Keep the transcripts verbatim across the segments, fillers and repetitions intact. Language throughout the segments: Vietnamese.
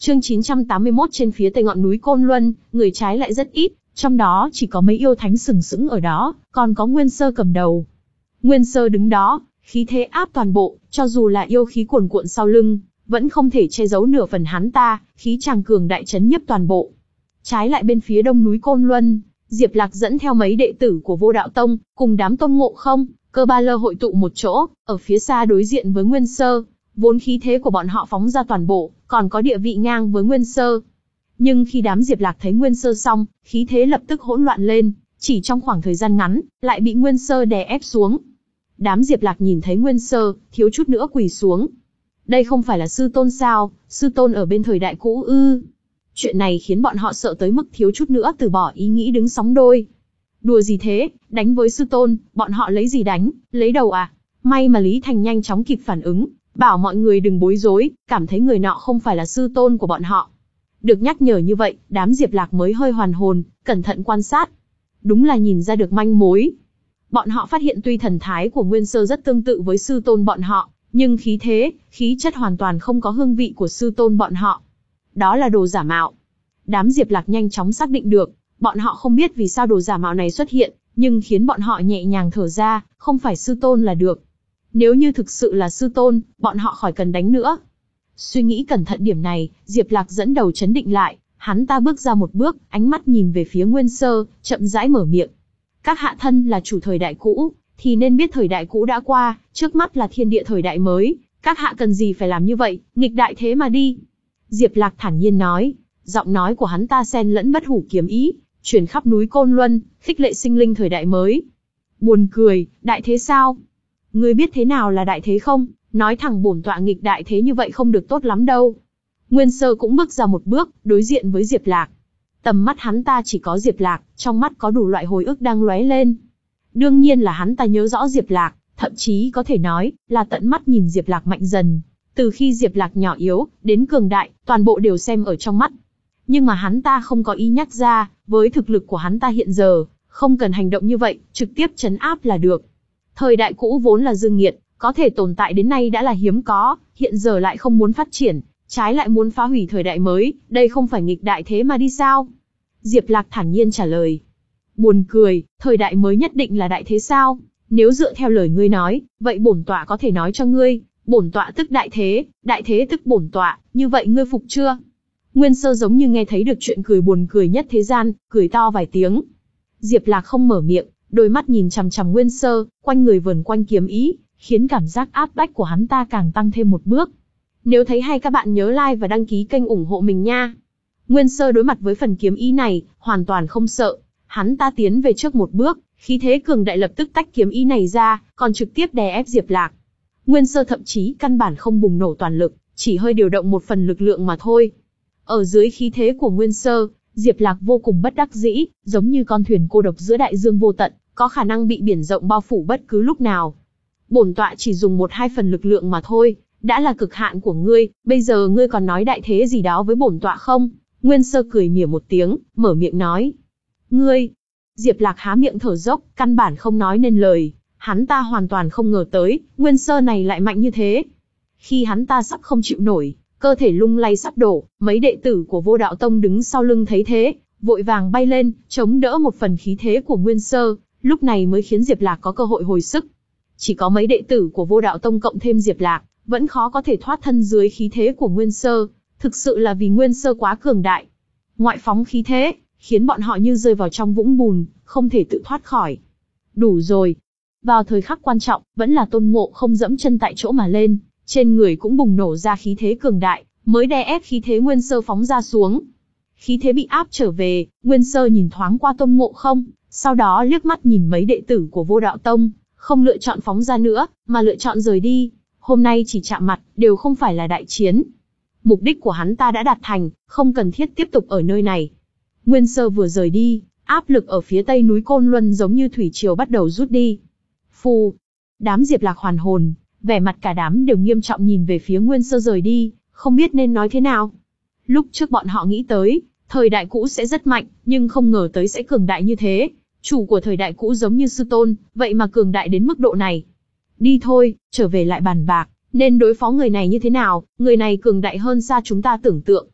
Chương chín trăm tám mươi mốt trên phía tây ngọn núi Côn Luân, người trái lại rất ít, trong đó chỉ có mấy yêu thánh sừng sững ở đó, còn có Nguyên Sơ cầm đầu. Nguyên Sơ đứng đó, khí thế áp toàn bộ, cho dù là yêu khí cuồn cuộn sau lưng, vẫn không thể che giấu nửa phần hắn ta, khí tràng cường đại chấn nhiếp toàn bộ. Trái lại bên phía đông núi Côn Luân, Diệp Lạc dẫn theo mấy đệ tử của Vô Đạo Tông, cùng đám Tôn Ngộ Không, Cơ Ba Lơ hội tụ một chỗ, ở phía xa đối diện với Nguyên Sơ. Vốn khí thế của bọn họ phóng ra toàn bộ, còn có địa vị ngang với Nguyên Sơ. Nhưng khi đám Diệp Lạc thấy Nguyên Sơ xong, khí thế lập tức hỗn loạn lên, chỉ trong khoảng thời gian ngắn, lại bị Nguyên Sơ đè ép xuống. Đám Diệp Lạc nhìn thấy Nguyên Sơ, thiếu chút nữa quỳ xuống. Đây không phải là sư tôn sao, sư tôn ở bên thời đại cũ ư? Chuyện này khiến bọn họ sợ tới mức thiếu chút nữa từ bỏ ý nghĩ đứng sóng đôi. Đùa gì thế, đánh với sư tôn, bọn họ lấy gì đánh, lấy đầu à? May mà Lý Thành nhanh chóng kịp phản ứng, bảo mọi người đừng bối rối, cảm thấy người nọ không phải là sư tôn của bọn họ. Được nhắc nhở như vậy, đám Diệp Lạc mới hơi hoàn hồn, cẩn thận quan sát. Đúng là nhìn ra được manh mối. Bọn họ phát hiện tuy thần thái của Nguyên Sơ rất tương tự với sư tôn bọn họ, nhưng khí thế, khí chất hoàn toàn không có hương vị của sư tôn bọn họ. Đó là đồ giả mạo. Đám Diệp Lạc nhanh chóng xác định được, bọn họ không biết vì sao đồ giả mạo này xuất hiện, nhưng khiến bọn họ nhẹ nhàng thở ra, không phải sư tôn là được. Nếu như thực sự là sư tôn, bọn họ khỏi cần đánh nữa. Suy nghĩ cẩn thận điểm này, Diệp Lạc dẫn đầu chấn định lại, hắn ta bước ra một bước, ánh mắt nhìn về phía Nguyên Sơ, chậm rãi mở miệng. Các hạ thân là chủ thời đại cũ, thì nên biết thời đại cũ đã qua, trước mắt là thiên địa thời đại mới, các hạ cần gì phải làm như vậy, nghịch đại thế mà đi. Diệp Lạc thản nhiên nói, giọng nói của hắn ta xen lẫn bất hủ kiếm ý, truyền khắp núi Côn Luân, khích lệ sinh linh thời đại mới. Buồn cười, đại thế sao? Ngươi biết thế nào là đại thế không? Nói thẳng bổn tọa nghịch đại thế như vậy không được tốt lắm đâu. Nguyên Sơ cũng bước ra một bước, đối diện với Diệp Lạc. Tầm mắt hắn ta chỉ có Diệp Lạc, trong mắt có đủ loại hồi ức đang lóe lên. Đương nhiên là hắn ta nhớ rõ Diệp Lạc, thậm chí có thể nói là tận mắt nhìn Diệp Lạc mạnh dần. Từ khi Diệp Lạc nhỏ yếu, đến cường đại, toàn bộ đều xem ở trong mắt. Nhưng mà hắn ta không có ý nhắc ra, với thực lực của hắn ta hiện giờ, không cần hành động như vậy, trực tiếp trấn áp là được. Thời đại cũ vốn là dương nghiệt, có thể tồn tại đến nay đã là hiếm có, hiện giờ lại không muốn phát triển, trái lại muốn phá hủy thời đại mới, đây không phải nghịch đại thế mà đi sao? Diệp Lạc thản nhiên trả lời. Buồn cười, thời đại mới nhất định là đại thế sao? Nếu dựa theo lời ngươi nói, vậy bổn tọa có thể nói cho ngươi, bổn tọa tức đại thế, đại thế tức bổn tọa, như vậy ngươi phục chưa? Nguyên Sơ giống như nghe thấy được chuyện cười buồn cười nhất thế gian, cười to vài tiếng. Diệp Lạc không mở miệng, đôi mắt nhìn chằm chằm Nguyên Sơ, quanh người vờn quanh kiếm ý, khiến cảm giác áp bách của hắn ta càng tăng thêm một bước. Nếu thấy hay các bạn nhớ like và đăng ký kênh ủng hộ mình nha. Nguyên Sơ đối mặt với phần kiếm ý này, hoàn toàn không sợ. Hắn ta tiến về trước một bước, khí thế cường đại lập tức tách kiếm ý này ra, còn trực tiếp đè ép Diệp Lạc. Nguyên Sơ thậm chí căn bản không bùng nổ toàn lực, chỉ hơi điều động một phần lực lượng mà thôi. Ở dưới khí thế của Nguyên Sơ, Diệp Lạc vô cùng bất đắc dĩ, giống như con thuyền cô độc giữa đại dương vô tận, có khả năng bị biển rộng bao phủ bất cứ lúc nào. Bổn tọa chỉ dùng một hai phần lực lượng mà thôi, đã là cực hạn của ngươi, bây giờ ngươi còn nói đại thế gì đó với bổn tọa không? Nguyên Sơ cười mỉa một tiếng, mở miệng nói. Ngươi! Diệp Lạc há miệng thở dốc, căn bản không nói nên lời. Hắn ta hoàn toàn không ngờ tới, Nguyên Sơ này lại mạnh như thế. Khi hắn ta sắp không chịu nổi, cơ thể lung lay sắp đổ, mấy đệ tử của Vô Đạo Tông đứng sau lưng thấy thế, vội vàng bay lên, chống đỡ một phần khí thế của Nguyên Sơ, lúc này mới khiến Diệp Lạc có cơ hội hồi sức. Chỉ có mấy đệ tử của Vô Đạo Tông cộng thêm Diệp Lạc, vẫn khó có thể thoát thân dưới khí thế của Nguyên Sơ, thực sự là vì Nguyên Sơ quá cường đại. Ngoại phóng khí thế, khiến bọn họ như rơi vào trong vũng bùn, không thể tự thoát khỏi. Đủ rồi. Vào thời khắc quan trọng, vẫn là Tôn Ngộ Không dẫm chân tại chỗ mà lên, trên người cũng bùng nổ ra khí thế cường đại, mới đè ép khí thế Nguyên Sơ phóng ra xuống. Khí thế bị áp trở về, Nguyên Sơ nhìn thoáng qua Tôn Ngộ Không, sau đó liếc mắt nhìn mấy đệ tử của Vô Đạo Tông, không lựa chọn phóng ra nữa, mà lựa chọn rời đi. Hôm nay chỉ chạm mặt, đều không phải là đại chiến. Mục đích của hắn ta đã đạt thành, không cần thiết tiếp tục ở nơi này. Nguyên Sơ vừa rời đi, áp lực ở phía tây núi Côn Luân giống như thủy triều bắt đầu rút đi. Phù! Đám Diệp Lạc hoàn hồn, vẻ mặt cả đám đều nghiêm trọng nhìn về phía Nguyên Sơ rời đi, không biết nên nói thế nào. Lúc trước bọn họ nghĩ tới, thời đại cũ sẽ rất mạnh, nhưng không ngờ tới sẽ cường đại như thế. Chủ của thời đại cũ giống như sư tôn, vậy mà cường đại đến mức độ này. Đi thôi, trở về lại bàn bạc, nên đối phó người này như thế nào, người này cường đại hơn xa chúng ta tưởng tượng.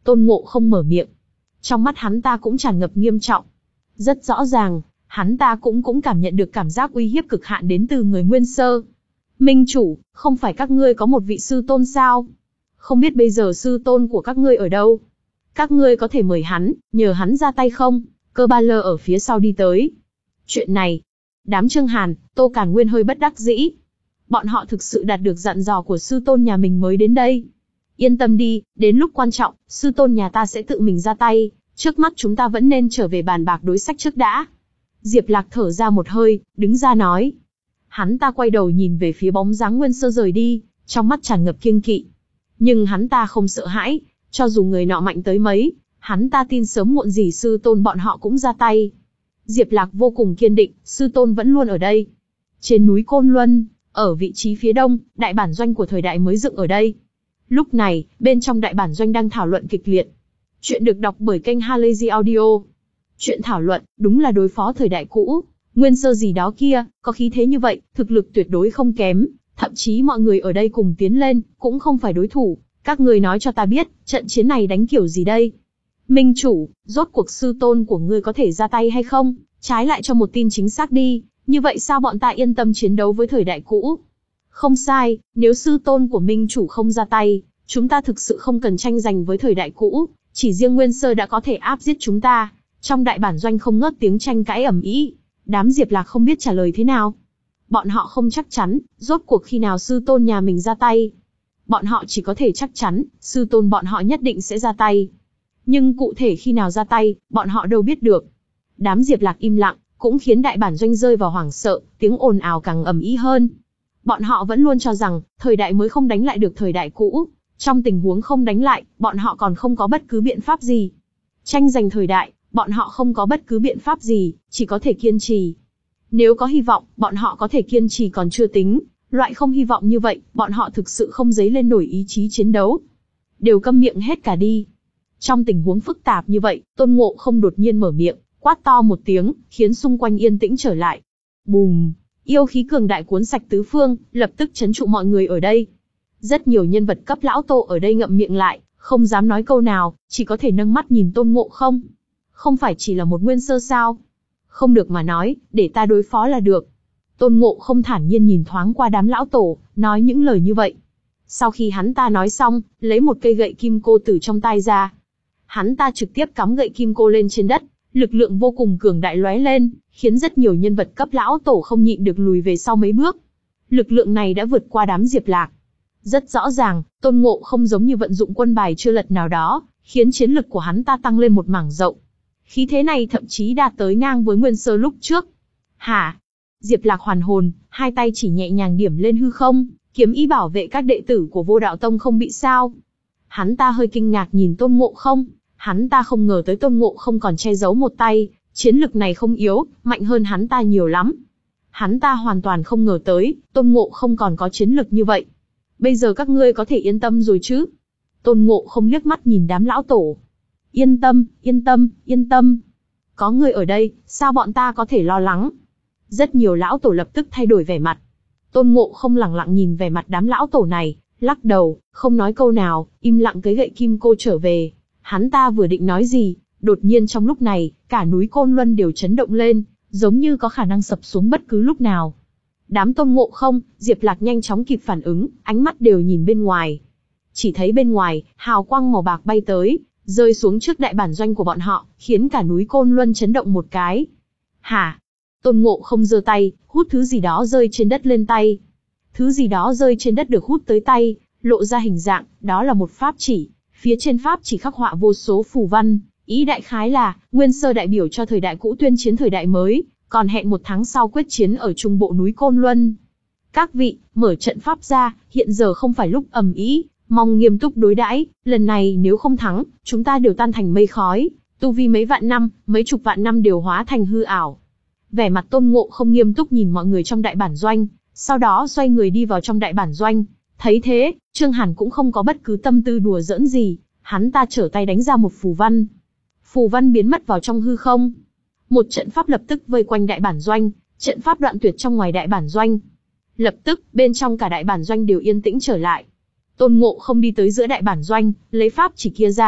Tôn Ngộ không mở miệng. Trong mắt hắn ta cũng tràn ngập nghiêm trọng. Rất rõ ràng, hắn ta cũng cũng cảm nhận được cảm giác uy hiếp cực hạn đến từ người Nguyên Sơ. Minh chủ, không phải các ngươi có một vị sư tôn sao? Không biết bây giờ sư tôn của các ngươi ở đâu? Các ngươi có thể mời hắn, nhờ hắn ra tay không? Cơ Ba Lơ ở phía sau đi tới. Chuyện này, đám Trương Hàn, Tô Càn Nguyên hơi bất đắc dĩ. Bọn họ thực sự đạt được dặn dò của sư tôn nhà mình mới đến đây. Yên tâm đi, đến lúc quan trọng, sư tôn nhà ta sẽ tự mình ra tay, trước mắt chúng ta vẫn nên trở về bàn bạc đối sách trước đã. Diệp Lạc thở ra một hơi, đứng ra nói. Hắn ta quay đầu nhìn về phía bóng dáng Nguyên Sơ rời đi, trong mắt tràn ngập kiêng kỵ. Nhưng hắn ta không sợ hãi, cho dù người nọ mạnh tới mấy, hắn ta tin sớm muộn gì sư tôn bọn họ cũng ra tay. Diệp Lạc vô cùng kiên định, sư tôn vẫn luôn ở đây. Trên núi Côn Luân, ở vị trí phía đông, đại bản doanh của thời đại mới dựng ở đây. Lúc này, bên trong đại bản doanh đang thảo luận kịch liệt. Chuyện được đọc bởi kênh Halazy Audio. Chuyện thảo luận, đúng là đối phó thời đại cũ, Nguyên Sơ gì đó kia, có khí thế như vậy, thực lực tuyệt đối không kém, thậm chí mọi người ở đây cùng tiến lên, cũng không phải đối thủ. Các người nói cho ta biết, trận chiến này đánh kiểu gì đây? Minh chủ, rốt cuộc sư tôn của ngươi có thể ra tay hay không? Trái lại cho một tin chính xác đi, như vậy sao bọn ta yên tâm chiến đấu với thời đại cũ? Không sai, nếu sư tôn của Minh chủ không ra tay, chúng ta thực sự không cần tranh giành với thời đại cũ, chỉ riêng Nguyên Sơ đã có thể áp giết chúng ta. Trong đại bản doanh không ngớt tiếng tranh cãi ầm ĩ, đám Diệp Lạc không biết trả lời thế nào. Bọn họ không chắc chắn, rốt cuộc khi nào sư tôn nhà mình ra tay. Bọn họ chỉ có thể chắc chắn, sư tôn bọn họ nhất định sẽ ra tay. Nhưng cụ thể khi nào ra tay, bọn họ đâu biết được. Đám Diệp Lạc im lặng, cũng khiến đại bản doanh rơi vào hoảng sợ, tiếng ồn ào càng ầm ĩ hơn. Bọn họ vẫn luôn cho rằng, thời đại mới không đánh lại được thời đại cũ. Trong tình huống không đánh lại, bọn họ còn không có bất cứ biện pháp gì. Tranh giành thời đại, bọn họ không có bất cứ biện pháp gì, chỉ có thể kiên trì. Nếu có hy vọng, bọn họ có thể kiên trì còn chưa tính. Loại không hy vọng như vậy, bọn họ thực sự không dấy lên nổi ý chí chiến đấu. Đều câm miệng hết cả đi. Trong tình huống phức tạp như vậy, Tôn Ngộ không đột nhiên mở miệng, quát to một tiếng, khiến xung quanh yên tĩnh trở lại. Bùm! Yêu khí cường đại cuốn sạch tứ phương, lập tức trấn trụ mọi người ở đây. Rất nhiều nhân vật cấp lão tổ ở đây ngậm miệng lại, không dám nói câu nào, chỉ có thể nâng mắt nhìn Tôn Ngộ không. Không phải chỉ là một Nguyên Sơ sao? Không được mà nói, để ta đối phó là được. Tôn Ngộ không thản nhiên nhìn thoáng qua đám lão tổ, nói những lời như vậy. Sau khi hắn ta nói xong, lấy một cây gậy kim cô từ trong tay ra. Hắn ta trực tiếp cắm gậy kim cô lên trên đất, lực lượng vô cùng cường đại lóe lên, khiến rất nhiều nhân vật cấp lão tổ không nhịn được lùi về sau mấy bước. Lực lượng này đã vượt qua đám Diệp Lạc. Rất rõ ràng, Tôn Ngộ không giống như vận dụng quân bài chưa lật nào đó, khiến chiến lực của hắn ta tăng lên một mảng rộng. Khí thế này thậm chí đạt tới ngang với Nguyên Sơ lúc trước. Hả? Diệp Lạc hoàn hồn, hai tay chỉ nhẹ nhàng điểm lên hư không, kiếm ý bảo vệ các đệ tử của Vô Đạo Tông không bị sao. Hắn ta hơi kinh ngạc nhìn Tôn Ngộ không, hắn ta không ngờ tới Tôn Ngộ không còn che giấu một tay, chiến lực này không yếu, mạnh hơn hắn ta nhiều lắm. Hắn ta hoàn toàn không ngờ tới, Tôn Ngộ không còn có chiến lực như vậy. Bây giờ các ngươi có thể yên tâm rồi chứ? Tôn Ngộ không liếc mắt nhìn đám lão tổ. Yên tâm, yên tâm, yên tâm. Có người ở đây, sao bọn ta có thể lo lắng? Rất nhiều lão tổ lập tức thay đổi vẻ mặt. Tôn Ngộ không lẳng lặng nhìn vẻ mặt đám lão tổ này, lắc đầu, không nói câu nào, im lặng cấy gậy kim cô trở về. Hắn ta vừa định nói gì, đột nhiên trong lúc này, cả núi Côn Luân đều chấn động lên, giống như có khả năng sập xuống bất cứ lúc nào. Đám Tôn Ngộ không, Diệp Lạc nhanh chóng kịp phản ứng, ánh mắt đều nhìn bên ngoài. Chỉ thấy bên ngoài, hào quang màu bạc bay tới, rơi xuống trước đại bản doanh của bọn họ, khiến cả núi Côn Luân chấn động một cái. Hả? Tôn Ngộ không giơ tay, hút thứ gì đó rơi trên đất lên tay. Thứ gì đó rơi trên đất được hút tới tay, lộ ra hình dạng, đó là một pháp chỉ. Phía trên pháp chỉ khắc họa vô số phù văn, ý đại khái là, Nguyên Sơ đại biểu cho thời đại cũ tuyên chiến thời đại mới, còn hẹn một tháng sau quyết chiến ở trung bộ núi Côn Luân. Các vị, mở trận pháp ra, hiện giờ không phải lúc ầm ĩ, mong nghiêm túc đối đãi, lần này nếu không thắng, chúng ta đều tan thành mây khói, tu vi mấy vạn năm, mấy chục vạn năm đều hóa thành hư ảo. Vẻ mặt Tôn Ngộ không nghiêm túc nhìn mọi người trong đại bản doanh, sau đó xoay người đi vào trong đại bản doanh. Thấy thế, Trương Hàn cũng không có bất cứ tâm tư đùa giỡn gì, hắn ta trở tay đánh ra một phù văn. Phù văn biến mất vào trong hư không. Một trận pháp lập tức vây quanh đại bản doanh, trận pháp đoạn tuyệt trong ngoài đại bản doanh. Lập tức, bên trong cả đại bản doanh đều yên tĩnh trở lại. Tôn Ngộ không đi tới giữa đại bản doanh, lấy pháp chỉ kia ra,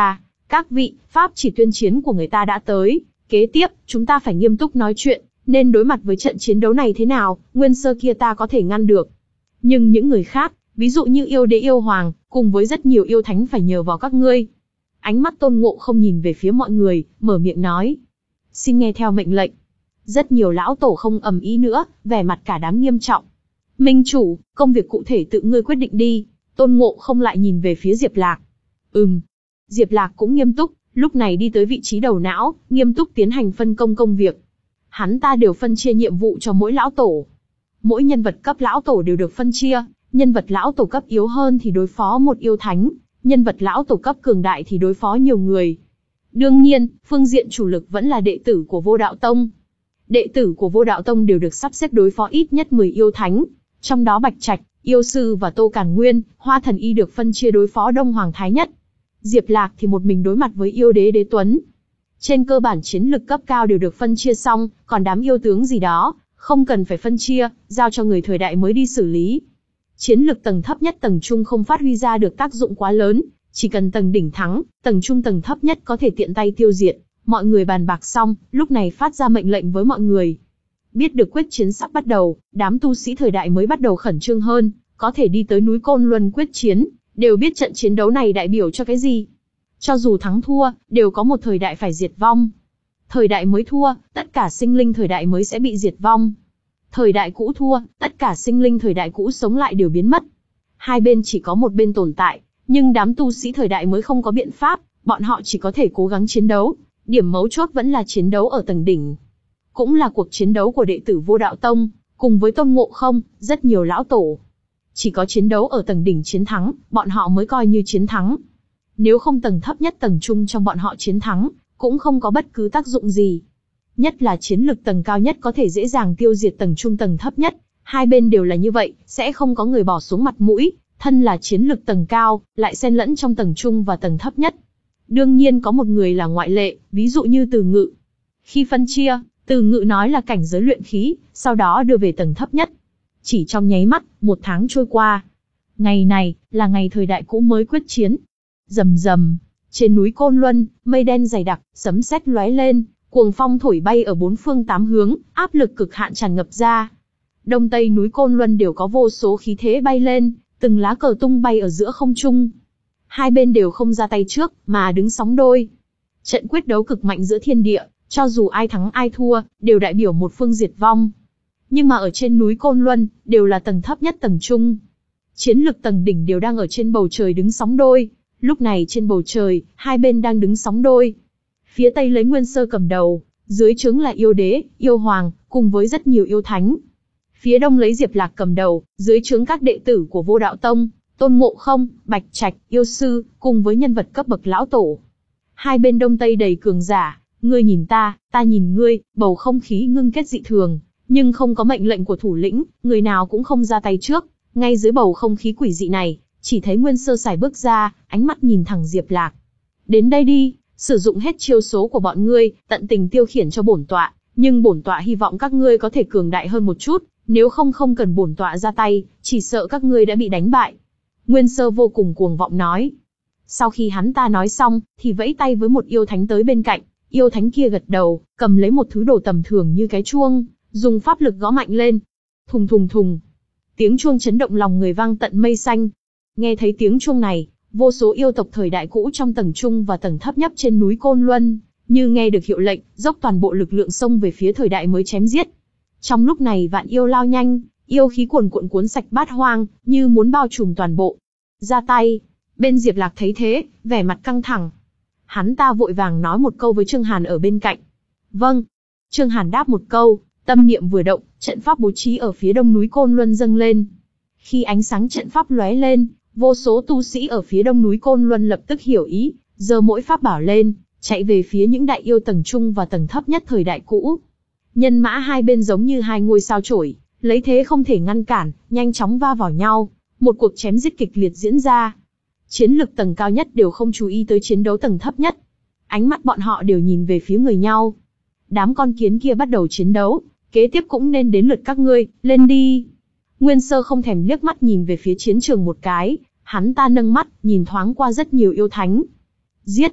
Các vị, pháp chỉ tuyên chiến của người ta đã tới, kế tiếp, chúng ta phải nghiêm túc nói chuyện, nên đối mặt với trận chiến đấu này thế nào, nguyên sơ kia ta có thể ngăn được. Nhưng những người khác, ví dụ như yêu đế yêu hoàng, cùng với rất nhiều yêu thánh phải nhờ vào các ngươi. Ánh mắt Tôn Ngộ không nhìn về phía mọi người, mở miệng nói. Xin nghe theo mệnh lệnh. Rất nhiều lão tổ không ầm ĩ nữa, vẻ mặt cả đám nghiêm trọng. Minh chủ, công việc cụ thể tự ngươi quyết định đi. Tôn Ngộ không lại nhìn về phía Diệp Lạc. Ừm. Diệp Lạc cũng nghiêm túc, lúc này đi tới vị trí đầu não, nghiêm túc tiến hành phân công công việc. Hắn ta đều phân chia nhiệm vụ cho mỗi lão tổ. Mỗi nhân vật cấp lão tổ đều được phân chia, nhân vật lão tổ cấp yếu hơn thì đối phó một yêu thánh, nhân vật lão tổ cấp cường đại thì đối phó nhiều người. Đương nhiên, phương diện chủ lực vẫn là đệ tử của Vô Đạo Tông. Đệ tử của Vô Đạo Tông đều được sắp xếp đối phó ít nhất mười yêu thánh, trong đó Bạch Trạch, Yêu Sư và Tô Càn Nguyên, Hoa Thần Y được phân chia đối phó Đông Hoàng Thái Nhất. Diệp Lạc thì một mình đối mặt với yêu đế Đế Tuấn. Trên cơ bản chiến lực cấp cao đều được phân chia xong, còn đám yêu tướng gì đó, không cần phải phân chia, giao cho người thời đại mới đi xử lý. Chiến lực tầng thấp nhất tầng trung không phát huy ra được tác dụng quá lớn, chỉ cần tầng đỉnh thắng, tầng trung tầng thấp nhất có thể tiện tay tiêu diệt. Mọi người bàn bạc xong, lúc này phát ra mệnh lệnh với mọi người. Biết được quyết chiến sắp bắt đầu, đám tu sĩ thời đại mới bắt đầu khẩn trương hơn, có thể đi tới núi Côn Luân quyết chiến, đều biết trận chiến đấu này đại biểu cho cái gì. Cho dù thắng thua, đều có một thời đại phải diệt vong. Thời đại mới thua, tất cả sinh linh thời đại mới sẽ bị diệt vong. Thời đại cũ thua, tất cả sinh linh thời đại cũ sống lại đều biến mất. Hai bên chỉ có một bên tồn tại, nhưng đám tu sĩ thời đại mới không có biện pháp, bọn họ chỉ có thể cố gắng chiến đấu. Điểm mấu chốt vẫn là chiến đấu ở tầng đỉnh. Cũng là cuộc chiến đấu của đệ tử Vô Đạo Tông, cùng với Tôn Ngộ không, rất nhiều lão tổ. Chỉ có chiến đấu ở tầng đỉnh chiến thắng, bọn họ mới coi như chiến thắng. Nếu không tầng thấp nhất tầng trung trong bọn họ chiến thắng, cũng không có bất cứ tác dụng gì. Nhất là chiến lực tầng cao nhất có thể dễ dàng tiêu diệt tầng trung tầng thấp nhất. Hai bên đều là như vậy, sẽ không có người bỏ xuống mặt mũi, thân là chiến lực tầng cao, lại xen lẫn trong tầng trung và tầng thấp nhất. Đương nhiên có một người là ngoại lệ, ví dụ như Từ Ngự. Khi phân chia, Từ Ngự nói là cảnh giới luyện khí, sau đó đưa về tầng thấp nhất. Chỉ trong nháy mắt, một tháng trôi qua. Ngày này, là ngày thời đại cũ mới quyết chiến. Rầm rầm, trên núi Côn Luân, mây đen dày đặc, sấm sét lóe lên, cuồng phong thổi bay ở bốn phương tám hướng, áp lực cực hạn tràn ngập ra. Đông tây núi Côn Luân đều có vô số khí thế bay lên, từng lá cờ tung bay ở giữa không trung. Hai bên đều không ra tay trước, mà đứng sóng đôi. Trận quyết đấu cực mạnh giữa thiên địa, cho dù ai thắng ai thua, đều đại biểu một phương diệt vong. Nhưng mà ở trên núi Côn Luân, đều là tầng thấp nhất tầng trung. Chiến lực tầng đỉnh đều đang ở trên bầu trời đứng sóng đôi. Lúc này trên bầu trời, hai bên đang đứng sóng đôi. Phía tây lấy Nguyên Sơ cầm đầu, dưới trướng là yêu đế, yêu hoàng, cùng với rất nhiều yêu thánh. Phía đông lấy Diệp Lạc cầm đầu, dưới trướng các đệ tử của Vô Đạo Tông, Tôn Ngộ không, Bạch Trạch, Yêu Sư, cùng với nhân vật cấp bậc lão tổ. Hai bên đông tây đầy cường giả, ngươi nhìn ta, ta nhìn ngươi, bầu không khí ngưng kết dị thường, nhưng không có mệnh lệnh của thủ lĩnh, người nào cũng không ra tay trước. Ngay dưới bầu không khí quỷ dị này, chỉ thấy Nguyên Sơ sải bước ra, ánh mắt nhìn thẳng Diệp Lạc. Đến đây đi, sử dụng hết chiêu số của bọn ngươi, tận tình tiêu khiển cho bổn tọa, nhưng bổn tọa hy vọng các ngươi có thể cường đại hơn một chút, nếu không không cần bổn tọa ra tay, chỉ sợ các ngươi đã bị đánh bại. Nguyên Sơ vô cùng cuồng vọng nói. Sau khi hắn ta nói xong, thì vẫy tay với một yêu thánh tới bên cạnh, yêu thánh kia gật đầu, cầm lấy một thứ đồ tầm thường như cái chuông, dùng pháp lực gõ mạnh lên. Thùng thùng thùng. Tiếng chuông chấn động lòng người vang tận mây xanh. Nghe thấy tiếng chuông này, vô số yêu tộc thời đại cũ trong tầng trung và tầng thấp nhất trên núi Côn Luân, như nghe được hiệu lệnh, dốc toàn bộ lực lượng xông về phía thời đại mới chém giết. Trong lúc này vạn yêu lao nhanh, yêu khí cuồn cuộn cuốn sạch bát hoang, như muốn bao trùm toàn bộ. Ra tay. Bên Diệp Lạc thấy thế, vẻ mặt căng thẳng. Hắn ta vội vàng nói một câu với Trương Hàn ở bên cạnh. Vâng. Trương Hàn đáp một câu, tâm niệm vừa động, trận pháp bố trí ở phía đông núi Côn Luân dâng lên. Khi ánh sáng trận pháp lóe lên, vô số tu sĩ ở phía đông núi Côn Luân lập tức hiểu ý, giơ mỗi pháp bảo lên, chạy về phía những đại yêu tầng trung và tầng thấp nhất thời đại cũ. Nhân mã hai bên giống như hai ngôi sao chổi, lấy thế không thể ngăn cản, nhanh chóng va vào nhau, một cuộc chém giết kịch liệt diễn ra. Chiến lực tầng cao nhất đều không chú ý tới chiến đấu tầng thấp nhất. Ánh mắt bọn họ đều nhìn về phía người nhau. Đám con kiến kia bắt đầu chiến đấu, kế tiếp cũng nên đến lượt các ngươi, lên đi. Nguyên Sơ không thèm liếc mắt nhìn về phía chiến trường một cái, hắn ta nâng mắt, nhìn thoáng qua rất nhiều yêu thánh. Giết!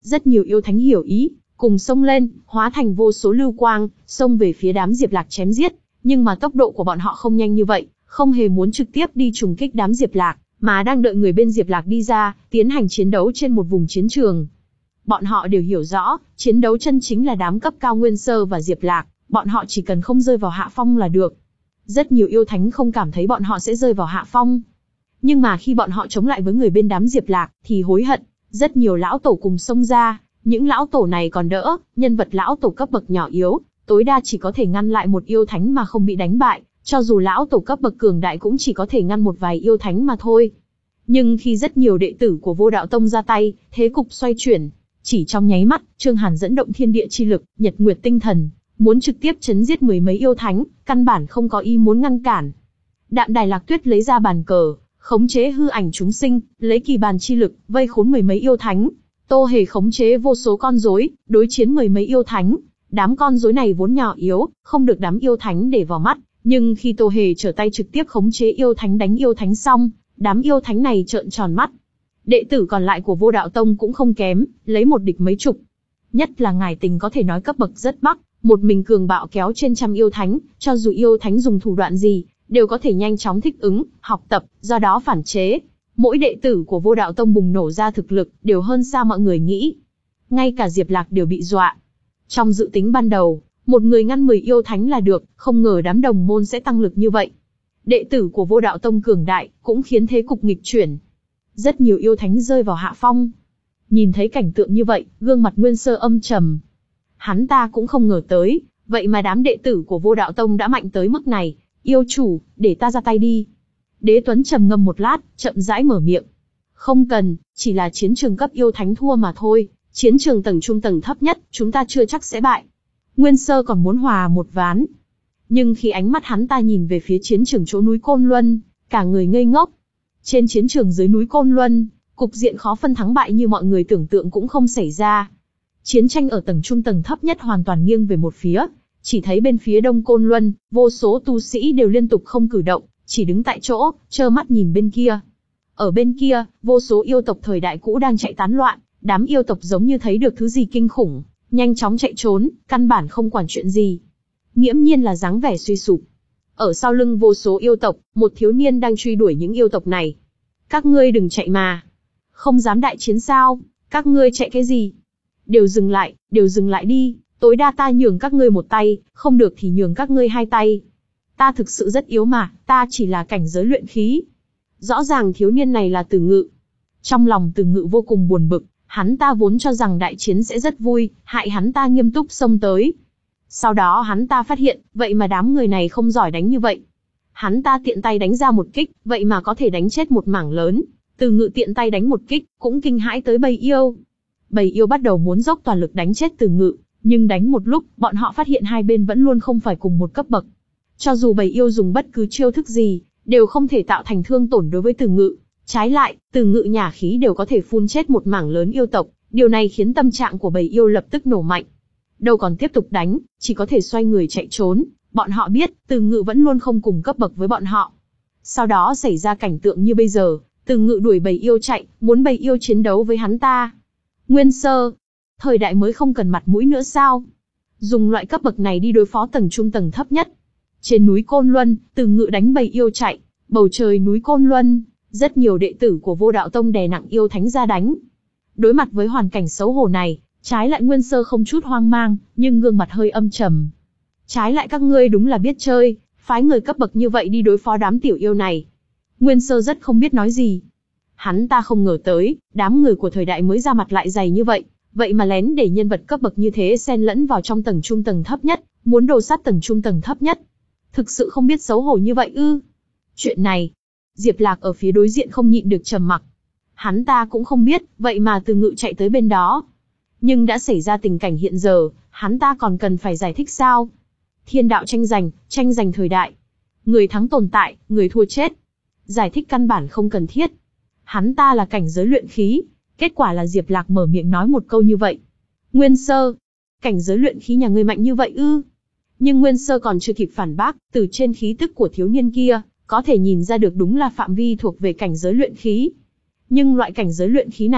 Rất nhiều yêu thánh hiểu ý, cùng xông lên, hóa thành vô số lưu quang, xông về phía đám Diệp Lạc chém giết. Nhưng mà tốc độ của bọn họ không nhanh như vậy, không hề muốn trực tiếp đi trùng kích đám Diệp Lạc, mà đang đợi người bên Diệp Lạc đi ra, tiến hành chiến đấu trên một vùng chiến trường. Bọn họ đều hiểu rõ, chiến đấu chân chính là đám cấp cao Nguyên Sơ và Diệp Lạc, bọn họ chỉ cần không rơi vào hạ phong là được. Rất nhiều yêu thánh không cảm thấy bọn họ sẽ rơi vào hạ phong. Nhưng mà khi bọn họ chống lại với người bên đám Diệp Lạc, thì hối hận. Rất nhiều lão tổ cùng xông ra, những lão tổ này còn đỡ, nhân vật lão tổ cấp bậc nhỏ yếu, tối đa chỉ có thể ngăn lại một yêu thánh mà không bị đánh bại, cho dù lão tổ cấp bậc cường đại cũng chỉ có thể ngăn một vài yêu thánh mà thôi. Nhưng khi rất nhiều đệ tử của Vô Đạo Tông ra tay, thế cục xoay chuyển. Chỉ trong nháy mắt, Trương Hàn dẫn động thiên địa chi lực, nhật nguyệt tinh thần, muốn trực tiếp chấn giết mười mấy yêu thánh, căn bản không có ý muốn ngăn cản. Đạm Đài Lạc Tuyết lấy ra bàn cờ, khống chế hư ảnh chúng sinh, lấy kỳ bàn chi lực, vây khốn mười mấy yêu thánh. Tô Hề khống chế vô số con rối, đối chiến mười mấy yêu thánh. Đám con rối này vốn nhỏ yếu, không được đám yêu thánh để vào mắt, nhưng khi Tô Hề trở tay trực tiếp khống chế yêu thánh đánh yêu thánh xong, đám yêu thánh này trợn tròn mắt. Đệ tử còn lại của Vô Đạo Tông cũng không kém, lấy một địch mấy chục. Nhất là Ngải Tình có thể nói cấp bậc rất bắc, một mình cường bạo kéo trên trăm yêu thánh, cho dù yêu thánh dùng thủ đoạn gì, đều có thể nhanh chóng thích ứng, học tập, do đó phản chế. Mỗi đệ tử của Vô Đạo Tông bùng nổ ra thực lực, đều hơn xa mọi người nghĩ. Ngay cả Diệp Lạc đều bị dọa. Trong dự tính ban đầu, một người ngăn mười yêu thánh là được, không ngờ đám đồng môn sẽ tăng lực như vậy. Đệ tử của Vô Đạo Tông cường đại, cũng khiến thế cục nghịch chuyển. Rất nhiều yêu thánh rơi vào hạ phong. Nhìn thấy cảnh tượng như vậy, gương mặt Nguyên Sơ âm trầm. Hắn ta cũng không ngờ tới, vậy mà đám đệ tử của Vô Đạo Tông đã mạnh tới mức này. Yêu chủ, để ta ra tay đi. Đế Tuấn trầm ngâm một lát, chậm rãi mở miệng. Không cần, chỉ là chiến trường cấp yêu thánh thua mà thôi. Chiến trường tầng trung tầng thấp nhất, chúng ta chưa chắc sẽ bại. Nguyên Sơ còn muốn hòa một ván. Nhưng khi ánh mắt hắn ta nhìn về phía chiến trường chỗ núi Côn Luân, cả người ngây ngốc. Trên chiến trường dưới núi Côn Luân, cục diện khó phân thắng bại như mọi người tưởng tượng cũng không xảy ra. Chiến tranh ở tầng trung tầng thấp nhất hoàn toàn nghiêng về một phía. Chỉ thấy bên phía đông Côn Luân, vô số tu sĩ đều liên tục không cử động, chỉ đứng tại chỗ, trơ mắt nhìn bên kia. Ở bên kia, vô số yêu tộc thời đại cũ đang chạy tán loạn, đám yêu tộc giống như thấy được thứ gì kinh khủng, nhanh chóng chạy trốn, căn bản không quản chuyện gì. Nghiễm nhiên là dáng vẻ suy sụp. Ở sau lưng vô số yêu tộc, một thiếu niên đang truy đuổi những yêu tộc này. Các ngươi đừng chạy mà. Không dám đại chiến sao? Các ngươi chạy cái gì? Đều dừng lại, đều dừng lại đi. Tối đa ta nhường các ngươi một tay, không được thì nhường các ngươi hai tay. Ta thực sự rất yếu mà, ta chỉ là cảnh giới luyện khí. Rõ ràng thiếu niên này là Từ Ngự. Trong lòng Từ Ngự vô cùng buồn bực, hắn ta vốn cho rằng đại chiến sẽ rất vui, hại hắn ta nghiêm túc xông tới. Sau đó hắn ta phát hiện, vậy mà đám người này không giỏi đánh như vậy. Hắn ta tiện tay đánh ra một kích, vậy mà có thể đánh chết một mảng lớn. Từ Ngự tiện tay đánh một kích, cũng kinh hãi tới bầy yêu. Bầy yêu bắt đầu muốn dốc toàn lực đánh chết Từ Ngự, nhưng đánh một lúc, bọn họ phát hiện hai bên vẫn luôn không phải cùng một cấp bậc. Cho dù bầy yêu dùng bất cứ chiêu thức gì, đều không thể tạo thành thương tổn đối với Từ Ngự. Trái lại, Từ Ngự nhả khí đều có thể phun chết một mảng lớn yêu tộc, điều này khiến tâm trạng của bầy yêu lập tức nổ mạnh. Đâu còn tiếp tục đánh, chỉ có thể xoay người chạy trốn, bọn họ biết, Từ Ngự vẫn luôn không cùng cấp bậc với bọn họ. Sau đó xảy ra cảnh tượng như bây giờ, Từ Ngự đuổi bầy yêu chạy, muốn bầy yêu chiến đấu với hắn ta. Nguyên Sơ, thời đại mới không cần mặt mũi nữa sao? Dùng loại cấp bậc này đi đối phó tầng trung tầng thấp nhất. Trên núi Côn Luân, Từ Ngự đánh bầy yêu chạy, bầu trời núi Côn Luân, rất nhiều đệ tử của Vô Đạo Tông đè nặng yêu thánh ra đánh. Đối mặt với hoàn cảnh xấu hổ này, trái lại Nguyên Sơ không chút hoang mang, nhưng gương mặt hơi âm trầm. Trái lại các ngươi đúng là biết chơi, phái người cấp bậc như vậy đi đối phó đám tiểu yêu này. Nguyên Sơ rất không biết nói gì. Hắn ta không ngờ tới, đám người của thời đại mới ra mặt lại dày như vậy, vậy mà lén để nhân vật cấp bậc như thế xen lẫn vào trong tầng trung tầng thấp nhất, muốn đồ sát tầng trung tầng thấp nhất. Thực sự không biết xấu hổ như vậy ư? Chuyện này, Diệp Lạc ở phía đối diện không nhịn được trầm mặc. Hắn ta cũng không biết, vậy mà Từ Ngự chạy tới bên đó. Nhưng đã xảy ra tình cảnh hiện giờ, hắn ta còn cần phải giải thích sao? Thiên đạo tranh giành, tranh giành thời đại. Người thắng tồn tại, người thua chết. Giải thích căn bản không cần thiết. Hắn ta là cảnh giới luyện khí. Kết quả là Diệp Lạc mở miệng nói một câu như vậy. Nguyên Sơ, cảnh giới luyện khí nhà ngươi mạnh như vậy ư? Nhưng Nguyên Sơ còn chưa kịp phản bác, từ trên khí tức của thiếu niên kia, có thể nhìn ra được đúng là phạm vi thuộc về cảnh giới luyện khí. Nhưng loại cảnh giới luyện khí này,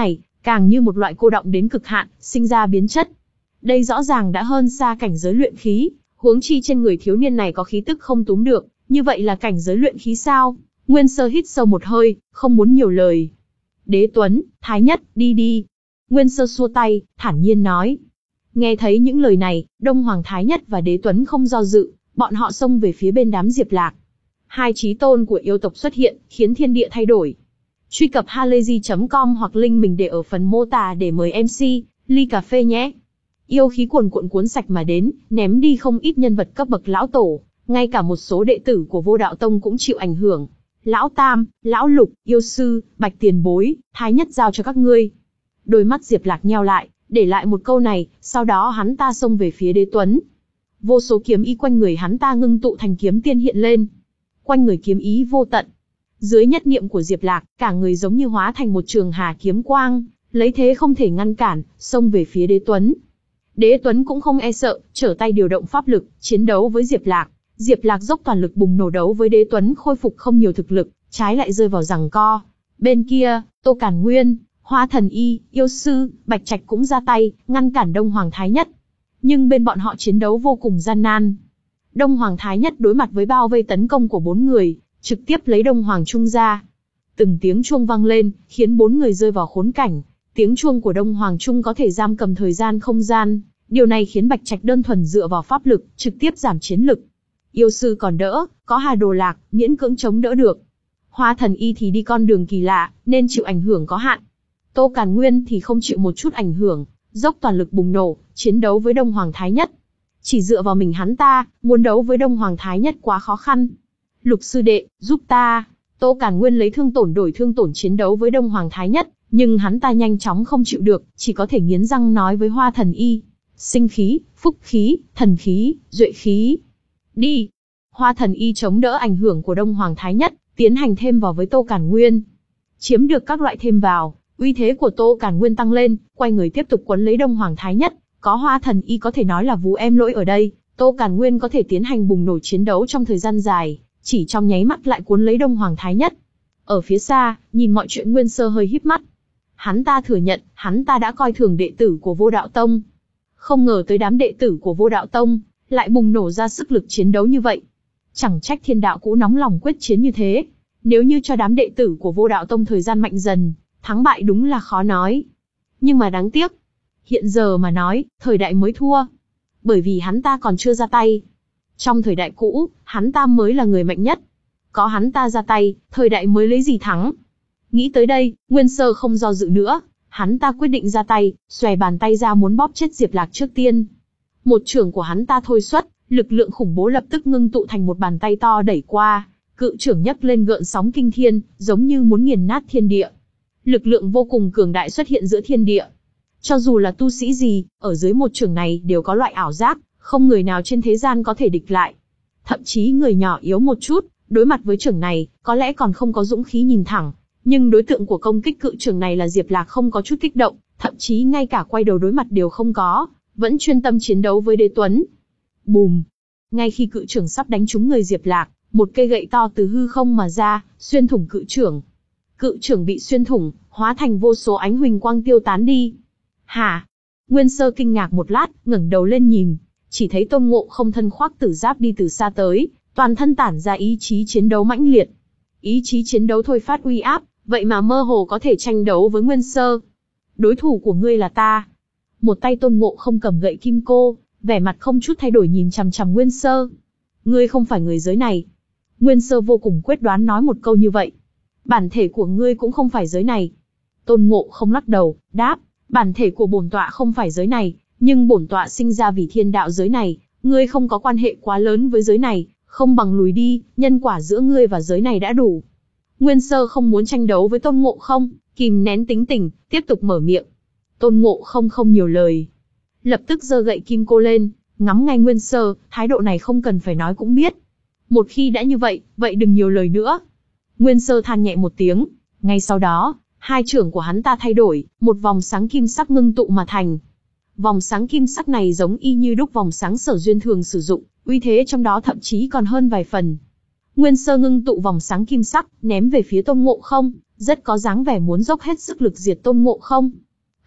càng như một loại cô đọng đến cực hạn, sinh ra biến chất. Đây rõ ràng đã hơn xa cảnh giới luyện khí, huống chi trên người thiếu niên này có khí tức không túm được, như vậy là cảnh giới luyện khí sao? Nguyên Sơ hít sâu một hơi, không muốn nhiều lời. Đế Tuấn, Thái Nhất, đi đi. Nguyên Sơ xua tay, thản nhiên nói. Nghe thấy những lời này, Đông Hoàng Thái Nhất và Đế Tuấn không do dự, bọn họ xông về phía bên đám Diệp Lạc. Hai chí tôn của yêu tộc xuất hiện, khiến thiên địa thay đổi. Truy cập halayzi chấm com hoặc link mình để ở phần mô tả để mời em xê, ly cà phê nhé. Yêu khí cuồn cuộn cuốn sạch mà đến, ném đi không ít nhân vật cấp bậc lão tổ, ngay cả một số đệ tử của Vô Đạo Tông cũng chịu ảnh hưởng. Lão Tam, Lão Lục, Yêu Sư, Bạch Tiền Bối, Thái Nhất giao cho các ngươi. Đôi mắt Diệp Lạc nheo lại, để lại một câu này, sau đó hắn ta xông về phía Đế Tuấn. Vô số kiếm ý quanh người hắn ta ngưng tụ thành kiếm tiên hiện lên. Quanh người kiếm ý vô tận. Dưới nhất niệm của Diệp Lạc, cả người giống như hóa thành một trường hà kiếm quang, lấy thế không thể ngăn cản, xông về phía Đế Tuấn. Đế Tuấn cũng không e sợ, trở tay điều động pháp lực, chiến đấu với Diệp Lạc. Diệp Lạc dốc toàn lực bùng nổ đấu với Đế Tuấn khôi phục không nhiều thực lực, trái lại rơi vào giằng co. Bên kia, Tô Càn Nguyên, Hoa Thần Y, Yêu Sư, Bạch Trạch cũng ra tay, ngăn cản Đông Hoàng Thái Nhất. Nhưng bên bọn họ chiến đấu vô cùng gian nan. Đông Hoàng Thái Nhất đối mặt với bao vây tấn công của bốn người, trực tiếp lấy Đông Hoàng Trung ra. Từng tiếng chuông vang lên, khiến bốn người rơi vào khốn cảnh. Tiếng chuông của Đông Hoàng Trung có thể giam cầm thời gian không gian, điều này khiến Bạch Trạch đơn thuần dựa vào pháp lực, trực tiếp giảm chiến lực. Yêu Sư còn đỡ, có Hà Đồ Lạc, miễn cưỡng chống đỡ được. Hoa Thần Y thì đi con đường kỳ lạ, nên chịu ảnh hưởng có hạn. Tô Càn Nguyên thì không chịu một chút ảnh hưởng, dốc toàn lực bùng nổ, chiến đấu với Đông Hoàng Thái Nhất. Chỉ dựa vào mình hắn ta, muốn đấu với Đông Hoàng Thái Nhất quá khó khăn. Lục sư đệ, giúp ta. Tô Càn Nguyên lấy thương tổn đổi thương tổn chiến đấu với Đông Hoàng Thái Nhất, nhưng hắn ta nhanh chóng không chịu được, chỉ có thể nghiến răng nói với Hoa Thần Y. Sinh khí, phúc khí, thần khí, duệ khí. Đi. Hoa Thần Y chống đỡ ảnh hưởng của Đông Hoàng Thái Nhất, tiến hành thêm vào với Tô Càn Nguyên. Chiếm được các loại thêm vào, uy thế của Tô Càn Nguyên tăng lên, quay người tiếp tục quấn lấy Đông Hoàng Thái Nhất. Có Hoa Thần Y có thể nói là vú em lỗi ở đây, Tô Càn Nguyên có thể tiến hành bùng nổ chiến đấu trong thời gian dài, chỉ trong nháy mắt lại cuốn lấy Đông Hoàng Thái Nhất. Ở phía xa, nhìn mọi chuyện Nguyên Sơ hơi híp mắt. Hắn ta thừa nhận, hắn ta đã coi thường đệ tử của Vô Đạo Tông. Không ngờ tới đám đệ tử của Vô Đạo Tông lại bùng nổ ra sức lực chiến đấu như vậy. Chẳng trách thiên đạo cũ nóng lòng quyết chiến như thế. Nếu như cho đám đệ tử của Vô Đạo Tông thời gian mạnh dần, thắng bại đúng là khó nói. Nhưng mà đáng tiếc, hiện giờ mà nói, thời đại mới thua. Bởi vì hắn ta còn chưa ra tay. Trong thời đại cũ, hắn ta mới là người mạnh nhất. Có hắn ta ra tay, thời đại mới lấy gì thắng. Nghĩ tới đây, Nguyên Sơ không do dự nữa. Hắn ta quyết định ra tay, xòe bàn tay ra muốn bóp chết Diệp Lạc trước tiên. Một chưởng của hắn ta thôi xuất, lực lượng khủng bố lập tức ngưng tụ thành một bàn tay to đẩy qua. Cự chưởng nhấc lên gợn sóng kinh thiên, giống như muốn nghiền nát thiên địa. Lực lượng vô cùng cường đại xuất hiện giữa thiên địa. Cho dù là tu sĩ gì, ở dưới một chưởng này đều có loại ảo giác, không người nào trên thế gian có thể địch lại. Thậm chí người nhỏ yếu một chút, đối mặt với chưởng này, có lẽ còn không có dũng khí nhìn thẳng. Nhưng đối tượng của công kích cự chưởng này là Diệp Lạc không có chút kích động, thậm chí ngay cả quay đầu đối mặt đều không có, vẫn chuyên tâm chiến đấu với Đế Tuấn. Bùm! Ngay khi cự chưởng sắp đánh trúng người Diệp Lạc, một cây gậy to từ hư không mà ra, xuyên thủng cự chưởng. Cự chưởng bị xuyên thủng, hóa thành vô số ánh huỳnh quang tiêu tán đi. Hả? Nguyên Sơ kinh ngạc một lát, ngẩng đầu lên nhìn, chỉ thấy Tôn Ngộ Không thân khoác tử giáp đi từ xa tới, toàn thân tản ra ý chí chiến đấu mãnh liệt. Ý chí chiến đấu thôi phát uy áp, vậy mà mơ hồ có thể tranh đấu với Nguyên Sơ. Đối thủ của ngươi là ta. Một tay Tôn Ngộ Không cầm gậy kim cô, vẻ mặt không chút thay đổi nhìn chằm chằm Nguyên Sơ. Ngươi không phải người giới này. Nguyên Sơ vô cùng quyết đoán nói một câu như vậy. Bản thể của ngươi cũng không phải giới này. Tôn Ngộ Không lắc đầu, đáp, bản thể của bổn tọa không phải giới này, nhưng bổn tọa sinh ra vì thiên đạo giới này, ngươi không có quan hệ quá lớn với giới này, không bằng lùi đi, nhân quả giữa ngươi và giới này đã đủ. Nguyên Sơ không muốn tranh đấu với Tôn Ngộ Không, kìm nén tính tình, tiếp tục mở miệng. Tôn Ngộ Không không nhiều lời, lập tức giơ gậy kim cô lên, ngắm ngay Nguyên Sơ, thái độ này không cần phải nói cũng biết. Một khi đã như vậy, vậy đừng nhiều lời nữa. Nguyên Sơ than nhẹ một tiếng, ngay sau đó, hai chưởng của hắn ta thay đổi, một vòng sáng kim sắc ngưng tụ mà thành. Vòng sáng kim sắc này giống y như đúc vòng sáng Sở Duyên thường sử dụng, uy thế trong đó thậm chí còn hơn vài phần. Nguyên Sơ ngưng tụ vòng sáng kim sắc, ném về phía Tôn Ngộ Không, rất có dáng vẻ muốn dốc hết sức lực diệt Tôn Ngộ Không.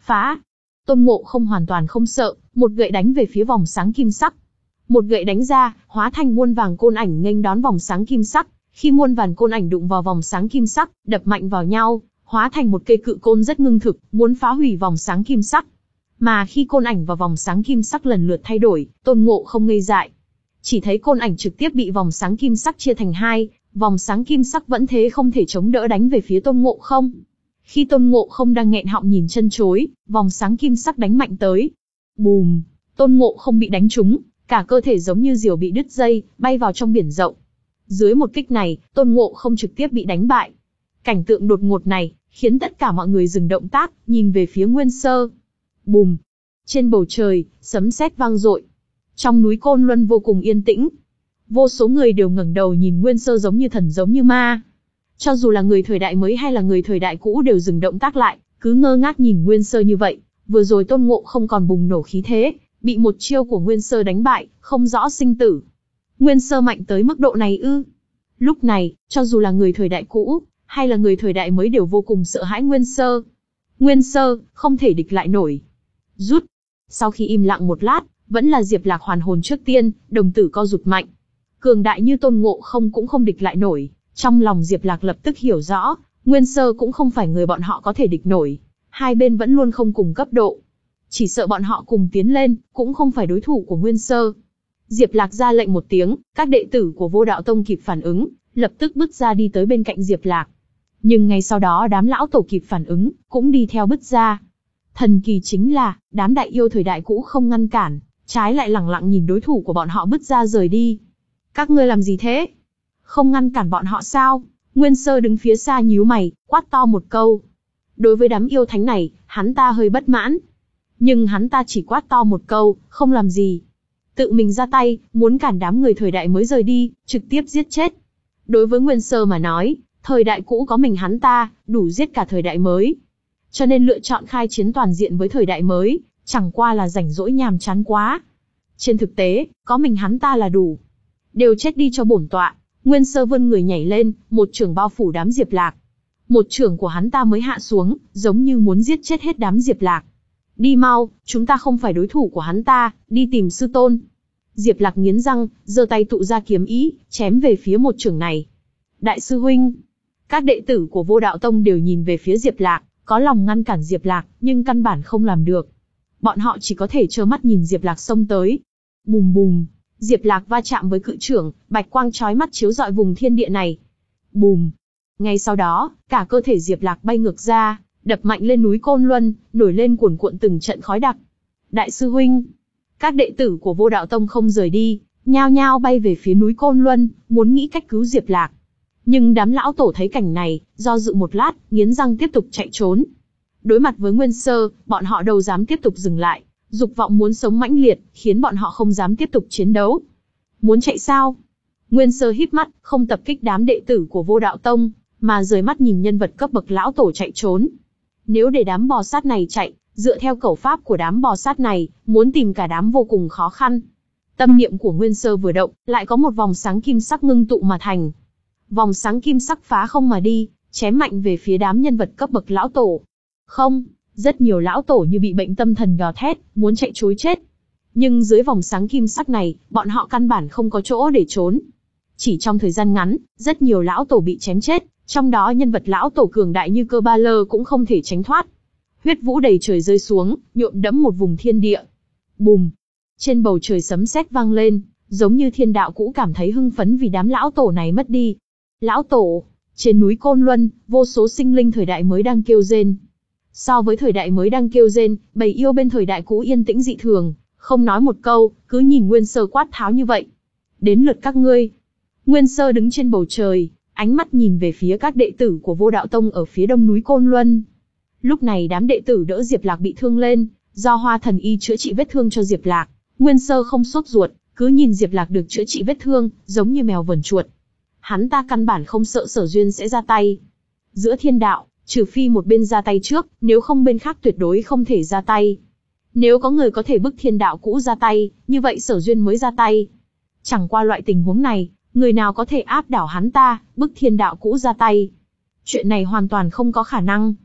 phá. Tôn Ngộ Không hoàn toàn không sợ, một gậy đánh về phía vòng sáng kim sắc. Một gậy đánh ra, hóa thành muôn vàng côn ảnh nghênh đón vòng sáng kim sắc. Khi muôn vàn côn ảnh đụng vào vòng sáng kim sắc, đập mạnh vào nhau, hóa thành một cây cự côn rất ngưng thực, muốn phá hủy vòng sáng kim sắc. Mà khi côn ảnh và vòng sáng kim sắc lần lượt thay đổi, Tôn Ngộ Không ngây dại. Chỉ thấy côn ảnh trực tiếp bị vòng sáng kim sắc chia thành hai, vòng sáng kim sắc vẫn thế không thể chống đỡ đánh về phía Tôn Ngộ Không. Khi Tôn Ngộ Không đang nghẹn họng nhìn chân chối, vòng sáng kim sắc đánh mạnh tới. Bùm! Tôn Ngộ Không bị đánh trúng, cả cơ thể giống như diều bị đứt dây, bay vào trong biển rộng. Dưới một kích này, Tôn Ngộ Không trực tiếp bị đánh bại. Cảnh tượng đột ngột này, khiến tất cả mọi người dừng động tác, nhìn về phía Nguyên Sơ. Bùm! Trên bầu trời, sấm sét vang dội. Trong núi Côn Luân vô cùng yên tĩnh. Vô số người đều ngẩng đầu nhìn Nguyên Sơ giống như thần giống như ma. Cho dù là người thời đại mới hay là người thời đại cũ đều dừng động tác lại, cứ ngơ ngác nhìn Nguyên Sơ như vậy. Vừa rồi Tôn Ngộ Không còn bùng nổ khí thế, bị một chiêu của Nguyên Sơ đánh bại, không rõ sinh tử. Nguyên Sơ mạnh tới mức độ này ư? Lúc này, cho dù là người thời đại cũ, hay là người thời đại mới đều vô cùng sợ hãi Nguyên Sơ. Nguyên Sơ, không thể địch lại nổi. Rút. Sau khi im lặng một lát, vẫn là Diệp Lạc hoàn hồn trước tiên, đồng tử co rụt mạnh. Cường đại như Tôn Ngộ Không cũng không địch lại nổi. Trong lòng Diệp Lạc lập tức hiểu rõ, Nguyên Sơ cũng không phải người bọn họ có thể địch nổi. Hai bên vẫn luôn không cùng cấp độ. Chỉ sợ bọn họ cùng tiến lên, cũng không phải đối thủ của Nguyên Sơ. Diệp Lạc ra lệnh một tiếng, các đệ tử của Vô Đạo Tông kịp phản ứng, lập tức bước ra đi tới bên cạnh Diệp Lạc. Nhưng ngay sau đó đám lão tổ kịp phản ứng, cũng đi theo bước ra. Thần kỳ chính là, đám đại yêu thời đại cũ không ngăn cản, trái lại lẳng lặng nhìn đối thủ của bọn họ bước ra rời đi. Các ngươi làm gì thế? Không ngăn cản bọn họ sao? Nguyên Sơ đứng phía xa nhíu mày, quát to một câu. Đối với đám yêu thánh này, hắn ta hơi bất mãn. Nhưng hắn ta chỉ quát to một câu, không làm gì. Tự mình ra tay, muốn cản đám người thời đại mới rời đi, trực tiếp giết chết. Đối với Nguyên Sơ mà nói, thời đại cũ có mình hắn ta, đủ giết cả thời đại mới. Cho nên lựa chọn khai chiến toàn diện với thời đại mới, chẳng qua là rảnh rỗi nhàm chán quá. Trên thực tế, có mình hắn ta là đủ. Đều chết đi cho bổn tọa. Nguyên Sơ vươn người nhảy lên, một chưởng bao phủ đám Diệp Lạc. Một chưởng của hắn ta mới hạ xuống, giống như muốn giết chết hết đám Diệp Lạc. Đi mau, chúng ta không phải đối thủ của hắn ta, đi tìm sư tôn. Diệp Lạc nghiến răng, giơ tay tụ ra kiếm ý, chém về phía một chưởng này. Đại sư huynh, các đệ tử của Vô Đạo Tông đều nhìn về phía Diệp Lạc, có lòng ngăn cản Diệp Lạc, nhưng căn bản không làm được. Bọn họ chỉ có thể trơ mắt nhìn Diệp Lạc xông tới. Bùm bùm, Diệp Lạc va chạm với cự chưởng, bạch quang chói mắt chiếu rọi vùng thiên địa này. Bùm. Ngay sau đó, cả cơ thể Diệp Lạc bay ngược ra, đập mạnh lên núi Côn Luân, nổi lên cuồn cuộn từng trận khói đặc. Đại sư huynh, các đệ tử của Vô Đạo Tông không rời đi, nhao nhao bay về phía núi Côn Luân, muốn nghĩ cách cứu Diệp Lạc. Nhưng đám lão tổ thấy cảnh này, do dự một lát, nghiến răng tiếp tục chạy trốn. Đối mặt với Nguyên Sơ, bọn họ đâu dám tiếp tục dừng lại, dục vọng muốn sống mãnh liệt, khiến bọn họ không dám tiếp tục chiến đấu. Muốn chạy sao? Nguyên Sơ híp mắt, không tập kích đám đệ tử của Vô Đạo Tông, mà rời mắt nhìn nhân vật cấp bậc lão tổ chạy trốn. Nếu để đám bò sát này chạy, dựa theo cẩu pháp của đám bò sát này, muốn tìm cả đám vô cùng khó khăn. Tâm niệm của Nguyên Sơ vừa động, lại có một vòng sáng kim sắc ngưng tụ mà thành. Vòng sáng kim sắc phá không mà đi, chém mạnh về phía đám nhân vật cấp bậc lão tổ. Không, rất nhiều lão tổ như bị bệnh tâm thần gào thét, muốn chạy trối chết. Nhưng dưới vòng sáng kim sắc này, bọn họ căn bản không có chỗ để trốn. Chỉ trong thời gian ngắn, rất nhiều lão tổ bị chém chết, trong đó nhân vật lão tổ cường đại như Cơ Ba Lơ cũng không thể tránh thoát. Huyết vũ đầy trời rơi xuống, nhuộm đẫm một vùng thiên địa. Bùm! Trên bầu trời sấm sét vang lên, giống như thiên đạo cũ cảm thấy hưng phấn vì đám lão tổ này mất đi. Lão tổ! Trên núi Côn Luân, vô số sinh linh thời đại mới đang kêu rên. So với thời đại mới đang kêu rên, bầy yêu bên thời đại cũ yên tĩnh dị thường, không nói một câu, cứ nhìn Nguyên Sơ quát tháo như vậy. Đến lượt các ngươi. Nguyên Sơ đứng trên bầu trời, ánh mắt nhìn về phía các đệ tử của Vô Đạo Tông ở phía đông núi Côn Luân. Lúc này đám đệ tử đỡ Diệp Lạc bị thương lên, do Hoa Thần Y chữa trị vết thương cho Diệp Lạc. Nguyên Sơ không sốt ruột, cứ nhìn Diệp Lạc được chữa trị vết thương, giống như mèo vờn chuột. Hắn ta căn bản không sợ Sở Duyên sẽ ra tay. Giữa thiên đạo, trừ phi một bên ra tay trước, nếu không bên khác tuyệt đối không thể ra tay. Nếu có người có thể bức thiên đạo cũ ra tay, như vậy Sở Duyên mới ra tay. Chẳng qua loại tình huống này, người nào có thể áp đảo hắn ta, bức thiên đạo cũ ra tay. Chuyện này hoàn toàn không có khả năng.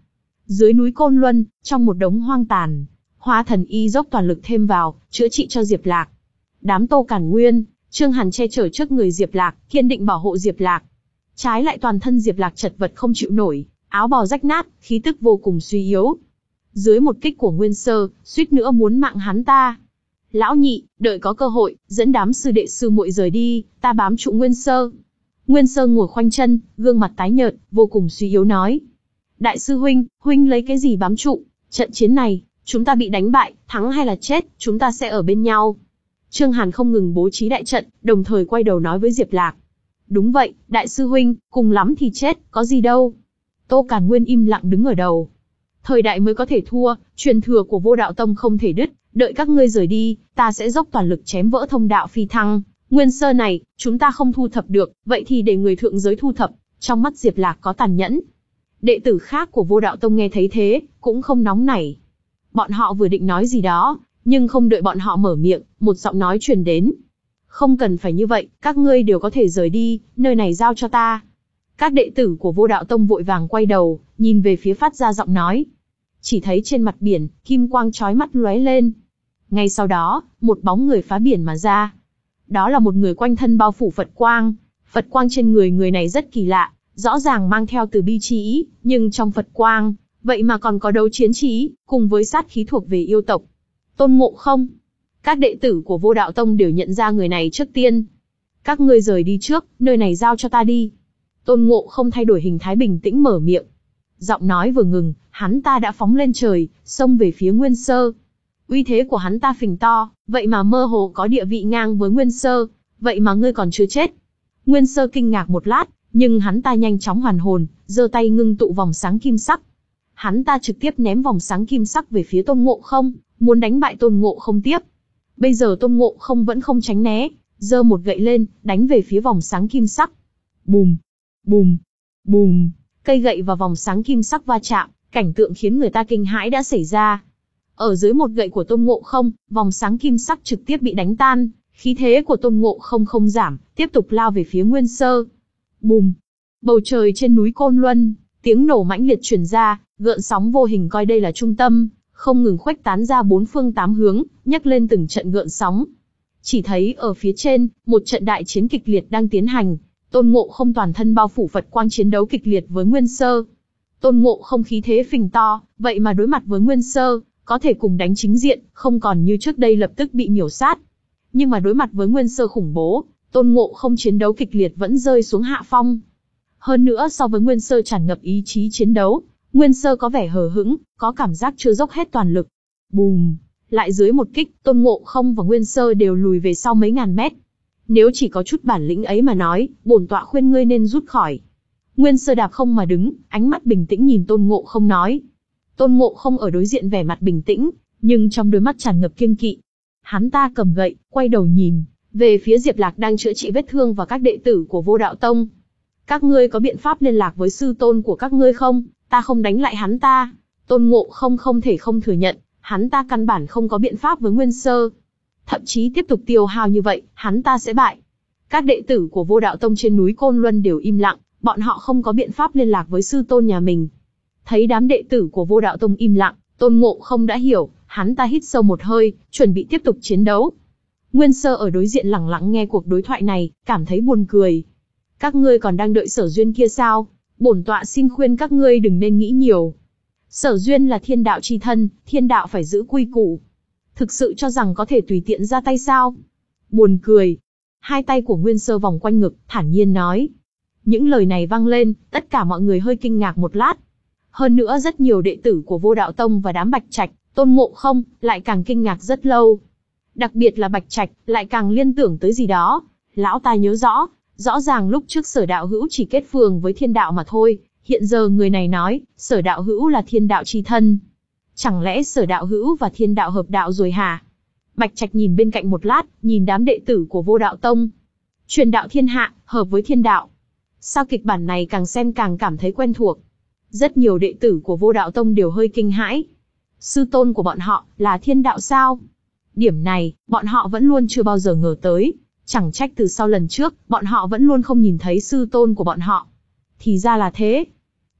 Dưới núi Côn Luân, trong một đống hoang tàn, Hoa Thần Y dốc toàn lực thêm vào, chữa trị cho Diệp Lạc. Đám Tô Cản Nguyên, Trương Hàn che chở trước người Diệp Lạc, kiên định bảo hộ Diệp Lạc. Trái lại toàn thân Diệp Lạc chật vật không chịu nổi, áo bào rách nát, khí tức vô cùng suy yếu. Dưới một kích của Nguyên Sơ, suýt nữa muốn mạng hắn ta. Lão nhị, đợi có cơ hội, dẫn đám sư đệ sư muội rời đi, ta bám trụ Nguyên Sơ. Nguyên Sơ ngồi khoanh chân, gương mặt tái nhợt, vô cùng suy yếu nói. Đại sư huynh, huynh lấy cái gì bám trụ? Trận chiến này, chúng ta bị đánh bại, thắng hay là chết, chúng ta sẽ ở bên nhau. Trương Hàn không ngừng bố trí đại trận, đồng thời quay đầu nói với Diệp Lạc. Đúng vậy, đại sư huynh, cùng lắm thì chết, có gì đâu. Tô Cản Nguyên im lặng đứng ở đầu. Thời đại mới có thể thua, truyền thừa của Vô Đạo Tông không thể đứt, đợi các ngươi rời đi, ta sẽ dốc toàn lực chém vỡ thông đạo phi thăng. Nguyên Sơ này, chúng ta không thu thập được, vậy thì để người thượng giới thu thập. Trong mắt Diệp Lạc có tàn nhẫn. Đệ tử khác của Vô Đạo Tông nghe thấy thế, cũng không nóng nảy. Bọn họ vừa định nói gì đó, nhưng không đợi bọn họ mở miệng, một giọng nói truyền đến. Không cần phải như vậy, các ngươi đều có thể rời đi, nơi này giao cho ta. Các đệ tử của Vô Đạo Tông vội vàng quay đầu, nhìn về phía phát ra giọng nói. Chỉ thấy trên mặt biển, kim quang chói mắt lóe lên. Ngay sau đó, một bóng người phá biển mà ra. Đó là một người quanh thân bao phủ Phật quang. Phật quang trên người người này rất kỳ lạ, rõ ràng mang theo từ bi chi ý, nhưng trong Phật quang, vậy mà còn có đấu chiến chi ý, cùng với sát khí thuộc về yêu tộc. Tôn Ngộ Không. Các đệ tử của Vô Đạo Tông đều nhận ra người này trước tiên. Các ngươi rời đi trước, nơi này giao cho ta đi. Tôn Ngộ Không thay đổi hình thái bình tĩnh mở miệng. Giọng nói vừa ngừng, hắn ta đã phóng lên trời, xông về phía Nguyên Sơ. Uy thế của hắn ta phình to, vậy mà mơ hồ có địa vị ngang với Nguyên Sơ, vậy mà ngươi còn chưa chết. Nguyên Sơ kinh ngạc một lát, nhưng hắn ta nhanh chóng hoàn hồn, giơ tay ngưng tụ vòng sáng kim sắc. Hắn ta trực tiếp ném vòng sáng kim sắc về phía Tôn Ngộ Không, muốn đánh bại Tôn Ngộ Không tiếp. Bây giờ Tôn Ngộ Không vẫn không tránh né, giơ một gậy lên, đánh về phía vòng sáng kim sắc. Bùm, bùm, bùm, cây gậy và vòng sáng kim sắc va chạm, cảnh tượng khiến người ta kinh hãi đã xảy ra. Ở dưới một gậy của Tôn Ngộ Không, vòng sáng kim sắc trực tiếp bị đánh tan, khí thế của Tôn Ngộ Không không giảm, tiếp tục lao về phía Nguyên Sơ. Bùm, bầu trời trên núi Côn Luân, tiếng nổ mãnh liệt truyền ra, gợn sóng vô hình coi đây là trung tâm, không ngừng khuếch tán ra bốn phương tám hướng, nhấc lên từng trận gợn sóng. Chỉ thấy ở phía trên, một trận đại chiến kịch liệt đang tiến hành. Tôn Ngộ Không toàn thân bao phủ Phật quang chiến đấu kịch liệt với Nguyên Sơ. Tôn Ngộ Không khí thế phình to, vậy mà đối mặt với Nguyên Sơ, có thể cùng đánh chính diện, không còn như trước đây lập tức bị miểu sát. Nhưng mà đối mặt với Nguyên Sơ khủng bố, Tôn Ngộ Không chiến đấu kịch liệt vẫn rơi xuống hạ phong. Hơn nữa so với Nguyên Sơ tràn ngập ý chí chiến đấu, Nguyên Sơ có vẻ hờ hững, có cảm giác chưa dốc hết toàn lực. Bùm, lại dưới một kích, Tôn Ngộ Không và Nguyên Sơ đều lùi về sau mấy ngàn mét. Nếu chỉ có chút bản lĩnh ấy mà nói, bổn tọa khuyên ngươi nên rút khỏi. Nguyên Sơ đạp không mà đứng, ánh mắt bình tĩnh nhìn Tôn Ngộ Không nói. Tôn Ngộ Không ở đối diện vẻ mặt bình tĩnh, nhưng trong đôi mắt tràn ngập kiêng kỵ. Hắn ta cầm gậy, quay đầu nhìn về phía Diệp Lạc đang chữa trị vết thương và các đệ tử của Vô Đạo Tông. Các ngươi có biện pháp liên lạc với sư tôn của các ngươi không? Ta không đánh lại hắn ta. Tôn Ngộ Không không thể không thừa nhận, hắn ta căn bản không có biện pháp với Nguyên Sơ. Thậm chí tiếp tục tiêu hao như vậy, hắn ta sẽ bại. Các đệ tử của Vô Đạo Tông trên núi Côn Luân đều im lặng, bọn họ không có biện pháp liên lạc với sư tôn nhà mình. Thấy đám đệ tử của Vô Đạo Tông im lặng, Tôn Ngộ Không đã hiểu, hắn ta hít sâu một hơi, chuẩn bị tiếp tục chiến đấu. Nguyên Sơ ở đối diện lẳng lặng nghe cuộc đối thoại này, cảm thấy buồn cười. Các ngươi còn đang đợi Sở Duyên kia sao? Bổn tọa xin khuyên các ngươi đừng nên nghĩ nhiều. Sở Duyên là thiên đạo chi thân, thiên đạo phải giữ quy củ. Thực sự cho rằng có thể tùy tiện ra tay sao? Buồn cười. Hai tay của Nguyên Sơ vòng quanh ngực, thản nhiên nói. Những lời này vang lên, tất cả mọi người hơi kinh ngạc một lát. Hơn nữa rất nhiều đệ tử của Vô Đạo Tông và đám Bạch Trạch, Tôn Ngộ Không, lại càng kinh ngạc rất lâu. Đặc biệt là Bạch Trạch, lại càng liên tưởng tới gì đó. Lão ta nhớ rõ, rõ ràng lúc trước Sở Đạo Hữu chỉ kết phường với thiên đạo mà thôi, hiện giờ người này nói, Sở Đạo Hữu là thiên đạo chi thân. Chẳng lẽ Sở Đạo Hữu và thiên đạo hợp đạo rồi hả? Bạch Trạch nhìn bên cạnh một lát, nhìn đám đệ tử của Vô Đạo Tông. Truyền đạo thiên hạ, hợp với thiên đạo. Sao kịch bản này càng xem càng cảm thấy quen thuộc. Rất nhiều đệ tử của Vô Đạo Tông đều hơi kinh hãi. Sư tôn của bọn họ là thiên đạo sao? Điểm này, bọn họ vẫn luôn chưa bao giờ ngờ tới. Chẳng trách từ sau lần trước, bọn họ vẫn luôn không nhìn thấy sư tôn của bọn họ. Thì ra là thế.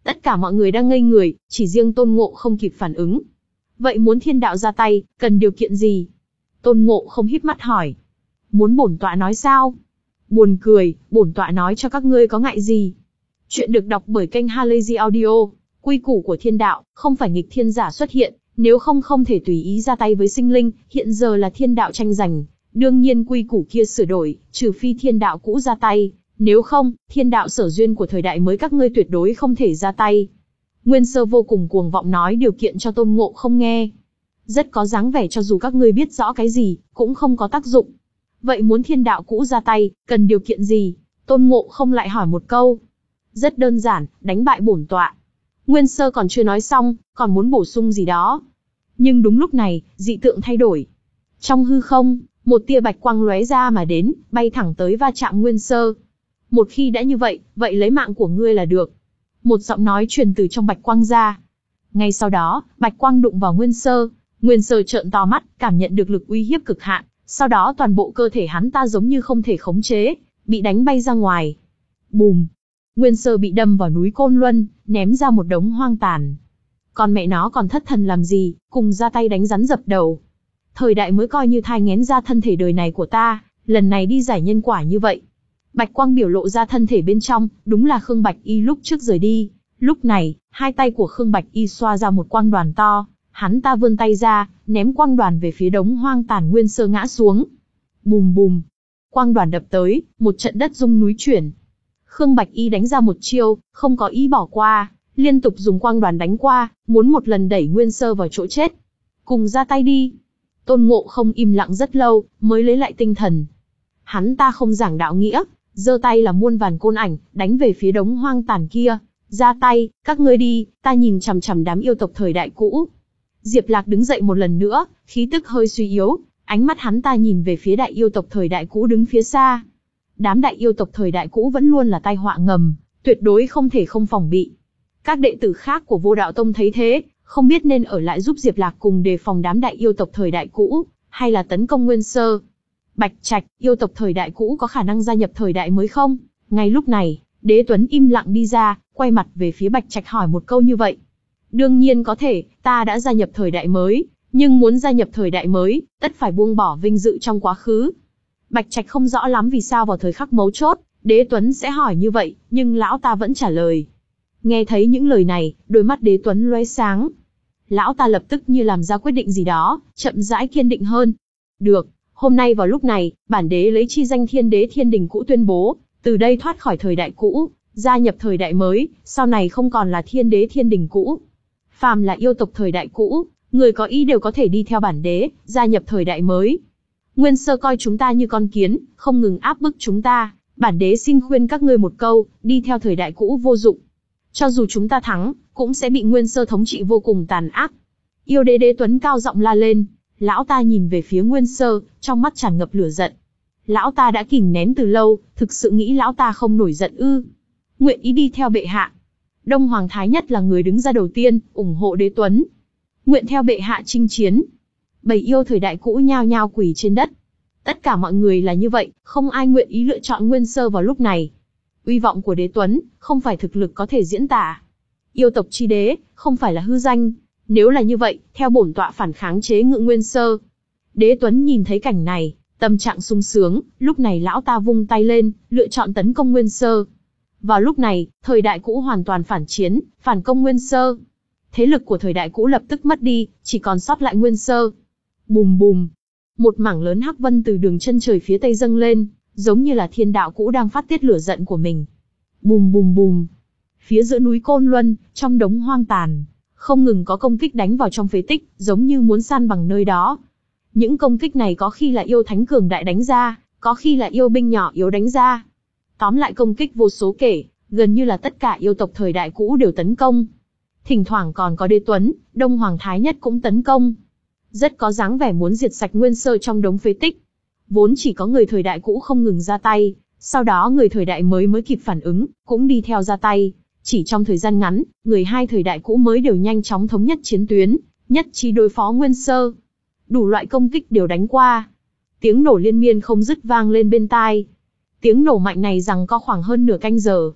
Tất cả mọi người đang ngây người, chỉ riêng Tôn Ngộ không kịp phản ứng. Vậy muốn thiên đạo ra tay, cần điều kiện gì? Tôn Ngộ không híp mắt hỏi. Muốn bổn tọa nói sao? Buồn cười, bổn tọa nói cho các ngươi có ngại gì? Chuyện được đọc bởi kênh Halazy Audio. Quy củ của thiên đạo, không phải nghịch thiên giả xuất hiện, nếu không không thể tùy ý ra tay với sinh linh, hiện giờ là thiên đạo tranh giành. Đương nhiên quy củ kia sửa đổi, trừ phi thiên đạo cũ ra tay, nếu không, thiên đạo sở duyên của thời đại mới các ngươi tuyệt đối không thể ra tay. Nguyên Sơ vô cùng cuồng vọng nói điều kiện cho Tôn Ngộ không nghe. Rất có dáng vẻ cho dù các ngươi biết rõ cái gì, cũng không có tác dụng. Vậy muốn thiên đạo cũ ra tay, cần điều kiện gì? Tôn Ngộ không lại hỏi một câu. Rất đơn giản, đánh bại bổn tọa. Nguyên Sơ còn chưa nói xong, còn muốn bổ sung gì đó. Nhưng đúng lúc này, dị tượng thay đổi. Trong hư không, một tia bạch quang lóe ra mà đến, bay thẳng tới va chạm Nguyên Sơ. Một khi đã như vậy, vậy lấy mạng của ngươi là được. Một giọng nói truyền từ trong bạch quang ra. Ngay sau đó, bạch quang đụng vào Nguyên Sơ. Nguyên Sơ trợn to mắt, cảm nhận được lực uy hiếp cực hạn. Sau đó toàn bộ cơ thể hắn ta giống như không thể khống chế, bị đánh bay ra ngoài. Bùm! Nguyên Sơ bị đâm vào núi Côn Luân, ném ra một đống hoang tàn. Còn mẹ nó còn thất thần làm gì, cùng ra tay đánh rắn dập đầu. Thời đại mới coi như thai nghén ra thân thể đời này của ta, lần này đi giải nhân quả như vậy. Bạch quang biểu lộ ra thân thể bên trong, đúng là Khương Bạch Y lúc trước rời đi. Lúc này, hai tay của Khương Bạch Y xoa ra một quang đoàn to, hắn ta vươn tay ra, ném quang đoàn về phía đống hoang tàn Nguyên Sơ ngã xuống. Bùm bùm, quang đoàn đập tới, một trận đất rung núi chuyển. Khương Bạch Y đánh ra một chiêu, không có ý bỏ qua, liên tục dùng quang đoàn đánh qua, muốn một lần đẩy Nguyên Sơ vào chỗ chết. Cùng ra tay đi. Tôn Ngộ không im lặng rất lâu, mới lấy lại tinh thần. Hắn ta không giảng đạo nghĩa, giơ tay là muôn vàn côn ảnh, đánh về phía đống hoang tàn kia. Ra tay, các ngươi đi, ta nhìn chằm chằm đám yêu tộc thời đại cũ. Diệp Lạc đứng dậy một lần nữa, khí tức hơi suy yếu, ánh mắt hắn ta nhìn về phía đại yêu tộc thời đại cũ đứng phía xa. Đám đại yêu tộc thời đại cũ vẫn luôn là tai họa ngầm, tuyệt đối không thể không phòng bị. Các đệ tử khác của Vô Đạo Tông thấy thế, không biết nên ở lại giúp Diệp Lạc cùng đề phòng đám đại yêu tộc thời đại cũ, hay là tấn công Nguyên Sơ. Bạch Trạch, yêu tộc thời đại cũ có khả năng gia nhập thời đại mới không? Ngay lúc này, Đế Tuấn im lặng đi ra, quay mặt về phía Bạch Trạch hỏi một câu như vậy. Đương nhiên có thể, ta đã gia nhập thời đại mới, nhưng muốn gia nhập thời đại mới, tất phải buông bỏ vinh dự trong quá khứ. Bạch Trạch không rõ lắm vì sao vào thời khắc mấu chốt, Đế Tuấn sẽ hỏi như vậy, nhưng lão ta vẫn trả lời. Nghe thấy những lời này, đôi mắt Đế Tuấn lóe sáng. Lão ta lập tức như làm ra quyết định gì đó, chậm rãi kiên định hơn. Được, hôm nay vào lúc này, bản đế lấy chi danh Thiên Đế Thiên Đình cũ tuyên bố, từ đây thoát khỏi thời đại cũ, gia nhập thời đại mới, sau này không còn là Thiên Đế Thiên Đình cũ. Phàm là yêu tộc thời đại cũ, người có ý đều có thể đi theo bản đế, gia nhập thời đại mới. Nguyên Sơ coi chúng ta như con kiến, không ngừng áp bức chúng ta, bản đế xin khuyên các ngươi một câu, đi theo thời đại cũ vô dụng. Cho dù chúng ta thắng, cũng sẽ bị Nguyên Sơ thống trị vô cùng tàn ác. Yêu đế Đế Tuấn cao giọng la lên, lão ta nhìn về phía Nguyên Sơ, trong mắt tràn ngập lửa giận. Lão ta đã kìm nén từ lâu, thực sự nghĩ lão ta không nổi giận ư? Nguyện ý đi theo bệ hạ. Đông Hoàng Thái Nhất là người đứng ra đầu tiên, ủng hộ Đế Tuấn. Nguyện theo bệ hạ chinh chiến. Bầy yêu thời đại cũ nhao nhao quỳ trên đất. Tất cả mọi người là như vậy, không ai nguyện ý lựa chọn Nguyên Sơ vào lúc này. Uy vọng của Đế Tuấn, không phải thực lực có thể diễn tả. Yêu tộc chi đế, không phải là hư danh. Nếu là như vậy, theo bổn tọa phản kháng chế ngự Nguyên Sơ. Đế Tuấn nhìn thấy cảnh này, tâm trạng sung sướng, lúc này lão ta vung tay lên, lựa chọn tấn công Nguyên Sơ. Vào lúc này, thời đại cũ hoàn toàn phản chiến, phản công Nguyên Sơ. Thế lực của thời đại cũ lập tức mất đi, chỉ còn sót lại Nguyên Sơ. Bùm bùm. Một mảng lớn hắc vân từ đường chân trời phía tây dâng lên, giống như là thiên đạo cũ đang phát tiết lửa giận của mình. Bùm bùm bùm. Phía giữa núi Côn Luân, trong đống hoang tàn, không ngừng có công kích đánh vào trong phế tích, giống như muốn san bằng nơi đó. Những công kích này có khi là yêu thánh cường đại đánh ra, có khi là yêu binh nhỏ yếu đánh ra. Tóm lại công kích vô số kể, gần như là tất cả yêu tộc thời đại cũ đều tấn công. Thỉnh thoảng còn có Đế Tuấn, Đông Hoàng Thái Nhất cũng tấn công. Rất có dáng vẻ muốn diệt sạch Nguyên Sơ trong đống phế tích. Vốn chỉ có người thời đại cũ không ngừng ra tay, sau đó người thời đại mới mới kịp phản ứng, cũng đi theo ra tay. Chỉ trong thời gian ngắn, người hai thời đại cũ mới đều nhanh chóng thống nhất chiến tuyến, nhất trí đối phó Nguyên Sơ. Đủ loại công kích đều đánh qua. Tiếng nổ liên miên không dứt vang lên bên tai. Tiếng nổ mạnh này giằng co khoảng hơn nửa canh giờ.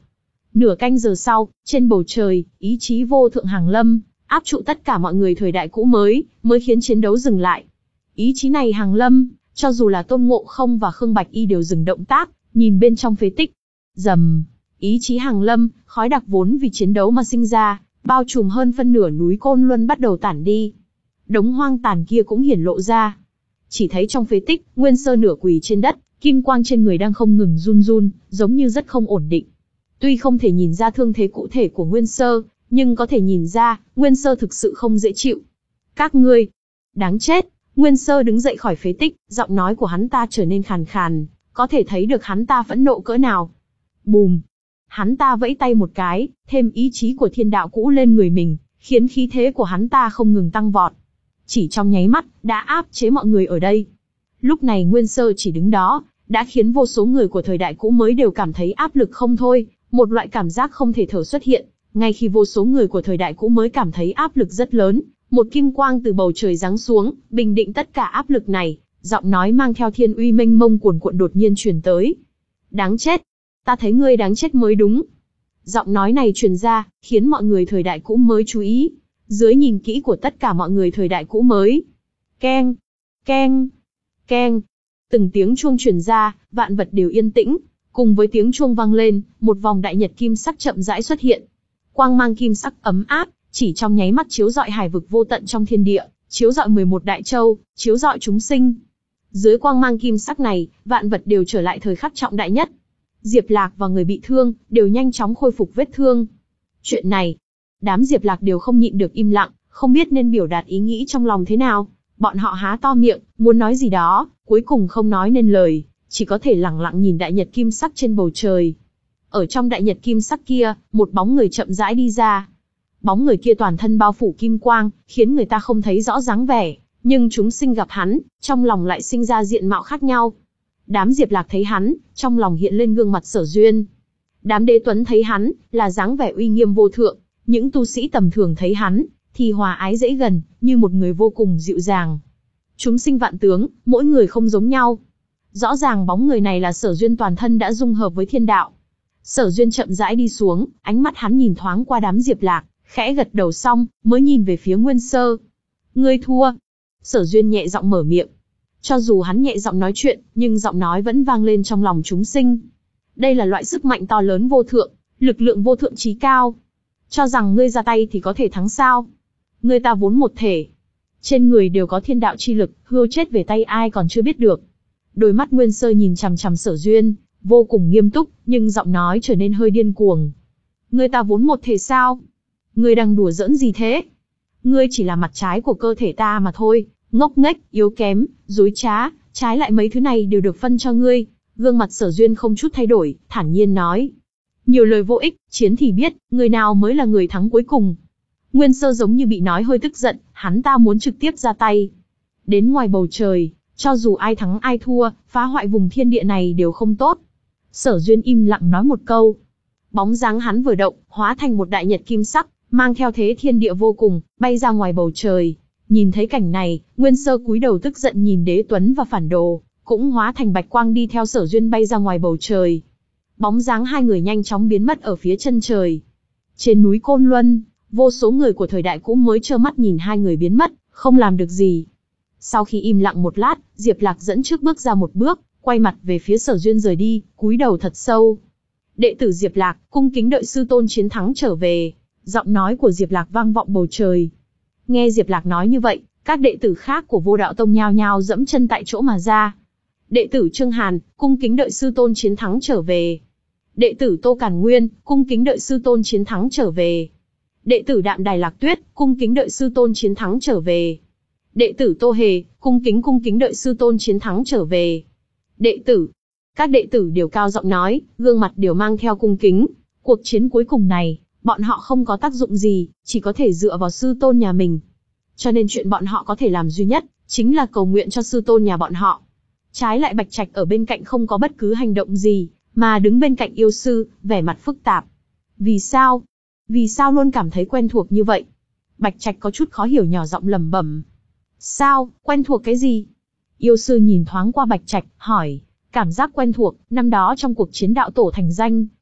Nửa canh giờ sau, trên bầu trời, ý chí vô thượng hàng lâm, áp trụ tất cả mọi người thời đại cũ mới, mới khiến chiến đấu dừng lại. Ý chí này hàng lâm, cho dù là Tôn Ngộ Không và Khương Bạch Y đều dừng động tác, nhìn bên trong phế tích. Rầm, ý chí hàng lâm, khói đặc vốn vì chiến đấu mà sinh ra, bao trùm hơn phân nửa núi Côn Luân bắt đầu tản đi. Đống hoang tàn kia cũng hiển lộ ra. Chỉ thấy trong phế tích, Nguyên Sơ nửa quỳ trên đất, kim quang trên người đang không ngừng run run, giống như rất không ổn định. Tuy không thể nhìn ra thương thế cụ thể của Nguyên Sơ, nhưng có thể nhìn ra, Nguyên Sơ thực sự không dễ chịu. Các ngươi, đáng chết! Nguyên Sơ đứng dậy khỏi phế tích, giọng nói của hắn ta trở nên khàn khàn, có thể thấy được hắn ta phẫn nộ cỡ nào. Bùm! Hắn ta vẫy tay một cái, thêm ý chí của thiên đạo cũ lên người mình, khiến khí thế của hắn ta không ngừng tăng vọt. Chỉ trong nháy mắt, đã áp chế mọi người ở đây. Lúc này Nguyên Sơ chỉ đứng đó, đã khiến vô số người của thời đại cũ mới đều cảm thấy áp lực không thôi, một loại cảm giác không thể thở xuất hiện. Ngay khi vô số người của thời đại cũ mới cảm thấy áp lực rất lớn, một kim quang từ bầu trời giáng xuống, bình định tất cả áp lực này, giọng nói mang theo thiên uy mênh mông cuồn cuộn đột nhiên truyền tới. Đáng chết! Ta thấy ngươi đáng chết mới đúng. Giọng nói này truyền ra, khiến mọi người thời đại cũ mới chú ý. Dưới nhìn kỹ của tất cả mọi người thời đại cũ mới. Keng! Keng! Keng! Từng tiếng chuông truyền ra, vạn vật đều yên tĩnh. Cùng với tiếng chuông vang lên, một vòng đại nhật kim sắc chậm rãi xuất hiện. Quang mang kim sắc ấm áp, chỉ trong nháy mắt chiếu rọi hải vực vô tận trong thiên địa, chiếu rọi mười một đại châu, chiếu rọi chúng sinh. Dưới quang mang kim sắc này, vạn vật đều trở lại thời khắc trọng đại nhất. Diệp Lạc và người bị thương, đều nhanh chóng khôi phục vết thương. Chuyện này, đám Diệp Lạc đều không nhịn được im lặng, không biết nên biểu đạt ý nghĩ trong lòng thế nào. Bọn họ há to miệng, muốn nói gì đó, cuối cùng không nói nên lời, chỉ có thể lẳng lặng nhìn đại nhật kim sắc trên bầu trời. Ở trong đại nhật kim sắc kia, một bóng người chậm rãi đi ra. Bóng người kia toàn thân bao phủ kim quang, khiến người ta không thấy rõ dáng vẻ, nhưng chúng sinh gặp hắn, trong lòng lại sinh ra diện mạo khác nhau. Đám Diệp Lạc thấy hắn, trong lòng hiện lên gương mặt Sở Duyên. Đám Đế Tuấn thấy hắn, là dáng vẻ uy nghiêm vô thượng. Những tu sĩ tầm thường thấy hắn, thì hòa ái dễ gần, như một người vô cùng dịu dàng. Chúng sinh vạn tướng, mỗi người không giống nhau. Rõ ràng bóng người này là Sở Duyên toàn thân đã dung hợp với thiên đạo. Sở Duyên chậm rãi đi xuống, ánh mắt hắn nhìn thoáng qua đám Diệp Lạc, khẽ gật đầu xong, mới nhìn về phía Nguyên Sơ. Ngươi thua. Sở Duyên nhẹ giọng mở miệng. Cho dù hắn nhẹ giọng nói chuyện, nhưng giọng nói vẫn vang lên trong lòng chúng sinh. Đây là loại sức mạnh to lớn vô thượng, lực lượng vô thượng chí cao. Cho rằng ngươi ra tay thì có thể thắng sao? Ngươi ta vốn một thể. Trên người đều có thiên đạo chi lực, hưu chết về tay ai còn chưa biết được. Đôi mắt Nguyên Sơ nhìn chằm chằm Sở Duyên, vô cùng nghiêm túc, nhưng giọng nói trở nên hơi điên cuồng. Ngươi ta vốn một thể sao? Ngươi đang đùa giỡn gì thế? Ngươi chỉ là mặt trái của cơ thể ta mà thôi, ngốc nghếch, yếu kém, dối trá, trái lại mấy thứ này đều được phân cho ngươi. Gương mặt Sở Duyên không chút thay đổi, thản nhiên nói. Nhiều lời vô ích, chiến thì biết, người nào mới là người thắng cuối cùng. Nguyên Sơ giống như bị nói hơi tức giận, hắn ta muốn trực tiếp ra tay. Đến ngoài bầu trời, cho dù ai thắng ai thua, phá hoại vùng thiên địa này đều không tốt. Sở Duyên im lặng nói một câu. Bóng dáng hắn vừa động, hóa thành một đại nhật kim sắc, mang theo thế thiên địa vô cùng, bay ra ngoài bầu trời. Nhìn thấy cảnh này, Nguyên Sơ cúi đầu tức giận nhìn Đế Tuấn và Phản Đồ, cũng hóa thành bạch quang đi theo Sở Duyên bay ra ngoài bầu trời. Bóng dáng hai người nhanh chóng biến mất ở phía chân trời. Trên núi Côn Luân, vô số người của thời đại cũ mới trơ mắt nhìn hai người biến mất, không làm được gì. Sau khi im lặng một lát, Diệp Lạc dẫn trước bước ra một bước, quay mặt về phía Sở Duyên rời đi, cúi đầu thật sâu. Đệ tử Diệp Lạc, cung kính đợi sư tôn chiến thắng trở về. Giọng nói của Diệp Lạc vang vọng bầu trời. Nghe Diệp Lạc nói như vậy, các đệ tử khác của Vô Đạo Tông nhao nhao dẫm chân tại chỗ mà ra. Đệ tử Trương Hàn, cung kính đợi sư tôn chiến thắng trở về. Đệ tử Tô Càn Nguyên, cung kính đợi sư tôn chiến thắng trở về. Đệ tử Đạm Đài Lạc Tuyết, cung kính đợi sư tôn chiến thắng trở về. Đệ tử Tô Hề, cung kính cung kính đợi sư tôn chiến thắng trở về. Đệ tử, các đệ tử đều cao giọng nói, gương mặt đều mang theo cung kính. Cuộc chiến cuối cùng này, bọn họ không có tác dụng gì, chỉ có thể dựa vào sư tôn nhà mình. Cho nên chuyện bọn họ có thể làm duy nhất, chính là cầu nguyện cho sư tôn nhà bọn họ. Trái lại Bạch Trạch ở bên cạnh không có bất cứ hành động gì, mà đứng bên cạnh yêu sư, vẻ mặt phức tạp. Vì sao? Vì sao luôn cảm thấy quen thuộc như vậy? Bạch Trạch có chút khó hiểu nhỏ giọng lẩm bẩm. Sao, quen thuộc cái gì? Yêu sư nhìn thoáng qua Bạch Trạch, hỏi. Cảm giác quen thuộc, năm đó trong cuộc chiến đạo tổ thành danh,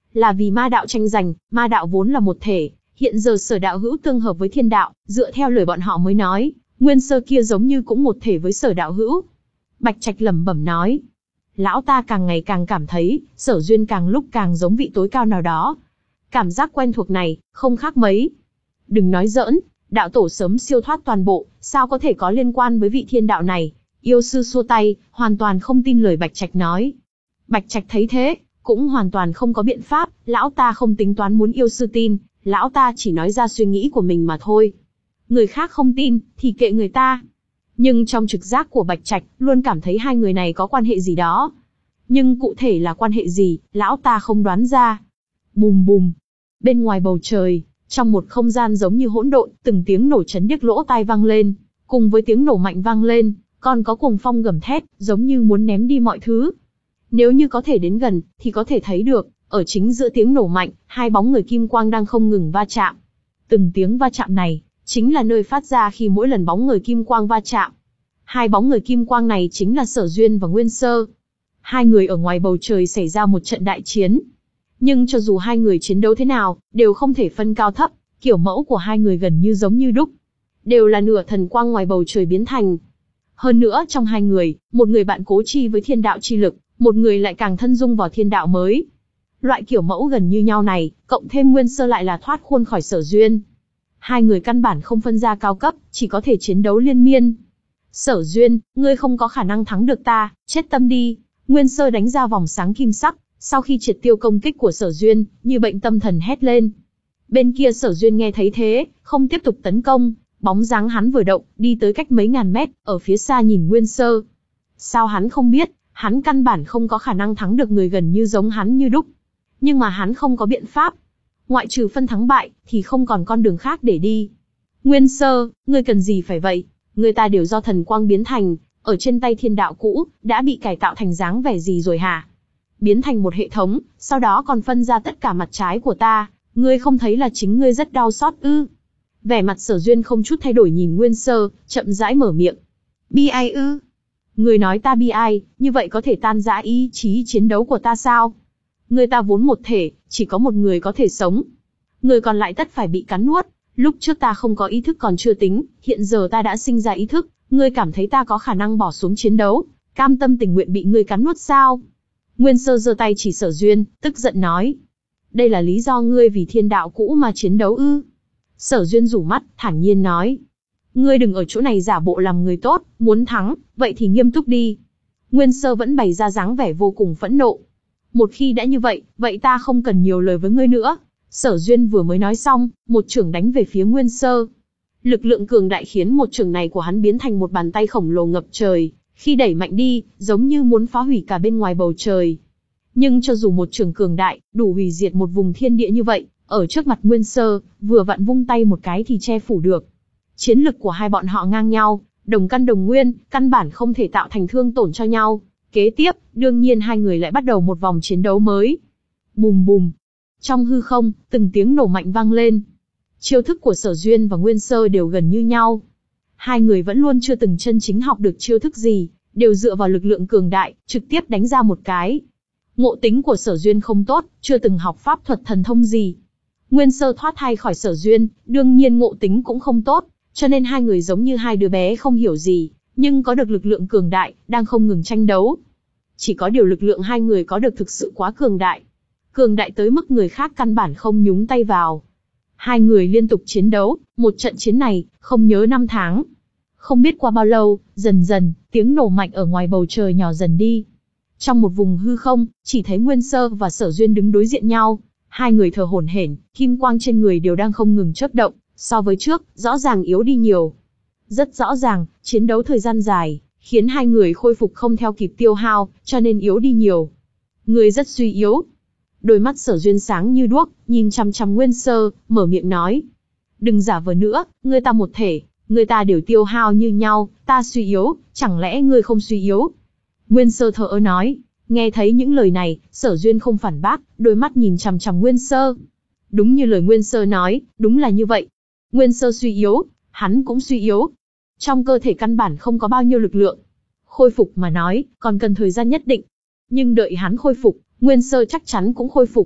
Là vì ma đạo tranh giành, ma đạo vốn là một thể, hiện giờ Sở đạo hữu tương hợp với thiên đạo, dựa theo lời bọn họ mới nói, Nguyên Sơ kia giống như cũng một thể với Sở đạo hữu. Bạch Trạch lẩm bẩm nói. Lão ta càng ngày càng cảm thấy, Sở Duyên càng lúc càng giống vị tối cao nào đó. Cảm giác quen thuộc này, không khác mấy. Đừng nói giỡn, đạo tổ sớm siêu thoát toàn bộ, sao có thể có liên quan với vị thiên đạo này? Yêu sư xua tay, hoàn toàn không tin lời Bạch Trạch nói. Bạch Trạch thấy thế, cũng hoàn toàn không có biện pháp, lão ta không tính toán muốn yêu sư tin, lão ta chỉ nói ra suy nghĩ của mình mà thôi. Người khác không tin, thì kệ người ta. Nhưng trong trực giác của Bạch Trạch, luôn cảm thấy hai người này có quan hệ gì đó. Nhưng cụ thể là quan hệ gì, lão ta không đoán ra. Bùm bùm. Bên ngoài bầu trời, trong một không gian giống như hỗn độn, từng tiếng nổ chấn điếc lỗ tai vang lên. Cùng với tiếng nổ mạnh vang lên, còn có cuồng phong gầm thét, giống như muốn ném đi mọi thứ. Nếu như có thể đến gần, thì có thể thấy được, ở chính giữa tiếng nổ mạnh, hai bóng người kim quang đang không ngừng va chạm. Từng tiếng va chạm này, chính là nơi phát ra khi mỗi lần bóng người kim quang va chạm. Hai bóng người kim quang này chính là Sở Duyên và Nguyên Sơ. Hai người ở ngoài bầu trời xảy ra một trận đại chiến. Nhưng cho dù hai người chiến đấu thế nào, đều không thể phân cao thấp, kiểu mẫu của hai người gần như giống như đúc. Đều là nửa thần quang ngoài bầu trời biến thành. Hơn nữa trong hai người, một người bạn cố chi với thiên đạo chi lực, một người lại càng thân dung vào thiên đạo mới. Loại kiểu mẫu gần như nhau này, cộng thêm Nguyên Sơ lại là thoát khuôn khỏi Sở Duyên. Hai người căn bản không phân ra cao cấp, chỉ có thể chiến đấu liên miên. Sở Duyên, ngươi không có khả năng thắng được ta, chết tâm đi. Nguyên Sơ đánh ra vòng sáng kim sắc, sau khi triệt tiêu công kích của Sở Duyên, như bệnh tâm thần hét lên. Bên kia Sở Duyên nghe thấy thế, không tiếp tục tấn công, bóng dáng hắn vừa động, đi tới cách mấy ngàn mét, ở phía xa nhìn Nguyên Sơ. Sao hắn không biết, hắn căn bản không có khả năng thắng được người gần như giống hắn như đúc. Nhưng mà hắn không có biện pháp. Ngoại trừ phân thắng bại, thì không còn con đường khác để đi. Nguyên Sơ, ngươi cần gì phải vậy? Người ta đều do thần quang biến thành, ở trên tay thiên đạo cũ, đã bị cải tạo thành dáng vẻ gì rồi hả? Biến thành một hệ thống, sau đó còn phân ra tất cả mặt trái của ta, ngươi không thấy là chính ngươi rất đau xót ư? Vẻ mặt Sở Duyên không chút thay đổi nhìn Nguyên Sơ, chậm rãi mở miệng. Bi ai ư? Ngươi nói ta bi ai, như vậy có thể tan rã ý chí chiến đấu của ta sao? Người ta vốn một thể, chỉ có một người có thể sống. Người còn lại tất phải bị cắn nuốt. Lúc trước ta không có ý thức còn chưa tính, hiện giờ ta đã sinh ra ý thức. Ngươi cảm thấy ta có khả năng bỏ xuống chiến đấu, cam tâm tình nguyện bị ngươi cắn nuốt sao? Nguyên Sơ giơ tay chỉ Sở Duyên, tức giận nói. Đây là lý do ngươi vì thiên đạo cũ mà chiến đấu ư? Sở Duyên rủ mắt, thản nhiên nói. Ngươi đừng ở chỗ này giả bộ làm người tốt, muốn thắng, vậy thì nghiêm túc đi. Nguyên Sơ vẫn bày ra dáng vẻ vô cùng phẫn nộ. Một khi đã như vậy, vậy ta không cần nhiều lời với ngươi nữa. Sở Duyên vừa mới nói xong, một chưởng đánh về phía Nguyên Sơ. Lực lượng cường đại khiến một chưởng này của hắn biến thành một bàn tay khổng lồ ngập trời, khi đẩy mạnh đi, giống như muốn phá hủy cả bên ngoài bầu trời. Nhưng cho dù một chưởng cường đại, đủ hủy diệt một vùng thiên địa như vậy, ở trước mặt Nguyên Sơ, vừa vặn vung tay một cái thì che phủ được. Chiến lực của hai bọn họ ngang nhau, đồng căn đồng nguyên, căn bản không thể tạo thành thương tổn cho nhau. Kế tiếp, đương nhiên hai người lại bắt đầu một vòng chiến đấu mới. Bùm bùm. Trong hư không, từng tiếng nổ mạnh vang lên. Chiêu thức của Sở Duyên và Nguyên Sơ đều gần như nhau. Hai người vẫn luôn chưa từng chân chính học được chiêu thức gì, đều dựa vào lực lượng cường đại, trực tiếp đánh ra một cái. Ngộ tính của Sở Duyên không tốt, chưa từng học pháp thuật thần thông gì. Nguyên Sơ thoát thai khỏi Sở Duyên, đương nhiên ngộ tính cũng không tốt, cho nên hai người giống như hai đứa bé không hiểu gì, nhưng có được lực lượng cường đại, đang không ngừng tranh đấu. Chỉ có điều lực lượng hai người có được thực sự quá cường đại. Cường đại tới mức người khác căn bản không nhúng tay vào. Hai người liên tục chiến đấu, một trận chiến này, không nhớ năm tháng. Không biết qua bao lâu, dần dần, tiếng nổ mạnh ở ngoài bầu trời nhỏ dần đi. Trong một vùng hư không, chỉ thấy Nguyên Sơ và Sở Duyên đứng đối diện nhau. Hai người thở hổn hển, kim quang trên người đều đang không ngừng chớp động, so với trước, rõ ràng yếu đi nhiều. Rất rõ ràng, chiến đấu thời gian dài, khiến hai người khôi phục không theo kịp tiêu hao, cho nên yếu đi nhiều. Người rất suy yếu. Đôi mắt Sở Duyên sáng như đuốc, nhìn chằm chằm Nguyên Sơ, mở miệng nói. Đừng giả vờ nữa, người ta một thể, người ta đều tiêu hao như nhau, ta suy yếu, chẳng lẽ ngươi không suy yếu? Nguyên Sơ thờ ơ nói. Nghe thấy những lời này, Sở Duyên không phản bác, đôi mắt nhìn chằm chằm Nguyên Sơ. Đúng như lời Nguyên Sơ nói, đúng là như vậy. Nguyên Sơ suy yếu, hắn cũng suy yếu. Trong cơ thể căn bản không có bao nhiêu lực lượng. Khôi phục mà nói, còn cần thời gian nhất định. Nhưng đợi hắn khôi phục, Nguyên Sơ chắc chắn cũng khôi phục.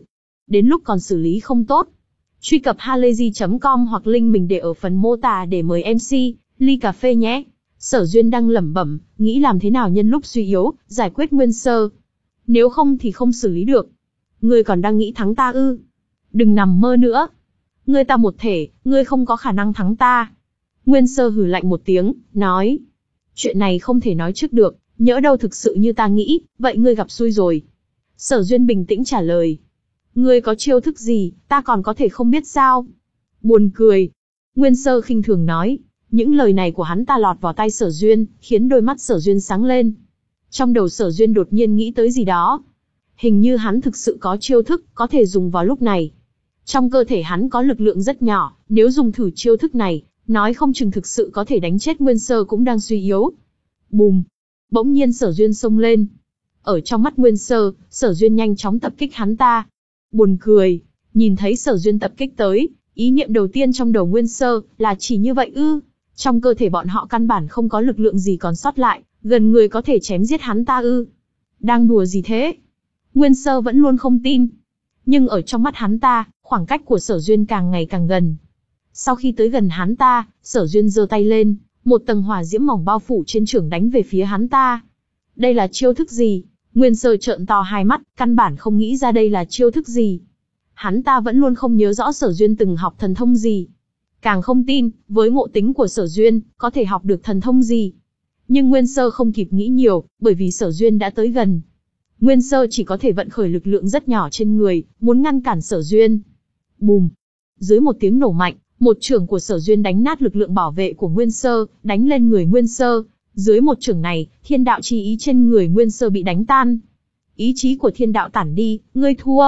đến lúc còn xử lý không tốt. Truy cập halayzi chấm com hoặc link mình để ở phần mô tả để mời em xê, ly cà phê nhé. Sở Duyên đang lẩm bẩm, nghĩ làm thế nào nhân lúc suy yếu, giải quyết Nguyên Sơ. Nếu không thì không xử lý được. Ngươi còn đang nghĩ thắng ta ư? Đừng nằm mơ nữa. Ngươi ta một thể, ngươi không có khả năng thắng ta. Nguyên Sơ hừ lạnh một tiếng, nói. Chuyện này không thể nói trước được, nhỡ đâu thực sự như ta nghĩ, vậy ngươi gặp xui rồi. Sở Duyên bình tĩnh trả lời. Ngươi có chiêu thức gì, ta còn có thể không biết sao? Buồn cười. Nguyên Sơ khinh thường nói. Những lời này của hắn ta lọt vào tai Sở Duyên, khiến đôi mắt Sở Duyên sáng lên. Trong đầu Sở Duyên đột nhiên nghĩ tới gì đó. Hình như hắn thực sự có chiêu thức, có thể dùng vào lúc này. Trong cơ thể hắn có lực lượng rất nhỏ, nếu dùng thử chiêu thức này, nói không chừng thực sự có thể đánh chết Nguyên Sơ cũng đang suy yếu. Bùm! Bỗng nhiên Sở Duyên xông lên. Ở trong mắt Nguyên Sơ, Sở Duyên nhanh chóng tập kích hắn ta. Buồn cười, nhìn thấy Sở Duyên tập kích tới, ý niệm đầu tiên trong đầu Nguyên Sơ là chỉ như vậy ư? Trong cơ thể bọn họ căn bản không có lực lượng gì còn sót lại, gần người có thể chém giết hắn ta ư? Đang đùa gì thế? Nguyên Sơ vẫn luôn không tin. Nhưng ở trong mắt hắn ta, khoảng cách của Sở Duyên càng ngày càng gần. Sau khi tới gần hắn ta, Sở Duyên giơ tay lên, một tầng hỏa diễm mỏng bao phủ trên chưởng đánh về phía hắn ta. Đây là chiêu thức gì? Nguyên Sơ trợn to hai mắt, căn bản không nghĩ ra đây là chiêu thức gì. Hắn ta vẫn luôn không nhớ rõ Sở Duyên từng học thần thông gì. Càng không tin, với ngộ tính của Sở Duyên, có thể học được thần thông gì. Nhưng Nguyên Sơ không kịp nghĩ nhiều, bởi vì Sở Duyên đã tới gần. Nguyên Sơ chỉ có thể vận khởi lực lượng rất nhỏ trên người, muốn ngăn cản Sở Duyên. Bùm! Dưới một tiếng nổ mạnh, một chưởng của Sở Duyên đánh nát lực lượng bảo vệ của Nguyên Sơ, đánh lên người Nguyên Sơ. Dưới một chưởng này, thiên đạo chi ý trên người Nguyên Sơ bị đánh tan. Ý chí của thiên đạo tản đi, ngươi thua.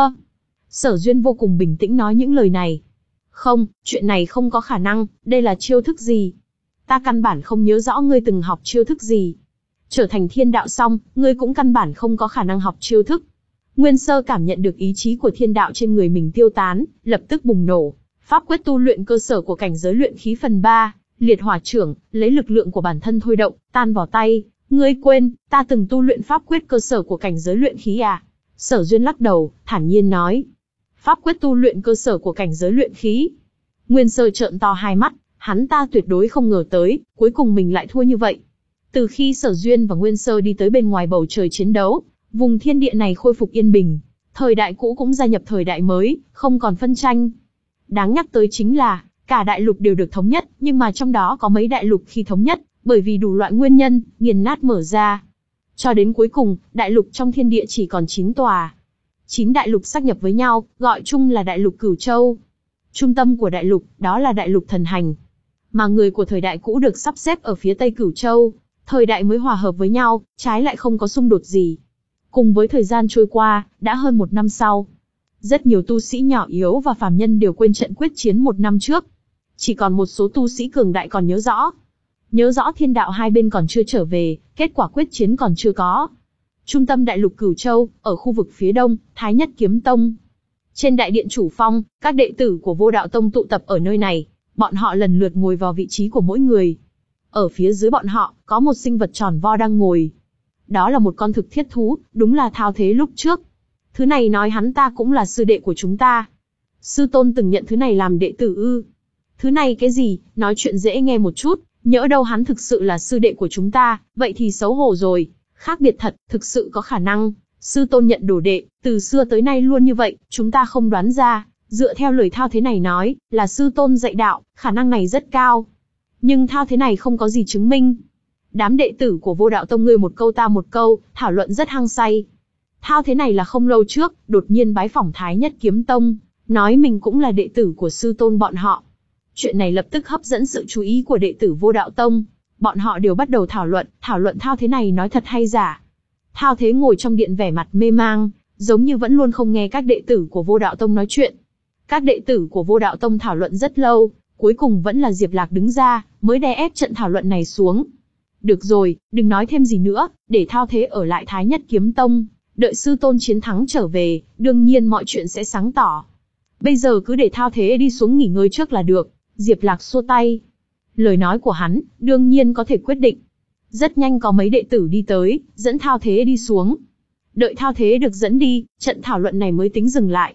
Sở Duyên vô cùng bình tĩnh nói những lời này. Không, chuyện này không có khả năng, đây là chiêu thức gì? Ta căn bản không nhớ rõ ngươi từng học chiêu thức gì. Trở thành thiên đạo xong, ngươi cũng căn bản không có khả năng học chiêu thức. Nguyên Sơ cảm nhận được ý chí của thiên đạo trên người mình tiêu tán, lập tức bùng nổ. Pháp quyết tu luyện cơ sở của cảnh giới luyện khí phần ba, liệt hỏa chưởng, lấy lực lượng của bản thân thôi động, tan vào tay. Ngươi quên, ta từng tu luyện pháp quyết cơ sở của cảnh giới luyện khí à? Sở Duyên lắc đầu, thản nhiên nói. Pháp quyết tu luyện cơ sở của cảnh giới luyện khí. Nguyên Sơ trợn to hai mắt, hắn ta tuyệt đối không ngờ tới, cuối cùng mình lại thua như vậy. Từ khi Sở Duyên và Nguyên Sơ đi tới bên ngoài bầu trời chiến đấu, vùng thiên địa này khôi phục yên bình, thời đại cũ cũng gia nhập thời đại mới, không còn phân tranh. Đáng nhắc tới chính là, cả đại lục đều được thống nhất, nhưng mà trong đó có mấy đại lục khi thống nhất, bởi vì đủ loại nguyên nhân, nghiền nát mở ra. Cho đến cuối cùng, đại lục trong thiên địa chỉ còn chín tòa. Chín đại lục sáp nhập với nhau, gọi chung là đại lục Cửu Châu. Trung tâm của đại lục, đó là đại lục Thần Hành. Mà người của thời đại cũ được sắp xếp ở phía tây Cửu Châu. Thời đại mới hòa hợp với nhau, trái lại không có xung đột gì. Cùng với thời gian trôi qua, đã hơn một năm sau. Rất nhiều tu sĩ nhỏ yếu và phàm nhân đều quên trận quyết chiến một năm trước. Chỉ còn một số tu sĩ cường đại còn nhớ rõ. Nhớ rõ thiên đạo hai bên còn chưa trở về, kết quả quyết chiến còn chưa có. Trung tâm đại lục Cửu Châu, ở khu vực phía đông, Thái Nhất Kiếm Tông. Trên đại điện chủ phong, các đệ tử của Vô Đạo Tông tụ tập ở nơi này. Bọn họ lần lượt ngồi vào vị trí của mỗi người. Ở phía dưới bọn họ, có một sinh vật tròn vo đang ngồi. Đó là một con thực thiết thú, đúng là Thao Thế lúc trước. Thứ này nói hắn ta cũng là sư đệ của chúng ta. Sư tôn từng nhận thứ này làm đệ tử ư? Thứ này cái gì, nói chuyện dễ nghe một chút, nhỡ đâu hắn thực sự là sư đệ của chúng ta, vậy thì xấu hổ rồi. Khác biệt thật, thực sự có khả năng. Sư tôn nhận đồ đệ, từ xưa tới nay luôn như vậy, chúng ta không đoán ra. Dựa theo lời Thao Thế này nói, là sư tôn dạy đạo, khả năng này rất cao. Nhưng Thao Thế này không có gì chứng minh. Đám đệ tử của Vô Đạo Tông ngươi một câu ta một câu, thảo luận rất hăng say. Thao Thế này là không lâu trước, đột nhiên bái phỏng Thái Nhất Kiếm Tông, nói mình cũng là đệ tử của sư tôn bọn họ. Chuyện này lập tức hấp dẫn sự chú ý của đệ tử Vô Đạo Tông. Bọn họ đều bắt đầu thảo luận, thảo luận Thao Thế này nói thật hay giả. Thao Thế ngồi trong điện vẻ mặt mê mang, giống như vẫn luôn không nghe các đệ tử của Vô Đạo Tông nói chuyện. Các đệ tử của Vô Đạo Tông thảo luận rất lâu, cuối cùng vẫn là Diệp Lạc đứng ra, mới đè ép trận thảo luận này xuống. Được rồi, đừng nói thêm gì nữa, để Thao Thế ở lại Thái Nhất Kiếm Tông, đợi sư tôn chiến thắng trở về, đương nhiên mọi chuyện sẽ sáng tỏ. Bây giờ cứ để Thao Thế đi xuống nghỉ ngơi trước là được. Diệp Lạc xua tay. Lời nói của hắn, đương nhiên có thể quyết định. Rất nhanh có mấy đệ tử đi tới, dẫn Thao Thế đi xuống. Đợi Thao Thế được dẫn đi, trận thảo luận này mới tính dừng lại.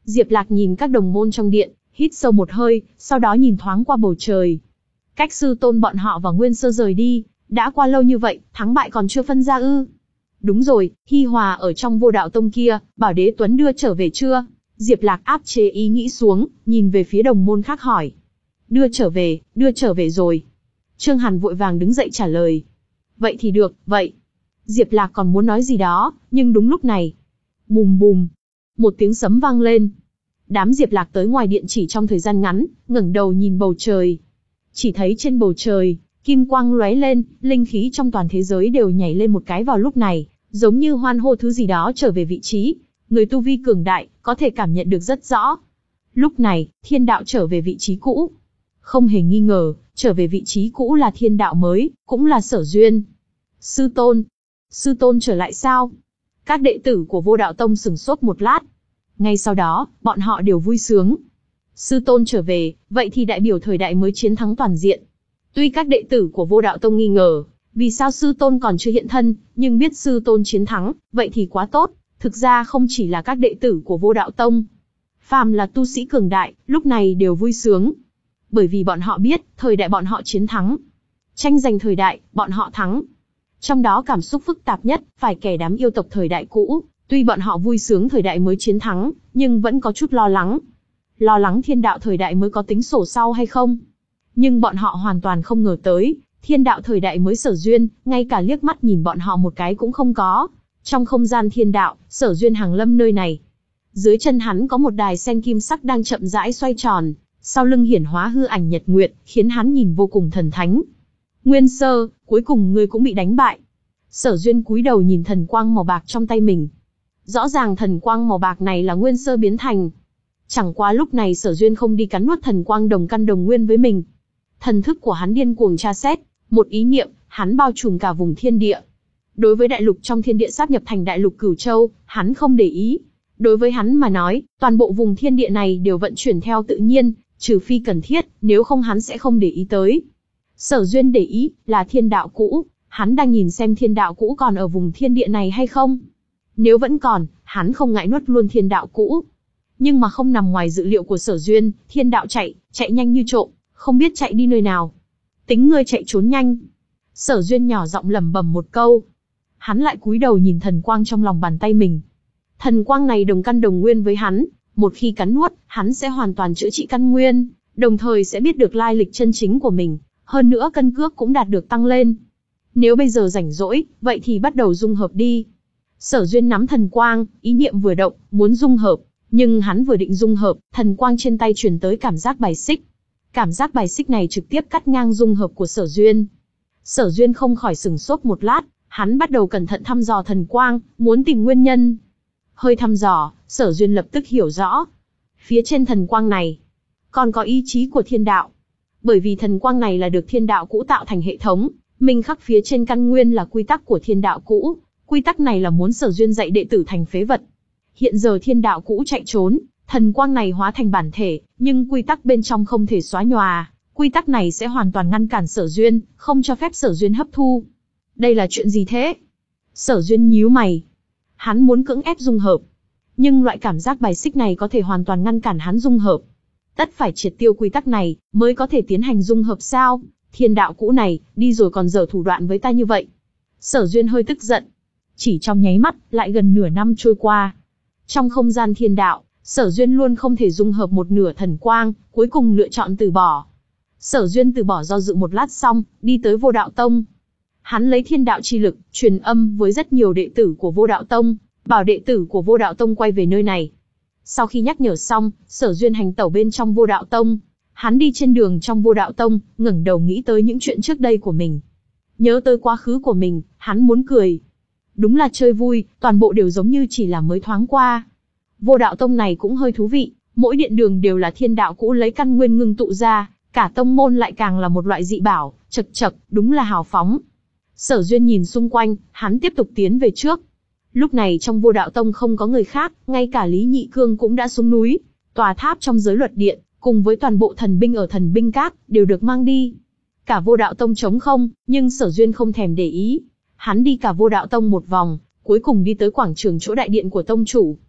Diệp Lạc nhìn các đồng môn trong điện, hít sâu một hơi, sau đó nhìn thoáng qua bầu trời. Cách sư tôn bọn họ và Nguyên Sơ rời đi, đã qua lâu như vậy, thắng bại còn chưa phân ra ư? Đúng rồi, Hi Hòa ở trong Vô Đạo Tông kia, bảo Đế Tuấn đưa trở về chưa? Diệp Lạc áp chế ý nghĩ xuống, nhìn về phía đồng môn khác hỏi. Đưa trở về, đưa trở về rồi. Trương Hàn vội vàng đứng dậy trả lời. Vậy thì được, vậy. Diệp Lạc còn muốn nói gì đó, nhưng đúng lúc này. Bùm bùm. Một tiếng sấm vang lên. Đám Diệp Lạc tới ngoài điện chỉ trong thời gian ngắn, ngẩng đầu nhìn bầu trời. Chỉ thấy trên bầu trời, kim quang lóe lên, linh khí trong toàn thế giới đều nhảy lên một cái vào lúc này, giống như hoan hô thứ gì đó trở về vị trí. Người tu vi cường đại, có thể cảm nhận được rất rõ. Lúc này, thiên đạo trở về vị trí cũ. Không hề nghi ngờ, trở về vị trí cũ là thiên đạo mới, cũng là Sở Duyên. Sư tôn. Sư tôn trở lại sao? Các đệ tử của Vô Đạo Tông sửng sốt một lát. Ngay sau đó, bọn họ đều vui sướng. Sư tôn trở về, vậy thì đại biểu thời đại mới chiến thắng toàn diện. Tuy các đệ tử của Vô Đạo Tông nghi ngờ, vì sao sư tôn còn chưa hiện thân, nhưng biết sư tôn chiến thắng, vậy thì quá tốt. Thực ra không chỉ là các đệ tử của Vô Đạo Tông. Phàm là tu sĩ cường đại, lúc này đều vui sướng. Bởi vì bọn họ biết, thời đại bọn họ chiến thắng. Tranh giành thời đại, bọn họ thắng. Trong đó cảm xúc phức tạp nhất, phải kể đám yêu tộc thời đại cũ. Tuy bọn họ vui sướng thời đại mới chiến thắng, nhưng vẫn có chút lo lắng. Lo lắng thiên đạo thời đại mới có tính sổ sau hay không. Nhưng bọn họ hoàn toàn không ngờ tới, thiên đạo thời đại mới Sở Duyên, ngay cả liếc mắt nhìn bọn họ một cái cũng không có. Trong không gian thiên đạo, Sở Duyên hàng lâm nơi này. Dưới chân hắn có một đài sen kim sắc đang chậm rãi xoay tròn, sau lưng hiển hóa hư ảnh nhật nguyệt, khiến hắn nhìn vô cùng thần thánh. Nguyên Sơ, cuối cùng ngươi cũng bị đánh bại. Sở Duyên cúi đầu nhìn thần quang màu bạc trong tay mình. Rõ ràng thần quang màu bạc này là Nguyên Sơ biến thành. Chẳng qua lúc này Sở Duyên không đi cắn nuốt thần quang đồng căn đồng nguyên với mình. Thần thức của hắn điên cuồng tra xét, một ý niệm, hắn bao trùm cả vùng thiên địa. Đối với đại lục trong thiên địa sáp nhập thành đại lục Cửu Châu, hắn không để ý. Đối với hắn mà nói, toàn bộ vùng thiên địa này đều vận chuyển theo tự nhiên, trừ phi cần thiết, nếu không hắn sẽ không để ý tới. Sở Duyên để ý, là thiên đạo cũ, hắn đang nhìn xem thiên đạo cũ còn ở vùng thiên địa này hay không. Nếu vẫn còn, hắn không ngại nuốt luôn thiên đạo cũ. Nhưng mà không nằm ngoài dự liệu của Sở Duyên, thiên đạo chạy, chạy nhanh như trộm, không biết chạy đi nơi nào. Tính ngươi chạy trốn nhanh. Sở Duyên nhỏ giọng lẩm bẩm một câu. Hắn lại cúi đầu nhìn thần quang trong lòng bàn tay mình. Thần quang này đồng căn đồng nguyên với hắn, một khi cắn nuốt, hắn sẽ hoàn toàn chữa trị căn nguyên, đồng thời sẽ biết được lai lịch chân chính của mình, hơn nữa cân cước cũng đạt được tăng lên. Nếu bây giờ rảnh rỗi, vậy thì bắt đầu dung hợp đi. Sở Duyên nắm thần quang, ý niệm vừa động, muốn dung hợp, nhưng hắn vừa định dung hợp, thần quang trên tay truyền tới cảm giác bài xích. Cảm giác bài xích này trực tiếp cắt ngang dung hợp của Sở Duyên. Sở Duyên không khỏi sửng sốt một lát, hắn bắt đầu cẩn thận thăm dò thần quang, muốn tìm nguyên nhân. Hơi thăm dò, Sở Duyên lập tức hiểu rõ. Phía trên thần quang này, còn có ý chí của thiên đạo. Bởi vì thần quang này là được thiên đạo cũ tạo thành hệ thống, minh khắc phía trên căn nguyên là quy tắc của thiên đạo cũ. Quy tắc này là muốn Sở Duyên dạy đệ tử thành phế vật. Hiện giờ thiên đạo cũ chạy trốn, thần quang này hóa thành bản thể, nhưng quy tắc bên trong không thể xóa nhòa. Quy tắc này sẽ hoàn toàn ngăn cản Sở Duyên, không cho phép Sở Duyên hấp thu. Đây là chuyện gì thế? Sở Duyên nhíu mày. Hắn muốn cưỡng ép dung hợp. Nhưng loại cảm giác bài xích này có thể hoàn toàn ngăn cản hắn dung hợp. Tất phải triệt tiêu quy tắc này, mới có thể tiến hành dung hợp sao? Thiên đạo cũ này, đi rồi còn dở thủ đoạn với ta như vậy. Sở Duyên hơi tức giận. Chỉ trong nháy mắt, lại gần nửa năm trôi qua. Trong không gian thiên đạo, Sở Duyên luôn không thể dung hợp một nửa thần quang, cuối cùng lựa chọn từ bỏ. Sở Duyên từ bỏ do dự một lát xong, đi tới Vô Đạo Tông. Hắn lấy thiên đạo chi lực, truyền âm với rất nhiều đệ tử của Vô Đạo Tông, bảo đệ tử của Vô Đạo Tông quay về nơi này. Sau khi nhắc nhở xong, Sở Duyên hành tẩu bên trong Vô Đạo Tông. Hắn đi trên đường trong Vô Đạo Tông, ngẩng đầu nghĩ tới những chuyện trước đây của mình. Nhớ tới quá khứ của mình, hắn muốn cười. Đúng là chơi vui, toàn bộ đều giống như chỉ là mới thoáng qua. Vô Đạo Tông này cũng hơi thú vị, mỗi điện đường đều là thiên đạo cũ lấy căn nguyên ngưng tụ ra, cả tông môn lại càng là một loại dị bảo, chật chật, đúng là hào phóng. Sở Duyên nhìn xung quanh, hắn tiếp tục tiến về trước. Lúc này trong Vô Đạo Tông không có người khác, ngay cả Lý Nhị Cương cũng đã xuống núi. Tòa tháp trong giới luật điện, cùng với toàn bộ thần binh ở thần binh các, đều được mang đi. Cả Vô Đạo Tông trống không, nhưng Sở Duyên không thèm để ý. Hắn đi cả Vô Đạo Tông một vòng, cuối cùng đi tới quảng trường chỗ đại điện của tông chủ.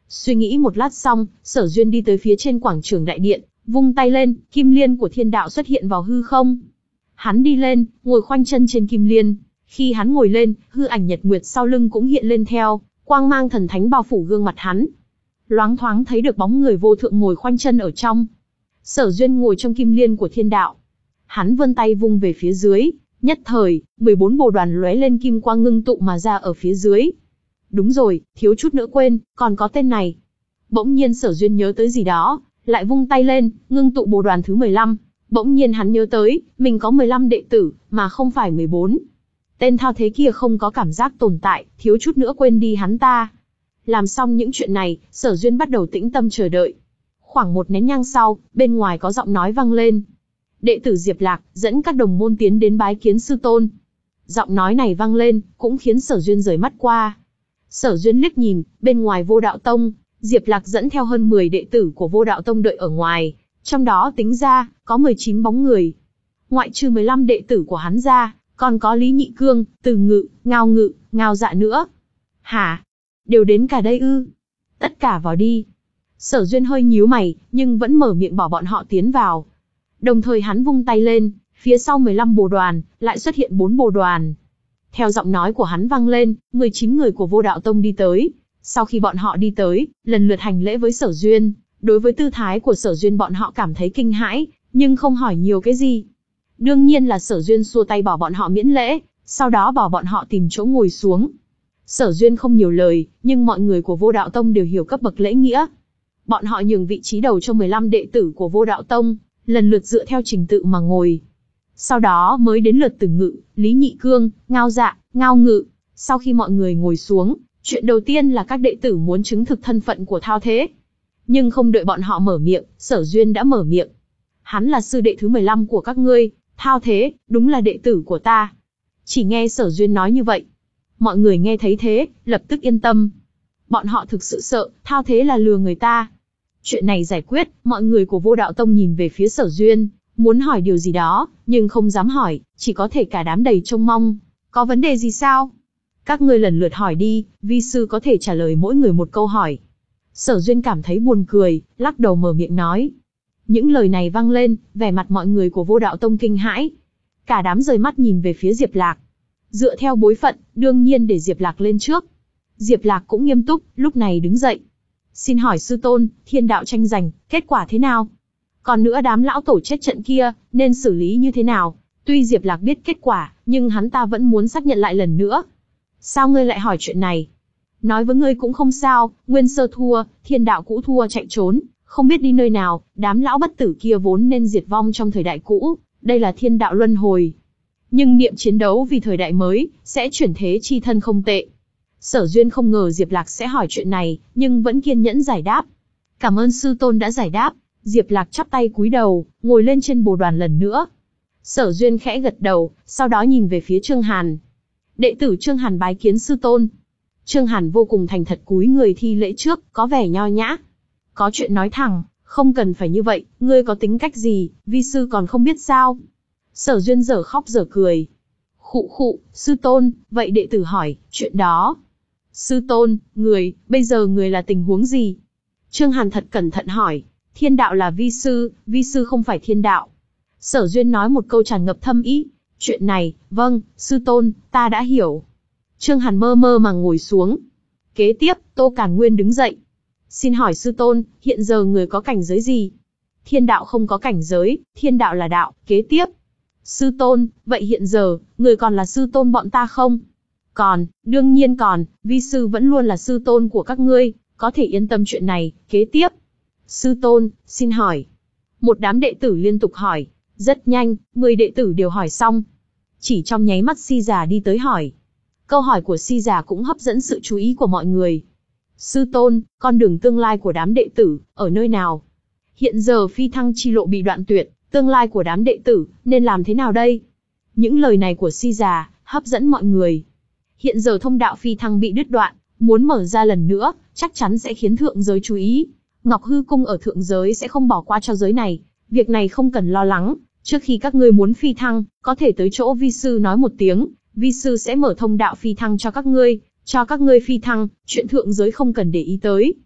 Suy nghĩ một lát xong, Sở Duyên đi tới phía trên quảng trường đại điện, vung tay lên, kim liên của thiên đạo xuất hiện vào hư không. Hắn đi lên, ngồi khoanh chân trên kim liên. Khi hắn ngồi lên, hư ảnh nhật nguyệt sau lưng cũng hiện lên theo, quang mang thần thánh bao phủ gương mặt hắn. Loáng thoáng thấy được bóng người vô thượng ngồi khoanh chân ở trong. Sở Duyên ngồi trong kim liên của thiên đạo. Hắn vươn tay vung về phía dưới, nhất thời, mười bốn bồ đoàn lóe lên kim quang ngưng tụ mà ra ở phía dưới. Đúng rồi, thiếu chút nữa quên, còn có tên này. Bỗng nhiên Sở Duyên nhớ tới gì đó, lại vung tay lên, ngưng tụ bồ đoàn thứ mười lăm. Bỗng nhiên hắn nhớ tới, mình có mười lăm đệ tử, mà không phải mười bốn. Tên thao thế kia không có cảm giác tồn tại, thiếu chút nữa quên đi hắn ta. Làm xong những chuyện này, Sở Duyên bắt đầu tĩnh tâm chờ đợi. Khoảng một nén nhang sau, bên ngoài có giọng nói vang lên. Đệ tử Diệp Lạc, dẫn các đồng môn tiến đến bái kiến sư tôn. Giọng nói này vang lên, cũng khiến Sở Duyên rời mắt qua. Sở Duyên liếc nhìn, bên ngoài Vô Đạo Tông, Diệp Lạc dẫn theo hơn mười đệ tử của Vô Đạo Tông đợi ở ngoài. Trong đó tính ra, có mười chín bóng người. Ngoại trừ mười lăm đệ tử của hắn ra, còn có Lý Nhị Cương, Từ Ngự, Ngao Ngự, Ngao Dạ nữa. Hả? Đều đến cả đây ư? Tất cả vào đi. Sở Duyên hơi nhíu mày, nhưng vẫn mở miệng bảo bọn họ tiến vào. Đồng thời hắn vung tay lên, phía sau mười lăm bồ đoàn, lại xuất hiện bốn bồ đoàn. Theo giọng nói của hắn vang lên, mười chín người của Vô Đạo Tông đi tới. Sau khi bọn họ đi tới, lần lượt hành lễ với Sở Duyên. Đối với tư thái của Sở Duyên bọn họ cảm thấy kinh hãi, nhưng không hỏi nhiều cái gì. Đương nhiên là Sở Duyên xua tay bảo bọn họ miễn lễ, sau đó bảo bọn họ tìm chỗ ngồi xuống. Sở Duyên không nhiều lời, nhưng mọi người của Vô Đạo Tông đều hiểu cấp bậc lễ nghĩa. Bọn họ nhường vị trí đầu cho mười lăm đệ tử của Vô Đạo Tông, lần lượt dựa theo trình tự mà ngồi. Sau đó mới đến lượt Từ Ngự, Lý Nhị Cương, Ngao Dạ, Ngao Ngự. Sau khi mọi người ngồi xuống, chuyện đầu tiên là các đệ tử muốn chứng thực thân phận của thao thế. Nhưng không đợi bọn họ mở miệng, Sở Duyên đã mở miệng. Hắn là sư đệ thứ mười lăm của các ngươi, thao thế, đúng là đệ tử của ta. Chỉ nghe Sở Duyên nói như vậy. Mọi người nghe thấy thế, lập tức yên tâm. Bọn họ thực sự sợ, thao thế là lừa người ta. Chuyện này giải quyết, mọi người của Vô Đạo Tông nhìn về phía Sở Duyên, muốn hỏi điều gì đó, nhưng không dám hỏi, chỉ có thể cả đám đầy trông mong. Có vấn đề gì sao? Các ngươi lần lượt hỏi đi, vi sư có thể trả lời mỗi người một câu hỏi. Sở Duyên cảm thấy buồn cười, lắc đầu mở miệng nói. Những lời này vang lên, vẻ mặt mọi người của Vô Đạo Tông kinh hãi. Cả đám rời mắt nhìn về phía Diệp Lạc. Dựa theo bối phận, đương nhiên để Diệp Lạc lên trước. Diệp Lạc cũng nghiêm túc, lúc này đứng dậy. Xin hỏi sư tôn, thiên đạo tranh giành, kết quả thế nào? Còn nữa đám lão tổ chết trận kia, nên xử lý như thế nào? Tuy Diệp Lạc biết kết quả, nhưng hắn ta vẫn muốn xác nhận lại lần nữa. Sao ngươi lại hỏi chuyện này? Nói với ngươi cũng không sao, Nguyên Sơ thua, thiên đạo cũ thua chạy trốn, không biết đi nơi nào, đám lão bất tử kia vốn nên diệt vong trong thời đại cũ, đây là thiên đạo luân hồi. Nhưng niệm chiến đấu vì thời đại mới, sẽ chuyển thế chi thân không tệ. Sở Duyên không ngờ Diệp Lạc sẽ hỏi chuyện này, nhưng vẫn kiên nhẫn giải đáp. Cảm ơn sư tôn đã giải đáp. Diệp Lạc chắp tay cúi đầu, ngồi lên trên bồ đoàn lần nữa. Sở Duyên khẽ gật đầu, sau đó nhìn về phía Trương Hàn. Đệ tử Trương Hàn bái kiến sư tôn. Trương Hàn vô cùng thành thật cúi người thi lễ trước, có vẻ nho nhã. Có chuyện nói thẳng, không cần phải như vậy, ngươi có tính cách gì, vi sư còn không biết sao. Sở Duyên dở khóc dở cười. Khụ khụ, sư tôn, vậy đệ tử hỏi, chuyện đó. Sư tôn, người, bây giờ người là tình huống gì? Trương Hàn thật cẩn thận hỏi. Thiên đạo là vi sư, vi sư không phải thiên đạo. Sở Duyên nói một câu tràn ngập thâm ý. Chuyện này, vâng, sư tôn, ta đã hiểu. Trương Hàn mơ mơ mà ngồi xuống. Kế tiếp, Tô Càn Nguyên đứng dậy. Xin hỏi sư tôn, hiện giờ người có cảnh giới gì? Thiên đạo không có cảnh giới, thiên đạo là đạo. Kế tiếp. Sư tôn, vậy hiện giờ, người còn là sư tôn bọn ta không? Còn, đương nhiên còn, vi sư vẫn luôn là sư tôn của các ngươi, có thể yên tâm chuyện này. Kế tiếp. Sư tôn, xin hỏi. Một đám đệ tử liên tục hỏi. Rất nhanh, mười đệ tử đều hỏi xong. Chỉ trong nháy mắt Si già đi tới hỏi. Câu hỏi của Si già cũng hấp dẫn sự chú ý của mọi người. Sư tôn, con đường tương lai của đám đệ tử, ở nơi nào? Hiện giờ phi thăng chi lộ bị đoạn tuyệt, tương lai của đám đệ tử, nên làm thế nào đây? Những lời này của Si già, hấp dẫn mọi người. Hiện giờ thông đạo phi thăng bị đứt đoạn, muốn mở ra lần nữa, chắc chắn sẽ khiến thượng giới chú ý. Ngọc Hư Cung ở thượng giới sẽ không bỏ qua cho giới này, việc này không cần lo lắng. Trước khi các ngươi muốn phi thăng, có thể tới chỗ vi sư nói một tiếng, vi sư sẽ mở thông đạo phi thăng cho các ngươi, cho các ngươi phi thăng, chuyện thượng giới không cần để ý tới.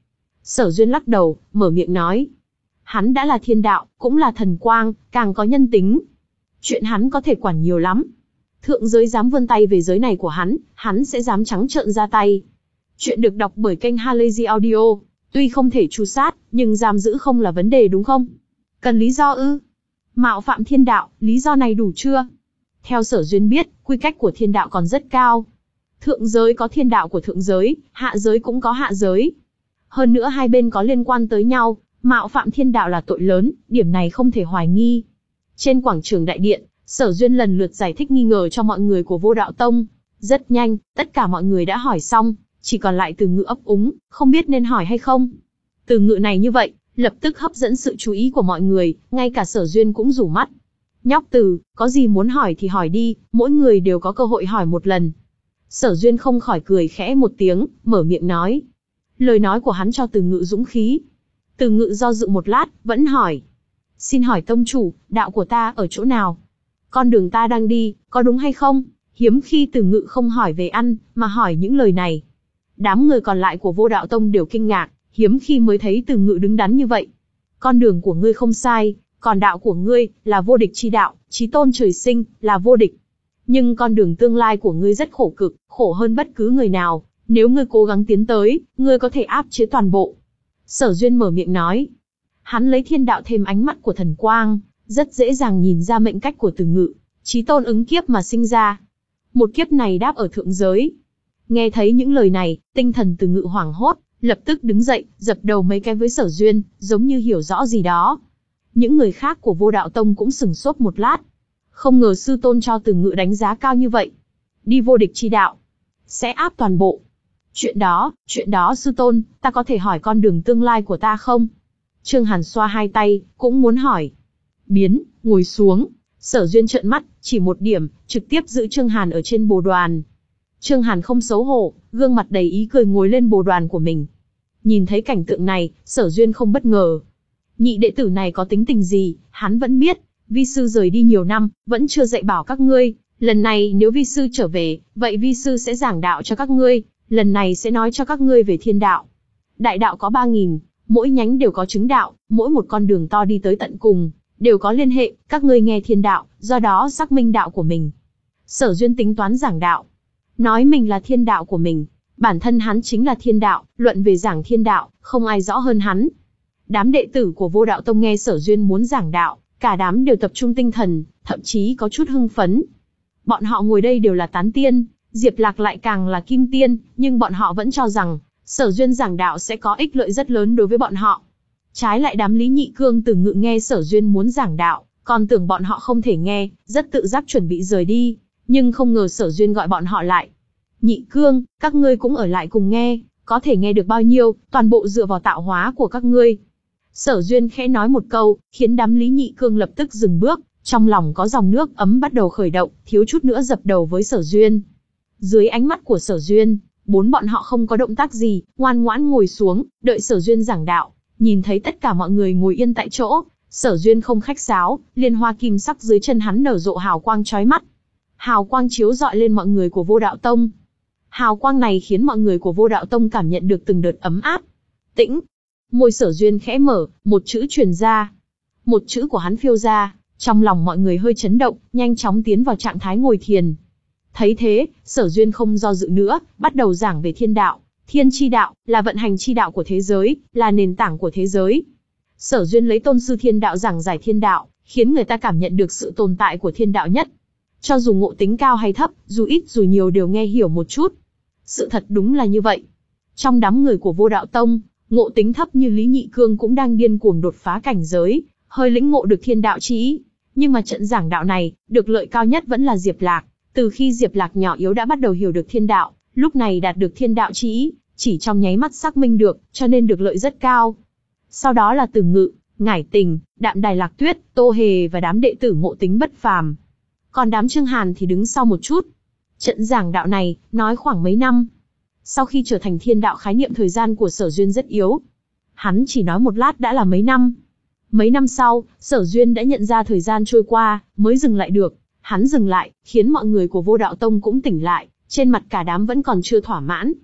Sở Duyên lắc đầu, mở miệng nói. Hắn đã là thiên đạo, cũng là thần quang, càng có nhân tính. Chuyện hắn có thể quản nhiều lắm. Thượng giới dám vươn tay về giới này của hắn, hắn sẽ dám trắng trợn ra tay. Chuyện được đọc bởi kênh Halazy Audio. Tuy không thể tru sát, nhưng giam giữ không là vấn đề đúng không? Cần lý do ư? Mạo phạm thiên đạo, lý do này đủ chưa? Theo Sở Duyên biết, quy cách của thiên đạo còn rất cao. Thượng giới có thiên đạo của thượng giới, hạ giới cũng có hạ giới. Hơn nữa hai bên có liên quan tới nhau, mạo phạm thiên đạo là tội lớn, điểm này không thể hoài nghi. Trên quảng trường đại điện, Sở Duyên lần lượt giải thích nghi ngờ cho mọi người của Vô Đạo Tông. Rất nhanh, tất cả mọi người đã hỏi xong, chỉ còn lại Từ Ngự ấp úng, không biết nên hỏi hay không. Từ Ngự này như vậy, lập tức hấp dẫn sự chú ý của mọi người, ngay cả Sở Duyên cũng rủ mắt. Nhóc Từ, có gì muốn hỏi thì hỏi đi, mỗi người đều có cơ hội hỏi một lần. Sở Duyên không khỏi cười khẽ một tiếng, mở miệng nói. Lời nói của hắn cho Từ Ngự dũng khí. Từ Ngự do dự một lát, vẫn hỏi. Xin hỏi tông chủ, đạo của ta ở chỗ nào? Con đường ta đang đi, có đúng hay không? Hiếm khi Từ Ngự không hỏi về ăn, mà hỏi những lời này. Đám người còn lại của Vô Đạo Tông đều kinh ngạc, hiếm khi mới thấy Từ Ngự đứng đắn như vậy. Con đường của ngươi không sai, còn đạo của ngươi là vô địch chi đạo, chí tôn trời sinh, là vô địch. Nhưng con đường tương lai của ngươi rất khổ cực, khổ hơn bất cứ người nào. Nếu ngươi cố gắng tiến tới, ngươi có thể áp chế toàn bộ. Sở Duyên mở miệng nói. Hắn lấy thiên đạo thêm ánh mắt của thần quang, rất dễ dàng nhìn ra mệnh cách của Từ Ngự. Chí tôn ứng kiếp mà sinh ra. Một kiếp này đáp ở thượng giới. Nghe thấy những lời này, tinh thần Từ Ngự hoảng hốt, lập tức đứng dậy, dập đầu mấy cái với Sở Duyên, giống như hiểu rõ gì đó. Những người khác của Vô Đạo Tông cũng sửng sốt một lát. Không ngờ sư tôn cho Từ Ngự đánh giá cao như vậy. Đi vô địch chi đạo, sẽ áp toàn bộ. Chuyện đó, chuyện đó sư tôn, ta có thể hỏi con đường tương lai của ta không? Trương Hàn xoa hai tay, cũng muốn hỏi. Biến, ngồi xuống. Sở Duyên trợn mắt, chỉ một điểm, trực tiếp giữ Trương Hàn ở trên bồ đoàn. Trương Hàn không xấu hổ, gương mặt đầy ý cười ngồi lên bồ đoàn của mình. Nhìn thấy cảnh tượng này, Sở Duyên không bất ngờ. Nhị đệ tử này có tính tình gì, hắn vẫn biết. Vi sư rời đi nhiều năm, vẫn chưa dạy bảo các ngươi. Lần này nếu vi sư trở về, vậy vi sư sẽ giảng đạo cho các ngươi. Lần này sẽ nói cho các ngươi về thiên đạo. Đại đạo có ba nghìn, mỗi nhánh đều có chứng đạo, mỗi một con đường to đi tới tận cùng, đều có liên hệ, các ngươi nghe thiên đạo, do đó xác minh đạo của mình. Sở Duyên tính toán giảng đạo. Nói mình là thiên đạo của mình, bản thân hắn chính là thiên đạo, luận về giảng thiên đạo, không ai rõ hơn hắn. Đám đệ tử của Vô Đạo Tông nghe Sở Duyên muốn giảng đạo, cả đám đều tập trung tinh thần, thậm chí có chút hưng phấn. Bọn họ ngồi đây đều là tán tiên, Diệp Lạc lại càng là kim tiên, nhưng bọn họ vẫn cho rằng, Sở Duyên giảng đạo sẽ có ích lợi rất lớn đối với bọn họ. Trái lại đám Lý Nhị Cương Từ Ngự nghe Sở Duyên muốn giảng đạo, còn tưởng bọn họ không thể nghe, rất tự giác chuẩn bị rời đi, nhưng không ngờ Sở Duyên gọi bọn họ lại. Nhị Cương, các ngươi cũng ở lại cùng nghe, có thể nghe được bao nhiêu, toàn bộ dựa vào tạo hóa của các ngươi. Sở Duyên khẽ nói một câu, khiến đám Lý Nhị Cương lập tức dừng bước, trong lòng có dòng nước ấm bắt đầu khởi động, thiếu chút nữa dập đầu với Sở Duyên. Dưới ánh mắt của Sở Duyên, bốn bọn họ không có động tác gì, ngoan ngoãn ngồi xuống, đợi Sở Duyên giảng đạo. Nhìn thấy tất cả mọi người ngồi yên tại chỗ, Sở Duyên không khách sáo, liên hoa kim sắc dưới chân hắn nở rộ hào quang chói mắt. Hào quang chiếu rọi lên mọi người của Vô Đạo Tông. Hào quang này khiến mọi người của Vô Đạo Tông cảm nhận được từng đợt ấm áp. Tĩnh. Môi Sở Duyên khẽ mở, một chữ truyền ra. Một chữ của hắn phiêu ra, trong lòng mọi người hơi chấn động, nhanh chóng tiến vào trạng thái ngồi thiền. Thấy thế, Sở Duyên không do dự nữa, bắt đầu giảng về thiên đạo. Thiên chi đạo, là vận hành chi đạo của thế giới, là nền tảng của thế giới. Sở Duyên lấy tôn sư thiên đạo giảng giải thiên đạo, khiến người ta cảm nhận được sự tồn tại của thiên đạo nhất. Cho dù ngộ tính cao hay thấp, dù ít dù nhiều đều nghe hiểu một chút. Sự thật đúng là như vậy. Trong đám người của Vô Đạo Tông, ngộ tính thấp như Lý Nhị Cương cũng đang điên cuồng đột phá cảnh giới, hơi lĩnh ngộ được thiên đạo chi ý. Nhưng mà trận giảng đạo này, được lợi cao nhất vẫn là Diệp Lạc. Từ khi Diệp Lạc nhỏ yếu đã bắt đầu hiểu được thiên đạo, lúc này đạt được thiên đạo chi ý, chỉ trong nháy mắt xác minh được, cho nên được lợi rất cao. Sau đó là Từ Ngự, Ngải Tình, Đạm Đài Lạc Tuyết, Tô Hề và đám đệ tử ngộ tính bất phàm. Còn đám Trương Hàn thì đứng sau một chút. Trận giảng đạo này, nói khoảng mấy năm. Sau khi trở thành thiên đạo, khái niệm thời gian của Sở Duyên rất yếu. Hắn chỉ nói một lát đã là mấy năm. Mấy năm sau, Sở Duyên đã nhận ra thời gian trôi qua, mới dừng lại được. Hắn dừng lại, khiến mọi người của Vô Đạo Tông cũng tỉnh lại, trên mặt cả đám vẫn còn chưa thỏa mãn.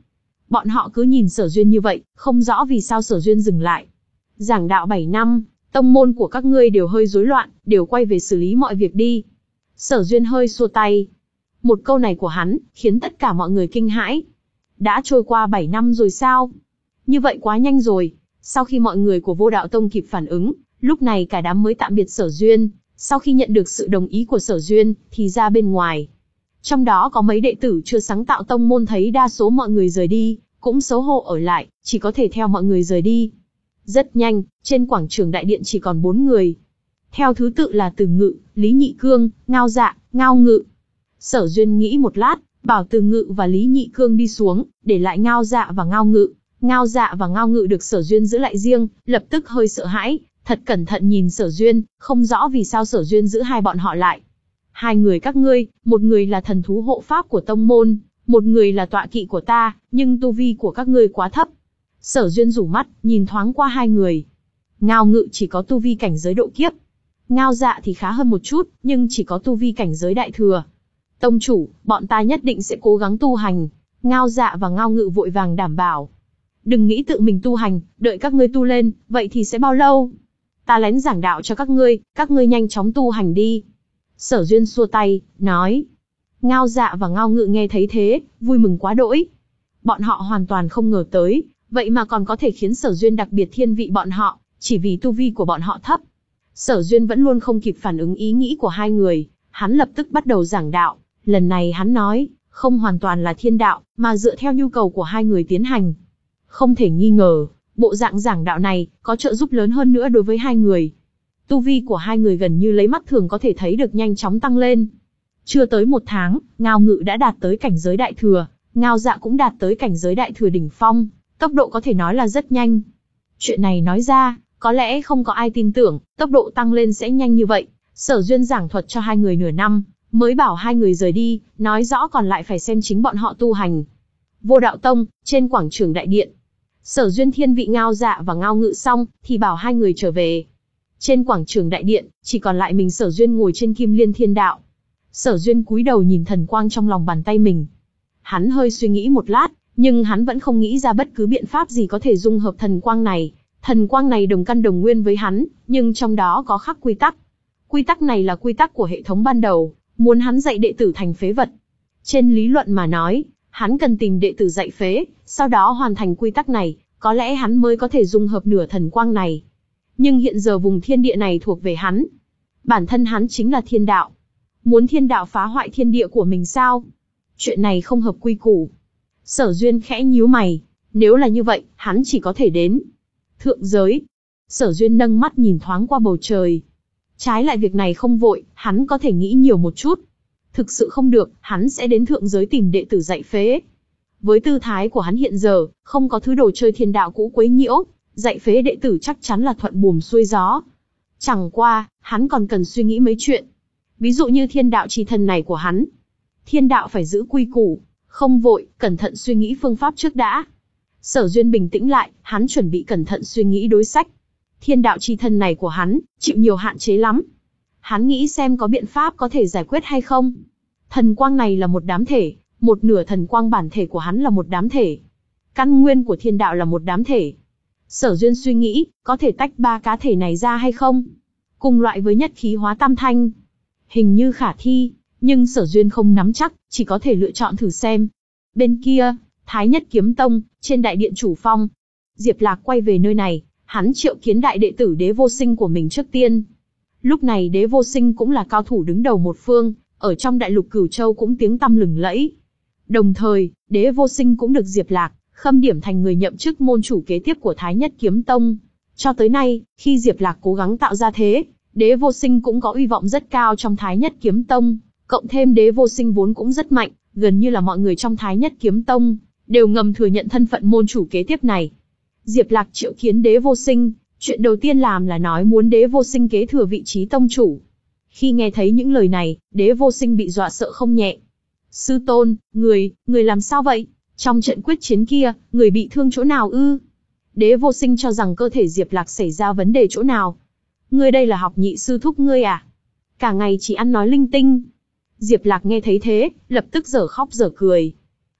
Bọn họ cứ nhìn Sở Duyên như vậy, không rõ vì sao Sở Duyên dừng lại. Giảng đạo bảy năm, tông môn của các ngươi đều hơi rối loạn, đều quay về xử lý mọi việc đi. Sở Duyên hơi xua tay. Một câu này của hắn, khiến tất cả mọi người kinh hãi. Đã trôi qua bảy năm rồi sao? Như vậy quá nhanh rồi. Sau khi mọi người của Vô Đạo Tông kịp phản ứng, lúc này cả đám mới tạm biệt Sở Duyên. Sau khi nhận được sự đồng ý của Sở Duyên, thì ra bên ngoài. Trong đó có mấy đệ tử chưa sáng tạo tông môn thấy đa số mọi người rời đi, cũng xấu hổ ở lại, chỉ có thể theo mọi người rời đi. Rất nhanh, trên quảng trường đại điện chỉ còn bốn người. Theo thứ tự là Từ Ngự, Lý Nhị Cương, Ngao Dạ, Ngao Ngự. Sở Duyên nghĩ một lát, bảo Từ Ngự và Lý Nhị Cương đi xuống, để lại Ngao Dạ và Ngao Ngự. Ngao Dạ và Ngao Ngự được Sở Duyên giữ lại riêng, lập tức hơi sợ hãi, thật cẩn thận nhìn Sở Duyên, không rõ vì sao Sở Duyên giữ hai bọn họ lại. Hai người các ngươi, một người là thần thú hộ pháp của tông môn, một người là tọa kỵ của ta, nhưng tu vi của các ngươi quá thấp. Sở Duyên rủ mắt, nhìn thoáng qua hai người. Ngao Ngự chỉ có tu vi cảnh giới độ kiếp. Ngao Dạ thì khá hơn một chút, nhưng chỉ có tu vi cảnh giới đại thừa. Tông chủ, bọn ta nhất định sẽ cố gắng tu hành. Ngao Dạ và Ngao Ngự vội vàng đảm bảo. Đừng nghĩ tự mình tu hành, đợi các ngươi tu lên, vậy thì sẽ bao lâu? Ta lén giảng đạo cho các ngươi, các ngươi nhanh chóng tu hành đi. Sở Duyên xua tay, nói. Ngao Dạ và Ngao Ngự nghe thấy thế, vui mừng quá đỗi. Bọn họ hoàn toàn không ngờ tới, vậy mà còn có thể khiến Sở Duyên đặc biệt thiên vị bọn họ, chỉ vì tu vi của bọn họ thấp. Sở Duyên vẫn luôn không kịp phản ứng ý nghĩ của hai người, hắn lập tức bắt đầu giảng đạo. Lần này hắn nói, không hoàn toàn là thiên đạo, mà dựa theo nhu cầu của hai người tiến hành. Không thể nghi ngờ, bộ dạng giảng đạo này có trợ giúp lớn hơn nữa đối với hai người. Tu vi của hai người gần như lấy mắt thường có thể thấy được nhanh chóng tăng lên. Chưa tới một tháng, Ngao Ngự đã đạt tới cảnh giới đại thừa, Ngao Dạ cũng đạt tới cảnh giới đại thừa đỉnh phong, tốc độ có thể nói là rất nhanh. Chuyện này nói ra, có lẽ không có ai tin tưởng, tốc độ tăng lên sẽ nhanh như vậy. Sở Duyên giảng thuật cho hai người nửa năm, mới bảo hai người rời đi, nói rõ còn lại phải xem chính bọn họ tu hành. Vô Đạo Tông, trên quảng trường đại điện. Sở Duyên thiên vị Ngao Dạ và Ngao Ngự xong, thì bảo hai người trở về. Trên quảng trường đại điện, chỉ còn lại mình Sở Duyên ngồi trên Kim Liên Thiên Đạo. Sở Duyên cúi đầu nhìn thần quang trong lòng bàn tay mình. Hắn hơi suy nghĩ một lát, nhưng hắn vẫn không nghĩ ra bất cứ biện pháp gì có thể dung hợp thần quang này. Thần quang này đồng căn đồng nguyên với hắn, nhưng trong đó có khắc quy tắc. Quy tắc này là quy tắc của hệ thống ban đầu, muốn hắn dạy đệ tử thành phế vật. Trên lý luận mà nói, hắn cần tìm đệ tử dạy phế, sau đó hoàn thành quy tắc này, có lẽ hắn mới có thể dung hợp nửa thần quang này. Nhưng hiện giờ vùng thiên địa này thuộc về hắn. Bản thân hắn chính là thiên đạo. Muốn thiên đạo phá hoại thiên địa của mình sao? Chuyện này không hợp quy củ. Sở Duyên khẽ nhíu mày. Nếu là như vậy, hắn chỉ có thể đến thượng giới. Sở Duyên nâng mắt nhìn thoáng qua bầu trời. Trái lại việc này không vội, hắn có thể nghĩ nhiều một chút. Thực sự không được, hắn sẽ đến thượng giới tìm đệ tử dạy phế. Với tư thái của hắn hiện giờ, không có thứ đồ chơi thiên đạo cũ quấy nhiễu, dạy phế đệ tử chắc chắn là thuận buồm xuôi gió. Chẳng qua, hắn còn cần suy nghĩ mấy chuyện. Ví dụ như thiên đạo chi thần này của hắn. Thiên đạo phải giữ quy củ, không vội, cẩn thận suy nghĩ phương pháp trước đã. Sở Duyên bình tĩnh lại, hắn chuẩn bị cẩn thận suy nghĩ đối sách. Thiên đạo chi thần này của hắn, chịu nhiều hạn chế lắm. Hắn nghĩ xem có biện pháp có thể giải quyết hay không. Thần quang này là một đám thể, một nửa thần quang bản thể của hắn là một đám thể. Căn nguyên của thiên đạo là một đám thể. Sở Duyên suy nghĩ, có thể tách ba cá thể này ra hay không? Cùng loại với nhất khí hóa tam thanh. Hình như khả thi, nhưng Sở Duyên không nắm chắc, chỉ có thể lựa chọn thử xem. Bên kia, Thái Nhất Kiếm Tông, trên đại điện chủ phong. Diệp Lạc quay về nơi này, hắn triệu kiến đại đệ tử Đế Vô Sinh của mình trước tiên. Lúc này Đế Vô Sinh cũng là cao thủ đứng đầu một phương, ở trong đại lục Cửu Châu cũng tiếng tăm lừng lẫy. Đồng thời, Đế Vô Sinh cũng được Diệp Lạc khâm điểm thành người nhậm chức môn chủ kế tiếp của Thái Nhất Kiếm Tông. Cho tới nay, khi Diệp Lạc cố gắng tạo ra thế, Đế Vô Sinh cũng có uy vọng rất cao trong Thái Nhất Kiếm Tông, cộng thêm Đế Vô Sinh vốn cũng rất mạnh, gần như là mọi người trong Thái Nhất Kiếm Tông đều ngầm thừa nhận thân phận môn chủ kế tiếp này. Diệp Lạc triệu kiến Đế Vô Sinh, chuyện đầu tiên làm là nói muốn Đế Vô Sinh kế thừa vị trí tông chủ. Khi nghe thấy những lời này, Đế Vô Sinh bị dọa sợ không nhẹ. Sư tôn, người, người làm sao vậy? Trong trận quyết chiến kia, người bị thương chỗ nào ư? Đế Vô Sinh cho rằng cơ thể Diệp Lạc xảy ra vấn đề chỗ nào. Ngươi đây là học nhị sư thúc ngươi à? Cả ngày chỉ ăn nói linh tinh. Diệp Lạc nghe thấy thế, lập tức dở khóc dở cười.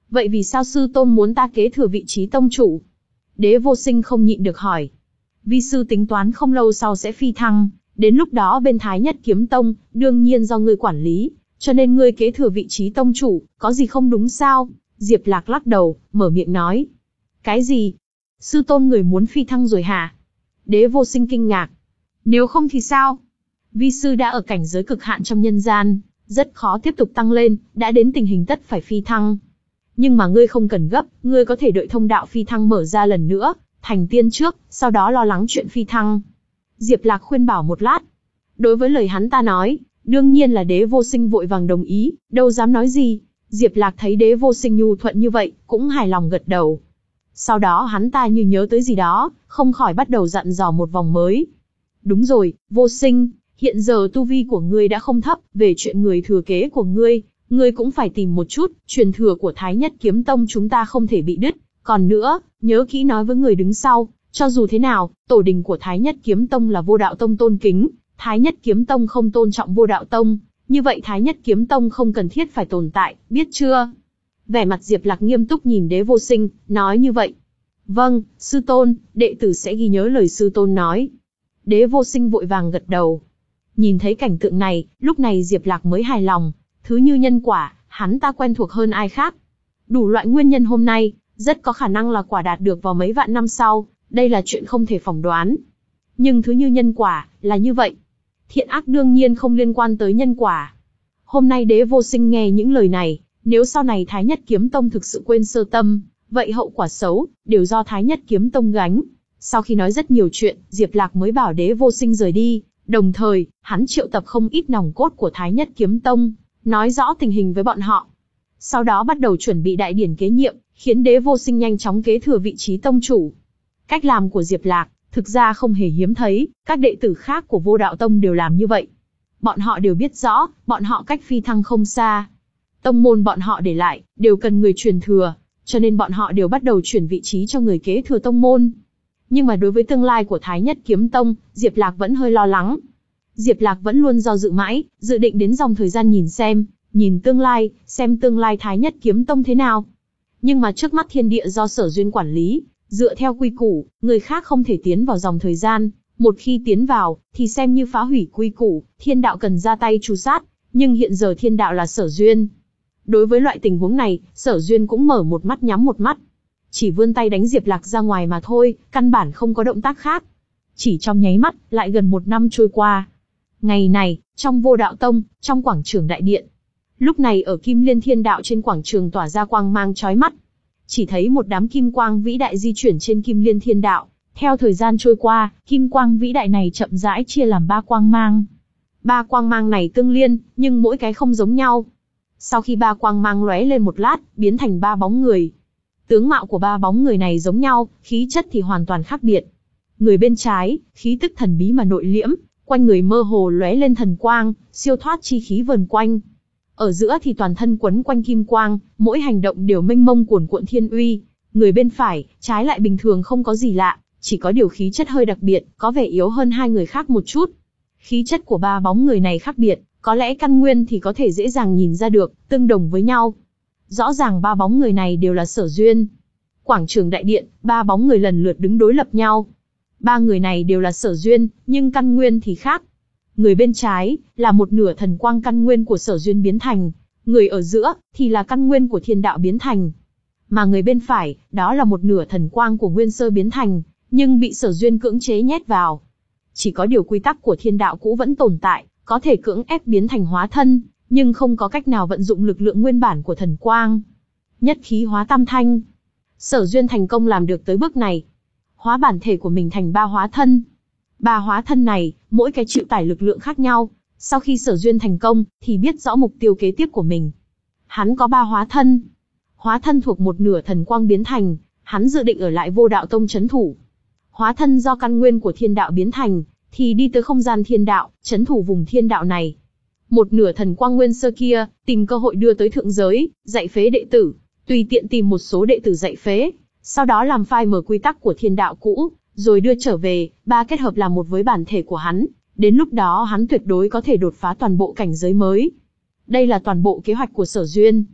Vậy vì sao sư tôn muốn ta kế thừa vị trí tông chủ? Đế Vô Sinh không nhịn được hỏi. Vi sư tính toán không lâu sau sẽ phi thăng, đến lúc đó bên Thái Nhất Kiếm Tông, đương nhiên do ngươi quản lý, cho nên ngươi kế thừa vị trí tông chủ, có gì không đúng sao? Diệp Lạc lắc đầu, mở miệng nói. Cái gì? Sư tôn người muốn phi thăng rồi hả? Đế Vô Sinh kinh ngạc. Nếu không thì sao? Vi sư đã ở cảnh giới cực hạn trong nhân gian, rất khó tiếp tục tăng lên, đã đến tình hình tất phải phi thăng. Nhưng mà ngươi không cần gấp, ngươi có thể đợi thông đạo phi thăng mở ra lần nữa, thành tiên trước, sau đó lo lắng chuyện phi thăng. Diệp Lạc khuyên bảo một lát. Đối với lời hắn ta nói, đương nhiên là Đế Vô Sinh vội vàng đồng ý, đâu dám nói gì. Diệp Lạc thấy Đế Vô Sinh nhu thuận như vậy, cũng hài lòng gật đầu. Sau đó hắn ta như nhớ tới gì đó, không khỏi bắt đầu dặn dò một vòng mới. Đúng rồi, Vô Sinh, hiện giờ tu vi của ngươi đã không thấp, về chuyện người thừa kế của ngươi, ngươi cũng phải tìm một chút, truyền thừa của Thái Nhất Kiếm Tông chúng ta không thể bị đứt. Còn nữa, nhớ kỹ nói với người đứng sau, cho dù thế nào, tổ đình của Thái Nhất Kiếm Tông là Vô Đạo Tông tôn kính, Thái Nhất Kiếm Tông không tôn trọng Vô Đạo Tông, như vậy Thái Nhất Kiếm Tông không cần thiết phải tồn tại, biết chưa? Vẻ mặt Diệp Lạc nghiêm túc nhìn Đế Vô Sinh, nói như vậy. Vâng, sư tôn, đệ tử sẽ ghi nhớ lời sư tôn nói. Đế Vô Sinh vội vàng gật đầu. Nhìn thấy cảnh tượng này, lúc này Diệp Lạc mới hài lòng, thứ như nhân quả, hắn ta quen thuộc hơn ai khác. Đủ loại nguyên nhân hôm nay, rất có khả năng là quả đạt được vào mấy vạn năm sau, đây là chuyện không thể phỏng đoán. Nhưng thứ như nhân quả, là như vậy. Thiện ác đương nhiên không liên quan tới nhân quả. Hôm nay Đế Vô Sinh nghe những lời này, nếu sau này Thái Nhất Kiếm Tông thực sự quên sơ tâm, vậy hậu quả xấu, đều do Thái Nhất Kiếm Tông gánh. Sau khi nói rất nhiều chuyện, Diệp Lạc mới bảo Đế Vô Sinh rời đi, đồng thời, hắn triệu tập không ít nòng cốt của Thái Nhất Kiếm Tông, nói rõ tình hình với bọn họ. Sau đó bắt đầu chuẩn bị đại điển kế nhiệm, khiến Đế Vô Sinh nhanh chóng kế thừa vị trí tông chủ. Cách làm của Diệp Lạc, thực ra không hề hiếm thấy, các đệ tử khác của Vô Đạo Tông đều làm như vậy. Bọn họ đều biết rõ, bọn họ cách phi thăng không xa. Tông môn bọn họ để lại, đều cần người truyền thừa, cho nên bọn họ đều bắt đầu chuyển vị trí cho người kế thừa tông môn. Nhưng mà đối với tương lai của Thái Nhất Kiếm Tông, Diệp Lạc vẫn hơi lo lắng. Diệp Lạc vẫn luôn do dự mãi, dự định đến dòng thời gian nhìn xem, nhìn tương lai, xem tương lai Thái Nhất Kiếm Tông thế nào. Nhưng mà trước mắt thiên địa do Sở Duyên quản lý, dựa theo quy củ, người khác không thể tiến vào dòng thời gian, một khi tiến vào, thì xem như phá hủy quy củ, thiên đạo cần ra tay tru sát, nhưng hiện giờ thiên đạo là Sở Duyên. Đối với loại tình huống này, Sở Duyên cũng mở một mắt nhắm một mắt. Chỉ vươn tay đánh Diệp Lạc ra ngoài mà thôi, căn bản không có động tác khác. Chỉ trong nháy mắt, lại gần một năm trôi qua. Ngày này, trong Vô Đạo Tông, trong quảng trường đại điện. Lúc này ở Kim Liên Thiên Đạo trên quảng trường tỏa ra quang mang chói mắt. Chỉ thấy một đám kim quang vĩ đại di chuyển trên Kim Liên Thiên Đạo. Theo thời gian trôi qua, kim quang vĩ đại này chậm rãi chia làm ba quang mang. Ba quang mang này tương liên, nhưng mỗi cái không giống nhau. Sau khi ba quang mang lóe lên một lát, biến thành ba bóng người. Tướng mạo của ba bóng người này giống nhau, khí chất thì hoàn toàn khác biệt. Người bên trái, khí tức thần bí mà nội liễm, quanh người mơ hồ lóe lên thần quang, siêu thoát chi khí vờn quanh. Ở giữa thì toàn thân quấn quanh kim quang, mỗi hành động đều mênh mông cuồn cuộn thiên uy. Người bên phải, trái lại bình thường không có gì lạ, chỉ có điều khí chất hơi đặc biệt, có vẻ yếu hơn hai người khác một chút. Khí chất của ba bóng người này khác biệt, có lẽ căn nguyên thì có thể dễ dàng nhìn ra được, tương đồng với nhau. Rõ ràng ba bóng người này đều là Sở Duyên. Quảng trường đại điện, ba bóng người lần lượt đứng đối lập nhau. Ba người này đều là Sở Duyên, nhưng căn nguyên thì khác. Người bên trái, là một nửa thần quang căn nguyên của Sở Duyên biến thành. Người ở giữa, thì là căn nguyên của thiên đạo biến thành. Mà người bên phải, đó là một nửa thần quang của Nguyên Sơ biến thành, nhưng bị Sở Duyên cưỡng chế nhét vào. Chỉ có điều quy tắc của thiên đạo cũ vẫn tồn tại, có thể cưỡng ép biến thành hóa thân, nhưng không có cách nào vận dụng lực lượng nguyên bản của thần quang. Nhất khí hóa tam thanh. Sở Duyên thành công làm được tới bước này. Hóa bản thể của mình thành ba hóa thân. Ba hóa thân này, mỗi cái chịu tải lực lượng khác nhau. Sau khi Sở Duyên thành công, thì biết rõ mục tiêu kế tiếp của mình. Hắn có ba hóa thân. Hóa thân thuộc một nửa thần quang biến thành, hắn dự định ở lại Vô Đạo Tông trấn thủ. Hóa thân do căn nguyên của thiên đạo biến thành, thì đi tới không gian thiên đạo, trấn thủ vùng thiên đạo này. Một nửa thần quang nguyên sơ kia, tìm cơ hội đưa tới thượng giới, dạy phế đệ tử, tùy tiện tìm một số đệ tử dạy phế, sau đó làm phai mờ quy tắc của thiên đạo cũ, rồi đưa trở về, ba kết hợp làm một với bản thể của hắn, đến lúc đó hắn tuyệt đối có thể đột phá toàn bộ cảnh giới mới. Đây là toàn bộ kế hoạch của Sở Duyên.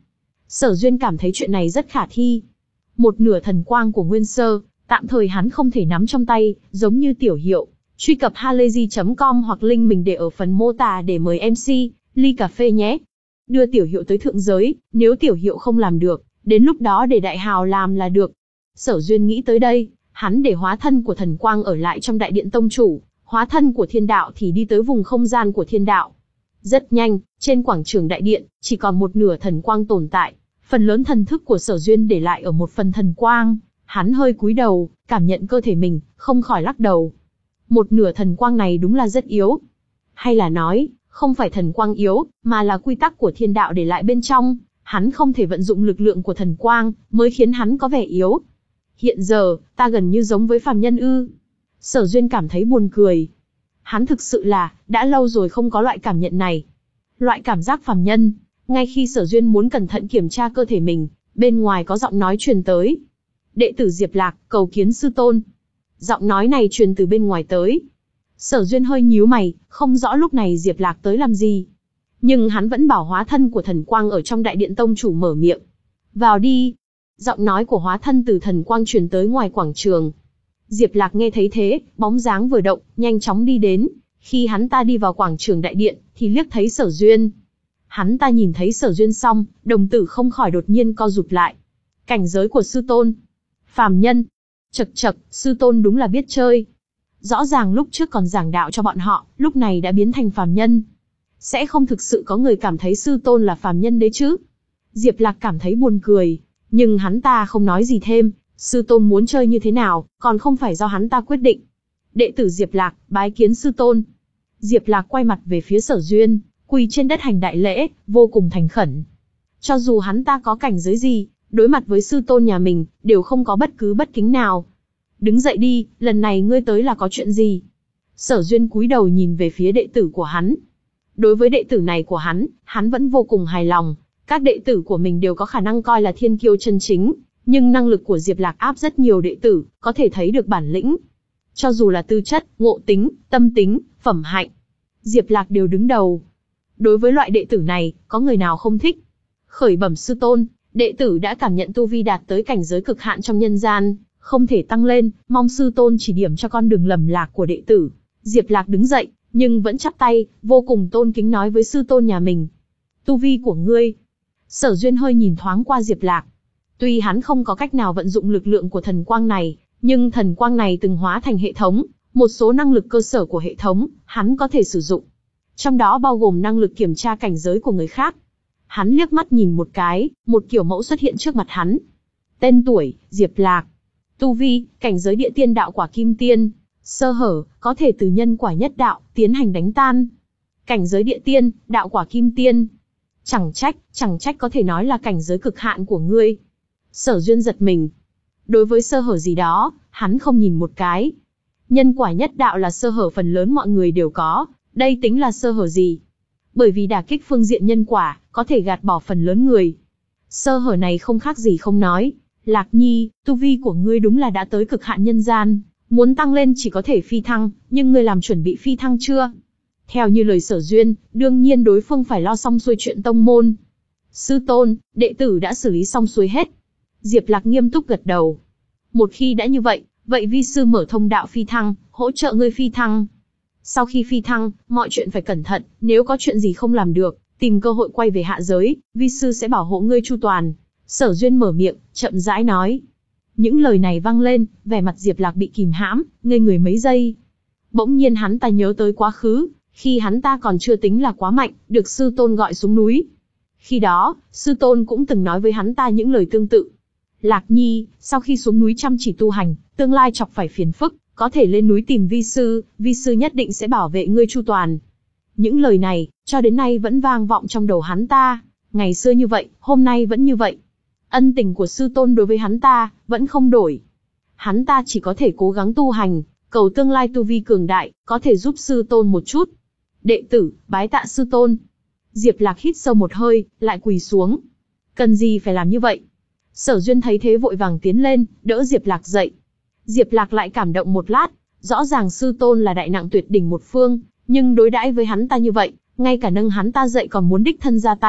Sở Duyên cảm thấy chuyện này rất khả thi. Một nửa thần quang của Nguyên Sơ, tạm thời hắn không thể nắm trong tay, giống như tiểu hiệu. Truy cập halayzi chấm com hoặc link mình để ở phần mô tả để mời em xê, ly cà phê nhé. Đưa tiểu hiệu tới thượng giới, nếu tiểu hiệu không làm được, đến lúc đó để đại hào làm là được. Sở Duyên nghĩ tới đây, hắn để hóa thân của thần quang ở lại trong đại điện tông chủ, hóa thân của thiên đạo thì đi tới vùng không gian của thiên đạo. Rất nhanh, trên quảng trường đại điện, chỉ còn một nửa thần quang tồn tại, phần lớn thần thức của Sở Duyên để lại ở một phần thần quang. Hắn hơi cúi đầu, cảm nhận cơ thể mình, không khỏi lắc đầu. Một nửa thần quang này đúng là rất yếu. Hay là nói, không phải thần quang yếu, mà là quy tắc của thiên đạo để lại bên trong, hắn không thể vận dụng lực lượng của thần quang, mới khiến hắn có vẻ yếu. Hiện giờ, ta gần như giống với phàm nhân ư. Sở Duyên cảm thấy buồn cười. Hắn thực sự là, đã lâu rồi không có loại cảm nhận này. Loại cảm giác phàm nhân. Ngay khi Sở Duyên muốn cẩn thận kiểm tra cơ thể mình, bên ngoài có giọng nói truyền tới. Đệ tử Diệp Lạc, cầu kiến sư tôn. Giọng nói này truyền từ bên ngoài tới. Sở Duyên hơi nhíu mày, không rõ lúc này Diệp Lạc tới làm gì. Nhưng hắn vẫn bảo hóa thân của thần quang ở trong đại điện tông chủ mở miệng. Vào đi. Giọng nói của hóa thân từ thần quang truyền tới ngoài quảng trường. Diệp Lạc nghe thấy thế, bóng dáng vừa động, nhanh chóng đi đến. Khi hắn ta đi vào quảng trường đại điện, thì liếc thấy Sở Duyên. Hắn ta nhìn thấy Sở Duyên xong, đồng tử không khỏi đột nhiên co rụt lại. Cảnh giới của sư tôn. Phàm nhân. Chậc chậc, sư tôn đúng là biết chơi. Rõ ràng lúc trước còn giảng đạo cho bọn họ, lúc này đã biến thành phàm nhân. Sẽ không thực sự có người cảm thấy sư tôn là phàm nhân đấy chứ. Diệp Lạc cảm thấy buồn cười, nhưng hắn ta không nói gì thêm. Sư tôn muốn chơi như thế nào, còn không phải do hắn ta quyết định. Đệ tử Diệp Lạc, bái kiến sư tôn. Diệp Lạc quay mặt về phía Sở Duyên, quỳ trên đất hành đại lễ, vô cùng thành khẩn. Cho dù hắn ta có cảnh giới gì, đối mặt với sư tôn nhà mình, đều không có bất cứ bất kính nào. Đứng dậy đi, lần này ngươi tới là có chuyện gì? Sở Duyên cúi đầu nhìn về phía đệ tử của hắn. Đối với đệ tử này của hắn, hắn vẫn vô cùng hài lòng. Các đệ tử của mình đều có khả năng coi là thiên kiêu chân chính, nhưng năng lực của Diệp Lạc áp rất nhiều đệ tử, có thể thấy được bản lĩnh. Cho dù là tư chất, ngộ tính, tâm tính, phẩm hạnh, Diệp Lạc đều đứng đầu. Đối với loại đệ tử này, có người nào không thích? Khởi bẩm sư tôn, đệ tử đã cảm nhận tu vi đạt tới cảnh giới cực hạn trong nhân gian, không thể tăng lên, mong sư tôn chỉ điểm cho con đường lầm lạc của đệ tử. Diệp Lạc đứng dậy, nhưng vẫn chắp tay, vô cùng tôn kính nói với sư tôn nhà mình. Tu vi của ngươi. Sở Duyên hơi nhìn thoáng qua Diệp Lạc. Tuy hắn không có cách nào vận dụng lực lượng của thần quang này, nhưng thần quang này từng hóa thành hệ thống, một số năng lực cơ sở của hệ thống, hắn có thể sử dụng. Trong đó bao gồm năng lực kiểm tra cảnh giới của người khác. Hắn liếc mắt nhìn một cái, một kiểu mẫu xuất hiện trước mặt hắn. Tên tuổi, Diệp Lạc. Tu vi, cảnh giới địa tiên đạo quả kim tiên. Sơ hở, có thể từ nhân quả nhất đạo, tiến hành đánh tan. Cảnh giới địa tiên, đạo quả kim tiên. Chẳng trách, chẳng trách có thể nói là cảnh giới cực hạn của ngươi. Sở Duyên giật mình. Đối với sơ hở gì đó, hắn không nhìn một cái. Nhân quả nhất đạo là sơ hở phần lớn mọi người đều có, đây tính là sơ hở gì? Bởi vì đả kích phương diện nhân quả, có thể gạt bỏ phần lớn người. Sơ hở này không khác gì không nói. Lạc Nhi, tu vi của ngươi đúng là đã tới cực hạn nhân gian, muốn tăng lên chỉ có thể phi thăng, nhưng ngươi làm chuẩn bị phi thăng chưa? Theo như lời Sở Duyên, đương nhiên đối phương phải lo xong xuôi chuyện tông môn. Sư tôn, đệ tử đã xử lý xong xuôi hết. Diệp Lạc nghiêm túc gật đầu. Một khi đã như vậy, vậy vi sư mở thông đạo phi thăng, hỗ trợ ngươi phi thăng. Sau khi phi thăng, mọi chuyện phải cẩn thận, nếu có chuyện gì không làm được, tìm cơ hội quay về hạ giới, vi sư sẽ bảo hộ ngươi chu toàn. Sở Duyên mở miệng, chậm rãi nói. Những lời này vang lên, vẻ mặt Diệp Lạc bị kìm hãm, ngây người mấy giây. Bỗng nhiên hắn ta nhớ tới quá khứ, khi hắn ta còn chưa tính là quá mạnh, được sư tôn gọi xuống núi. Khi đó, sư tôn cũng từng nói với hắn ta những lời tương tự. Lạc Nhi, sau khi xuống núi chăm chỉ tu hành, tương lai chọc phải phiền phức, có thể lên núi tìm vi sư, vi sư nhất định sẽ bảo vệ ngươi chu toàn. Những lời này, cho đến nay vẫn vang vọng trong đầu hắn ta. Ngày xưa như vậy, hôm nay vẫn như vậy. Ân tình của sư tôn đối với hắn ta, vẫn không đổi. Hắn ta chỉ có thể cố gắng tu hành, cầu tương lai tu vi cường đại, có thể giúp sư tôn một chút. Đệ tử, bái tạ sư tôn. Diệp Lạc hít sâu một hơi, lại quỳ xuống. Cần gì phải làm như vậy? Sở Duyên thấy thế vội vàng tiến lên, đỡ Diệp Lạc dậy. Diệp Lạc lại cảm động một lát, rõ ràng sư tôn là đại nặng tuyệt đỉnh một phương, nhưng đối đãi với hắn ta như vậy, ngay cả nâng hắn ta dậy còn muốn đích thân ra tay,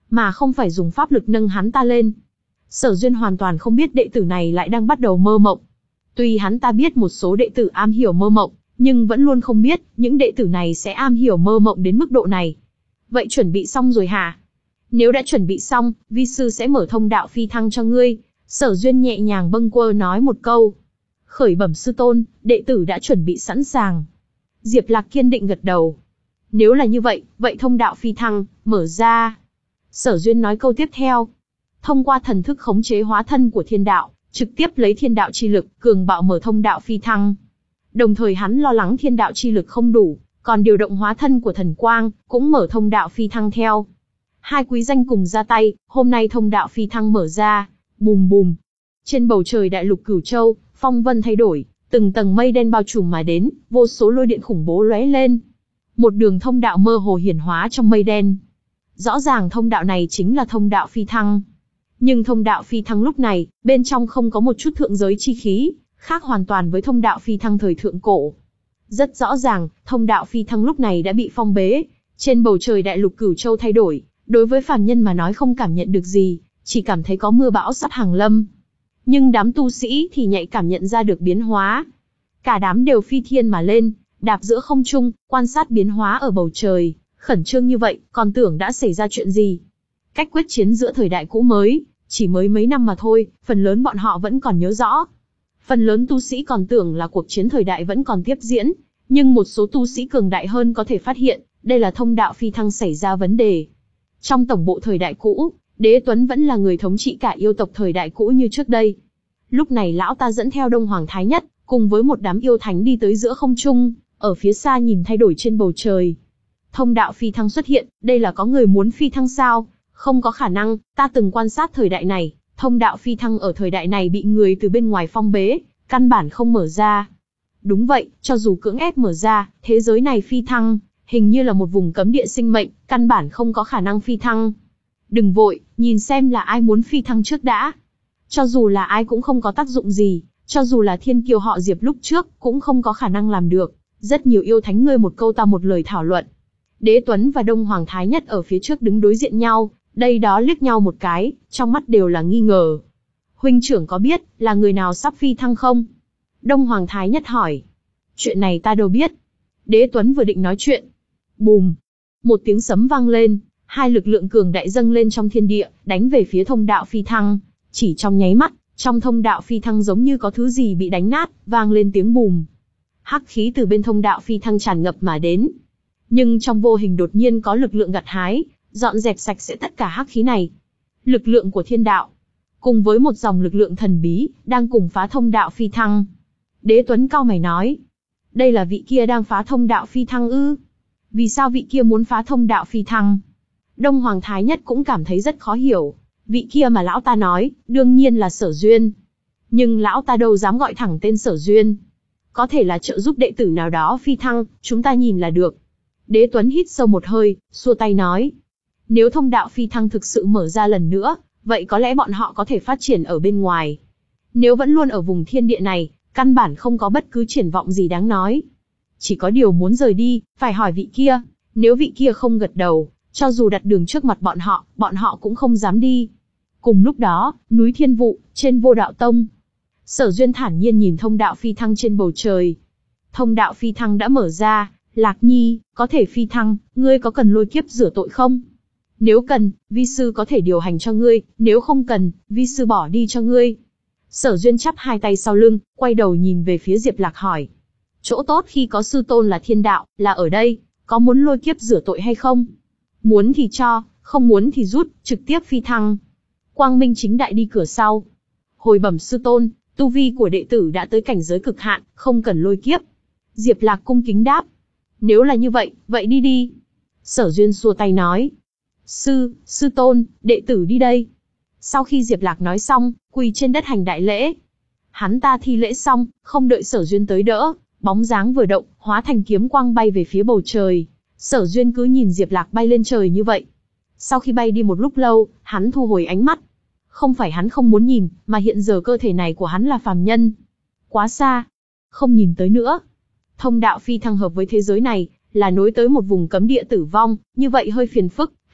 mà không phải dùng pháp lực nâng hắn ta lên. Sở Duyên hoàn toàn không biết đệ tử này lại đang bắt đầu mơ mộng. Tuy hắn ta biết một số đệ tử am hiểu mơ mộng, nhưng vẫn luôn không biết những đệ tử này sẽ am hiểu mơ mộng đến mức độ này. Vậy chuẩn bị xong rồi hả? Nếu đã chuẩn bị xong, vi sư sẽ mở thông đạo phi thăng cho ngươi. Sở Duyên nhẹ nhàng bâng quơ nói một câu. Khởi bẩm sư tôn, đệ tử đã chuẩn bị sẵn sàng. Diệp Lạc kiên định gật đầu. Nếu là như vậy, vậy thông đạo phi thăng, mở ra. Sở Duyên nói câu tiếp theo. Thông qua thần thức khống chế hóa thân của thiên đạo, trực tiếp lấy thiên đạo chi lực, cường bạo mở thông đạo phi thăng. Đồng thời hắn lo lắng thiên đạo chi lực không đủ, còn điều động hóa thân của thần quang, cũng mở thông đạo phi thăng theo. Hai quý danh cùng ra tay, hôm nay thông đạo phi thăng mở ra. Bùm bùm. Trên bầu trời đại lục Cửu Châu, phong vân thay đổi, từng tầng mây đen bao trùm mà đến, vô số lôi điện khủng bố lóe lên. Một đường thông đạo mơ hồ hiển hóa trong mây đen. Rõ ràng thông đạo này chính là thông đạo phi thăng. Nhưng thông đạo phi thăng lúc này, bên trong không có một chút thượng giới chi khí, khác hoàn toàn với thông đạo phi thăng thời thượng cổ. Rất rõ ràng, thông đạo phi thăng lúc này đã bị phong bế. Trên bầu trời đại lục Cửu Châu thay đổi, đối với phàm nhân mà nói không cảm nhận được gì, chỉ cảm thấy có mưa bão sắp hàng lâm. Nhưng đám tu sĩ thì nhạy cảm nhận ra được biến hóa. Cả đám đều phi thiên mà lên, đạp giữa không trung, quan sát biến hóa ở bầu trời, khẩn trương như vậy, còn tưởng đã xảy ra chuyện gì. Cách quyết chiến giữa thời đại cũ mới, chỉ mới mấy năm mà thôi, phần lớn bọn họ vẫn còn nhớ rõ. Phần lớn tu sĩ còn tưởng là cuộc chiến thời đại vẫn còn tiếp diễn, nhưng một số tu sĩ cường đại hơn có thể phát hiện, đây là thông đạo phi thăng xảy ra vấn đề. Trong tổng bộ thời đại cũ, Đế Tuấn vẫn là người thống trị cả yêu tộc thời đại cũ như trước đây. Lúc này lão ta dẫn theo Đông Hoàng Thái Nhất, cùng với một đám yêu thánh đi tới giữa không trung, ở phía xa nhìn thay đổi trên bầu trời. Thông đạo phi thăng xuất hiện, đây là có người muốn phi thăng sao? Không có khả năng, ta từng quan sát thời đại này, thông đạo phi thăng ở thời đại này bị người từ bên ngoài phong bế, căn bản không mở ra. Đúng vậy, cho dù cưỡng ép mở ra, thế giới này phi thăng, hình như là một vùng cấm địa sinh mệnh, căn bản không có khả năng phi thăng. Đừng vội, nhìn xem là ai muốn phi thăng trước đã. Cho dù là ai cũng không có tác dụng gì, cho dù là thiên kiều họ Diệp lúc trước, cũng không có khả năng làm được. Rất nhiều yêu thánh ngươi một câu ta một lời thảo luận. Đế Tuấn và Đông Hoàng Thái Nhất ở phía trước đứng đối diện nhau, đây đó liếc nhau một cái, trong mắt đều là nghi ngờ. Huynh trưởng có biết, là người nào sắp phi thăng không? Đông Hoàng Thái Nhất hỏi. Chuyện này ta đâu biết. Đế Tuấn vừa định nói chuyện. Bùm. Một tiếng sấm vang lên, hai lực lượng cường đại dâng lên trong thiên địa, đánh về phía thông đạo phi thăng. Chỉ trong nháy mắt, trong thông đạo phi thăng giống như có thứ gì bị đánh nát, vang lên tiếng bùm. Hắc khí từ bên thông đạo phi thăng tràn ngập mà đến. Nhưng trong vô hình đột nhiên có lực lượng gặt hái, dọn dẹp sạch sẽ tất cả hắc khí này. Lực lượng của thiên đạo, cùng với một dòng lực lượng thần bí, đang cùng phá thông đạo phi thăng. Đế Tuấn cau mày nói, đây là vị kia đang phá thông đạo phi thăng ư? Vì sao vị kia muốn phá thông đạo phi thăng? Đông Hoàng Thái Nhất cũng cảm thấy rất khó hiểu. Vị kia mà lão ta nói, đương nhiên là Sở Duyên. Nhưng lão ta đâu dám gọi thẳng tên Sở Duyên. Có thể là trợ giúp đệ tử nào đó phi thăng, chúng ta nhìn là được. Đế Tuấn hít sâu một hơi, xua tay nói. Nếu thông đạo phi thăng thực sự mở ra lần nữa, vậy có lẽ bọn họ có thể phát triển ở bên ngoài. Nếu vẫn luôn ở vùng thiên địa này, căn bản không có bất cứ triển vọng gì đáng nói. Chỉ có điều muốn rời đi, phải hỏi vị kia. Nếu vị kia không gật đầu, cho dù đặt đường trước mặt bọn họ, bọn họ cũng không dám đi. Cùng lúc đó, núi Thiên Vụ, trên Vô Đạo Tông. Sở Duyên thản nhiên nhìn thông đạo phi thăng trên bầu trời. Thông đạo phi thăng đã mở ra, Lạc Nhi, có thể phi thăng, ngươi có cần lôi kiếp rửa tội không? Nếu cần, vi sư có thể điều hành cho ngươi, nếu không cần, vi sư bỏ đi cho ngươi. Sở Duyên chắp hai tay sau lưng, quay đầu nhìn về phía Diệp Lạc hỏi. Chỗ tốt khi có sư tôn là thiên đạo, là ở đây, có muốn lôi kiếp rửa tội hay không? Muốn thì cho, không muốn thì rút, trực tiếp phi thăng. Quang Minh chính đại đi cửa sau. Hồi bẩm sư tôn, tu vi của đệ tử đã tới cảnh giới cực hạn, không cần lôi kiếp. Diệp Lạc cung kính đáp. Nếu là như vậy, vậy đi đi. Sở Duyên xua tay nói. Sư, sư tôn, đệ tử đi đây. Sau khi Diệp Lạc nói xong, quỳ trên đất hành đại lễ. Hắn ta thi lễ xong, không đợi Sở Duyên tới đỡ, bóng dáng vừa động, hóa thành kiếm quang bay về phía bầu trời. Sở Duyên cứ nhìn Diệp Lạc bay lên trời như vậy. Sau khi bay đi một lúc lâu, hắn thu hồi ánh mắt. Không phải hắn không muốn nhìn, mà hiện giờ cơ thể này của hắn là phàm nhân. Quá xa. Không nhìn tới nữa. Thông đạo phi thăng hợp với thế giới này, là nối tới một vùng cấm địa tử vong, như vậy hơi phiền phức,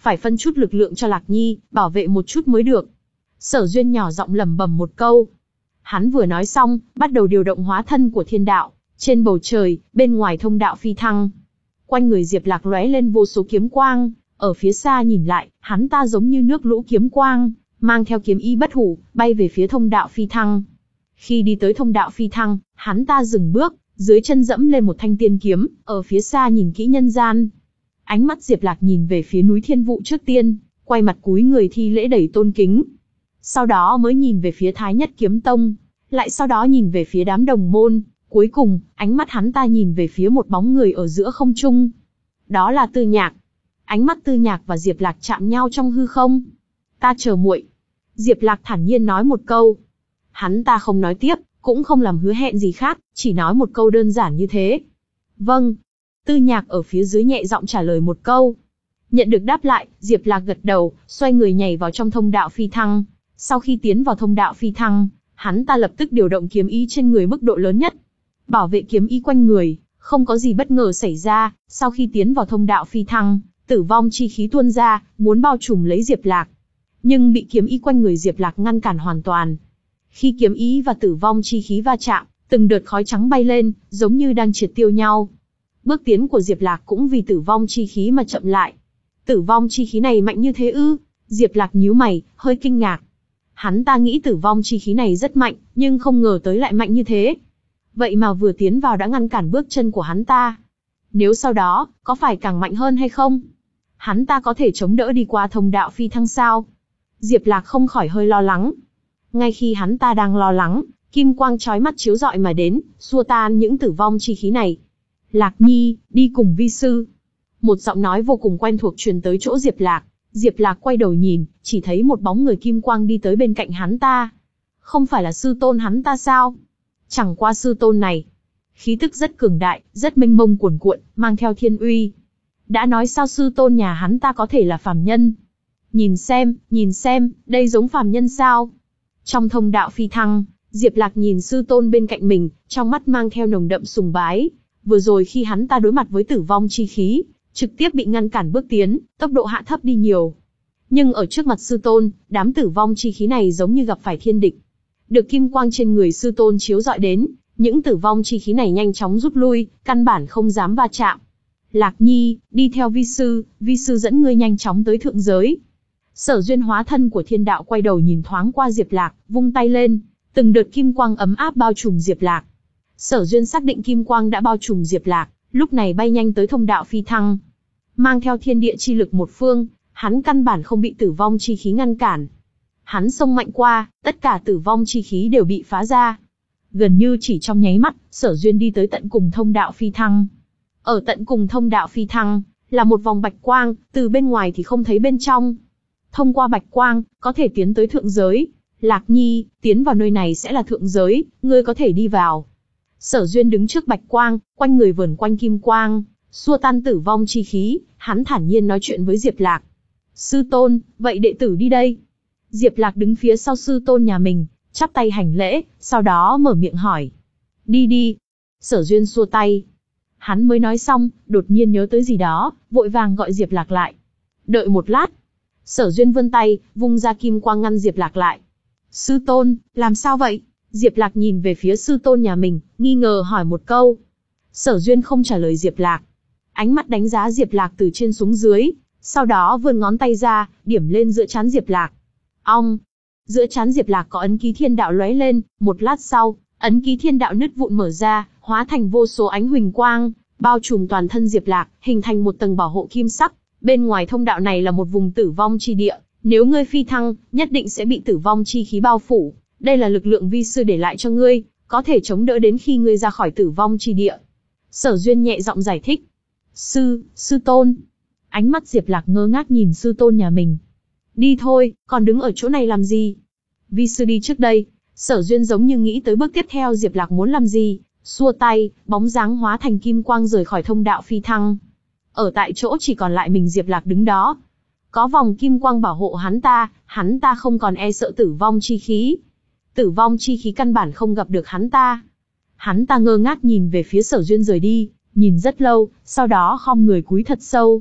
phải phân chút lực lượng cho Lạc Nhi, bảo vệ một chút mới được. Sở Duyên nhỏ giọng lẩm bẩm một câu. Hắn vừa nói xong, bắt đầu điều động hóa thân của thiên đạo. Trên bầu trời, bên ngoài thông đạo phi thăng. Quanh người Diệp Lạc lóe lên vô số kiếm quang, ở phía xa nhìn lại, hắn ta giống như nước lũ kiếm quang, mang theo kiếm ý bất hủ, bay về phía thông đạo phi thăng. Khi đi tới thông đạo phi thăng, hắn ta dừng bước, dưới chân dẫm lên một thanh tiên kiếm, ở phía xa nhìn kỹ nhân gian. Ánh mắt Diệp Lạc nhìn về phía núi Thiên Vụ trước tiên, quay mặt cúi người thi lễ đầy tôn kính. Sau đó mới nhìn về phía Thái Nhất Kiếm Tông, lại sau đó nhìn về phía đám đồng môn, cuối cùng, ánh mắt hắn ta nhìn về phía một bóng người ở giữa không trung. Đó là Tư Nhạc. Ánh mắt Tư Nhạc và Diệp Lạc chạm nhau trong hư không. Ta chờ muội. Diệp Lạc thản nhiên nói một câu. Hắn ta không nói tiếp, cũng không làm hứa hẹn gì khác, chỉ nói một câu đơn giản như thế. Vâng. Tư Nhạc ở phía dưới nhẹ giọng trả lời một câu. Nhận được đáp lại, Diệp Lạc gật đầu, xoay người nhảy vào trong thông đạo phi thăng. Sau khi tiến vào thông đạo phi thăng, hắn ta lập tức điều động kiếm ý trên người mức độ lớn nhất. Bảo vệ kiếm ý quanh người, không có gì bất ngờ xảy ra. Sau khi tiến vào thông đạo phi thăng, tử vong chi khí tuôn ra, muốn bao trùm lấy Diệp Lạc. Nhưng bị kiếm ý quanh người Diệp Lạc ngăn cản hoàn toàn. Khi kiếm ý và tử vong chi khí va chạm, từng đợt khói trắng bay lên, giống như đang triệt tiêu nhau. Bước tiến của Diệp Lạc cũng vì tử vong chi khí mà chậm lại. Tử vong chi khí này mạnh như thế ư? Diệp Lạc nhíu mày, hơi kinh ngạc. Hắn ta nghĩ tử vong chi khí này rất mạnh, nhưng không ngờ tới lại mạnh như thế. Vậy mà vừa tiến vào đã ngăn cản bước chân của hắn ta. Nếu sau đó, có phải càng mạnh hơn hay không? Hắn ta có thể chống đỡ đi qua thông đạo phi thăng sao? Diệp Lạc không khỏi hơi lo lắng. Ngay khi hắn ta đang lo lắng, kim quang chói mắt chiếu rọi mà đến, xua tan những tử vong chi khí này. Lạc Nhi, đi cùng vi sư. Một giọng nói vô cùng quen thuộc truyền tới chỗ Diệp Lạc. Diệp Lạc quay đầu nhìn, chỉ thấy một bóng người kim quang đi tới bên cạnh hắn ta. Không phải là sư tôn hắn ta sao? Chẳng qua sư tôn này, khí tức rất cường đại, rất mênh mông cuồn cuộn, mang theo thiên uy. Đã nói sao sư tôn nhà hắn ta có thể là phàm nhân? Nhìn xem, nhìn xem, đây giống phàm nhân sao? Trong thông đạo phi thăng, Diệp Lạc nhìn sư tôn bên cạnh mình, trong mắt mang theo nồng đậm sùng bái. Vừa rồi khi hắn ta đối mặt với tử vong chi khí, trực tiếp bị ngăn cản bước tiến, tốc độ hạ thấp đi nhiều. Nhưng ở trước mặt sư tôn, đám tử vong chi khí này giống như gặp phải thiên địch. Được kim quang trên người sư tôn chiếu rọi đến, những tử vong chi khí này nhanh chóng rút lui, căn bản không dám va chạm. Lạc Nhi, đi theo vi sư, vi sư dẫn ngươi nhanh chóng tới thượng giới. Sở Duyên hóa thân của thiên đạo quay đầu nhìn thoáng qua Diệp Lạc, vung tay lên, từng đợt kim quang ấm áp bao trùm Diệp Lạc. Sở Duyên xác định kim quang đã bao trùm Diệp Lạc, lúc này bay nhanh tới thông đạo phi thăng. Mang theo thiên địa chi lực một phương, hắn căn bản không bị tử vong chi khí ngăn cản. Hắn xông mạnh qua, tất cả tử vong chi khí đều bị phá ra. Gần như chỉ trong nháy mắt, Sở Duyên đi tới tận cùng thông đạo phi thăng. Ở tận cùng thông đạo phi thăng, là một vòng bạch quang, từ bên ngoài thì không thấy bên trong. Thông qua bạch quang, có thể tiến tới thượng giới. Lạc Nhi, tiến vào nơi này sẽ là thượng giới, ngươi có thể đi vào. Sở Duyên đứng trước bạch quang, quanh người vờn quanh kim quang, xua tan tử vong chi khí, hắn thản nhiên nói chuyện với Diệp Lạc. Sư tôn, vậy đệ tử đi đây. Diệp Lạc đứng phía sau sư tôn nhà mình, chắp tay hành lễ, sau đó mở miệng hỏi. Đi đi. Sở Duyên xua tay. Hắn mới nói xong, đột nhiên nhớ tới gì đó, vội vàng gọi Diệp Lạc lại. Đợi một lát. Sở Duyên vươn tay, vung ra kim quang ngăn Diệp Lạc lại. Sư tôn, làm sao vậy? Diệp Lạc nhìn về phía sư tôn nhà mình, nghi ngờ hỏi một câu. Sở Duyên không trả lời Diệp Lạc. Ánh mắt đánh giá Diệp Lạc từ trên xuống dưới, sau đó vươn ngón tay ra, điểm lên giữa trán Diệp Lạc. Ong! Giữa trán Diệp Lạc có ấn ký thiên đạo lóe lên, một lát sau, ấn ký thiên đạo nứt vụn mở ra, hóa thành vô số ánh huỳnh quang, bao trùm toàn thân Diệp Lạc, hình thành một tầng bảo hộ kim sắc. Bên ngoài thông đạo này là một vùng tử vong chi địa, nếu ngươi phi thăng, nhất định sẽ bị tử vong chi khí bao phủ. Đây là lực lượng vi sư để lại cho ngươi, có thể chống đỡ đến khi ngươi ra khỏi tử vong chi địa. Sở Duyên nhẹ giọng giải thích. Sư, sư tôn. Ánh mắt Diệp Lạc ngơ ngác nhìn sư tôn nhà mình. Đi thôi, còn đứng ở chỗ này làm gì? Vi sư đi trước đây. Sở Duyên giống như nghĩ tới bước tiếp theo Diệp Lạc muốn làm gì, xua tay, bóng dáng hóa thành kim quang rời khỏi thông đạo phi thăng. Ở tại chỗ chỉ còn lại mình Diệp Lạc đứng đó. Có vòng kim quang bảo hộ hắn ta, hắn ta không còn e sợ tử vong chi khí. Tử vong chi khí căn bản không gặp được hắn ta. Hắn ta ngơ ngác nhìn về phía Sở Duyên rời đi, nhìn rất lâu, sau đó khom người cúi thật sâu.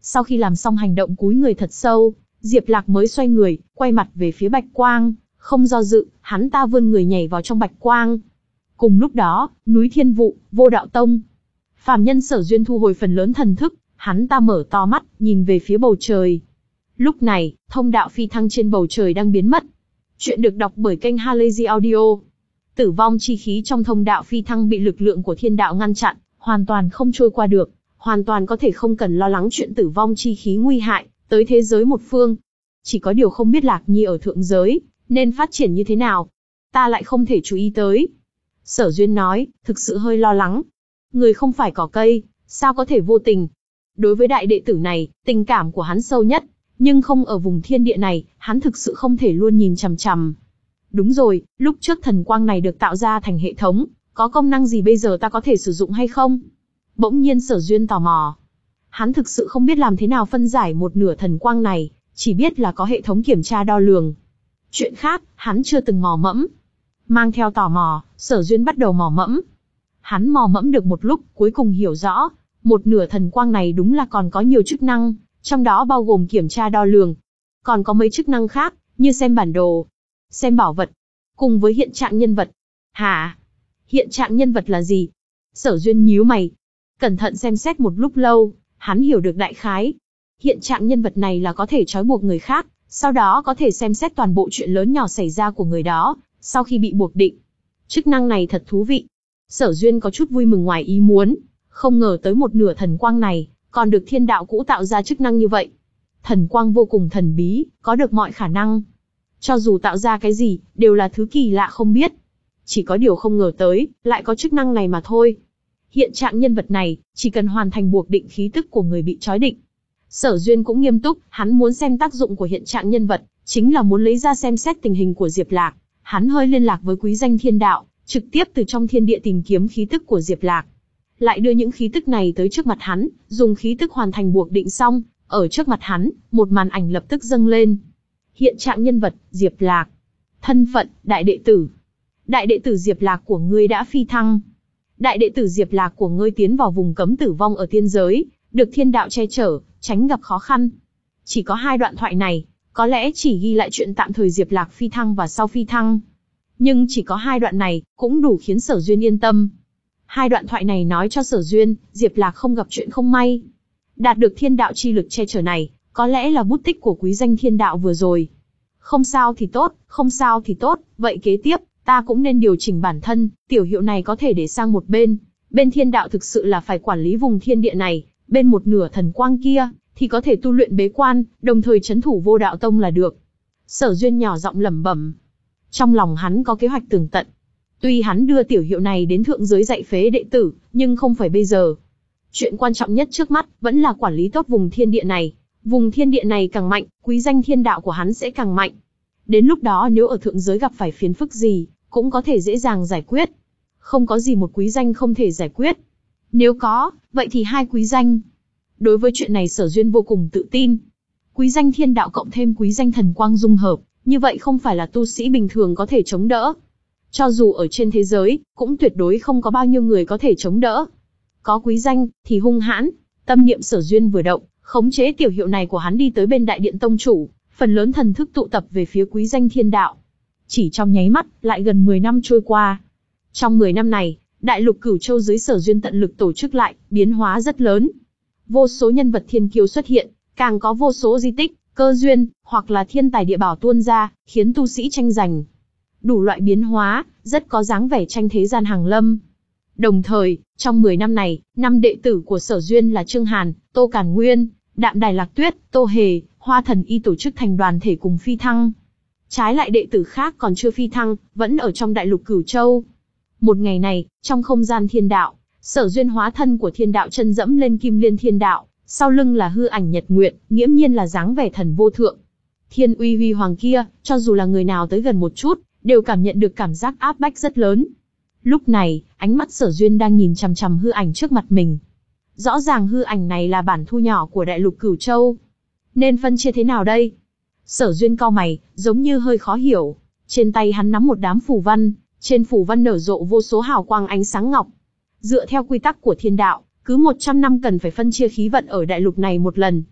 Sau khi làm xong hành động cúi người thật sâu, Diệp Lạc mới xoay người, quay mặt về phía bạch quang, không do dự, hắn ta vươn người nhảy vào trong bạch quang. Cùng lúc đó, núi Thiên Vụ, Vô Đạo Tông. Phàm nhân Sở Duyên thu hồi phần lớn thần thức, hắn ta mở to mắt, nhìn về phía bầu trời. Lúc này, thông đạo phi thăng trên bầu trời đang biến mất. Chuyện được đọc bởi kênh Halazy Audio. Tử vong chi khí trong thông đạo phi thăng bị lực lượng của thiên đạo ngăn chặn, hoàn toàn không trôi qua được, hoàn toàn có thể không cần lo lắng chuyện tử vong chi khí nguy hại tới thế giới một phương. Chỉ có điều không biết Lạc Nhi ở thượng giới nên phát triển như thế nào, ta lại không thể chú ý tới. Sở Duyên nói, thực sự hơi lo lắng. Người không phải cỏ cây, sao có thể vô tình? Đối với đại đệ tử này, tình cảm của hắn sâu nhất, nhưng không ở vùng thiên địa này, hắn thực sự không thể luôn nhìn chằm chằm. Đúng rồi, lúc trước thần quang này được tạo ra thành hệ thống, có công năng gì bây giờ ta có thể sử dụng hay không? Bỗng nhiên Sở Duyên tò mò. Hắn thực sự không biết làm thế nào phân giải một nửa thần quang này, chỉ biết là có hệ thống kiểm tra đo lường. Chuyện khác, hắn chưa từng mò mẫm. Mang theo tò mò, Sở Duyên bắt đầu mò mẫm. Hắn mò mẫm được một lúc, cuối cùng hiểu rõ, một nửa thần quang này đúng là còn có nhiều chức năng, trong đó bao gồm kiểm tra đo lường. Còn có mấy chức năng khác, như xem bản đồ, xem bảo vật, cùng với hiện trạng nhân vật. Hả? Hiện trạng nhân vật là gì? Sở Duyên nhíu mày. Cẩn thận xem xét một lúc lâu, hắn hiểu được đại khái. Hiện trạng nhân vật này là có thể trói buộc người khác, sau đó có thể xem xét toàn bộ chuyện lớn nhỏ xảy ra của người đó, sau khi bị buộc định. Chức năng này thật thú vị. Sở Duyên có chút vui mừng ngoài ý muốn, không ngờ tới một nửa thần quang này, còn được thiên đạo cũ tạo ra chức năng như vậy. Thần quang vô cùng thần bí, có được mọi khả năng. Cho dù tạo ra cái gì, đều là thứ kỳ lạ không biết. Chỉ có điều không ngờ tới, lại có chức năng này mà thôi. Hiện trạng nhân vật này, chỉ cần hoàn thành buộc định khí tức của người bị trói định. Sở Duyên cũng nghiêm túc, hắn muốn xem tác dụng của hiện trạng nhân vật, chính là muốn lấy ra xem xét tình hình của Diệp Lạc. Hắn hơi liên lạc với quý danh thiên đạo, trực tiếp từ trong thiên địa tìm kiếm khí tức của Diệp Lạc. Lại đưa những khí tức này tới trước mặt hắn, dùng khí tức hoàn thành buộc định xong, ở trước mặt hắn, một màn ảnh lập tức dâng lên. Hiện trạng nhân vật, Diệp Lạc. Thân phận, đại đệ tử. Đại đệ tử Diệp Lạc của ngươi đã phi thăng. Đại đệ tử Diệp Lạc của ngươi tiến vào vùng cấm tử vong ở tiên giới, được thiên đạo che chở, tránh gặp khó khăn. Chỉ có hai đoạn thoại này, có lẽ chỉ ghi lại chuyện tạm thời Diệp Lạc phi thăng và sau phi thăng. Nhưng chỉ có hai đoạn này, cũng đủ khiến Sở Duyên yên tâm. Hai đoạn thoại này nói cho Sở Duyên, Diệp Lạc không gặp chuyện không may. Đạt được thiên đạo chi lực che chở này, có lẽ là bút tích của quý danh thiên đạo vừa rồi. Không sao thì tốt, không sao thì tốt, vậy kế tiếp, ta cũng nên điều chỉnh bản thân, tiểu hiệu này có thể để sang một bên. Bên thiên đạo thực sự là phải quản lý vùng thiên địa này, bên một nửa thần quang kia, thì có thể tu luyện bế quan, đồng thời trấn thủ Vô Đạo Tông là được. Sở Duyên nhỏ giọng lẩm bẩm. Trong lòng hắn có kế hoạch tường tận. Tuy hắn đưa tiểu hiệu này đến thượng giới dạy phế đệ tử, nhưng không phải bây giờ. Chuyện quan trọng nhất trước mắt, vẫn là quản lý tốt vùng thiên địa này. Vùng thiên địa này càng mạnh, quý danh thiên đạo của hắn sẽ càng mạnh. Đến lúc đó nếu ở thượng giới gặp phải phiền phức gì, cũng có thể dễ dàng giải quyết. Không có gì một quý danh không thể giải quyết. Nếu có, vậy thì hai quý danh. Đối với chuyện này Sở Duyên vô cùng tự tin. Quý danh thiên đạo cộng thêm quý danh thần quang dung hợp, như vậy không phải là tu sĩ bình thường có thể chống đỡ. Cho dù ở trên thế giới, cũng tuyệt đối không có bao nhiêu người có thể chống đỡ. Có quý danh, thì hung hãn. Tâm niệm Sở Duyên vừa động, khống chế tiểu hiệu này của hắn đi tới bên đại điện tông chủ, phần lớn thần thức tụ tập về phía quý danh thiên đạo. Chỉ trong nháy mắt, lại gần mười năm trôi qua. Trong mười năm này, đại lục Cửu Châu dưới Sở Duyên tận lực tổ chức lại, biến hóa rất lớn. Vô số nhân vật thiên kiêu xuất hiện, càng có vô số di tích, cơ duyên, hoặc là thiên tài địa bảo tuôn ra, khiến tu sĩ tranh giành. Đủ loại biến hóa, rất có dáng vẻ tranh thế gian hàng lâm. Đồng thời, trong mười năm này, năm đệ tử của Sở Duyên là Trương Hàn, Tô Càn Nguyên, Đạm Đài Lạc Tuyết, Tô Hề, Hoa Thần Y tổ chức thành đoàn thể cùng phi thăng. Trái lại đệ tử khác còn chưa phi thăng, vẫn ở trong đại lục Cửu Châu. Một ngày này, trong không gian thiên đạo, Sở Duyên hóa thân của thiên đạo chân dẫm lên Kim Liên thiên đạo, sau lưng là hư ảnh nhật nguyệt, nghiễm nhiên là dáng vẻ thần vô thượng. Thiên uy huy hoàng kia, cho dù là người nào tới gần một chút, đều cảm nhận được cảm giác áp bách rất lớn. Lúc này, ánh mắt Sở Duyên đang nhìn chằm chằm hư ảnh trước mặt mình. Rõ ràng hư ảnh này là bản thu nhỏ của đại lục Cửu Châu. Nên phân chia thế nào đây? Sở Duyên cau mày, giống như hơi khó hiểu. Trên tay hắn nắm một đám phù văn, trên phù văn nở rộ vô số hào quang ánh sáng ngọc. Dựa theo quy tắc của thiên đạo, cứ một trăm năm cần phải phân chia khí vận ở đại lục này một lần.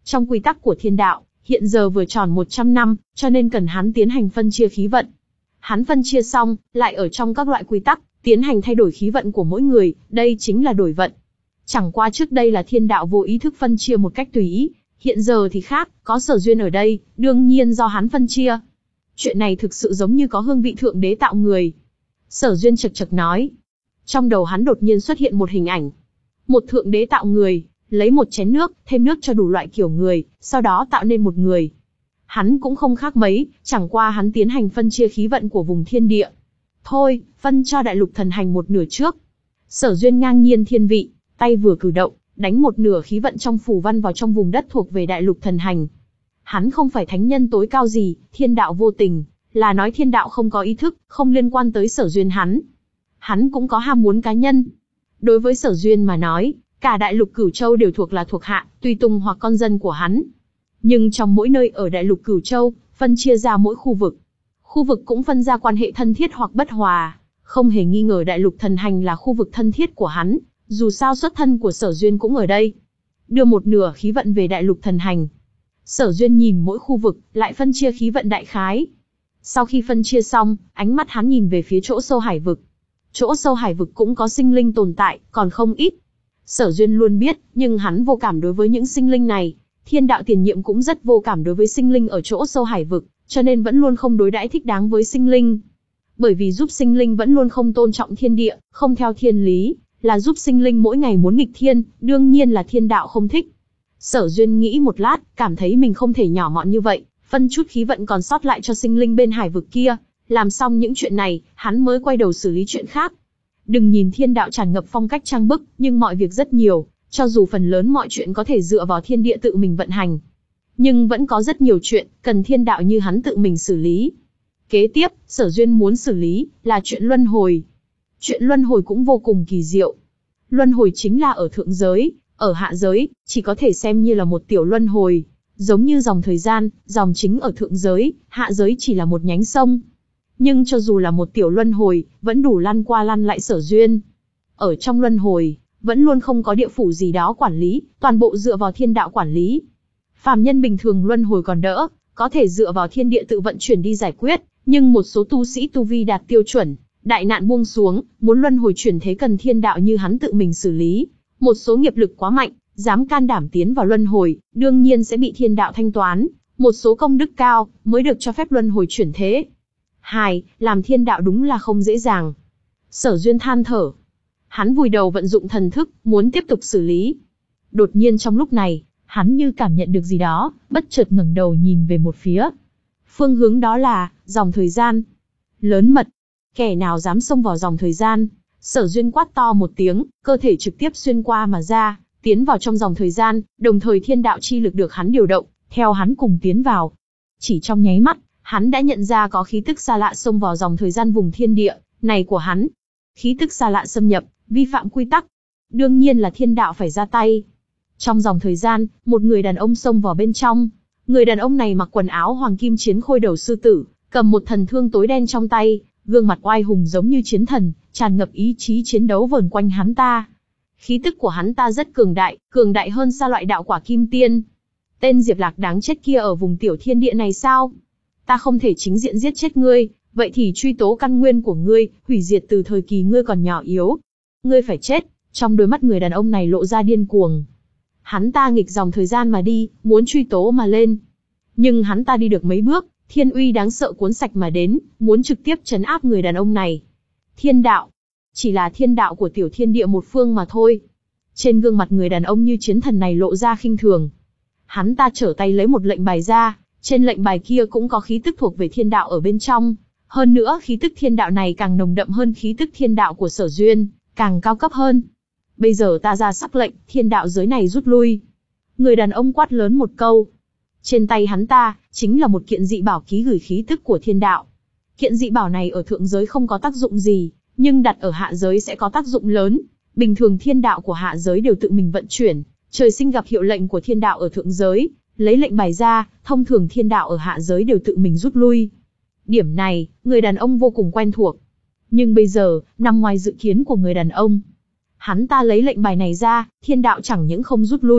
Trong quy tắc của thiên đạo, hiện giờ vừa tròn một trăm năm, cho nên cần hắn tiến hành phân chia khí vận. Hắn phân chia xong, lại ở trong các loại quy tắc, tiến hành thay đổi khí vận của mỗi người, đây chính là đổi vận. Chẳng qua trước đây là thiên đạo vô ý thức phân chia một cách tùy ý, hiện giờ thì khác, có Sở Duyên ở đây, đương nhiên do hắn phân chia. Chuyện này thực sự giống như có hương vị thượng đế tạo người. Sở Duyên chật chật nói. Trong đầu hắn đột nhiên xuất hiện một hình ảnh. Một thượng đế tạo người, lấy một chén nước, thêm nước cho đủ loại kiểu người, sau đó tạo nên một người. Hắn cũng không khác mấy, chẳng qua hắn tiến hành phân chia khí vận của vùng thiên địa. Thôi, phân cho đại lục thần hành một nửa trước. Sở Duyên ngang nhiên thiên vị, tay vừa cử động, đánh một nửa khí vận trong phù văn vào trong vùng đất thuộc về đại lục thần hành. Hắn không phải thánh nhân tối cao gì, thiên đạo vô tình, là nói thiên đạo không có ý thức, không liên quan tới Sở Duyên hắn. Hắn cũng có ham muốn cá nhân. Đối với Sở Duyên mà nói, cả đại lục Cửu Châu đều thuộc là thuộc hạ, tùy tùng hoặc con dân của hắn. Nhưng trong mỗi nơi ở đại lục Cửu Châu, phân chia ra mỗi khu vực. Khu vực cũng phân ra quan hệ thân thiết hoặc bất hòa. Không hề nghi ngờ đại lục thần hành là khu vực thân thiết của hắn, dù sao xuất thân của Sở Duyên cũng ở đây. Đưa một nửa khí vận về đại lục thần hành. Sở Duyên nhìn mỗi khu vực, lại phân chia khí vận đại khái. Sau khi phân chia xong, ánh mắt hắn nhìn về phía chỗ sâu hải vực. Chỗ sâu hải vực cũng có sinh linh tồn tại, còn không ít. Sở Duyên luôn biết, nhưng hắn vô cảm đối với những sinh linh này. Thiên đạo tiền nhiệm cũng rất vô cảm đối với sinh linh ở chỗ sâu hải vực, cho nên vẫn luôn không đối đãi thích đáng với sinh linh. Bởi vì giúp sinh linh vẫn luôn không tôn trọng thiên địa, không theo thiên lý, là giúp sinh linh mỗi ngày muốn nghịch thiên, đương nhiên là thiên đạo không thích. Sở Duyên nghĩ một lát, cảm thấy mình không thể nhỏ mọn như vậy, phân chút khí vận còn sót lại cho sinh linh bên hải vực kia. Làm xong những chuyện này, hắn mới quay đầu xử lý chuyện khác. Đừng nhìn thiên đạo tràn ngập phong cách trang bức, nhưng mọi việc rất nhiều, cho dù phần lớn mọi chuyện có thể dựa vào thiên địa tự mình vận hành. Nhưng vẫn có rất nhiều chuyện, cần thiên đạo như hắn tự mình xử lý. Kế tiếp, Sở Duyên muốn xử lý, là chuyện luân hồi. Chuyện luân hồi cũng vô cùng kỳ diệu. Luân hồi chính là ở thượng giới, ở hạ giới, chỉ có thể xem như là một tiểu luân hồi. Giống như dòng thời gian, dòng chính ở thượng giới, hạ giới chỉ là một nhánh sông. Nhưng cho dù là một tiểu luân hồi, vẫn đủ lăn qua lăn lại Sở Duyên. Ở trong luân hồi, vẫn luôn không có địa phủ gì đó quản lý, toàn bộ dựa vào thiên đạo quản lý. Phàm nhân bình thường luân hồi còn đỡ, có thể dựa vào thiên địa tự vận chuyển đi giải quyết, nhưng một số tu sĩ tu vi đạt tiêu chuẩn, đại nạn buông xuống, muốn luân hồi chuyển thế cần thiên đạo như hắn tự mình xử lý. Một số nghiệp lực quá mạnh, dám can đảm tiến vào luân hồi, đương nhiên sẽ bị thiên đạo thanh toán, một số công đức cao, mới được cho phép luân hồi chuyển thế. Hai, làm thiên đạo đúng là không dễ dàng. Sở Duyên than thở. Hắn vùi đầu vận dụng thần thức, muốn tiếp tục xử lý. Đột nhiên trong lúc này, hắn như cảm nhận được gì đó, bất chợt ngẩng đầu nhìn về một phía. Phương hướng đó là, dòng thời gian. Lớn mật. Kẻ nào dám xông vào dòng thời gian? Sở Duyên quát to một tiếng, cơ thể trực tiếp xuyên qua mà ra, tiến vào trong dòng thời gian, đồng thời thiên đạo chi lực được hắn điều động, theo hắn cùng tiến vào. Chỉ trong nháy mắt, hắn đã nhận ra có khí tức xa lạ xông vào dòng thời gian vùng thiên địa này của hắn. Khí tức xa lạ xâm nhập, vi phạm quy tắc. Đương nhiên là thiên đạo phải ra tay. Trong dòng thời gian, một người đàn ông xông vào bên trong. Người đàn ông này mặc quần áo hoàng kim chiến khôi đầu sư tử, cầm một thần thương tối đen trong tay, gương mặt oai hùng giống như chiến thần, tràn ngập ý chí chiến đấu vờn quanh hắn ta. Khí tức của hắn ta rất cường đại, cường đại hơn xa loại đạo quả kim tiên. Tên Diệp Lạc đáng chết kia ở vùng tiểu thiên địa này sao? Ta không thể chính diện giết chết ngươi, vậy thì truy tố căn nguyên của ngươi, hủy diệt từ thời kỳ ngươi còn nhỏ yếu. Ngươi phải chết. Trong đôi mắt người đàn ông này lộ ra điên cuồng. Hắn ta nghịch dòng thời gian mà đi, muốn truy tố mà lên. Nhưng hắn ta đi được mấy bước, thiên uy đáng sợ cuốn sạch mà đến, muốn trực tiếp trấn áp người đàn ông này. Thiên đạo. Chỉ là thiên đạo của tiểu thiên địa một phương mà thôi. Trên gương mặt người đàn ông như chiến thần này lộ ra khinh thường. Hắn ta trở tay lấy một lệnh bài ra, trên lệnh bài kia cũng có khí tức thuộc về thiên đạo ở bên trong. Hơn nữa khí tức thiên đạo này càng nồng đậm hơn khí tức thiên đạo của Sở Duyên, càng cao cấp hơn. Bây giờ ta ra sắc lệnh, thiên đạo giới này rút lui. Người đàn ông quát lớn một câu. Trên tay hắn ta, chính là một kiện dị bảo ký gửi khí tức của thiên đạo. Kiện dị bảo này ở thượng giới không có tác dụng gì, nhưng đặt ở hạ giới sẽ có tác dụng lớn. Bình thường thiên đạo của hạ giới đều tự mình vận chuyển, trời sinh gặp hiệu lệnh của thiên đạo ở thượng giới, lấy lệnh bài ra, thông thường thiên đạo ở hạ giới đều tự mình rút lui. Điểm này, người đàn ông vô cùng quen thuộc. Nhưng bây giờ, nằm ngoài dự kiến của người đàn ông. Hắn ta lấy lệnh bài này ra, thiên đạo chẳng những không rút lui,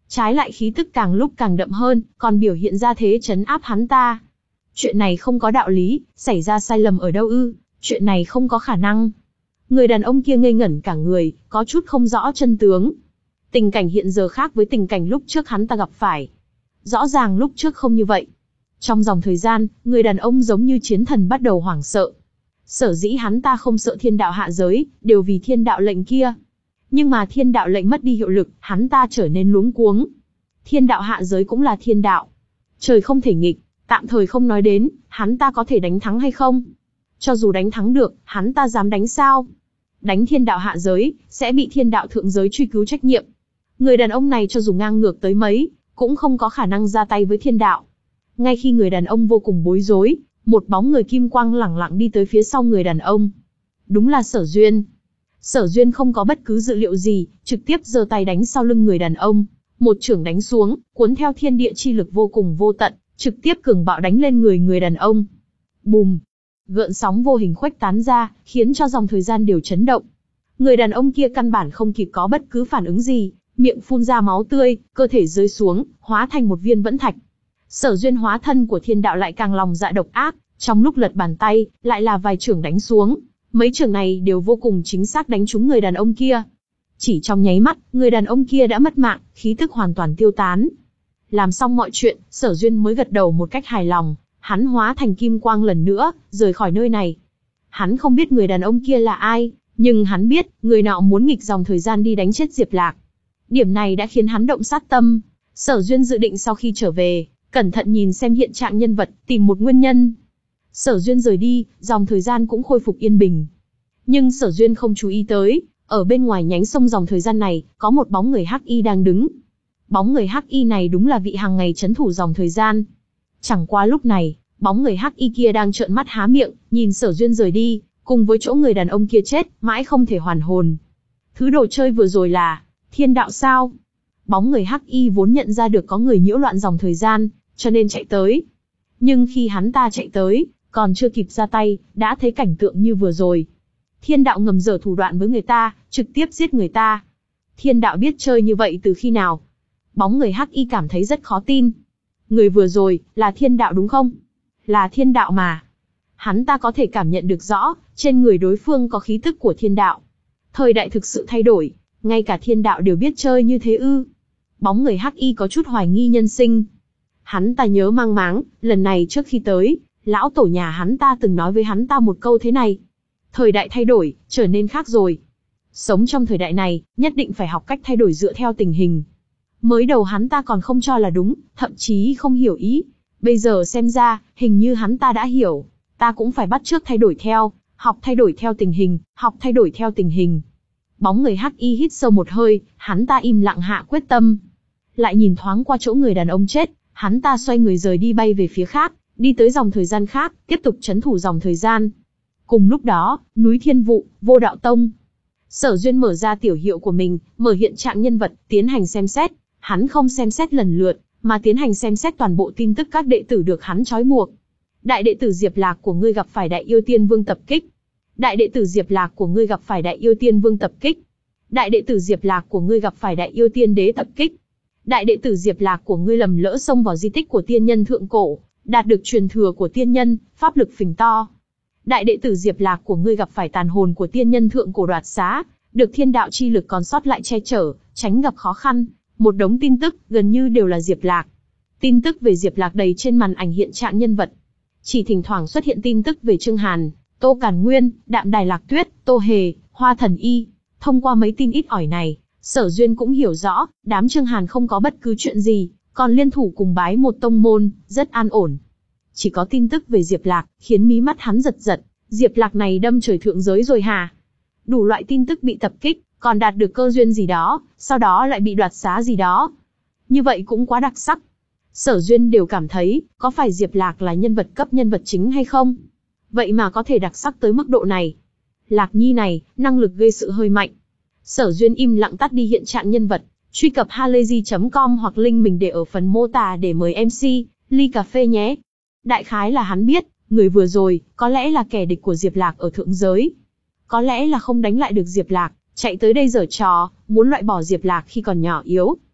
Trái lại khí tức càng lúc càng đậm hơn, còn biểu hiện ra thế trấn áp hắn ta. Chuyện này không có đạo lý, xảy ra sai lầm ở đâu ư, chuyện này không có khả năng. Người đàn ông kia ngây ngẩn cả người, có chút không rõ chân tướng. Tình cảnh hiện giờ khác với tình cảnh lúc trước hắn ta gặp phải. Rõ ràng lúc trước không như vậy. Trong dòng thời gian, người đàn ông giống như chiến thần bắt đầu hoảng sợ. Sở dĩ hắn ta không sợ thiên đạo hạ giới, đều vì thiên đạo lệnh kia. Nhưng mà thiên đạo lệnh mất đi hiệu lực, hắn ta trở nên luống cuống. Thiên đạo hạ giới cũng là thiên đạo. Trời không thể nghịch, tạm thời không nói đến, hắn ta có thể đánh thắng hay không. Cho dù đánh thắng được, hắn ta dám đánh sao? Đánh thiên đạo hạ giới, sẽ bị thiên đạo thượng giới truy cứu trách nhiệm. Người đàn ông này cho dù ngang ngược tới mấy, cũng không có khả năng ra tay với thiên đạo. Ngay khi người đàn ông vô cùng bối rối, một bóng người kim quang lẳng lặng đi tới phía sau người đàn ông. Đúng là Sở Duyên. Sở Duyên không có bất cứ dự liệu gì, trực tiếp giơ tay đánh sau lưng người đàn ông. Một chưởng đánh xuống, cuốn theo thiên địa chi lực vô cùng vô tận, trực tiếp cường bạo đánh lên người người đàn ông. Bùm! Gợn sóng vô hình khuếch tán ra, khiến cho dòng thời gian đều chấn động. Người đàn ông kia căn bản không kịp có bất cứ phản ứng gì, miệng phun ra máu tươi, cơ thể rơi xuống, hóa thành một viên vẫn thạch. Sở Duyên hóa thân của thiên đạo lại càng lòng dạ độc ác, trong lúc lật bàn tay, lại là vài chưởng đánh xuống. Mấy chưởng này đều vô cùng chính xác đánh trúng người đàn ông kia. Chỉ trong nháy mắt, người đàn ông kia đã mất mạng, khí tức hoàn toàn tiêu tán. Làm xong mọi chuyện, Sở Duyên mới gật đầu một cách hài lòng, hắn hóa thành kim quang lần nữa, rời khỏi nơi này. Hắn không biết người đàn ông kia là ai, nhưng hắn biết, người nọ muốn nghịch dòng thời gian đi đánh chết Diệp Lạc. Điểm này đã khiến hắn động sát tâm. Sở Duyên dự định sau khi trở về, cẩn thận nhìn xem hiện trạng nhân vật, tìm một nguyên nhân. Sở Duyên rời đi, dòng thời gian cũng khôi phục yên bình. Nhưng Sở Duyên không chú ý tới, ở bên ngoài nhánh sông dòng thời gian này, có một bóng người hắc y đang đứng. Bóng người hắc y này đúng là vị hàng ngày trấn thủ dòng thời gian. Chẳng qua lúc này, bóng người hắc y kia đang trợn mắt há miệng, nhìn Sở Duyên rời đi, cùng với chỗ người đàn ông kia chết, mãi không thể hoàn hồn. Thứ đồ chơi vừa rồi là thiên đạo sao? Bóng người hắc y vốn nhận ra được có người nhiễu loạn dòng thời gian, cho nên chạy tới. Nhưng khi hắn ta chạy tới, còn chưa kịp ra tay, đã thấy cảnh tượng như vừa rồi. Thiên đạo ngầm dở thủ đoạn với người ta, trực tiếp giết người ta. Thiên đạo biết chơi như vậy từ khi nào? Bóng người hắc y cảm thấy rất khó tin. Người vừa rồi, là thiên đạo đúng không? Là thiên đạo mà. Hắn ta có thể cảm nhận được rõ, trên người đối phương có khí tức của thiên đạo. Thời đại thực sự thay đổi, ngay cả thiên đạo đều biết chơi như thế ư? Bóng người hắc y có chút hoài nghi nhân sinh. Hắn ta nhớ mang máng, lần này trước khi tới, lão tổ nhà hắn ta từng nói với hắn ta một câu thế này. Thời đại thay đổi, trở nên khác rồi. Sống trong thời đại này, nhất định phải học cách thay đổi dựa theo tình hình. Mới đầu hắn ta còn không cho là đúng, thậm chí không hiểu ý. Bây giờ xem ra, hình như hắn ta đã hiểu. Ta cũng phải bắt chước thay đổi theo, học thay đổi theo tình hình, học thay đổi theo tình hình. Bóng người hắc y hít sâu một hơi, hắn ta im lặng hạ quyết tâm. Lại nhìn thoáng qua chỗ người đàn ông chết, hắn ta xoay người rời đi bay về phía khác, đi tới dòng thời gian khác, tiếp tục trấn thủ dòng thời gian. Cùng lúc đó, núi Thiên Vụ, Vô Đạo Tông. Sở Duyên mở ra tiểu hiệu của mình, mở hiện trạng nhân vật, tiến hành xem xét. Hắn không xem xét lần lượt, mà tiến hành xem xét toàn bộ tin tức các đệ tử được hắn trói buộc. Đại đệ tử Diệp Lạc của ngươi gặp phải Đại Yêu Tiên Vương tập kích. Đại đệ tử Diệp Lạc của ngươi gặp phải Đại Yêu Tiên Vương tập kích. Đại đệ tử Diệp Lạc của ngươi gặp phải Đại Yêu Tiên Đế tập kích. Đại đệ tử Diệp Lạc của ngươi lầm lỡ xông vào di tích của tiên nhân thượng cổ, đạt được truyền thừa của tiên nhân, pháp lực phình to. Đại đệ tử Diệp Lạc của ngươi gặp phải tàn hồn của tiên nhân thượng cổ đoạt xá, được thiên đạo chi lực còn sót lại che chở, tránh gặp khó khăn. Một đống tin tức, gần như đều là Diệp Lạc. Tin tức về Diệp Lạc đầy trên màn ảnh hiện trạng nhân vật. Chỉ thỉnh thoảng xuất hiện tin tức về Trương Hàn, Tô Càn Nguyên, Đạm Đài Lạc Tuyết, Tô Hề, Hoa Thần Y. Thông qua mấy tin ít ỏi này, Sở Duyên cũng hiểu rõ, đám Trương Hàn không có bất cứ chuyện gì, còn liên thủ cùng bái một tông môn, rất an ổn. Chỉ có tin tức về Diệp Lạc, khiến mí mắt hắn giật giật, Diệp Lạc này đâm trời thượng giới rồi hả? Đủ loại tin tức bị tập kích, còn đạt được cơ duyên gì đó, sau đó lại bị đoạt xá gì đó. Như vậy cũng quá đặc sắc. Sở Duyên đều cảm thấy, có phải Diệp Lạc là nhân vật cấp nhân vật chính hay không? Vậy mà có thể đặc sắc tới mức độ này. Lạc Nhi này, năng lực gây sự hơi mạnh. Sở Duyên im lặng tắt đi hiện trạng nhân vật, truy cập halayzi chấm com hoặc link mình để ở phần mô tả để mời em xê, ly cà phê nhé. Đại khái là hắn biết, người vừa rồi, có lẽ là kẻ địch của Diệp Lạc ở thượng giới. Có lẽ là không đánh lại được Diệp Lạc, chạy tới đây giở trò, muốn loại bỏ Diệp Lạc khi còn nhỏ yếu.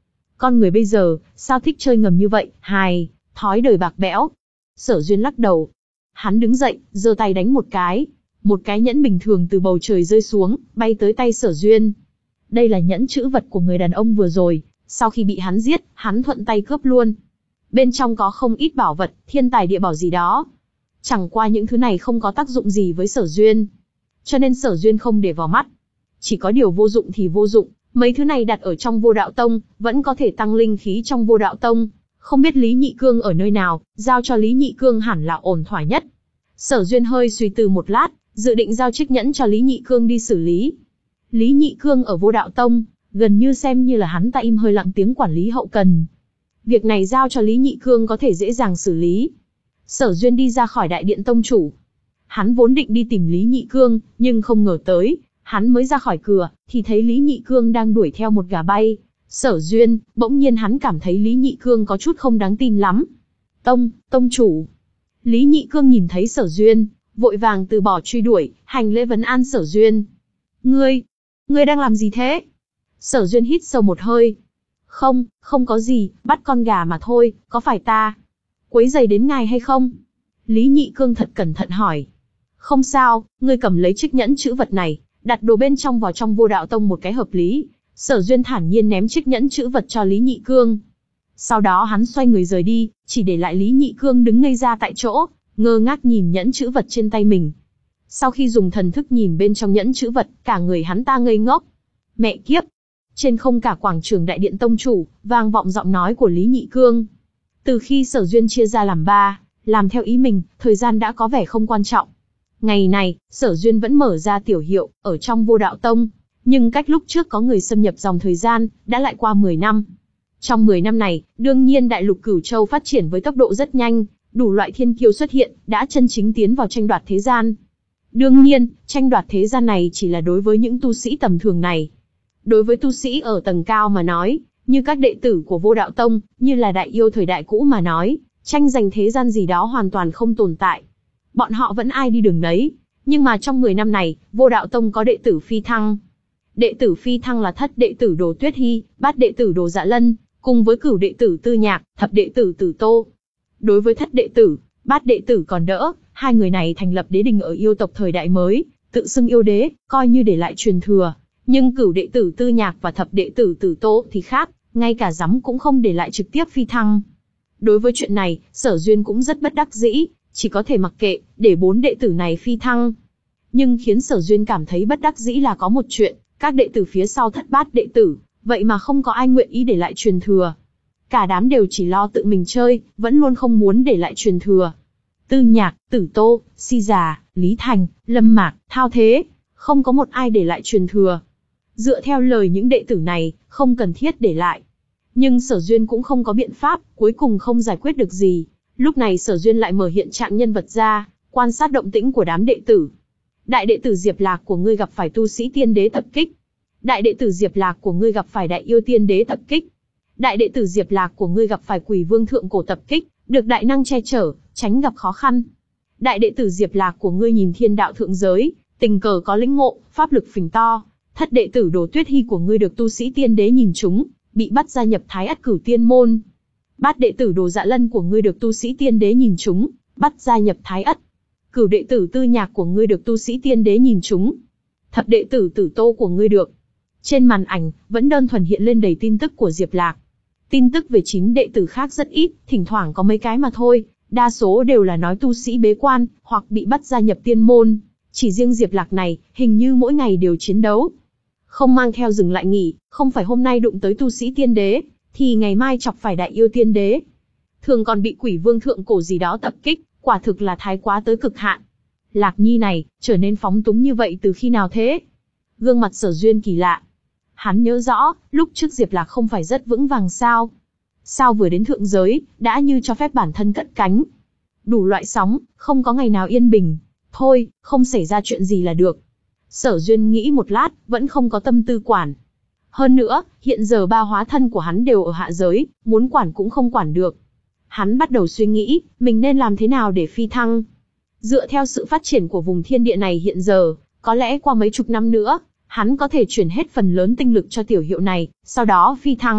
Con người bây giờ, sao thích chơi ngầm như vậy, hài, thói đời bạc bẽo. Sở Duyên lắc đầu. Hắn đứng dậy, giơ tay đánh một cái. Một cái nhẫn bình thường từ bầu trời rơi xuống, bay tới tay Sở Duyên. Đây là nhẫn chữ vật của người đàn ông vừa rồi, sau khi bị hắn giết, hắn thuận tay cướp luôn. Bên trong có không ít bảo vật, thiên tài địa bảo gì đó. Chẳng qua những thứ này không có tác dụng gì với Sở Duyên. Cho nên Sở Duyên không để vào mắt. Chỉ có điều vô dụng thì vô dụng, mấy thứ này đặt ở trong Vô Đạo Tông, vẫn có thể tăng linh khí trong Vô Đạo Tông. Không biết Lý Nhị Cương ở nơi nào, giao cho Lý Nhị Cương hẳn là ổn thỏa nhất. Sở Duyên hơi suy tư một lát, dự định giao chiếc nhẫn cho Lý Nhị Cương đi xử lý. Lý Nhị Cương ở Vô Đạo Tông, gần như xem như là hắn ta im hơi lặng tiếng quản lý hậu cần. Việc này giao cho Lý Nhị Cương có thể dễ dàng xử lý. Sở Duyên đi ra khỏi đại điện tông chủ. Hắn vốn định đi tìm Lý Nhị Cương, nhưng không ngờ tới, hắn mới ra khỏi cửa, thì thấy Lý Nhị Cương đang đuổi theo một gà bay. Sở Duyên, bỗng nhiên hắn cảm thấy Lý Nhị Cương có chút không đáng tin lắm. Tông, tông chủ. Lý Nhị Cương nhìn thấy Sở Duyên, vội vàng từ bỏ truy đuổi, hành lễ vấn an Sở Duyên. Ngươi, ngươi đang làm gì thế? Sở Duyên hít sâu một hơi. Không, không có gì, bắt con gà mà thôi, có phải ta quấy rầy đến ngài hay không? Lý Nhị Cương thật cẩn thận hỏi. Không sao, ngươi cầm lấy chiếc nhẫn chữ vật này, đặt đồ bên trong vào trong Vô Đạo Tông một cái hợp lý. Sở Duyên thản nhiên ném chiếc nhẫn chữ vật cho Lý Nhị Cương. Sau đó hắn xoay người rời đi, chỉ để lại Lý Nhị Cương đứng ngây ra tại chỗ, ngơ ngác nhìn nhẫn chữ vật trên tay mình. Sau khi dùng thần thức nhìn bên trong nhẫn chữ vật, cả người hắn ta ngây ngốc. Mẹ kiếp! Trên không cả quảng trường đại điện tông chủ, vang vọng giọng nói của Lý Nhị Cương. Từ khi Sở Duyên chia ra làm ba, làm theo ý mình, thời gian đã có vẻ không quan trọng. Ngày này, Sở Duyên vẫn mở ra tiểu hiệu, ở trong Vô Đạo Tông. Nhưng cách lúc trước có người xâm nhập dòng thời gian, đã lại qua mười năm. Trong mười năm này, đương nhiên đại lục Cửu Châu phát triển với tốc độ rất nhanh, đủ loại thiên kiêu xuất hiện, đã chân chính tiến vào tranh đoạt thế gian. Đương nhiên, tranh đoạt thế gian này chỉ là đối với những tu sĩ tầm thường này. Đối với tu sĩ ở tầng cao mà nói, như các đệ tử của Vô Đạo Tông, như là đại yêu thời đại cũ mà nói, tranh giành thế gian gì đó hoàn toàn không tồn tại. Bọn họ vẫn ai đi đường nấy, nhưng mà trong mười năm này, Vô Đạo Tông có đệ tử phi thăng. Đệ tử phi thăng là thất đệ tử Đồ Tuyết Hy, bát đệ tử Đồ Dạ Lân, cùng với cửu đệ tử Tư Nhạc, thập đệ tử Tử Tô. Đối với thất đệ tử, bát đệ tử còn đỡ, hai người này thành lập đế đình ở yêu tộc thời đại mới, tự xưng yêu đế, coi như để lại truyền thừa. Nhưng cửu đệ tử Tư Nhạc và thập đệ tử Tử Tô thì khác, ngay cả giấm cũng không để lại trực tiếp phi thăng. Đối với chuyện này, Sở Duyên cũng rất bất đắc dĩ, chỉ có thể mặc kệ, để bốn đệ tử này phi thăng. Nhưng khiến Sở Duyên cảm thấy bất đắc dĩ là có một chuyện, các đệ tử phía sau thất bát đệ tử, vậy mà không có ai nguyện ý để lại truyền thừa. Cả đám đều chỉ lo tự mình chơi, vẫn luôn không muốn để lại truyền thừa. Tư Nhạc, Tử Tô, Si Già, Lý Thành, Lâm Mạc, Thao Thế, không có một ai để lại truyền thừa. Dựa theo lời những đệ tử này, không cần thiết để lại. Nhưng Sở Duyên cũng không có biện pháp, cuối cùng không giải quyết được gì. Lúc này Sở Duyên lại mở hiện trạng nhân vật ra, quan sát động tĩnh của đám đệ tử. Đại đệ tử Diệp Lạc của ngươi gặp phải tu sĩ tiên đế tập kích. Đại đệ tử Diệp Lạc của ngươi gặp phải đại yêu tiên đế tập kích. Đại đệ tử Diệp Lạc của ngươi gặp phải quỷ vương thượng cổ tập kích, được đại năng che chở, tránh gặp khó khăn. Đại đệ tử Diệp Lạc của ngươi nhìn thiên đạo thượng giới, tình cờ có lĩnh ngộ, pháp lực phình to. Thất đệ tử Đồ Tuyết Hy của ngươi được tu sĩ tiên đế nhìn trúng, bị bắt gia nhập Thái Ất Cửu Tiên môn. Bát đệ tử Đồ Dạ Lân của ngươi được tu sĩ tiên đế nhìn trúng, bắt gia nhập Thái Ất. Cửu đệ tử Tư Nhạc của ngươi được tu sĩ tiên đế nhìn trúng. Thập đệ tử Tử Tô của ngươi được. Trên màn ảnh vẫn đơn thuần hiện lên đầy tin tức của Diệp Lạc. Tin tức về chín đệ tử khác rất ít, thỉnh thoảng có mấy cái mà thôi, đa số đều là nói tu sĩ bế quan hoặc bị bắt gia nhập tiên môn. Chỉ riêng Diệp Lạc này, hình như mỗi ngày đều chiến đấu. Không mang theo dừng lại nghỉ, không phải hôm nay đụng tới tu sĩ tiên đế, thì ngày mai chọc phải đại yêu tiên đế. Thường còn bị quỷ vương thượng cổ gì đó tập kích, quả thực là thái quá tới cực hạn. Lạc Nhi này, trở nên phóng túng như vậy từ khi nào thế? Gương mặt Sở Duyên kỳ lạ. Hắn nhớ rõ, lúc trước Diệp Lạc không phải rất vững vàng sao? Sao vừa đến thượng giới, đã như cho phép bản thân cất cánh? Đủ loại sóng, không có ngày nào yên bình. Thôi, không xảy ra chuyện gì là được. Sở Duyên nghĩ một lát, vẫn không có tâm tư quản. Hơn nữa, hiện giờ ba hóa thân của hắn đều ở hạ giới, muốn quản cũng không quản được. Hắn bắt đầu suy nghĩ, mình nên làm thế nào để phi thăng. Dựa theo sự phát triển của vùng thiên địa này hiện giờ, có lẽ qua mấy chục năm nữa, hắn có thể chuyển hết phần lớn tinh lực cho tiểu hiệu này, sau đó phi thăng.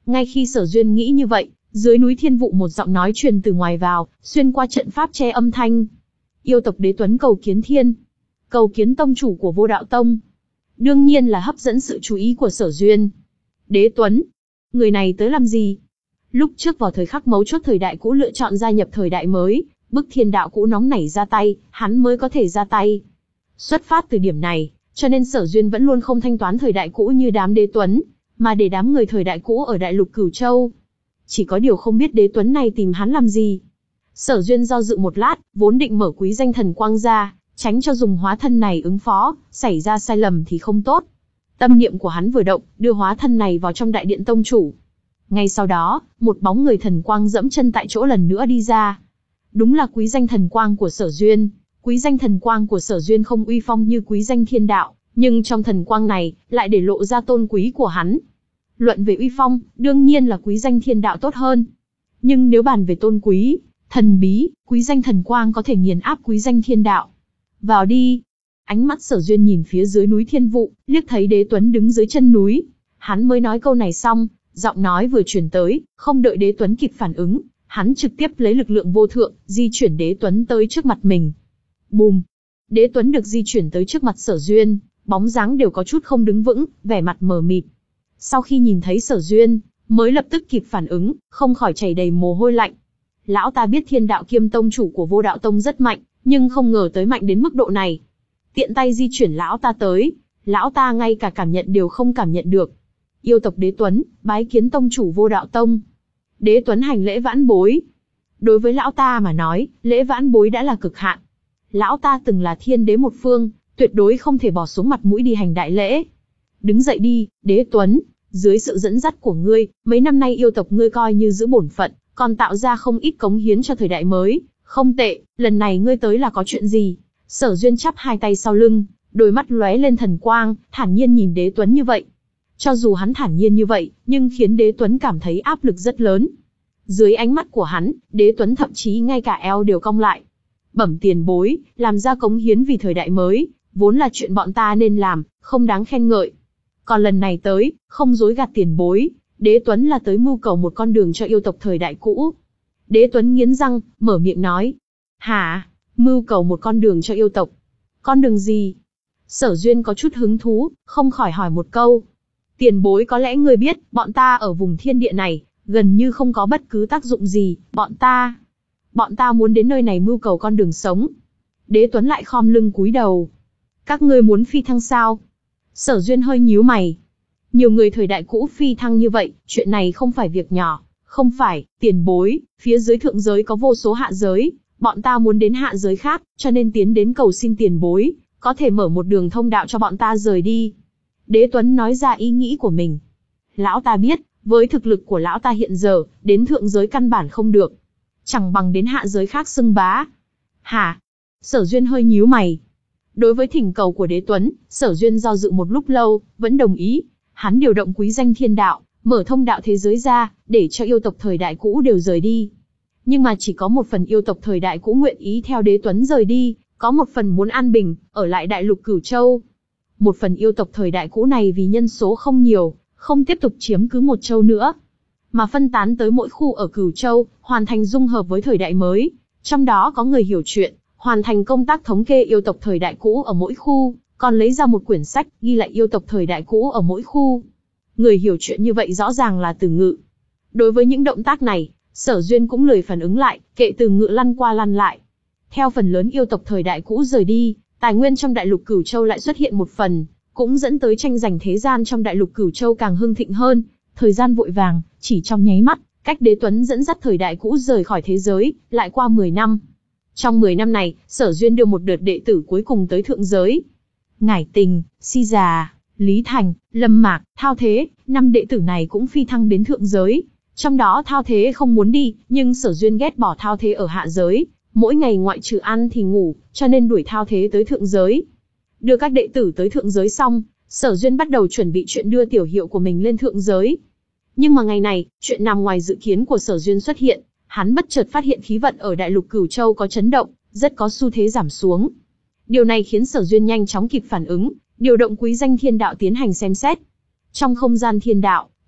Ngay khi Sở Duyên nghĩ như vậy, dưới núi Thiên Vụ một giọng nói truyền từ ngoài vào, xuyên qua trận pháp che âm thanh. Yêu tộc Đế Tuấn cầu kiến thiên. Cầu kiến tông chủ của Vô Đạo Tông. Đương nhiên là hấp dẫn sự chú ý của Sở Duyên. Đế Tuấn, người này tới làm gì? Lúc trước vào thời khắc mấu chốt thời đại cũ lựa chọn gia nhập thời đại mới, bức thiên đạo cũ nóng nảy ra tay, hắn mới có thể ra tay. Xuất phát từ điểm này, cho nên Sở Duyên vẫn luôn không thanh toán thời đại cũ như đám Đế Tuấn, mà để đám người thời đại cũ ở đại lục Cửu Châu. Chỉ có điều không biết Đế Tuấn này tìm hắn làm gì. Sở Duyên do dự một lát, vốn định mở quý danh thần quang ra, tránh cho dùng hóa thân này ứng phó, xảy ra sai lầm thì không tốt. Tâm niệm của hắn vừa động, đưa hóa thân này vào trong đại điện tông chủ. Ngay sau đó, một bóng người thần quang dẫm chân tại chỗ lần nữa đi ra. Đúng là quý danh thần quang của Sở Duyên. Quý danh thần quang của Sở Duyên không uy phong như quý danh thiên đạo, nhưng trong thần quang này, lại để lộ ra tôn quý của hắn. Luận về uy phong, đương nhiên là quý danh thiên đạo tốt hơn. Nhưng nếu bàn về tôn quý, thần bí, quý danh thần quang có thể nghiền áp quý danh thiên đạo. Vào đi. Ánh mắt Sở Duyên nhìn phía dưới núi Thiên Vụ, liếc thấy Đế Tuấn đứng dưới chân núi. Hắn mới nói câu này xong, giọng nói vừa truyền tới, không đợi Đế Tuấn kịp phản ứng, hắn trực tiếp lấy lực lượng vô thượng, di chuyển Đế Tuấn tới trước mặt mình. Bùm! Đế Tuấn được di chuyển tới trước mặt Sở Duyên, bóng dáng đều có chút không đứng vững, vẻ mặt mờ mịt. Sau khi nhìn thấy Sở Duyên, mới lập tức kịp phản ứng, không khỏi chảy đầy mồ hôi lạnh. Lão ta biết Thiên Đạo Kiêm tông chủ của Vô Đạo Tông rất mạnh, nhưng không ngờ tới mạnh đến mức độ này. Tiện tay di chuyển lão ta tới, lão ta ngay cả cảm nhận đều không cảm nhận được. Yêu tộc Đế Tuấn, bái kiến tông chủ Vô Đạo Tông. Đế Tuấn hành lễ vãn bối. Đối với lão ta mà nói, lễ vãn bối đã là cực hạn. Lão ta từng là thiên đế một phương, tuyệt đối không thể bỏ xuống mặt mũi đi hành đại lễ. Đứng dậy đi, Đế Tuấn, dưới sự dẫn dắt của ngươi, mấy năm nay yêu tộc ngươi coi như giữ bổn phận, còn tạo ra không ít cống hiến cho thời đại mới. Không tệ, lần này ngươi tới là có chuyện gì? Sở Duyên chắp hai tay sau lưng, đôi mắt lóe lên thần quang, thản nhiên nhìn Đế Tuấn như vậy. Cho dù hắn thản nhiên như vậy, nhưng khiến Đế Tuấn cảm thấy áp lực rất lớn. Dưới ánh mắt của hắn, Đế Tuấn thậm chí ngay cả eo đều cong lại. Bẩm tiền bối, làm ra cống hiến vì thời đại mới, vốn là chuyện bọn ta nên làm, không đáng khen ngợi. Còn lần này tới, không dối gạt tiền bối, Đế Tuấn là tới mưu cầu một con đường cho yêu tộc thời đại cũ. Đế Tuấn nghiến răng, mở miệng nói. Hả? Mưu cầu một con đường cho yêu tộc. Con đường gì? Sở Duyên có chút hứng thú, không khỏi hỏi một câu. Tiền bối có lẽ ngươi biết, bọn ta ở vùng thiên địa này, gần như không có bất cứ tác dụng gì, bọn ta... Bọn ta muốn đến nơi này mưu cầu con đường sống. Đế Tuấn lại khom lưng cúi đầu. Các ngươi muốn phi thăng sao? Sở Duyên hơi nhíu mày. Nhiều người thời đại cũ phi thăng như vậy, chuyện này không phải việc nhỏ. Không phải, tiền bối, phía dưới thượng giới có vô số hạ giới, bọn ta muốn đến hạ giới khác, cho nên tiến đến cầu xin tiền bối, có thể mở một đường thông đạo cho bọn ta rời đi. Đế Tuấn nói ra ý nghĩ của mình. Lão ta biết, với thực lực của lão ta hiện giờ, đến thượng giới căn bản không được. Chẳng bằng đến hạ giới khác xưng bá. Hả? Sở Duyên hơi nhíu mày. Đối với thỉnh cầu của Đế Tuấn, Sở Duyên do dự một lúc lâu, vẫn đồng ý. Hắn điều động quý danh thiên đạo, mở thông đạo thế giới ra, để cho yêu tộc thời đại cũ đều rời đi. Nhưng mà chỉ có một phần yêu tộc thời đại cũ nguyện ý theo Đế Tuấn rời đi, có một phần muốn an bình, ở lại đại lục Cửu Châu. Một phần yêu tộc thời đại cũ này vì nhân số không nhiều, không tiếp tục chiếm cứ một châu nữa, mà phân tán tới mỗi khu ở Cửu Châu, hoàn thành dung hợp với thời đại mới. Trong đó có người hiểu chuyện, hoàn thành công tác thống kê yêu tộc thời đại cũ ở mỗi khu, còn lấy ra một quyển sách ghi lại yêu tộc thời đại cũ ở mỗi khu. Người hiểu chuyện như vậy rõ ràng là Từ Ngự. Đối với những động tác này, Sở Duyên cũng lười phản ứng lại, kệ Từ Ngự lăn qua lăn lại. Theo phần lớn yêu tộc thời đại cũ rời đi, tài nguyên trong đại lục Cửu Châu lại xuất hiện một phần, cũng dẫn tới tranh giành thế gian trong đại lục Cửu Châu càng hưng thịnh hơn. Thời gian vội vàng, chỉ trong nháy mắt, cách Đế Tuấn dẫn dắt thời đại cũ rời khỏi thế giới, lại qua mười năm. Trong mười năm này, Sở Duyên đưa một đợt đệ tử cuối cùng tới thượng giới. Ngải Tình, Si Già, Lý Thành, Lâm Mạc, Thao Thế, năm đệ tử này cũng phi thăng đến thượng giới. Trong đó Thao Thế không muốn đi, nhưng Sở Duyên ghét bỏ Thao Thế ở hạ giới, mỗi ngày ngoại trừ ăn thì ngủ, cho nên đuổi Thao Thế tới thượng giới. Đưa các đệ tử tới thượng giới xong, Sở Duyên bắt đầu chuẩn bị chuyện đưa tiểu hiệu của mình lên thượng giới. Nhưng mà ngày này, chuyện nằm ngoài dự kiến của Sở Duyên xuất hiện, hắn bất chợt phát hiện khí vận ở đại lục Cửu Châu có chấn động, rất có xu thế giảm xuống. Điều này khiến Sở Duyên nhanh chóng kịp phản ứng, điều động quý danh thiên đạo tiến hành xem xét. Trong không gian thiên đạo,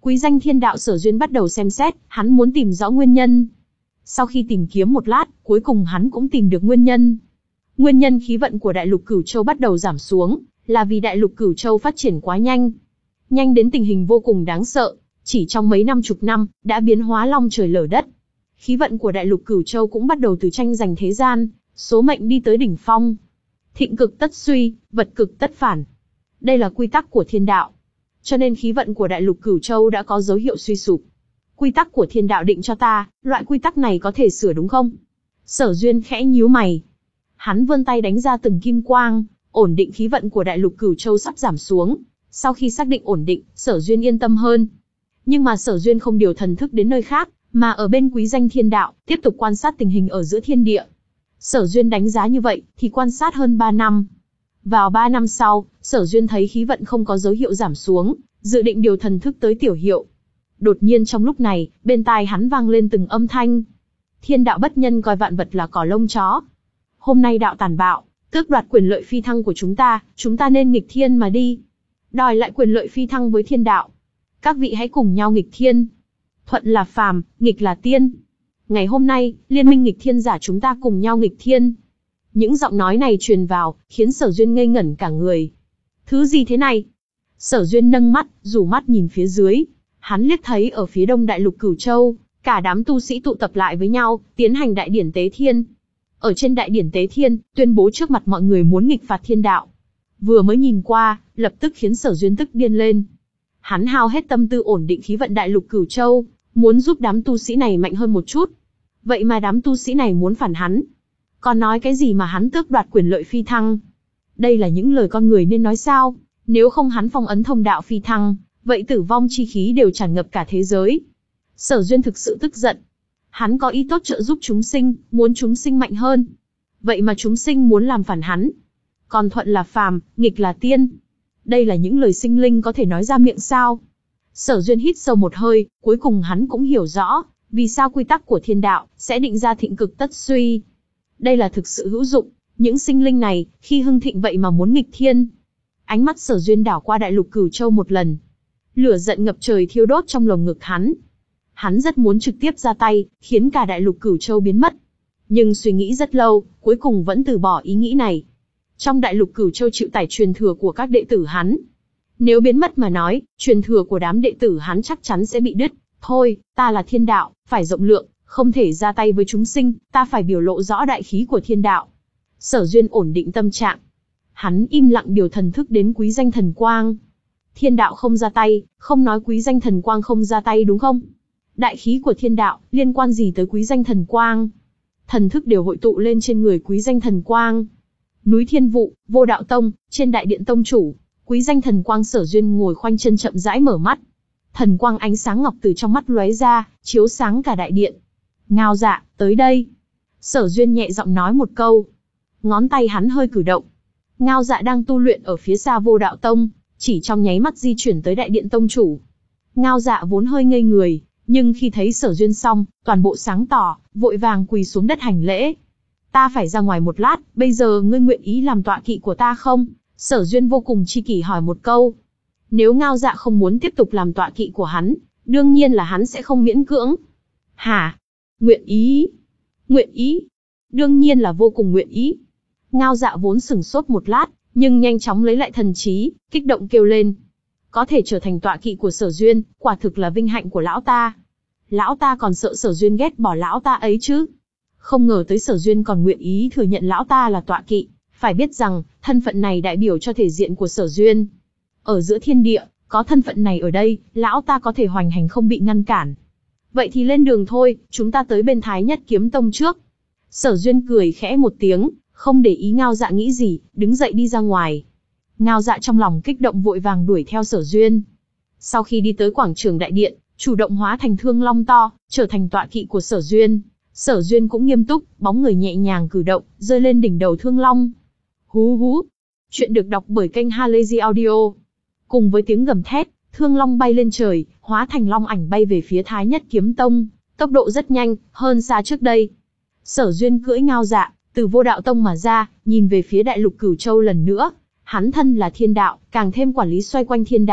Quý danh thiên đạo Sở Duyên bắt đầu xem xét, hắn muốn tìm rõ nguyên nhân. Sau khi tìm kiếm một lát, cuối cùng hắn cũng tìm được nguyên nhân. Nguyên nhân khí vận của đại lục Cửu Châu bắt đầu giảm xuống, là vì đại lục Cửu Châu phát triển quá nhanh. Nhanh đến tình hình vô cùng đáng sợ, chỉ trong mấy năm chục năm, đã biến hóa long trời lở đất. Khí vận của đại lục Cửu Châu cũng bắt đầu từ tranh giành thế gian, số mệnh đi tới đỉnh phong. Thịnh cực tất suy, vật cực tất phản. Đây là quy tắc của thiên đạo. Cho nên khí vận của đại lục Cửu Châu đã có dấu hiệu suy sụp. Quy tắc của thiên đạo định cho ta, loại quy tắc này có thể sửa đúng không? Sở Duyên khẽ nhíu mày. Hắn vươn tay đánh ra từng kim quang, ổn định khí vận của đại lục Cửu Châu sắp giảm xuống. Sau khi xác định ổn định, Sở Duyên yên tâm hơn. Nhưng mà Sở Duyên không điều thần thức đến nơi khác, mà ở bên quý danh thiên đạo, tiếp tục quan sát tình hình ở giữa thiên địa. Sở Duyên đánh giá như vậy, thì quan sát hơn ba năm. Vào ba năm sau, Sở Duyên thấy khí vận không có dấu hiệu giảm xuống, dự định điều thần thức tới tiểu hiệu. Đột nhiên trong lúc này, bên tai hắn vang lên từng âm thanh. Thiên đạo bất nhân coi vạn vật là cỏ lông chó. Hôm nay đạo tàn bạo, tước đoạt quyền lợi phi thăng của chúng ta, chúng ta nên nghịch thiên mà đi. Đòi lại quyền lợi phi thăng với thiên đạo. Các vị hãy cùng nhau nghịch thiên. Thuận là phàm, nghịch là tiên. Ngày hôm nay, liên minh nghịch thiên giả chúng ta cùng nhau nghịch thiên. Những giọng nói này truyền vào, khiến Sở Duyên ngây ngẩn cả người. Thứ gì thế này? Sở Duyên nâng mắt, rủ mắt nhìn phía dưới. Hắn liếc thấy ở phía đông đại lục Cửu Châu, cả đám tu sĩ tụ tập lại với nhau, tiến hành đại điển tế thiên. Ở trên đại điển tế thiên, tuyên bố trước mặt mọi người muốn nghịch phạt thiên đạo. Vừa mới nhìn qua, lập tức khiến Sở Duyên tức điên lên. Hắn hao hết tâm tư ổn định khí vận đại lục Cửu Châu, muốn giúp đám tu sĩ này mạnh hơn một chút. Vậy mà đám tu sĩ này muốn phản hắn. Còn nói cái gì mà hắn tước đoạt quyền lợi phi thăng? Đây là những lời con người nên nói sao? Nếu không hắn phong ấn thông đạo phi thăng, vậy tử vong chi khí đều tràn ngập cả thế giới. Sở Duyên thực sự tức giận. Hắn có ý tốt trợ giúp chúng sinh, muốn chúng sinh mạnh hơn. Vậy mà chúng sinh muốn làm phản hắn. Còn thuận là phàm, nghịch là tiên. Đây là những lời sinh linh có thể nói ra miệng sao? Sở Duyên hít sâu một hơi, cuối cùng hắn cũng hiểu rõ, vì sao quy tắc của thiên đạo sẽ định ra thịnh cực tất suy. Đây là thực sự hữu dụng, những sinh linh này, khi hưng thịnh vậy mà muốn nghịch thiên. Ánh mắt Sở Duyên đảo qua đại lục Cửu Châu một lần. Lửa giận ngập trời thiêu đốt trong lồng ngực hắn. Hắn rất muốn trực tiếp ra tay, khiến cả đại lục Cửu Châu biến mất. Nhưng suy nghĩ rất lâu, cuối cùng vẫn từ bỏ ý nghĩ này. Trong đại lục Cửu Châu chịu tải truyền thừa của các đệ tử hắn. Nếu biến mất mà nói, truyền thừa của đám đệ tử hắn chắc chắn sẽ bị đứt. Thôi, ta là thiên đạo, phải rộng lượng, không thể ra tay với chúng sinh, ta phải biểu lộ rõ đại khí của thiên đạo. Sở Duyên ổn định tâm trạng. Hắn im lặng điều thần thức đến quý danh thần quang. Thiên đạo không ra tay, không nói quý danh thần quang không ra tay đúng không? Đại khí của thiên đạo, liên quan gì tới quý danh thần quang? Thần thức đều hội tụ lên trên người quý danh thần quang. Núi Thiên Vụ, Vô Đạo Tông, trên đại điện tông chủ, quý danh thần quang Sở Duyên ngồi khoanh chân chậm rãi mở mắt. Thần quang ánh sáng ngọc từ trong mắt lóe ra, chiếu sáng cả đại điện. Ngao Dạ, tới đây. Sở Duyên nhẹ giọng nói một câu. Ngón tay hắn hơi cử động. Ngao Dạ đang tu luyện ở phía xa Vô Đạo Tông, chỉ trong nháy mắt di chuyển tới đại điện tông chủ. Ngao Dạ vốn hơi ngây người, nhưng khi thấy Sở Duyên xong, toàn bộ sáng tỏ, vội vàng quỳ xuống đất hành lễ. Ta phải ra ngoài một lát, bây giờ ngươi nguyện ý làm tọa kỵ của ta không? Sở Duyên vô cùng chi kỷ hỏi một câu. Nếu Ngao Dạ không muốn tiếp tục làm tọa kỵ của hắn, đương nhiên là hắn sẽ không miễn cưỡng. Hả? Nguyện ý? Nguyện ý? Đương nhiên là vô cùng nguyện ý. Ngao Dạ vốn sửng sốt một lát, nhưng nhanh chóng lấy lại thần trí, kích động kêu lên. Có thể trở thành tọa kỵ của Sở Duyên, quả thực là vinh hạnh của lão ta. Lão ta còn sợ Sở Duyên ghét bỏ lão ta ấy chứ. Không ngờ tới Sở Duyên còn nguyện ý thừa nhận lão ta là tọa kỵ. Phải biết rằng, thân phận này đại biểu cho thể diện của Sở Duyên. Ở giữa thiên địa, có thân phận này ở đây, lão ta có thể hoành hành không bị ngăn cản. Vậy thì lên đường thôi, chúng ta tới bên Thái Nhất Kiếm Tông trước. Sở Duyên cười khẽ một tiếng, không để ý Ngao Dạ nghĩ gì, đứng dậy đi ra ngoài. Ngao Dạ trong lòng kích động vội vàng đuổi theo Sở Duyên. Sau khi đi tới quảng trường đại điện, chủ động hóa thành thương long to, trở thành tọa kỵ của Sở Duyên. Sở Duyên cũng nghiêm túc, bóng người nhẹ nhàng cử động, rơi lên đỉnh đầu thương long. Hú hú. Chuyện được đọc bởi kênh Halazy Audio. Cùng với tiếng gầm thét, thương long bay lên trời, hóa thành long ảnh bay về phía Thái Nhất Kiếm Tông, tốc độ rất nhanh, hơn xa trước đây. Sở Duyên cưỡi Ngao Dạ, từ Vô Đạo Tông mà ra, nhìn về phía đại lục Cửu Châu lần nữa. Hắn thân là thiên đạo, càng thêm quản lý xoay quanh thiên đạo,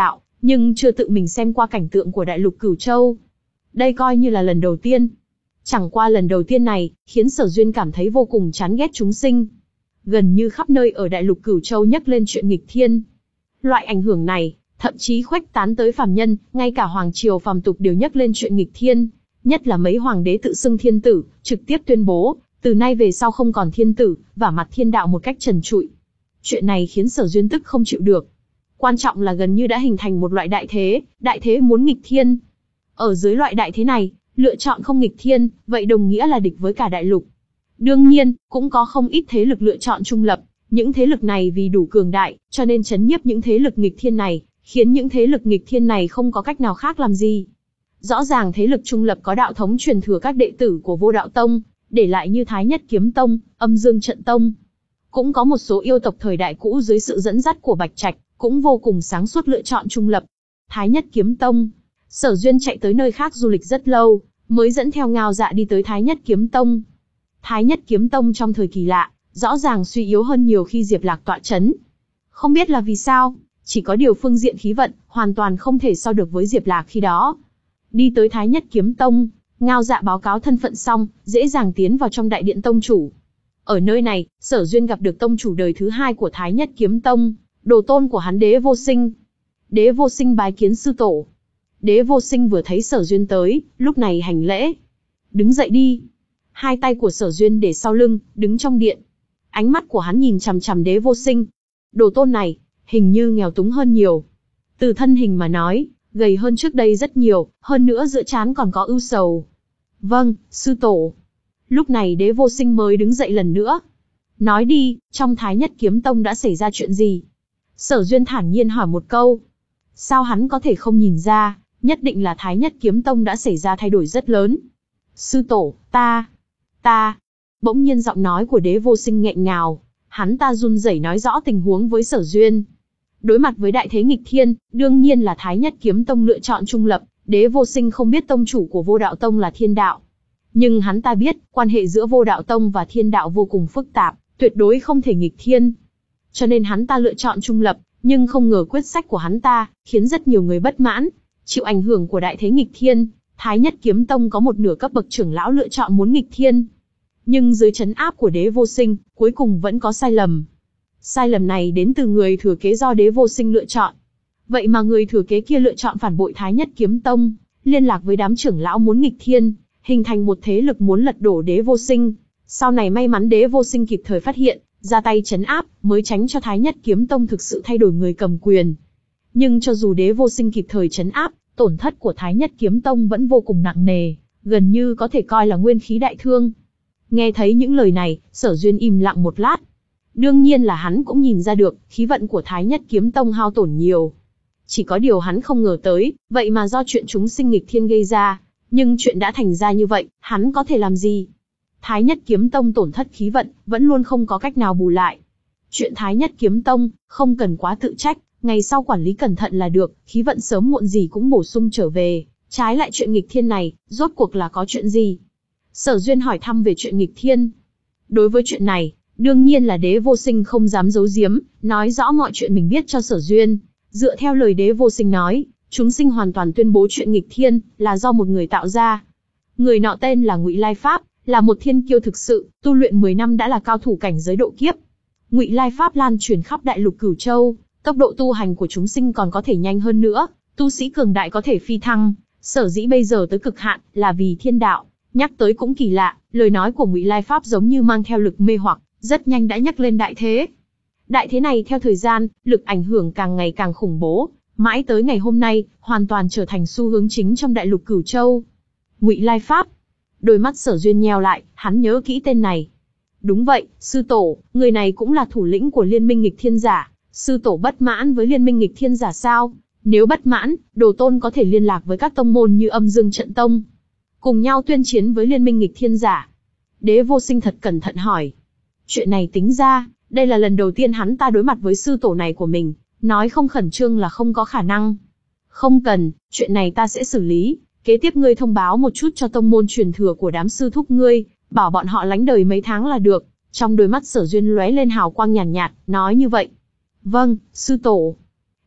nhưng chưa tự mình xem qua cảnh tượng của đại lục Cửu Châu. Đây coi như là lần đầu tiên. Chẳng qua lần đầu tiên này, khiến Sở Duyên cảm thấy vô cùng chán ghét chúng sinh. Gần như khắp nơi ở đại lục Cửu Châu nhắc lên chuyện nghịch thiên. Loại ảnh hưởng này, thậm chí khuếch tán tới phàm nhân, ngay cả hoàng triều phàm tục đều nhắc lên chuyện nghịch thiên. Nhất là mấy hoàng đế tự xưng thiên tử, trực tiếp tuyên bố, từ nay về sau không còn thiên tử, vả mặt thiên đạo một cách trần trụi. Chuyện này khiến Sở Duyên tức không chịu được. Quan trọng là gần như đã hình thành một loại đại thế, đại thế muốn nghịch thiên. Ở dưới loại đại thế này, lựa chọn không nghịch thiên, vậy đồng nghĩa là địch với cả đại lục. Đương nhiên, cũng có không ít thế lực lựa chọn trung lập, những thế lực này vì đủ cường đại, cho nên trấn nhiếp những thế lực nghịch thiên này, khiến những thế lực nghịch thiên này không có cách nào khác làm gì. Rõ ràng thế lực trung lập có đạo thống truyền thừa các đệ tử của Vô Đạo Tông, để lại như Thái Nhất Kiếm Tông, Âm Dương Trận Tông. Cũng có một số yêu tộc thời đại cũ dưới sự dẫn dắt của Bạch Trạch, cũng vô cùng sáng suốt lựa chọn trung lập. Thái Nhất Kiếm Tông, Sở Duyên chạy tới nơi khác du lịch rất lâu, mới dẫn theo Ngao Dạ đi tới Thái Nhất Kiếm Tông. Thái Nhất Kiếm Tông trong thời kỳ lạ, rõ ràng suy yếu hơn nhiều khi Diệp Lạc tọa chấn. Không biết là vì sao, chỉ có điều phương diện khí vận, hoàn toàn không thể so được với Diệp Lạc khi đó. Đi tới Thái Nhất Kiếm Tông, Ngao Dạ báo cáo thân phận xong, dễ dàng tiến vào trong đại điện tông chủ. Ở nơi này, Sở Duyên gặp được tông chủ đời thứ hai của Thái Nhất Kiếm Tông, đồ tôn của hắn Đế Vô Sinh. Đế Vô Sinh bái kiến sư tổ. Đế Vô Sinh vừa thấy Sở Duyên tới, lúc này hành lễ. Đứng dậy đi. Hai tay của Sở Duyên để sau lưng, đứng trong điện. Ánh mắt của hắn nhìn chằm chằm Đế Vô Sinh. Đồ tôn này, hình như nghèo túng hơn nhiều. Từ thân hình mà nói, gầy hơn trước đây rất nhiều, hơn nữa giữa trán còn có ưu sầu. Vâng, sư tổ. Lúc này Đế Vô Sinh mới đứng dậy lần nữa. Nói đi, trong Thái Nhất Kiếm Tông đã xảy ra chuyện gì? Sở Duyên thản nhiên hỏi một câu. Sao hắn có thể không nhìn ra, nhất định là Thái Nhất Kiếm Tông đã xảy ra thay đổi rất lớn. Sư tổ, ta, ta. Bỗng nhiên giọng nói của Đế Vô Sinh nghẹn ngào, hắn ta run rẩy nói rõ tình huống với Sở Duyên. Đối mặt với đại thế nghịch thiên, đương nhiên là Thái Nhất Kiếm Tông lựa chọn trung lập, Đế Vô Sinh không biết tông chủ của Vô Đạo Tông là Thiên Đạo. Nhưng hắn ta biết, quan hệ giữa Vô Đạo Tông và Thiên Đạo vô cùng phức tạp, tuyệt đối không thể nghịch thiên. Cho nên hắn ta lựa chọn trung lập, nhưng không ngờ quyết sách của hắn ta, khiến rất nhiều người bất mãn. Chịu ảnh hưởng của đại thế nghịch thiên, Thái Nhất Kiếm Tông có một nửa cấp bậc trưởng lão lựa chọn muốn nghịch thiên. Nhưng dưới trấn áp của Đế Vô Sinh, cuối cùng vẫn có sai lầm. Sai lầm này đến từ người thừa kế do Đế Vô Sinh lựa chọn. Vậy mà người thừa kế kia lựa chọn phản bội Thái Nhất Kiếm Tông, liên lạc với đám trưởng lão muốn nghịch thiên, hình thành một thế lực muốn lật đổ Đế Vô Sinh. Sau này may mắn Đế Vô Sinh kịp thời phát hiện, ra tay trấn áp, mới tránh cho Thái Nhất Kiếm Tông thực sự thay đổi người cầm quyền. Nhưng cho dù Đế Vô Sinh kịp thời trấn áp, tổn thất của Thái Nhất Kiếm Tông vẫn vô cùng nặng nề, gần như có thể coi là nguyên khí đại thương. Nghe thấy những lời này, Sở Duyên im lặng một lát. Đương nhiên là hắn cũng nhìn ra được, khí vận của Thái Nhất Kiếm Tông hao tổn nhiều. Chỉ có điều hắn không ngờ tới, vậy mà do chuyện chúng sinh nghịch thiên gây ra. Nhưng chuyện đã thành ra như vậy, hắn có thể làm gì? Thái Nhất Kiếm Tông tổn thất khí vận, vẫn luôn không có cách nào bù lại. Chuyện Thái Nhất Kiếm Tông, không cần quá tự trách, ngày sau quản lý cẩn thận là được, khí vận sớm muộn gì cũng bổ sung trở về. Trái lại chuyện nghịch thiên này, rốt cuộc là có chuyện gì? Sở Duyên hỏi thăm về chuyện nghịch thiên. Đối với chuyện này, đương nhiên là Đế Vô Sinh không dám giấu giếm, nói rõ mọi chuyện mình biết cho Sở Duyên. Dựa theo lời Đế Vô Sinh nói, chúng sinh hoàn toàn tuyên bố chuyện nghịch thiên là do một người tạo ra. Người nọ tên là Ngụy Lai Pháp, là một thiên kiêu thực sự, tu luyện mười năm đã là cao thủ cảnh giới độ kiếp. Ngụy Lai Pháp lan truyền khắp đại lục Cửu Châu, tốc độ tu hành của chúng sinh còn có thể nhanh hơn nữa, tu sĩ cường đại có thể phi thăng, sở dĩ bây giờ tới cực hạn là vì thiên đạo. Nhắc tới cũng kỳ lạ, lời nói của Ngụy Lai Pháp giống như mang theo lực mê hoặc, rất nhanh đã nhắc lên đại thế. Đại thế này theo thời gian, lực ảnh hưởng càng ngày càng khủng bố, mãi tới ngày hôm nay, hoàn toàn trở thành xu hướng chính trong đại lục Cửu Châu. Ngụy Lai Pháp. Đôi mắt Sở Duyên nheo lại, hắn nhớ kỹ tên này. Đúng vậy, sư tổ, người này cũng là thủ lĩnh của Liên minh nghịch thiên giả. Sư tổ bất mãn với Liên minh nghịch thiên giả sao? Nếu bất mãn, đồ tôn có thể liên lạc với các tông môn như Âm Dương Trận Tông, cùng nhau tuyên chiến với Liên minh nghịch thiên giả. Đế Vô Sinh thật cẩn thận hỏi. Chuyện này tính ra, đây là lần đầu tiên hắn ta đối mặt với sư tổ này của mình, nói không khẩn trương là không có khả năng. Không cần, chuyện này ta sẽ xử lý, kế tiếp ngươi thông báo một chút cho tông môn truyền thừa của đám sư thúc ngươi, bảo bọn họ lánh đời mấy tháng là được. Trong đôi mắt Sở Duyên lóe lên hào quang nhàn nhạt, nhạt, nói như vậy. Vâng, sư tổ.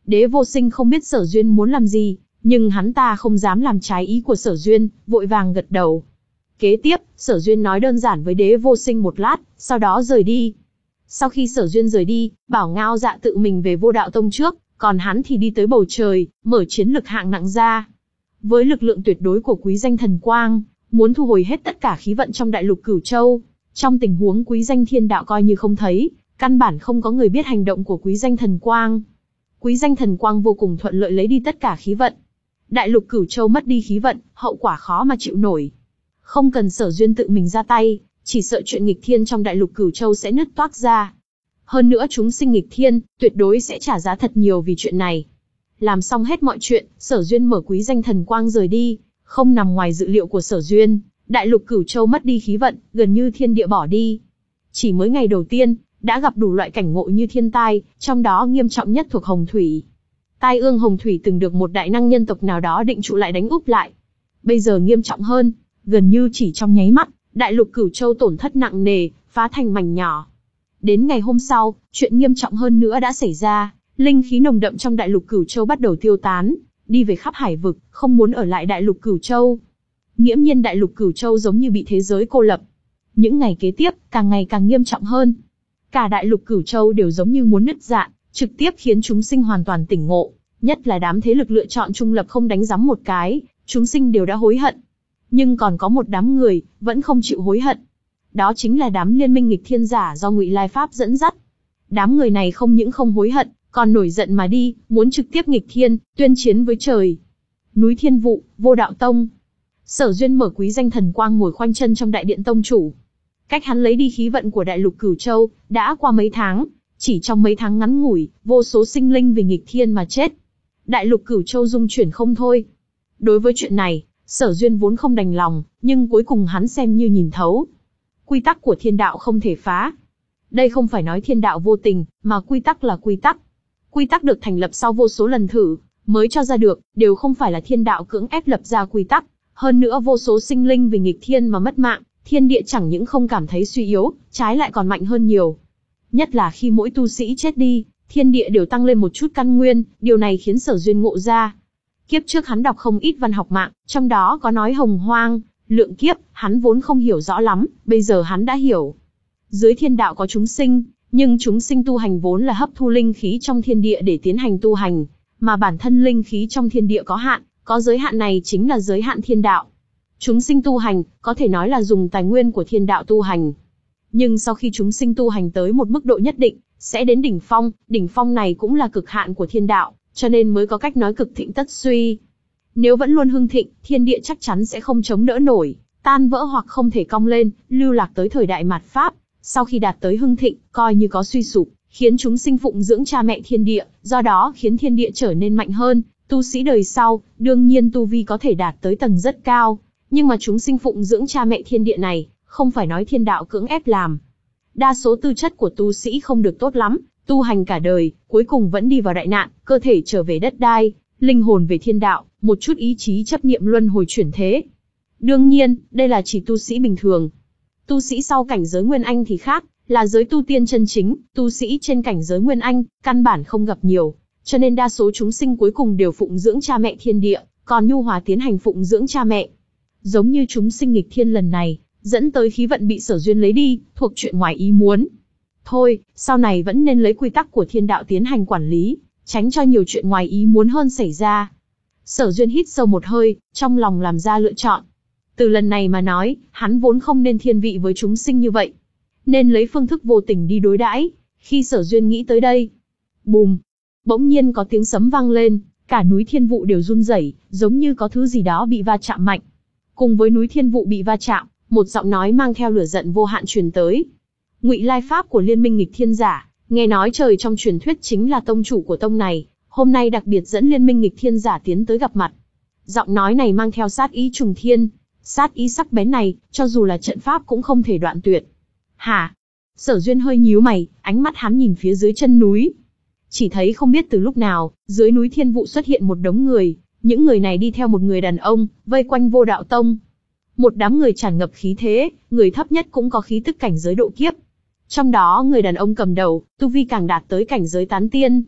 Đế Vô Sinh không biết Sở Duyên muốn làm gì, nhưng hắn ta không dám làm trái ý của Sở Duyên, vội vàng gật đầu. Kế tiếp, Sở Duyên nói đơn giản với Đế Vô Sinh một lát, sau đó rời đi. Sau khi Sở Duyên rời đi, bảo Ngao Dạ tự mình về Vô Đạo Tông trước, còn hắn thì đi tới bầu trời, mở chiến lực hạng nặng ra. Với lực lượng tuyệt đối của Quý Danh Thần Quang, muốn thu hồi hết tất cả khí vận trong đại lục Cửu Châu. Trong tình huống Quý Danh Thiên Đạo coi như không thấy, căn bản không có người biết hành động của Quý Danh Thần Quang. Quý Danh Thần Quang vô cùng thuận lợi lấy đi tất cả khí vận. Đại lục Cửu Châu mất đi khí vận, hậu quả khó mà chịu nổi. Không cần Sở Duyên tự mình ra tay, chỉ sợ chuyện nghịch thiên trong đại lục Cửu Châu sẽ nứt toác ra. Hơn nữa chúng sinh nghịch thiên, tuyệt đối sẽ trả giá thật nhiều vì chuyện này. Làm xong hết mọi chuyện, Sở Duyên mở Quý Danh Thần Quang rời đi, không nằm ngoài dự liệu của Sở Duyên, đại lục Cửu Châu mất đi khí vận, gần như thiên địa bỏ đi. Chỉ mới ngày đầu tiên, đã gặp đủ loại cảnh ngộ như thiên tai, trong đó nghiêm trọng nhất thuộc Hồng Thủy. Tai ương Hồng Thủy từng được một đại năng nhân tộc nào đó định trụ lại đánh úp lại. Bây giờ nghiêm trọng hơn, gần như chỉ trong nháy mắt, đại lục Cửu Châu tổn thất nặng nề, phá thành mảnh nhỏ. Đến ngày hôm sau, chuyện nghiêm trọng hơn nữa đã xảy ra, linh khí nồng đậm trong đại lục Cửu Châu bắt đầu tiêu tán, đi về khắp hải vực, không muốn ở lại đại lục Cửu Châu. Nghiễm nhiên đại lục Cửu Châu giống như bị thế giới cô lập. Những ngày kế tiếp, càng ngày càng nghiêm trọng hơn. Cả đại lục Cửu Châu đều giống như muốn nứt rạn, trực tiếp khiến chúng sinh hoàn toàn tỉnh ngộ, nhất là đám thế lực lựa chọn trung lập không đánh giấm một cái, chúng sinh đều đã hối hận. Nhưng còn có một đám người, vẫn không chịu hối hận. Đó chính là đám liên minh nghịch thiên giả do Ngụy Lai Pháp dẫn dắt. Đám người này không những không hối hận, còn nổi giận mà đi, muốn trực tiếp nghịch thiên, tuyên chiến với trời. Núi Thiên Vụ, Vô Đạo Tông. Sở Duyên mở Quý Danh Thần Quang ngồi khoanh chân trong đại điện tông chủ. Cách hắn lấy đi khí vận của đại lục Cửu Châu, đã qua mấy tháng, chỉ trong mấy tháng ngắn ngủi, vô số sinh linh vì nghịch thiên mà chết. Đại lục Cửu Châu rung chuyển không thôi. Đối với chuyện này, Sở Duyên vốn không đành lòng, nhưng cuối cùng hắn xem như nhìn thấu. Quy tắc của thiên đạo không thể phá. Đây không phải nói thiên đạo vô tình, mà quy tắc là quy tắc. Quy tắc được thành lập sau vô số lần thử, mới cho ra được, đều không phải là thiên đạo cưỡng ép lập ra quy tắc. Hơn nữa vô số sinh linh vì nghịch thiên mà mất mạng, thiên địa chẳng những không cảm thấy suy yếu, trái lại còn mạnh hơn nhiều. Nhất là khi mỗi tu sĩ chết đi, thiên địa đều tăng lên một chút căn nguyên, điều này khiến Sở Duyên ngộ ra. Kiếp trước hắn đọc không ít văn học mạng, trong đó có nói hồng hoang, lượng kiếp, hắn vốn không hiểu rõ lắm, bây giờ hắn đã hiểu. Dưới thiên đạo có chúng sinh, nhưng chúng sinh tu hành vốn là hấp thu linh khí trong thiên địa để tiến hành tu hành, mà bản thân linh khí trong thiên địa có hạn, có giới hạn này chính là giới hạn thiên đạo. Chúng sinh tu hành, có thể nói là dùng tài nguyên của thiên đạo tu hành. Nhưng sau khi chúng sinh tu hành tới một mức độ nhất định, sẽ đến đỉnh phong, đỉnh phong này cũng là cực hạn của thiên đạo, cho nên mới có cách nói cực thịnh tất suy. Nếu vẫn luôn hưng thịnh, thiên địa chắc chắn sẽ không chống đỡ nổi, tan vỡ hoặc không thể cong lên, lưu lạc tới thời đại mạt Pháp. Sau khi đạt tới hưng thịnh, coi như có suy sụp, khiến chúng sinh phụng dưỡng cha mẹ thiên địa, do đó khiến thiên địa trở nên mạnh hơn. Tu sĩ đời sau, đương nhiên tu vi có thể đạt tới tầng rất cao, nhưng mà chúng sinh phụng dưỡng cha mẹ thiên địa này, không phải nói thiên đạo cưỡng ép làm. Đa số tư chất của tu sĩ không được tốt lắm, tu hành cả đời, cuối cùng vẫn đi vào đại nạn, cơ thể trở về đất đai, linh hồn về thiên đạo, một chút ý chí chấp niệm luân hồi chuyển thế. Đương nhiên, đây là chỉ tu sĩ bình thường. Tu sĩ sau cảnh giới Nguyên Anh thì khác, là giới tu tiên chân chính, tu sĩ trên cảnh giới Nguyên Anh, căn bản không gặp nhiều, cho nên đa số chúng sinh cuối cùng đều phụng dưỡng cha mẹ thiên địa, còn nhu hòa tiến hành phụng dưỡng cha mẹ. Giống như chúng sinh nghịch thiên lần này, dẫn tới khí vận bị Sở Duyên lấy đi, thuộc chuyện ngoài ý muốn. Thôi, sau này vẫn nên lấy quy tắc của thiên đạo tiến hành quản lý, tránh cho nhiều chuyện ngoài ý muốn hơn xảy ra. Sở Duyên hít sâu một hơi, trong lòng làm ra lựa chọn. Từ lần này mà nói, hắn vốn không nên thiên vị với chúng sinh như vậy, nên lấy phương thức vô tình đi đối đãi. Khi Sở Duyên nghĩ tới đây, bùm, bỗng nhiên có tiếng sấm vang lên, cả núi Thiên Vụ đều run rẩy, giống như có thứ gì đó bị va chạm mạnh. Cùng với núi Thiên Vụ bị va chạm, một giọng nói mang theo lửa giận vô hạn truyền tới. Ngụy Lai Pháp của Liên minh nghịch thiên giả, nghe nói trời trong truyền thuyết chính là tông chủ của tông này, hôm nay đặc biệt dẫn Liên minh nghịch thiên giả tiến tới gặp mặt. Giọng nói này mang theo sát ý trùng thiên, sát ý sắc bén này, cho dù là trận pháp cũng không thể đoạn tuyệt. Hả? Sở Duyên hơi nhíu mày, ánh mắt hắn nhìn phía dưới chân núi. Chỉ thấy không biết từ lúc nào, dưới núi Thiên Vụ xuất hiện một đống người, những người này đi theo một người đàn ông, vây quanh Vô Đạo Tông. Một đám người tràn ngập khí thế, người thấp nhất cũng có khí tức cảnh giới độ kiếp. Trong đó người đàn ông cầm đầu, tu vi càng đạt tới cảnh giới tán tiên.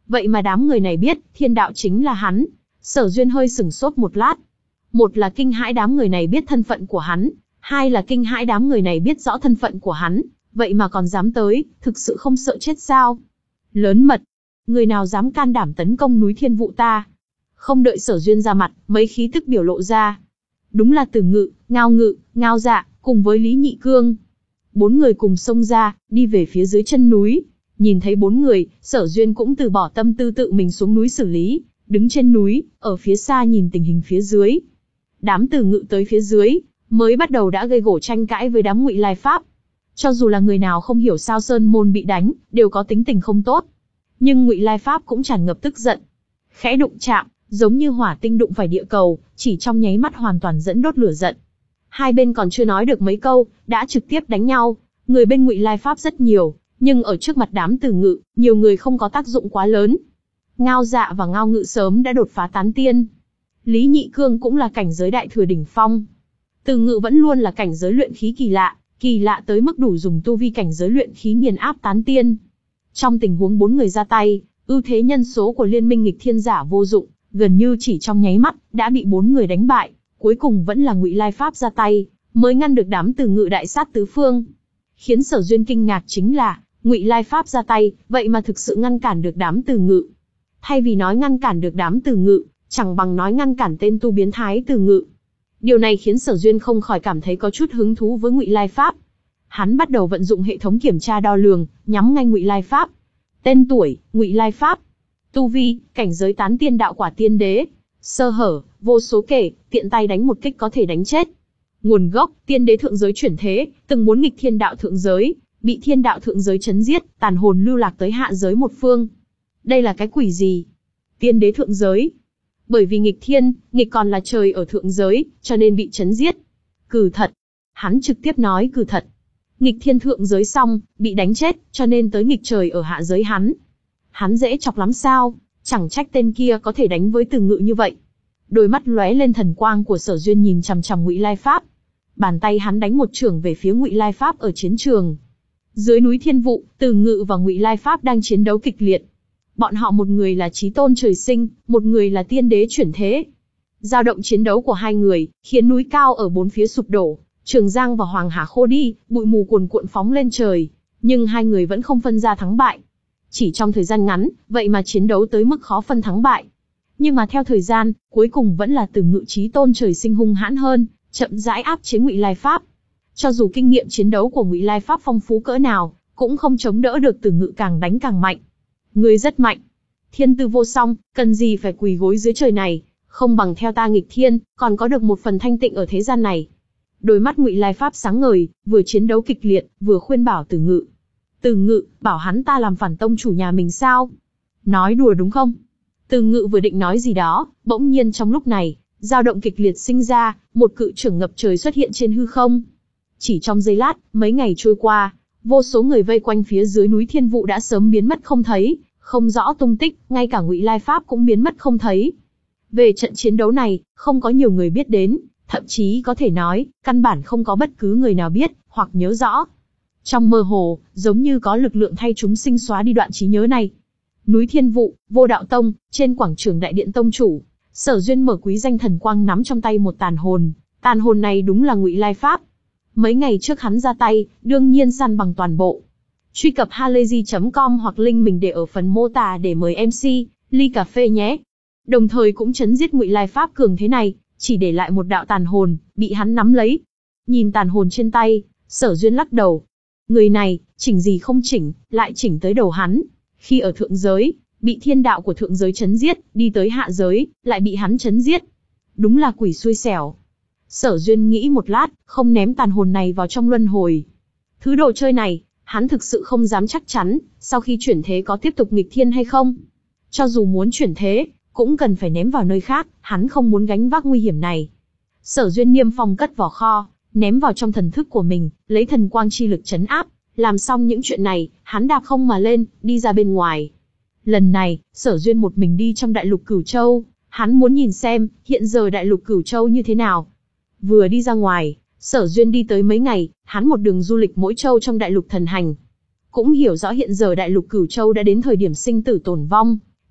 Vậy mà đám người này biết, thiên đạo chính là hắn. Sở Duyên hơi sửng sốt một lát. Một là kinh hãi đám người này biết thân phận của hắn, hai là kinh hãi đám người này biết rõ thân phận của hắn, vậy mà còn dám tới, thực sự không sợ chết sao? Lớn mật, người nào dám can đảm tấn công núi Thiên Vụ ta? Không đợi Sở Duyên ra mặt, mấy khí tức biểu lộ ra. Đúng là Từ Ngự, Ngao Ngự, Ngao Dạ, cùng với Lý Nhị Cương. Bốn người cùng xông ra, đi về phía dưới chân núi. Nhìn thấy bốn người, Sở Duyên cũng từ bỏ tâm tư tự mình xuống núi xử lý, đứng trên núi, ở phía xa nhìn tình hình phía dưới. Đám Từ Ngự tới phía dưới, mới bắt đầu đã gây gổ tranh cãi với đám Ngụy Lai Pháp. Cho dù là người nào không hiểu sao Sơn Môn bị đánh, đều có tính tình không tốt. Nhưng Ngụy Lai Pháp cũng tràn ngập tức giận. Khẽ đụng chạm, giống như hỏa tinh đụng phải địa cầu, chỉ trong nháy mắt hoàn toàn dẫn đốt lửa giận. Hai bên còn chưa nói được mấy câu, đã trực tiếp đánh nhau. Người bên Ngụy Lai Pháp rất nhiều, nhưng ở trước mặt đám Từ Ngự, nhiều người không có tác dụng quá lớn. Ngao Dạ và Ngao Ngự sớm đã đột phá tán tiên. Lý Nhị Cương cũng là cảnh giới đại thừa đỉnh phong. Từ Ngự vẫn luôn là cảnh giới luyện khí kỳ lạ, kỳ lạ tới mức đủ dùng tu vi cảnh giới luyện khí nghiền áp tán tiên. Trong tình huống bốn người ra tay, ưu thế nhân số của liên minh nghịch thiên giả vô dụng, gần như chỉ trong nháy mắt đã bị bốn người đánh bại. Cuối cùng vẫn là Ngụy Lai Pháp ra tay, mới ngăn được đám Từ Ngự đại sát tứ phương. Khiến Sở Duyên kinh ngạc chính là, Ngụy Lai Pháp ra tay, vậy mà thực sự ngăn cản được đám Từ Ngự. Thay vì nói ngăn cản được đám Từ Ngự, chẳng bằng nói ngăn cản tên tu biến thái Từ Ngự. Điều này khiến Sở Duyên không khỏi cảm thấy có chút hứng thú với Ngụy Lai Pháp. Hắn bắt đầu vận dụng hệ thống kiểm tra đo lường, nhắm ngay Ngụy Lai Pháp. Tên tuổi, Ngụy Lai Pháp. Tu vi, cảnh giới tán tiên đạo quả tiên đế. Sơ hở, vô số kể, tiện tay đánh một kích có thể đánh chết. Nguồn gốc, tiên đế thượng giới chuyển thế, từng muốn nghịch thiên đạo thượng giới, bị thiên đạo thượng giới chấn giết, tàn hồn lưu lạc tới hạ giới một phương. Đây là cái quỷ gì? Tiên đế thượng giới. Bởi vì nghịch thiên, nghịch còn là trời ở thượng giới, cho nên bị chấn giết. Cừ thật. Hắn trực tiếp nói cừ thật. Nghịch thiên thượng giới xong, bị đánh chết, cho nên tới nghịch trời ở hạ giới hắn. Hắn dễ chọc lắm sao, chẳng trách tên kia có thể đánh với Từ Ngự như vậy. Đôi mắt lóe lên thần quang của Sở Duyên nhìn chằm chằm Ngụy Lai Pháp. Bàn tay hắn đánh một chưởng về phía Ngụy Lai Pháp ở chiến trường. Dưới núi Thiên Vụ, Từ Ngự và Ngụy Lai Pháp đang chiến đấu kịch liệt. Bọn họ một người là chí tôn trời sinh, một người là tiên đế chuyển thế. Dao động chiến đấu của hai người, khiến núi cao ở bốn phía sụp đổ, Trường Giang và Hoàng Hà khô đi, bụi mù cuồn cuộn phóng lên trời. Nhưng hai người vẫn không phân ra thắng bại. Chỉ trong thời gian ngắn, vậy mà chiến đấu tới mức khó phân thắng bại. Nhưng mà theo thời gian, cuối cùng vẫn là Từ Ngự chí tôn trời sinh hung hãn hơn, chậm rãi áp chế Ngụy Lai Pháp. Cho dù kinh nghiệm chiến đấu của Ngụy Lai Pháp phong phú cỡ nào, cũng không chống đỡ được Từ Ngự càng đánh càng mạnh. Ngươi rất mạnh. Thiên tư vô song, cần gì phải quỳ gối dưới trời này, không bằng theo ta nghịch thiên, còn có được một phần thanh tịnh ở thế gian này. Đôi mắt Ngụy Lai Pháp sáng ngời, vừa chiến đấu kịch liệt, vừa khuyên bảo Từ Ngự. Từ Ngự, bảo hắn ta làm phản tông chủ nhà mình sao? Nói đùa đúng không? Từ Ngự vừa định nói gì đó, bỗng nhiên trong lúc này, dao động kịch liệt sinh ra, một cự chưởng ngập trời xuất hiện trên hư không. Chỉ trong giây lát, mấy ngày trôi qua, vô số người vây quanh phía dưới núi Thiên Vụ đã sớm biến mất không thấy, không rõ tung tích, ngay cả Ngụy Lai Pháp cũng biến mất không thấy. Về trận chiến đấu này, không có nhiều người biết đến, thậm chí có thể nói, căn bản không có bất cứ người nào biết, hoặc nhớ rõ. Trong mơ hồ, giống như có lực lượng thay chúng sinh xóa đi đoạn trí nhớ này. Núi Thiên Vụ, Vô Đạo Tông, trên quảng trường đại điện tông chủ, Sở Duyên mở quý danh thần quang nắm trong tay một tàn hồn, tàn hồn này đúng là Ngụy Lai Pháp. Mấy ngày trước hắn ra tay, đương nhiên săn bằng toàn bộ. Truy cập halayzi chấm com hoặc link mình để ở phần mô tả để mời em xê, ly cà phê nhé. Đồng thời cũng chấn giết Ngụy Lai Pháp cường thế này, chỉ để lại một đạo tàn hồn, bị hắn nắm lấy. Nhìn tàn hồn trên tay, Sở Duyên lắc đầu. Người này, chỉnh gì không chỉnh, lại chỉnh tới đầu hắn. Khi ở thượng giới, bị thiên đạo của thượng giới chấn giết, đi tới hạ giới, lại bị hắn chấn giết. Đúng là quỷ xui xẻo. Sở Duyên nghĩ một lát, không ném tàn hồn này vào trong luân hồi. Thứ đồ chơi này, hắn thực sự không dám chắc chắn, sau khi chuyển thế có tiếp tục nghịch thiên hay không. Cho dù muốn chuyển thế, cũng cần phải ném vào nơi khác, hắn không muốn gánh vác nguy hiểm này. Sở Duyên niêm phong cất vào kho, ném vào trong thần thức của mình, lấy thần quang chi lực trấn áp. Làm xong những chuyện này, hắn đạp không mà lên, đi ra bên ngoài. Lần này, Sở Duyên một mình đi trong đại lục Cửu Châu, hắn muốn nhìn xem, hiện giờ đại lục Cửu Châu như thế nào. Vừa đi ra ngoài, Sở Duyên đi tới mấy ngày, hắn một đường du lịch mỗi châu trong đại lục thần hành. Cũng hiểu rõ hiện giờ đại lục Cửu Châu đã đến thời điểm sinh tử tồn vong,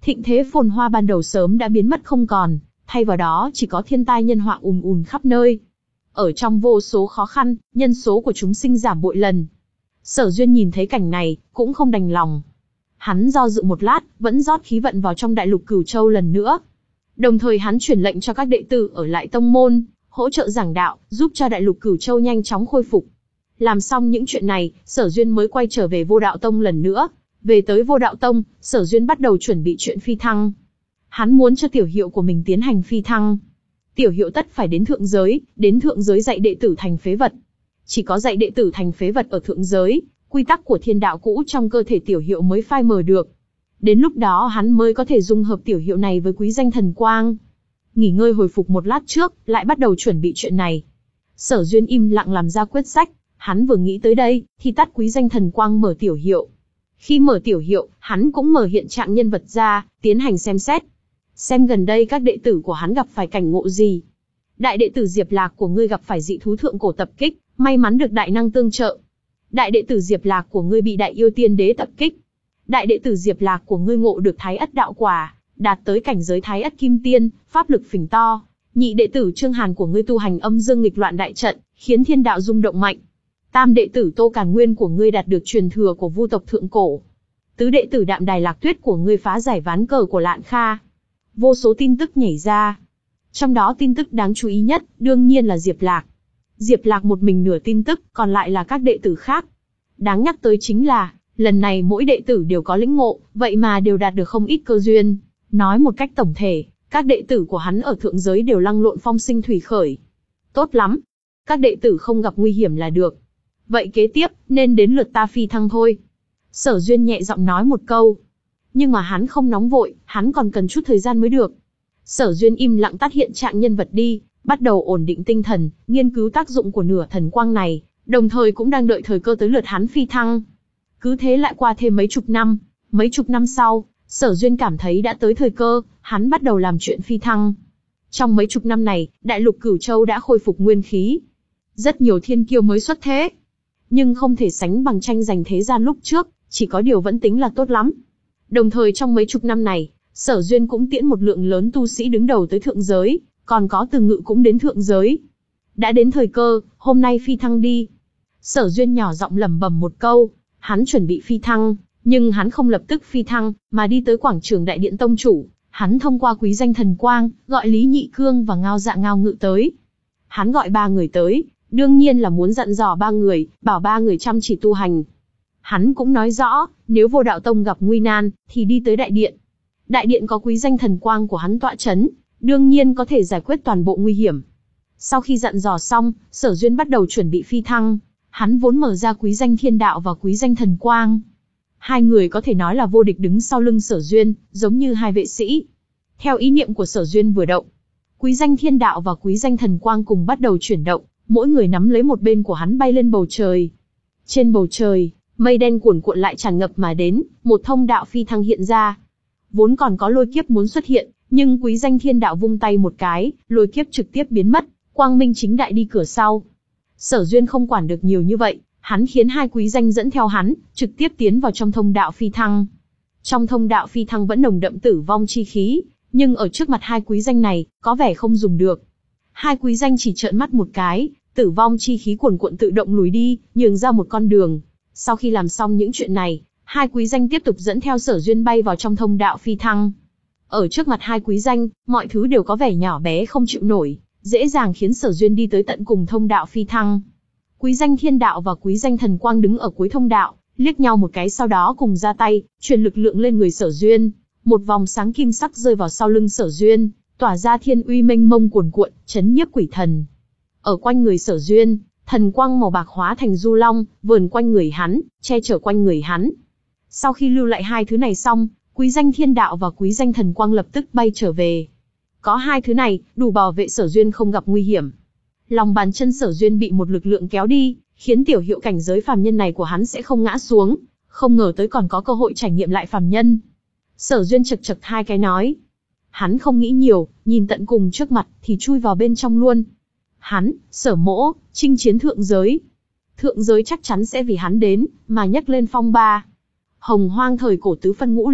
Thịnh thế phồn hoa ban đầu sớm đã biến mất không còn, thay vào đó chỉ có thiên tai nhân họa ùn ùn khắp nơi. Ở trong vô số khó khăn, nhân số của chúng sinh giảm bội lần. Sở Duyên nhìn thấy cảnh này, cũng không đành lòng. Hắn do dự một lát, vẫn rót khí vận vào trong đại lục Cửu Châu lần nữa. Đồng thời hắn truyền lệnh cho các đệ tử ở lại tông môn, hỗ trợ giảng đạo, giúp cho đại lục Cửu Châu nhanh chóng khôi phục. Làm xong những chuyện này, Sở Duyên mới quay trở về Vô Đạo Tông lần nữa. Về tới Vô Đạo Tông, Sở Duyên bắt đầu chuẩn bị chuyện phi thăng. Hắn muốn cho tiểu hiệu của mình tiến hành phi thăng. Tiểu hiệu tất phải đến thượng giới, đến thượng giới dạy đệ tử thành phế vật. Chỉ có dạy đệ tử thành phế vật ở thượng giới, quy tắc của thiên đạo cũ trong cơ thể tiểu hiệu mới phai mờ được. Đến lúc đó hắn mới có thể dung hợp tiểu hiệu này với quý danh thần quang. Nghỉ ngơi hồi phục một lát trước, lại bắt đầu chuẩn bị chuyện này. Sở Duyên im lặng làm ra quyết sách, hắn vừa nghĩ tới đây, thì tắt quý danh thần quang mở tiểu hiệu. Khi mở tiểu hiệu, hắn cũng mở hiện trạng nhân vật ra, tiến hành xem xét. Xem gần đây các đệ tử của hắn gặp phải cảnh ngộ gì. Đại đệ tử Diệp Lạc của ngươi gặp phải dị thú thượng cổ tập kích, may mắn được đại năng tương trợ. Đại đệ tử Diệp Lạc của ngươi bị đại yêu tiên đế tập kích. Đại đệ tử Diệp Lạc của ngươi ngộ được thái ất đạo quả, đạt tới cảnh giới thái ất kim tiên, pháp lực phình to. Nhị đệ tử Trương Hàn của ngươi tu hành âm dương nghịch loạn đại trận, khiến thiên đạo rung động mạnh. Tam đệ tử Tô Càn Nguyên của ngươi đạt được truyền thừa của vu tộc thượng cổ. Tứ đệ tử Đạm Đài Lạc Tuyết của ngươi phá giải ván cờ của Lạn Kha. Vô số tin tức nhảy ra. Trong đó tin tức đáng chú ý nhất, đương nhiên là Diệp Lạc. Diệp Lạc một mình nửa tin tức, còn lại là các đệ tử khác. Đáng nhắc tới chính là, lần này mỗi đệ tử đều có lĩnh ngộ, vậy mà đều đạt được không ít cơ duyên. Nói một cách tổng thể, các đệ tử của hắn ở thượng giới đều lăng lộn phong sinh thủy khởi. Tốt lắm. Các đệ tử không gặp nguy hiểm là được. Vậy kế tiếp, nên đến lượt ta phi thăng thôi. Sở Duyên nhẹ giọng nói một câu. Nhưng mà hắn không nóng vội, hắn còn cần chút thời gian mới được. Sở Duyên im lặng tắt hiện trạng nhân vật đi, bắt đầu ổn định tinh thần, nghiên cứu tác dụng của nửa thần quang này, đồng thời cũng đang đợi thời cơ tới lượt hắn phi thăng. Cứ thế lại qua thêm mấy chục năm, mấy chục năm sau, Sở Duyên cảm thấy đã tới thời cơ, hắn bắt đầu làm chuyện phi thăng. Trong mấy chục năm này, đại lục Cửu Châu đã khôi phục nguyên khí. Rất nhiều thiên kiêu mới xuất thế. Nhưng không thể sánh bằng tranh giành thế gian lúc trước, chỉ có điều vẫn tính là tốt lắm. Đồng thời trong mấy chục năm này, Sở Duyên cũng tiễn một lượng lớn tu sĩ đứng đầu tới thượng giới, còn có Từ Ngự cũng đến thượng giới. Đã đến thời cơ, hôm nay phi thăng đi. Sở Duyên nhỏ giọng lẩm bẩm một câu, hắn chuẩn bị phi thăng, nhưng hắn không lập tức phi thăng, mà đi tới quảng trường đại điện tông chủ. Hắn thông qua quý danh thần quang, gọi Lý Nhị Cương và Ngao Dạ Ngao Ngự tới. Hắn gọi ba người tới, đương nhiên là muốn dặn dò ba người, bảo ba người chăm chỉ tu hành. Hắn cũng nói rõ, nếu Vô Đạo Tông gặp nguy nan, thì đi tới đại điện. Đại điện có quý danh thần quang của hắn tọa chấn, đương nhiên có thể giải quyết toàn bộ nguy hiểm. Sau khi dặn dò xong, Sở Duyên bắt đầu chuẩn bị phi thăng. Hắn vốn mở ra quý danh thiên đạo và quý danh thần quang. Hai người có thể nói là vô địch đứng sau lưng Sở Duyên, giống như hai vệ sĩ. Theo ý niệm của Sở Duyên vừa động, quý danh thiên đạo và quý danh thần quang cùng bắt đầu chuyển động, mỗi người nắm lấy một bên của hắn bay lên bầu trời. Trên bầu trời, mây đen cuồn cuộn lại tràn ngập mà đến, một thông đạo phi thăng hiện ra. Vốn còn có lôi kiếp muốn xuất hiện, nhưng quý danh thiên đạo vung tay một cái, lôi kiếp trực tiếp biến mất, quang minh chính đại đi cửa sau. Sở Duyên không quản được nhiều như vậy, hắn khiến hai quý danh dẫn theo hắn, trực tiếp tiến vào trong thông đạo phi thăng. Trong thông đạo phi thăng vẫn nồng đậm tử vong chi khí, nhưng ở trước mặt hai quý danh này, có vẻ không dùng được. Hai quý danh chỉ trợn mắt một cái, tử vong chi khí cuồn cuộn tự động lùi đi, nhường ra một con đường. Sau khi làm xong những chuyện này, hai quý danh tiếp tục dẫn theo Sở Duyên bay vào trong thông đạo phi thăng. Ở trước mặt hai quý danh, mọi thứ đều có vẻ nhỏ bé không chịu nổi, dễ dàng khiến Sở Duyên đi tới tận cùng thông đạo phi thăng. Quý danh thiên đạo và quý danh thần quang đứng ở cuối thông đạo, liếc nhau một cái sau đó cùng ra tay, truyền lực lượng lên người Sở Duyên. Một vòng sáng kim sắc rơi vào sau lưng Sở Duyên, tỏa ra thiên uy mênh mông cuồn cuộn, chấn nhiếp quỷ thần. Ở quanh người Sở Duyên, thần quang màu bạc hóa thành du long, vờn quanh người hắn, che chở quanh người hắn. Sau khi lưu lại hai thứ này xong, quý danh thiên đạo và quý danh thần quang lập tức bay trở về. Có hai thứ này, đủ bảo vệ Sở Duyên không gặp nguy hiểm. Lòng bàn chân Sở Duyên bị một lực lượng kéo đi, khiến tiểu hiệu cảnh giới phàm nhân này của hắn sẽ không ngã xuống, không ngờ tới còn có cơ hội trải nghiệm lại phàm nhân. Sở Duyên chật chật hai cái nói. Hắn không nghĩ nhiều, nhìn tận cùng trước mặt, thì chui vào bên trong luôn. Hắn, Sở Mỗ, chinh chiến thượng giới. Thượng giới chắc chắn sẽ vì hắn đến, mà nhấc lên phong ba. Hồng hoang thời cổ tứ phân ngũ liệt,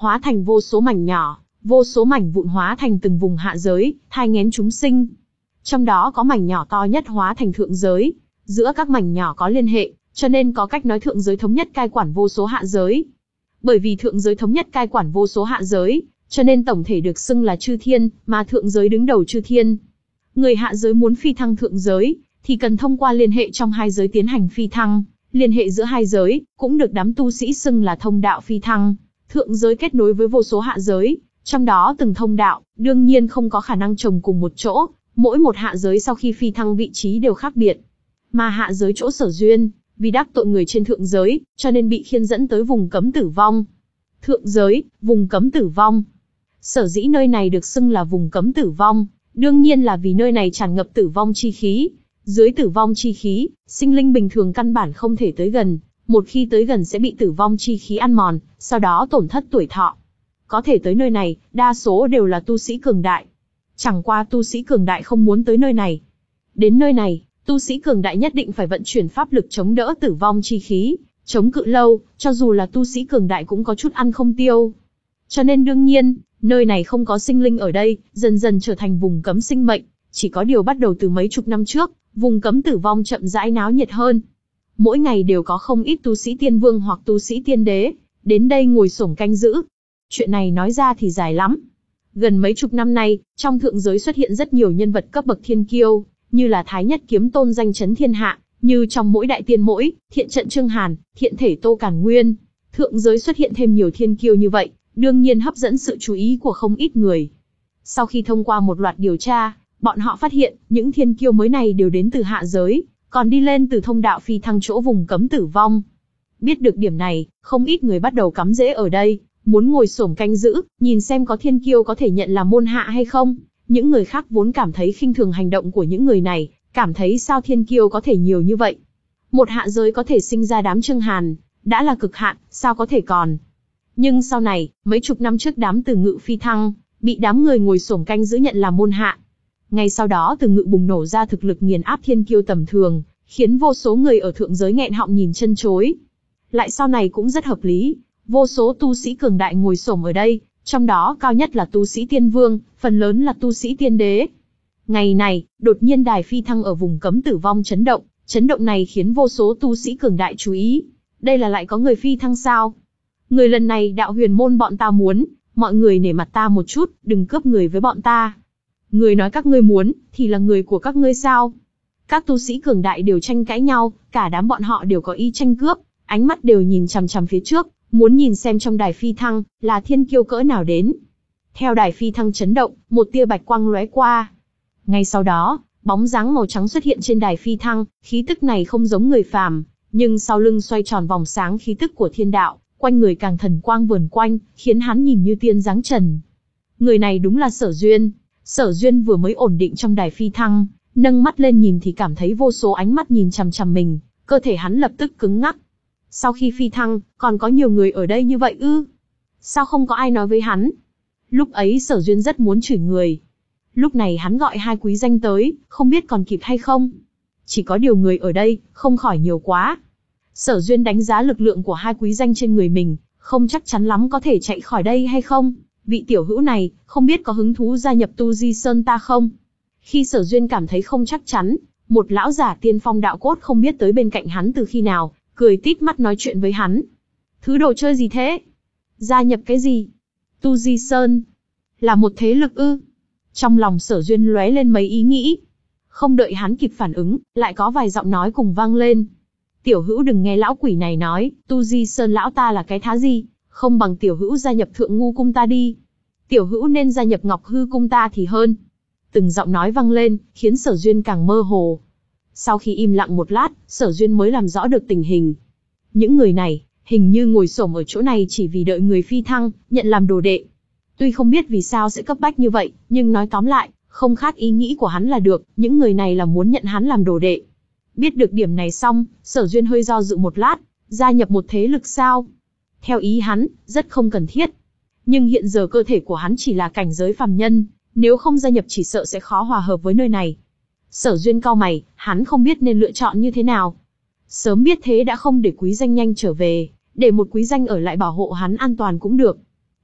hóa thành vô số mảnh nhỏ, vô số mảnh vụn hóa thành từng vùng hạ giới, thai nghén chúng sinh. Trong đó có mảnh nhỏ to nhất hóa thành thượng giới, giữa các mảnh nhỏ có liên hệ, cho nên có cách nói thượng giới thống nhất cai quản vô số hạ giới. Bởi vì thượng giới thống nhất cai quản vô số hạ giới, cho nên tổng thể được xưng là chư thiên, mà thượng giới đứng đầu chư thiên. Người hạ giới muốn phi thăng thượng giới, thì cần thông qua liên hệ trong hai giới tiến hành phi thăng. Liên hệ giữa hai giới, cũng được đám tu sĩ xưng là thông đạo phi thăng. Thượng giới kết nối với vô số hạ giới, trong đó từng thông đạo, đương nhiên không có khả năng chồng cùng một chỗ, mỗi một hạ giới sau khi phi thăng vị trí đều khác biệt. Mà hạ giới chỗ Sở Duyên, vì đắc tội người trên thượng giới, cho nên bị khiên dẫn tới vùng cấm tử vong. Thượng giới, vùng cấm tử vong. Sở dĩ nơi này được xưng là vùng cấm tử vong, đương nhiên là vì nơi này tràn ngập tử vong chi khí. Dưới tử vong chi khí, sinh linh bình thường căn bản không thể tới gần, một khi tới gần sẽ bị tử vong chi khí ăn mòn, sau đó tổn thất tuổi thọ. Có thể tới nơi này, đa số đều là tu sĩ cường đại. Chẳng qua tu sĩ cường đại không muốn tới nơi này. Đến nơi này, tu sĩ cường đại nhất định phải vận chuyển pháp lực chống đỡ tử vong chi khí, chống cự lâu, cho dù là tu sĩ cường đại cũng có chút ăn không tiêu. Cho nên đương nhiên, nơi này không có sinh linh ở đây, dần dần trở thành vùng cấm sinh mệnh. Chỉ có điều bắt đầu từ mấy chục năm trước, vùng cấm tử vong chậm rãi náo nhiệt hơn. Mỗi ngày đều có không ít tu sĩ tiên vương hoặc tu sĩ tiên đế, đến đây ngồi xổm canh giữ. Chuyện này nói ra thì dài lắm. Gần mấy chục năm nay, trong thượng giới xuất hiện rất nhiều nhân vật cấp bậc thiên kiêu, như là Thái Nhất Kiếm Tôn danh chấn thiên hạ, như trong mỗi đại tiên mỗi, thiện trận Trương Hàn, thiện thể Tô Càn Nguyên. Thượng giới xuất hiện thêm nhiều thiên kiêu như vậy, đương nhiên hấp dẫn sự chú ý của không ít người. Sau khi thông qua một loạt điều tra, bọn họ phát hiện, những thiên kiêu mới này đều đến từ hạ giới, còn đi lên từ thông đạo phi thăng chỗ vùng cấm tử vong. Biết được điểm này, không ít người bắt đầu cắm rễ ở đây, muốn ngồi xổm canh giữ, nhìn xem có thiên kiêu có thể nhận là môn hạ hay không. Những người khác vốn cảm thấy khinh thường hành động của những người này, cảm thấy sao thiên kiêu có thể nhiều như vậy. Một hạ giới có thể sinh ra đám Trương Hàn, đã là cực hạn, sao có thể còn. Nhưng sau này, mấy chục năm trước đám Từ Ngự phi thăng, bị đám người ngồi xổm canh giữ nhận là môn hạ. Ngay sau đó Từ Ngự bùng nổ ra thực lực nghiền áp thiên kiêu tầm thường, khiến vô số người ở thượng giới nghẹn họng nhìn chân chối. Lại sau này cũng rất hợp lý, vô số tu sĩ cường đại ngồi xổm ở đây, trong đó cao nhất là tu sĩ tiên vương, phần lớn là tu sĩ tiên đế. Ngày này, đột nhiên đài phi thăng ở vùng cấm tử vong chấn động, chấn động này khiến vô số tu sĩ cường đại chú ý. Đây là lại có người phi thăng sao? Người lần này đạo huyền môn bọn ta muốn, mọi người nể mặt ta một chút, đừng cướp người với bọn ta. Người nói các ngươi muốn, thì là người của các ngươi sao? Các tu sĩ cường đại đều tranh cãi nhau, cả đám bọn họ đều có ý tranh cướp, ánh mắt đều nhìn chằm chằm phía trước, muốn nhìn xem trong đài phi thăng, là thiên kiêu cỡ nào đến. Theo đài phi thăng chấn động, một tia bạch quang lóe qua. Ngay sau đó, bóng dáng màu trắng xuất hiện trên đài phi thăng, khí tức này không giống người phàm, nhưng sau lưng xoay tròn vòng sáng khí tức của thiên đạo, quanh người càng thần quang vờn quanh, khiến hắn nhìn như tiên dáng trần. Người này đúng là Sở Duyên. Sở Duyên vừa mới ổn định trong đài phi thăng, nâng mắt lên nhìn thì cảm thấy vô số ánh mắt nhìn chằm chằm mình, cơ thể hắn lập tức cứng ngắc. Sau khi phi thăng, còn có nhiều người ở đây như vậy ư? Sao không có ai nói với hắn? Lúc ấy Sở Duyên rất muốn chửi người. Lúc này hắn gọi hai quý danh tới, không biết còn kịp hay không. Chỉ có điều người ở đây, không khỏi nhiều quá. Sở Duyên đánh giá lực lượng của hai quý danh trên người mình, không chắc chắn lắm có thể chạy khỏi đây hay không. Vị tiểu hữu này, không biết có hứng thú gia nhập Tu Di Sơn ta không? Khi Sở Duyên cảm thấy không chắc chắn, một lão giả tiên phong đạo cốt không biết tới bên cạnh hắn từ khi nào, cười tít mắt nói chuyện với hắn. Thứ đồ chơi gì thế? Gia nhập cái gì? Tu Di Sơn? Là một thế lực ư? Trong lòng Sở Duyên lóe lên mấy ý nghĩ. Không đợi hắn kịp phản ứng, lại có vài giọng nói cùng vang lên. Tiểu hữu đừng nghe lão quỷ này nói, Tu Di Sơn lão ta là cái thá gì, không bằng tiểu hữu gia nhập Thượng Ngu cung ta đi. Tiểu hữu nên gia nhập Ngọc Hư cung ta thì hơn. Từng giọng nói vang lên, khiến Sở Duyên càng mơ hồ. Sau khi im lặng một lát, Sở Duyên mới làm rõ được tình hình. Những người này, hình như ngồi xổm ở chỗ này chỉ vì đợi người phi thăng, nhận làm đồ đệ. Tuy không biết vì sao sẽ cấp bách như vậy, nhưng nói tóm lại, không khác ý nghĩ của hắn là được, những người này là muốn nhận hắn làm đồ đệ. Biết được điểm này xong, Sở Duyên hơi do dự một lát, gia nhập một thế lực sao? Theo ý hắn, rất không cần thiết. Nhưng hiện giờ cơ thể của hắn chỉ là cảnh giới phàm nhân, nếu không gia nhập chỉ sợ sẽ khó hòa hợp với nơi này. Sở Duyên cau mày, hắn không biết nên lựa chọn như thế nào. Sớm biết thế đã không để quý danh nhanh trở về, để một quý danh ở lại bảo hộ hắn an toàn cũng được.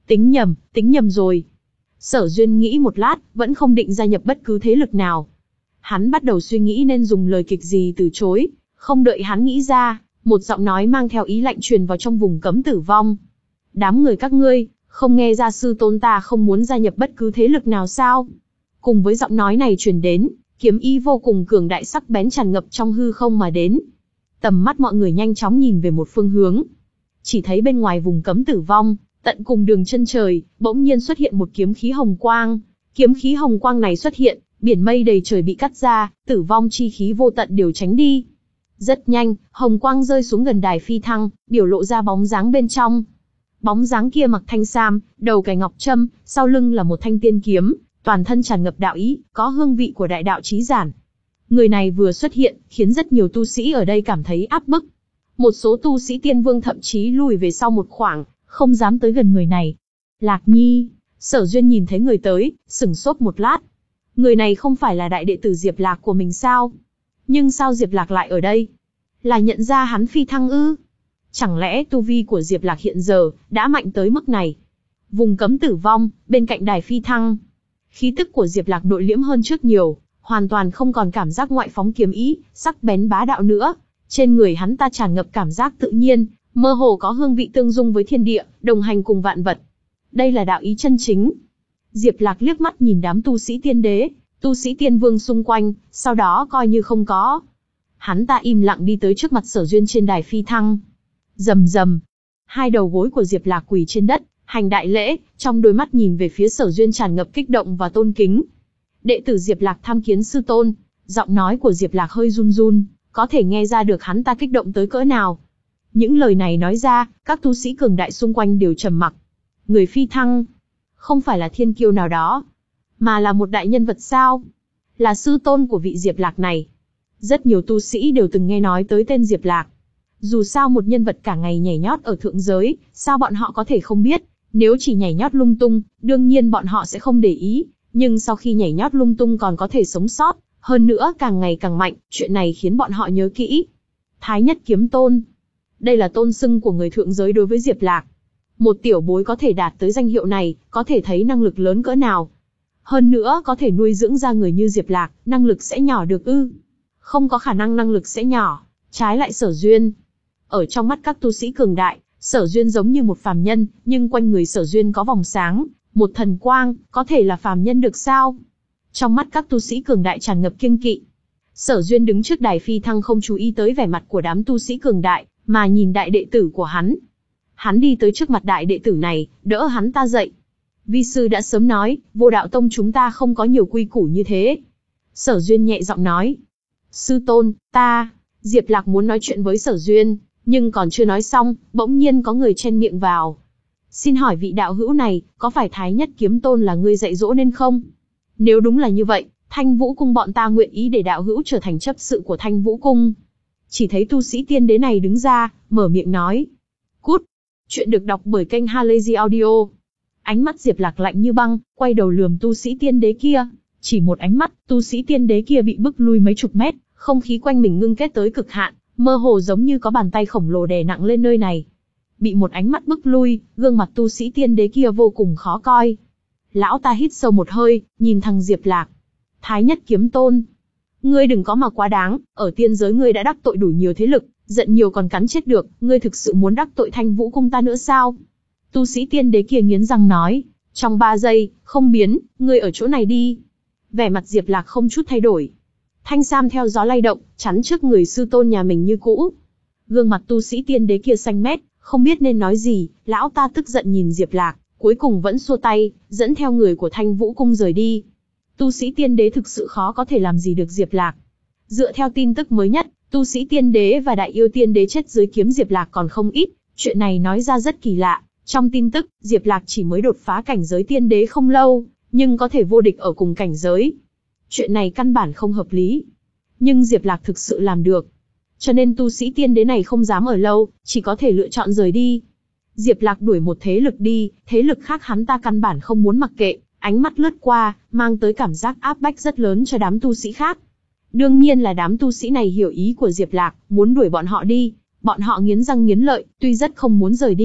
Tính nhầm, tính nhầm rồi. Sở Duyên nghĩ một lát, vẫn không định gia nhập bất cứ thế lực nào. Hắn bắt đầu suy nghĩ nên dùng lời kịch gì từ chối, không đợi hắn nghĩ ra, một giọng nói mang theo ý lạnh truyền vào trong vùng cấm tử vong. Đám người các ngươi, không nghe ra sư tôn ta không muốn gia nhập bất cứ thế lực nào sao? Cùng với giọng nói này truyền đến, kiếm ý vô cùng cường đại sắc bén tràn ngập trong hư không mà đến. Tầm mắt mọi người nhanh chóng nhìn về một phương hướng. Chỉ thấy bên ngoài vùng cấm tử vong, tận cùng đường chân trời, bỗng nhiên xuất hiện một kiếm khí hồng quang. Kiếm khí hồng quang này xuất hiện, biển mây đầy trời bị cắt ra, tử vong chi khí vô tận đều tránh đi. Rất nhanh, hồng quang rơi xuống gần đài phi thăng, biểu lộ ra bóng dáng bên trong. Bóng dáng kia mặc thanh sam, đầu cài ngọc trâm, sau lưng là một thanh tiên kiếm, toàn thân tràn ngập đạo ý, có hương vị của đại đạo chí giản. Người này vừa xuất hiện, khiến rất nhiều tu sĩ ở đây cảm thấy áp bức. Một số tu sĩ tiên vương thậm chí lùi về sau một khoảng, không dám tới gần người này. Lạc Nhi, Sở Duyên nhìn thấy người tới, sửng sốt một lát. Người này không phải là đại đệ tử Diệp Lạc của mình sao? Nhưng sao Diệp Lạc lại ở đây? Là nhận ra hắn phi thăng ư? Chẳng lẽ tu vi của Diệp Lạc hiện giờ đã mạnh tới mức này? Vùng cấm tử vong, bên cạnh đài phi thăng. Khí tức của Diệp Lạc nội liễm hơn trước nhiều, hoàn toàn không còn cảm giác ngoại phóng kiếm ý, sắc bén bá đạo nữa. Trên người hắn ta tràn ngập cảm giác tự nhiên, mơ hồ có hương vị tương dung với thiên địa, đồng hành cùng vạn vật. Đây là đạo ý chân chính. Diệp Lạc liếc mắt nhìn đám tu sĩ tiên đế, tu sĩ tiên vương xung quanh, sau đó coi như không có. Hắn ta im lặng đi tới trước mặt Sở Duyên trên đài phi thăng. Rầm rầm, hai đầu gối của Diệp Lạc quỳ trên đất, hành đại lễ, trong đôi mắt nhìn về phía Sở Duyên tràn ngập kích động và tôn kính. Đệ tử Diệp Lạc tham kiến sư tôn. Giọng nói của Diệp Lạc hơi run run, có thể nghe ra được hắn ta kích động tới cỡ nào. Những lời này nói ra, các tu sĩ cường đại xung quanh đều trầm mặc. Người phi thăng, không phải là thiên kiêu nào đó, mà là một đại nhân vật sao? Là sư tôn của vị Diệp Lạc này. Rất nhiều tu sĩ đều từng nghe nói tới tên Diệp Lạc. Dù sao một nhân vật cả ngày nhảy nhót ở thượng giới, sao bọn họ có thể không biết? Nếu chỉ nhảy nhót lung tung, đương nhiên bọn họ sẽ không để ý. Nhưng sau khi nhảy nhót lung tung còn có thể sống sót, hơn nữa càng ngày càng mạnh, chuyện này khiến bọn họ nhớ kỹ. Thái Nhất Kiếm Tôn. Đây là tôn xưng của người thượng giới đối với Diệp Lạc. Một tiểu bối có thể đạt tới danh hiệu này, có thể thấy năng lực lớn cỡ nào. Hơn nữa có thể nuôi dưỡng ra người như Diệp Lạc, năng lực sẽ nhỏ được ư? Không có khả năng năng lực sẽ nhỏ, trái lại Sở Duyên. Ở trong mắt các tu sĩ cường đại, Sở Duyên giống như một phàm nhân, nhưng quanh người Sở Duyên có vòng sáng, một thần quang, có thể là phàm nhân được sao? Trong mắt các tu sĩ cường đại tràn ngập kiêng kỵ. Sở Duyên đứng trước đài phi thăng không chú ý tới vẻ mặt của đám tu sĩ cường đại, mà nhìn đại đệ tử của hắn. Hắn đi tới trước mặt đại đệ tử này, đỡ hắn ta dậy. Vi sư đã sớm nói, Vô Đạo Tông chúng ta không có nhiều quy củ như thế. Sở Duyên nhẹ giọng nói. Sư tôn, ta... Diệp Lạc muốn nói chuyện với Sở Duyên, nhưng còn chưa nói xong, bỗng nhiên có người chen miệng vào. Xin hỏi vị đạo hữu này, có phải Thái Nhất Kiếm Tôn là ngươi dạy dỗ nên không? Nếu đúng là như vậy, Thanh Vũ Cung bọn ta nguyện ý để đạo hữu trở thành chấp sự của Thanh Vũ Cung. Chỉ thấy tu sĩ tiên đế này đứng ra, mở miệng nói. Cút! Chuyện được đọc bởi kênh Halazy Audio. Ánh mắt Diệp Lạc lạnh như băng, quay đầu lườm tu sĩ tiên đế kia. Chỉ một ánh mắt, tu sĩ tiên đế kia bị bức lui mấy chục mét, không khí quanh mình ngưng kết tới cực hạn, mơ hồ giống như có bàn tay khổng lồ đè nặng lên nơi này. Bị một ánh mắt bức lui, gương mặt tu sĩ tiên đế kia vô cùng khó coi. Lão ta hít sâu một hơi, nhìn thằng Diệp Lạc. Thái Nhất Kiếm Tôn, ngươi đừng có mà quá đáng, ở tiên giới ngươi đã đắc tội đủ nhiều thế lực, giận nhiều còn cắn chết được, ngươi thực sự muốn đắc tội Thanh Vũ Cung ta nữa sao? Tu sĩ tiên đế kia nghiến răng nói, trong ba giây, không biến, ngươi ở chỗ này đi. Vẻ mặt Diệp Lạc không chút thay đổi. Thanh sam theo gió lay động, chắn trước người sư tôn nhà mình như cũ. Gương mặt tu sĩ tiên đế kia xanh mét, không biết nên nói gì, lão ta tức giận nhìn Diệp Lạc, cuối cùng vẫn xua tay, dẫn theo người của Thanh Vũ Cung rời đi. Tu sĩ tiên đế thực sự khó có thể làm gì được Diệp Lạc. Dựa theo tin tức mới nhất, tu sĩ tiên đế và đại yêu tiên đế chết dưới kiếm Diệp Lạc còn không ít, chuyện này nói ra rất kỳ lạ. Trong tin tức, Diệp Lạc chỉ mới đột phá cảnh giới tiên đế không lâu, nhưng có thể vô địch ở cùng cảnh giới. Chuyện này căn bản không hợp lý. Nhưng Diệp Lạc thực sự làm được. Cho nên tu sĩ tiên đế này không dám ở lâu, chỉ có thể lựa chọn rời đi. Diệp Lạc đuổi một thế lực đi, thế lực khác hắn ta căn bản không muốn mặc kệ, ánh mắt lướt qua, mang tới cảm giác áp bách rất lớn cho đám tu sĩ khác. Đương nhiên là đám tu sĩ này hiểu ý của Diệp Lạc, muốn đuổi bọn họ đi. Bọn họ nghiến răng nghiến lợi, tuy rất không muốn rời đi,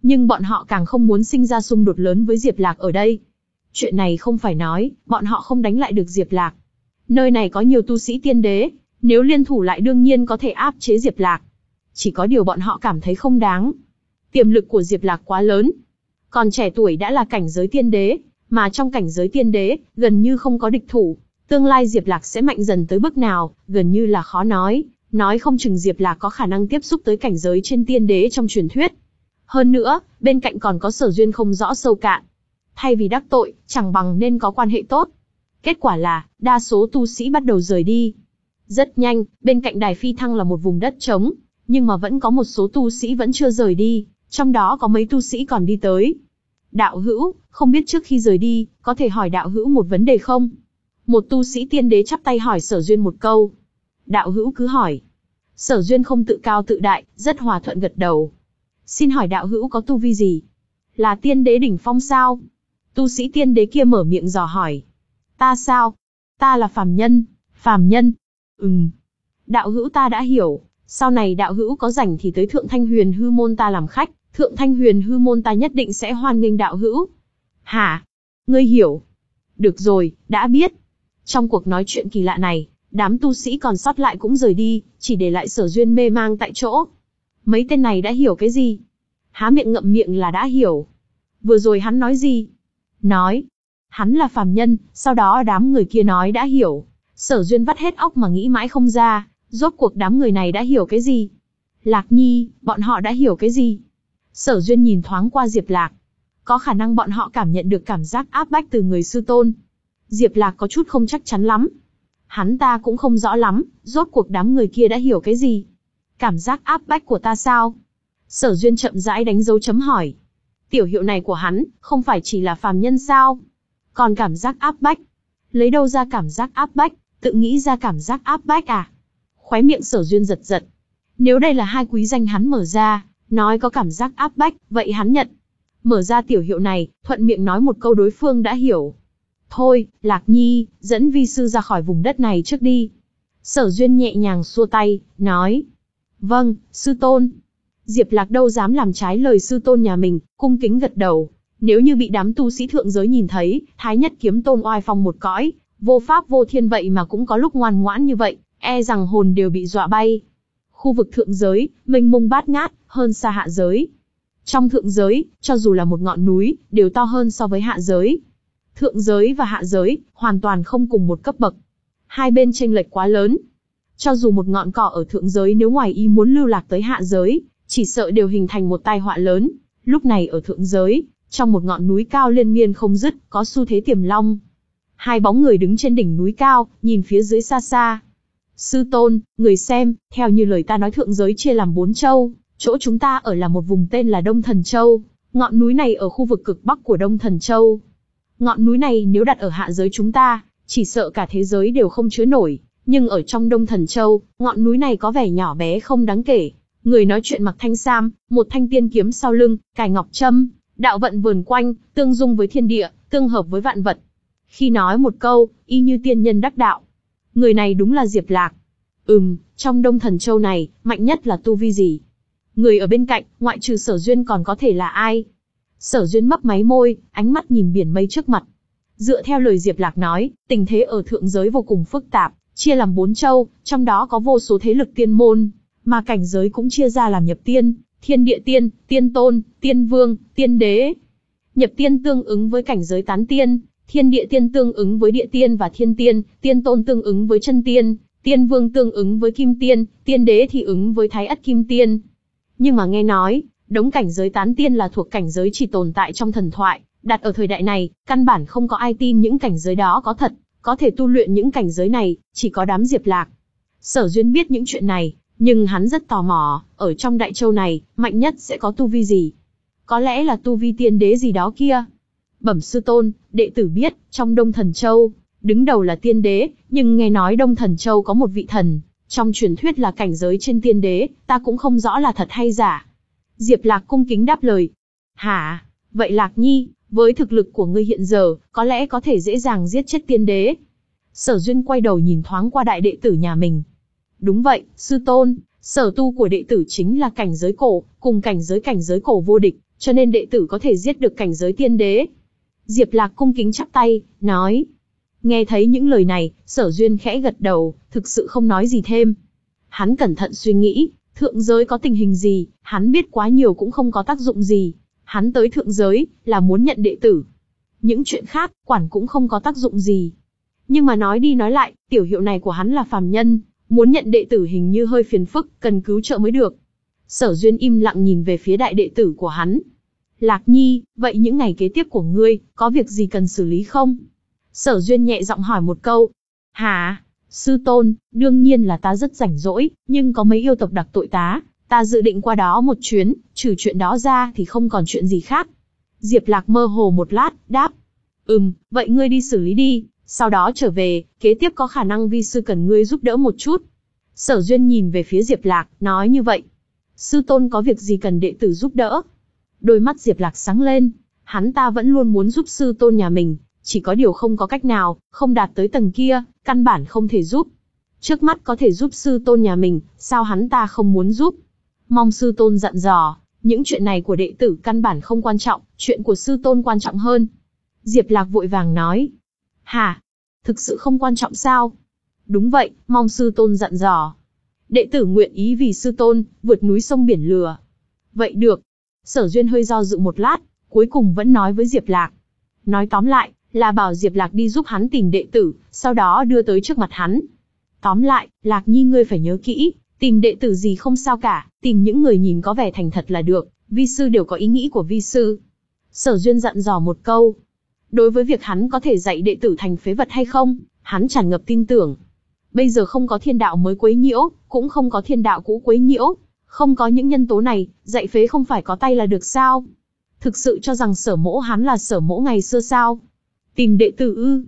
Nhưng bọn họ càng không muốn sinh ra xung đột lớn với Diệp Lạc ở đây. Chuyện này không phải nói, bọn họ không đánh lại được Diệp Lạc. Nơi này có nhiều tu sĩ tiên đế, nếu liên thủ lại đương nhiên có thể áp chế Diệp Lạc. Chỉ có điều bọn họ cảm thấy không đáng. Tiềm lực của Diệp Lạc quá lớn. Còn trẻ tuổi đã là cảnh giới tiên đế, mà trong cảnh giới tiên đế, gần như không có địch thủ. Tương lai Diệp Lạc sẽ mạnh dần tới bước nào, gần như là khó nói. Nói không chừng Diệp Lạc có khả năng tiếp xúc tới cảnh giới trên tiên đế trong truyền thuyết. Hơn nữa, bên cạnh còn có Sở Duyên không rõ sâu cạn. Thay vì đắc tội, chẳng bằng nên có quan hệ tốt. Kết quả là, đa số tu sĩ bắt đầu rời đi. Rất nhanh, bên cạnh đài phi thăng là một vùng đất trống, nhưng mà vẫn có một số tu sĩ vẫn chưa rời đi, trong đó có mấy tu sĩ còn đi tới. Đạo hữu, không biết trước khi rời đi, có thể hỏi đạo hữu một vấn đề không? Một tu sĩ tiên đế chắp tay hỏi Sở Duyên một câu. Đạo hữu cứ hỏi. Sở Duyên không tự cao tự đại, rất hòa thuận gật đầu. Xin hỏi đạo hữu có tu vi gì? Là tiên đế đỉnh phong sao? Tu sĩ tiên đế kia mở miệng dò hỏi. Ta sao? Ta là phàm nhân. Phàm nhân? Ừm. Đạo hữu ta đã hiểu. Sau này đạo hữu có rảnh thì tới Thượng Thanh Huyền Hư Môn ta làm khách. Thượng Thanh Huyền Hư Môn ta nhất định sẽ hoan nghênh đạo hữu. Hả? Ngươi hiểu. Được rồi, đã biết. Trong cuộc nói chuyện kỳ lạ này, đám tu sĩ còn sót lại cũng rời đi, chỉ để lại Sở Duyên mê mang tại chỗ. Mấy tên này đã hiểu cái gì? Há miệng ngậm miệng là đã hiểu. Vừa rồi hắn nói gì? Nói. Hắn là phàm nhân, sau đó đám người kia nói đã hiểu. Sở Duyên vắt hết óc mà nghĩ mãi không ra, rốt cuộc đám người này đã hiểu cái gì? Lạc Nhi, bọn họ đã hiểu cái gì? Sở Duyên nhìn thoáng qua Diệp Lạc. Có khả năng bọn họ cảm nhận được cảm giác áp bách từ người sư tôn. Diệp Lạc có chút không chắc chắn lắm. Hắn ta cũng không rõ lắm, rốt cuộc đám người kia đã hiểu cái gì? Cảm giác áp bách của ta sao? Sở Duyên chậm rãi đánh dấu chấm hỏi. Tiểu hiệu này của hắn, không phải chỉ là phàm nhân sao? Còn cảm giác áp bách? Lấy đâu ra cảm giác áp bách? Tự nghĩ ra cảm giác áp bách à? Khóe miệng Sở Duyên giật giật. Nếu đây là hai quý danh hắn mở ra, nói có cảm giác áp bách, vậy hắn nhận. Mở ra tiểu hiệu này, thuận miệng nói một câu đối phương đã hiểu. Thôi, Lạc Nhi, dẫn vi sư ra khỏi vùng đất này trước đi. Sở Duyên nhẹ nhàng xua tay, nói. Vâng, sư tôn. Diệp Lạc đâu dám làm trái lời sư tôn nhà mình, cung kính gật đầu. Nếu như bị đám tu sĩ thượng giới nhìn thấy, Thái Nhất Kiếm Tôn oai phong một cõi, vô pháp vô thiên vậy mà cũng có lúc ngoan ngoãn như vậy, e rằng hồn đều bị dọa bay. Khu vực thượng giới, mênh mông bát ngát, hơn xa hạ giới. Trong thượng giới, cho dù là một ngọn núi, đều to hơn so với hạ giới. Thượng giới và hạ giới, hoàn toàn không cùng một cấp bậc. Hai bên chênh lệch quá lớn. Cho dù một ngọn cỏ ở thượng giới nếu ngoài ý muốn lưu lạc tới hạ giới, chỉ sợ đều hình thành một tai họa lớn. Lúc này ở thượng giới, trong một ngọn núi cao liên miên không dứt, có xu thế tiềm long. Hai bóng người đứng trên đỉnh núi cao, nhìn phía dưới xa xa. Sư tôn, người xem, theo như lời ta nói thượng giới chia làm bốn châu, chỗ chúng ta ở là một vùng tên là Đông Thần Châu. Ngọn núi này ở khu vực cực bắc của Đông Thần Châu. Ngọn núi này nếu đặt ở hạ giới chúng ta, chỉ sợ cả thế giới đều không chứa nổi. Nhưng ở trong Đông Thần Châu, ngọn núi này có vẻ nhỏ bé không đáng kể. Người nói chuyện mặc thanh sam, một thanh tiên kiếm sau lưng, cài ngọc trâm, đạo vận vườn quanh, tương dung với thiên địa, tương hợp với vạn vật. Khi nói một câu, y như tiên nhân đắc đạo. Người này đúng là Diệp Lạc. Ừm, trong Đông Thần Châu này, mạnh nhất là tu vi gì? Người ở bên cạnh, ngoại trừ Sở Duyên còn có thể là ai? Sở Duyên mấp máy môi, ánh mắt nhìn biển mây trước mặt. Dựa theo lời Diệp Lạc nói, tình thế ở thượng giới vô cùng phức tạp, chia làm bốn châu, trong đó có vô số thế lực tiên môn, mà cảnh giới cũng chia ra làm nhập tiên, thiên địa tiên, tiên tôn, tiên vương, tiên đế. Nhập tiên tương ứng với cảnh giới tán tiên, thiên địa tiên tương ứng với địa tiên và thiên tiên, tiên tôn tương ứng với chân tiên, tiên vương tương ứng với kim tiên, tiên đế thì ứng với thái ất kim tiên. Nhưng mà nghe nói, đống cảnh giới tán tiên là thuộc cảnh giới chỉ tồn tại trong thần thoại, đặt ở thời đại này, căn bản không có ai tin những cảnh giới đó có thật, có thể tu luyện những cảnh giới này, chỉ có đám Diệp Lạc. Sở Duyên biết những chuyện này, nhưng hắn rất tò mò, ở trong đại châu này, mạnh nhất sẽ có tu vi gì? Có lẽ là tu vi tiên đế gì đó kia. Bẩm sư tôn, đệ tử biết, trong Đông Thần Châu, đứng đầu là tiên đế, nhưng nghe nói Đông Thần Châu có một vị thần, trong truyền thuyết là cảnh giới trên tiên đế, ta cũng không rõ là thật hay giả. Diệp Lạc cung kính đáp lời. Hả? Vậy Lạc Nhi, với thực lực của ngươi hiện giờ, có lẽ có thể dễ dàng giết chết tiên đế. Sở Duyên quay đầu nhìn thoáng qua đại đệ tử nhà mình. Đúng vậy, sư tôn, sở tu của đệ tử chính là cảnh giới cổ, cùng cảnh giới cảnh giới cổ vô địch, cho nên đệ tử có thể giết được cảnh giới tiên đế. Diệp Lạc cung kính chắp tay, nói. Nghe thấy những lời này, Sở Duyên khẽ gật đầu, thực sự không nói gì thêm. Hắn cẩn thận suy nghĩ, thượng giới có tình hình gì, hắn biết quá nhiều cũng không có tác dụng gì. Hắn tới thượng giới, là muốn nhận đệ tử. Những chuyện khác, quản cũng không có tác dụng gì. Nhưng mà nói đi nói lại, tiểu hiệu này của hắn là phàm nhân, muốn nhận đệ tử hình như hơi phiền phức, cần cứu trợ mới được. Sở Duyên im lặng nhìn về phía đại đệ tử của hắn. Lạc Nhi, vậy những ngày kế tiếp của ngươi, có việc gì cần xử lý không? Sở Duyên nhẹ giọng hỏi một câu. Hả? Sư tôn, đương nhiên là ta rất rảnh rỗi, nhưng có mấy yêu tộc đặc tội tá, ta dự định qua đó một chuyến, trừ chuyện đó ra thì không còn chuyện gì khác. Diệp Lạc mơ hồ một lát, đáp. Ừm, vậy ngươi đi xử lý đi, sau đó trở về, kế tiếp có khả năng vi sư cần ngươi giúp đỡ một chút. Sở Duyên nhìn về phía Diệp Lạc, nói như vậy. Sư tôn có việc gì cần đệ tử giúp đỡ? Đôi mắt Diệp Lạc sáng lên, hắn ta vẫn luôn muốn giúp sư tôn nhà mình, chỉ có điều không có cách nào, không đạt tới tầng kia, căn bản không thể giúp. Trước mắt có thể giúp sư tôn nhà mình, sao hắn ta không muốn giúp? Mong sư tôn dặn dò, những chuyện này của đệ tử căn bản không quan trọng, chuyện của sư tôn quan trọng hơn. Diệp Lạc vội vàng nói. Hả? Thực sự không quan trọng sao? Đúng vậy, mong sư tôn dặn dò. Đệ tử nguyện ý vì sư tôn, vượt núi sông biển lửa. Vậy được. Sở Duyên hơi do dự một lát, cuối cùng vẫn nói với Diệp Lạc. Nói tóm lại, là bảo Diệp Lạc đi giúp hắn tìm đệ tử, sau đó đưa tới trước mặt hắn. Tóm lại, Lạc Nhi ngươi phải nhớ kỹ, tìm đệ tử gì không sao cả, tìm những người nhìn có vẻ thành thật là được, vi sư đều có ý nghĩ của vi sư. Sở Duyên dặn dò một câu. Đối với việc hắn có thể dạy đệ tử thành phế vật hay không, hắn tràn ngập tin tưởng. Bây giờ không có thiên đạo mới quấy nhiễu, cũng không có thiên đạo cũ quấy nhiễu. Không có những nhân tố này, dạy phế không phải có tay là được sao? Thực sự cho rằng Sở Mỗ hắn là Sở Mỗ ngày xưa sao? Tìm đệ tử ư?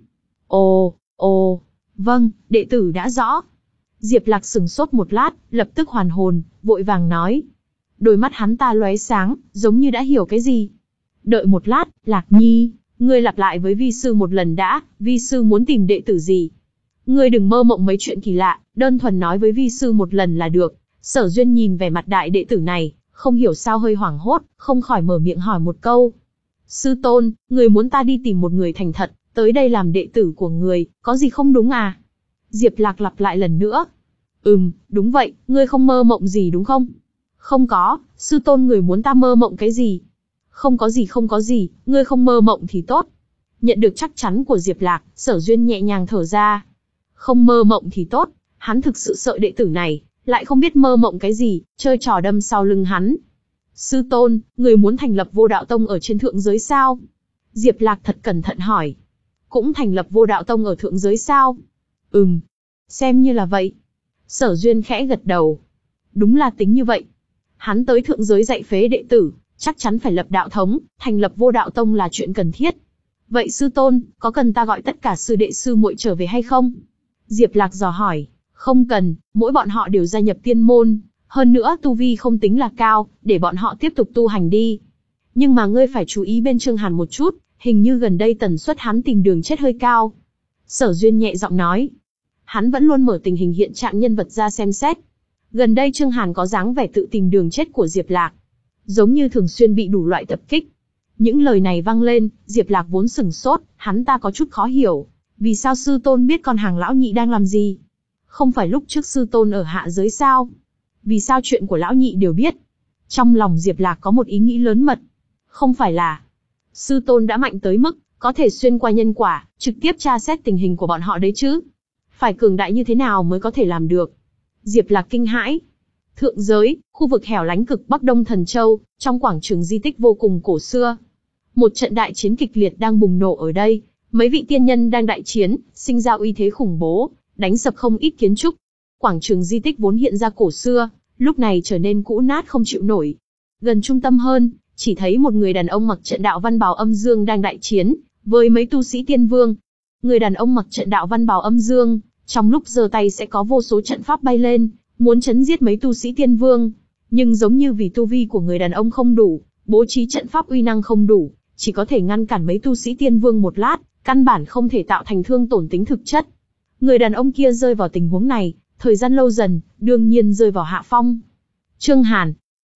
Ồ, ồ, vâng, đệ tử đã rõ. Diệp Lạc sững sốt một lát, lập tức hoàn hồn, vội vàng nói. Đôi mắt hắn ta lóe sáng, giống như đã hiểu cái gì. Đợi một lát, Lạc Nhi, ngươi lặp lại với vi sư một lần đã, vi sư muốn tìm đệ tử gì? Ngươi đừng mơ mộng mấy chuyện kỳ lạ, đơn thuần nói với vi sư một lần là được. Sở Duyên nhìn vẻ mặt đại đệ tử này, không hiểu sao hơi hoảng hốt, không khỏi mở miệng hỏi một câu. Sư tôn, người muốn ta đi tìm một người thành thật, tới đây làm đệ tử của người, có gì không đúng à? Diệp Lạc lặp lại lần nữa. Ừm, đúng vậy, ngươi không mơ mộng gì đúng không? Không có, sư tôn người muốn ta mơ mộng cái gì? Không có gì không có gì, ngươi không mơ mộng thì tốt. Nhận được chắc chắn của Diệp Lạc, Sở Duyên nhẹ nhàng thở ra. Không mơ mộng thì tốt, hắn thực sự sợ đệ tử này, lại không biết mơ mộng cái gì, chơi trò đâm sau lưng hắn. Sư tôn, người muốn thành lập Vô Đạo Tông ở trên thượng giới sao? Diệp Lạc thật cẩn thận hỏi. Cũng thành lập Vô Đạo Tông ở thượng giới sao? Ừm, xem như là vậy. Sở Duyên khẽ gật đầu. Đúng là tính như vậy. Hắn tới thượng giới dạy phế đệ tử, chắc chắn phải lập đạo thống, thành lập Vô Đạo Tông là chuyện cần thiết. Vậy sư tôn, có cần ta gọi tất cả sư đệ sư muội trở về hay không? Diệp Lạc dò hỏi. Không cần, mỗi bọn họ đều gia nhập tiên môn, hơn nữa tu vi không tính là cao, để bọn họ tiếp tục tu hành đi. Nhưng mà ngươi phải chú ý bên Trương Hàn một chút, hình như gần đây tần suất hắn tìm đường chết hơi cao. Sở Duyên nhẹ giọng nói. Hắn vẫn luôn mở tình hình hiện trạng nhân vật ra xem xét. Gần đây Trương Hàn có dáng vẻ tự tìm đường chết của Diệp Lạc, giống như thường xuyên bị đủ loại tập kích. Những lời này vang lên, Diệp Lạc vốn sửng sốt, hắn ta có chút khó hiểu. Vì sao sư tôn biết con hàng lão nhị đang làm gì? Không phải lúc trước sư tôn ở hạ giới sao? Vì sao chuyện của lão nhị đều biết? Trong lòng Diệp Lạc có một ý nghĩ lớn mật. Không phải là sư tôn đã mạnh tới mức có thể xuyên qua nhân quả, trực tiếp tra xét tình hình của bọn họ đấy chứ? Phải cường đại như thế nào mới có thể làm được? Diệp Lạc kinh hãi. Thượng giới, khu vực hẻo lánh cực Bắc Đông Thần Châu, trong quảng trường di tích vô cùng cổ xưa. Một trận đại chiến kịch liệt đang bùng nổ ở đây, mấy vị tiên nhân đang đại chiến, sinh ra uy thế khủng bố, đánh sập không ít kiến trúc. Quảng trường di tích vốn hiện ra cổ xưa, lúc này trở nên cũ nát không chịu nổi. Gần trung tâm hơn, chỉ thấy một người đàn ông mặc trận đạo văn bào âm dương đang đại chiến với mấy tu sĩ tiên vương. Người đàn ông mặc trận đạo văn bào âm dương, trong lúc giơ tay sẽ có vô số trận pháp bay lên, muốn chấn giết mấy tu sĩ tiên vương. Nhưng giống như vì tu vi của người đàn ông không đủ, bố trí trận pháp uy năng không đủ, chỉ có thể ngăn cản mấy tu sĩ tiên vương một lát, căn bản không thể tạo thành thương tổn tính thực chất. Người đàn ông kia rơi vào tình huống này, thời gian lâu dần, đương nhiên rơi vào hạ phong. Trương Hàn.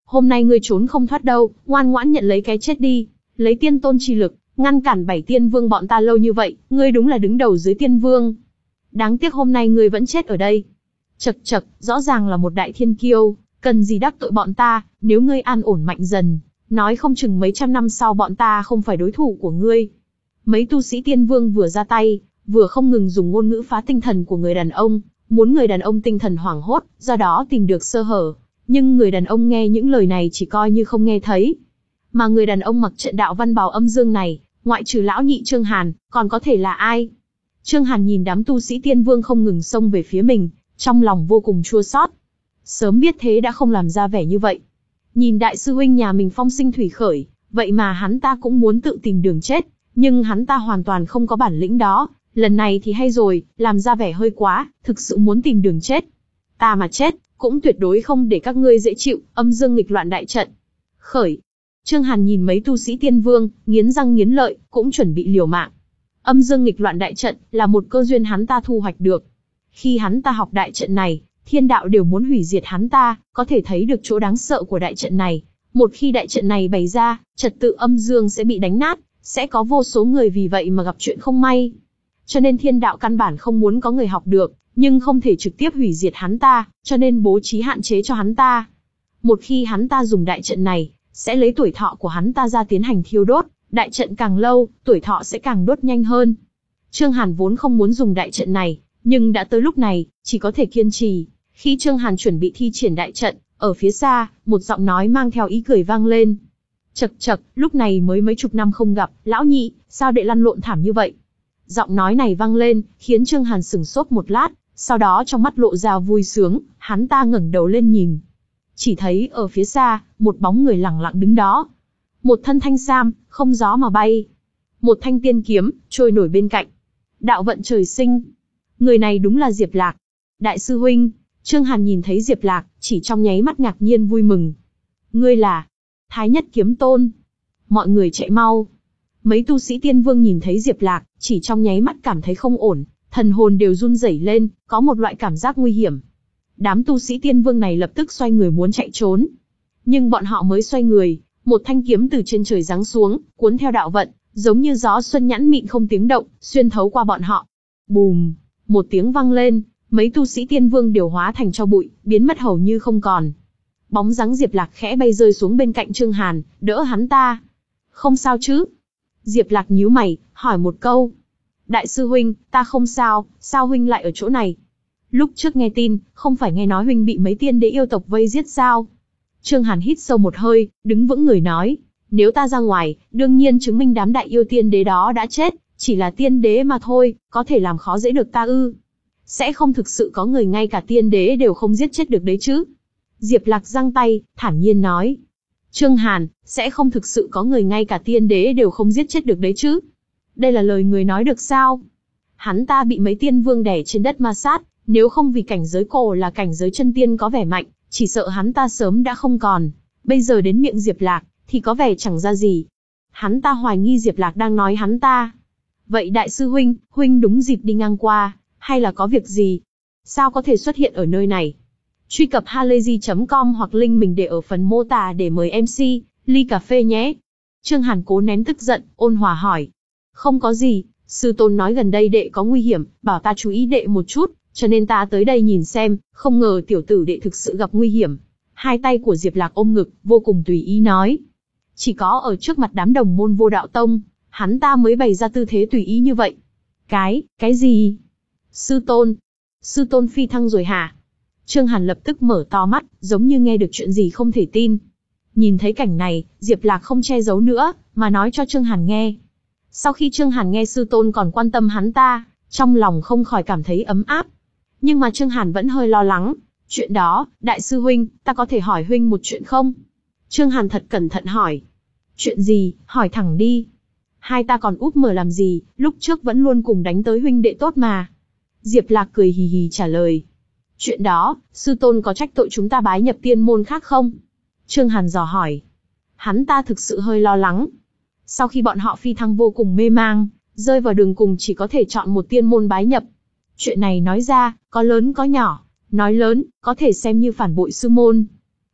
hôm nay ngươi trốn không thoát đâu, ngoan ngoãn nhận lấy cái chết đi, lấy tiên tôn chi lực, ngăn cản bảy tiên vương bọn ta lâu như vậy, ngươi đúng là đứng đầu dưới tiên vương. Đáng tiếc hôm nay ngươi vẫn chết ở đây. Chậc chậc, rõ ràng là một đại thiên kiêu, cần gì đắc tội bọn ta, nếu ngươi an ổn mạnh dần, nói không chừng mấy trăm năm sau bọn ta không phải đối thủ của ngươi. Mấy tu sĩ tiên vương vừa ra tay, vừa không ngừng dùng ngôn ngữ phá tinh thần của người đàn ông, muốn người đàn ông tinh thần hoảng hốt, do đó tìm được sơ hở. Nhưng người đàn ông nghe những lời này chỉ coi như không nghe thấy. Mà người đàn ông mặc trận đạo văn bào âm dương này, ngoại trừ lão nhị Trương Hàn, còn có thể là ai? Trương Hàn nhìn đám tu sĩ tiên vương không ngừng xông về phía mình, trong lòng vô cùng chua xót. Sớm biết thế đã không làm ra vẻ như vậy. Nhìn đại sư huynh nhà mình phong sinh thủy khởi, vậy mà hắn ta cũng muốn tự tìm đường chết, nhưng hắn ta hoàn toàn không có bản lĩnh đó. Lần này thì hay rồi, làm ra vẻ hơi quá, thực sự muốn tìm đường chết. Ta mà chết, cũng tuyệt đối không để các ngươi dễ chịu, âm dương nghịch loạn đại trận. Khởi. Trương Hàn nhìn mấy tu sĩ tiên vương, nghiến răng nghiến lợi, cũng chuẩn bị liều mạng. Âm dương nghịch loạn đại trận là một cơ duyên hắn ta thu hoạch được. Khi hắn ta học đại trận này, thiên đạo đều muốn hủy diệt hắn ta, có thể thấy được chỗ đáng sợ của đại trận này. Một khi đại trận này bày ra, trật tự âm dương sẽ bị đánh nát, sẽ có vô số người vì vậy mà gặp chuyện không may. Cho nên thiên đạo căn bản không muốn có người học được, nhưng không thể trực tiếp hủy diệt hắn ta, cho nên bố trí hạn chế cho hắn ta. Một khi hắn ta dùng đại trận này, sẽ lấy tuổi thọ của hắn ta ra tiến hành thiêu đốt, đại trận càng lâu, tuổi thọ sẽ càng đốt nhanh hơn. Trương Hàn vốn không muốn dùng đại trận này, nhưng đã tới lúc này, chỉ có thể kiên trì. Khi Trương Hàn chuẩn bị thi triển đại trận, ở phía xa, một giọng nói mang theo ý cười vang lên. Chậc chậc, lúc này mới mấy chục năm không gặp, lão nhị, sao đệ lăn lộn thảm như vậy? Giọng nói này vang lên, khiến Trương Hàn sửng sốt một lát, sau đó trong mắt lộ ra vui sướng, hắn ta ngẩng đầu lên nhìn. Chỉ thấy ở phía xa, một bóng người lẳng lặng đứng đó. Một thân thanh sam, không gió mà bay. Một thanh tiên kiếm, trôi nổi bên cạnh. Đạo vận trời sinh. Người này đúng là Diệp Lạc. Đại sư huynh, Trương Hàn nhìn thấy Diệp Lạc, chỉ trong nháy mắt ngạc nhiên vui mừng. Ngươi là Thái Nhất Kiếm Tôn. Mọi người chạy mau. Mấy tu sĩ tiên vương nhìn thấy Diệp Lạc, chỉ trong nháy mắt cảm thấy không ổn, thần hồn đều run rẩy lên, có một loại cảm giác nguy hiểm. Đám tu sĩ tiên vương này lập tức xoay người muốn chạy trốn. Nhưng bọn họ mới xoay người, một thanh kiếm từ trên trời giáng xuống, cuốn theo đạo vận, giống như gió xuân nhẵn mịn không tiếng động, xuyên thấu qua bọn họ. Bùm, một tiếng vang lên, mấy tu sĩ tiên vương đều hóa thành tro bụi, biến mất hầu như không còn. Bóng dáng Diệp Lạc khẽ bay rơi xuống bên cạnh Trương Hàn, đỡ hắn ta. Không sao chứ? Diệp Lạc nhíu mày, hỏi một câu. Đại sư huynh, ta không sao, sao huynh lại ở chỗ này? Lúc trước nghe tin, không phải nghe nói huynh bị mấy tiên đế yêu tộc vây giết sao? Trương Hàn hít sâu một hơi, đứng vững người nói. Nếu ta ra ngoài, đương nhiên chứng minh đám đại yêu tiên đế đó đã chết, chỉ là tiên đế mà thôi, có thể làm khó dễ được ta ư? Sẽ không thực sự có người ngay cả tiên đế đều không giết chết được đấy chứ? Diệp Lạc giang tay, thản nhiên nói. Trương Hàn, sẽ không thực sự có người ngay cả tiên đế đều không giết chết được đấy chứ? Đây là lời người nói được sao? Hắn ta bị mấy tiên vương đè trên đất ma sát, nếu không vì cảnh giới cổ là cảnh giới chân tiên có vẻ mạnh, chỉ sợ hắn ta sớm đã không còn. Bây giờ đến miệng Diệp Lạc, thì có vẻ chẳng ra gì. Hắn ta hoài nghi Diệp Lạc đang nói hắn ta. Vậy đại sư huynh, huynh đúng dịp đi ngang qua, hay là có việc gì? Sao có thể xuất hiện ở nơi này? Truy cập halayzi chấm com hoặc link mình để ở phần mô tả để mời em xê, ly cà phê nhé. Trương Hàn cố nén tức giận, ôn hòa hỏi. Không có gì, sư tôn nói gần đây đệ có nguy hiểm, bảo ta chú ý đệ một chút, cho nên ta tới đây nhìn xem, không ngờ tiểu tử đệ thực sự gặp nguy hiểm. Hai tay của Diệp Lạc ôm ngực, vô cùng tùy ý nói. Chỉ có ở trước mặt đám đồng môn Vô Đạo Tông, hắn ta mới bày ra tư thế tùy ý như vậy. Cái, cái gì? Sư tôn? Sư tôn phi thăng rồi hả? Trương Hàn lập tức mở to mắt, giống như nghe được chuyện gì không thể tin. Nhìn thấy cảnh này, Diệp Lạc không che giấu nữa, mà nói cho Trương Hàn nghe. Sau khi Trương Hàn nghe sư tôn còn quan tâm hắn ta, trong lòng không khỏi cảm thấy ấm áp. Nhưng mà Trương Hàn vẫn hơi lo lắng. Chuyện đó, đại sư huynh, ta có thể hỏi huynh một chuyện không? Trương Hàn thật cẩn thận hỏi. Chuyện gì, hỏi thẳng đi. Hai ta còn úp mở làm gì, lúc trước vẫn luôn cùng đánh tới huynh đệ tốt mà. Diệp Lạc cười hì hì trả lời. Chuyện đó, sư tôn có trách tội chúng ta bái nhập tiên môn khác không? Trương Hàn dò hỏi. Hắn ta thực sự hơi lo lắng. Sau khi bọn họ phi thăng vô cùng mê mang, rơi vào đường cùng chỉ có thể chọn một tiên môn bái nhập. Chuyện này nói ra, có lớn có nhỏ. Nói lớn, có thể xem như phản bội sư môn.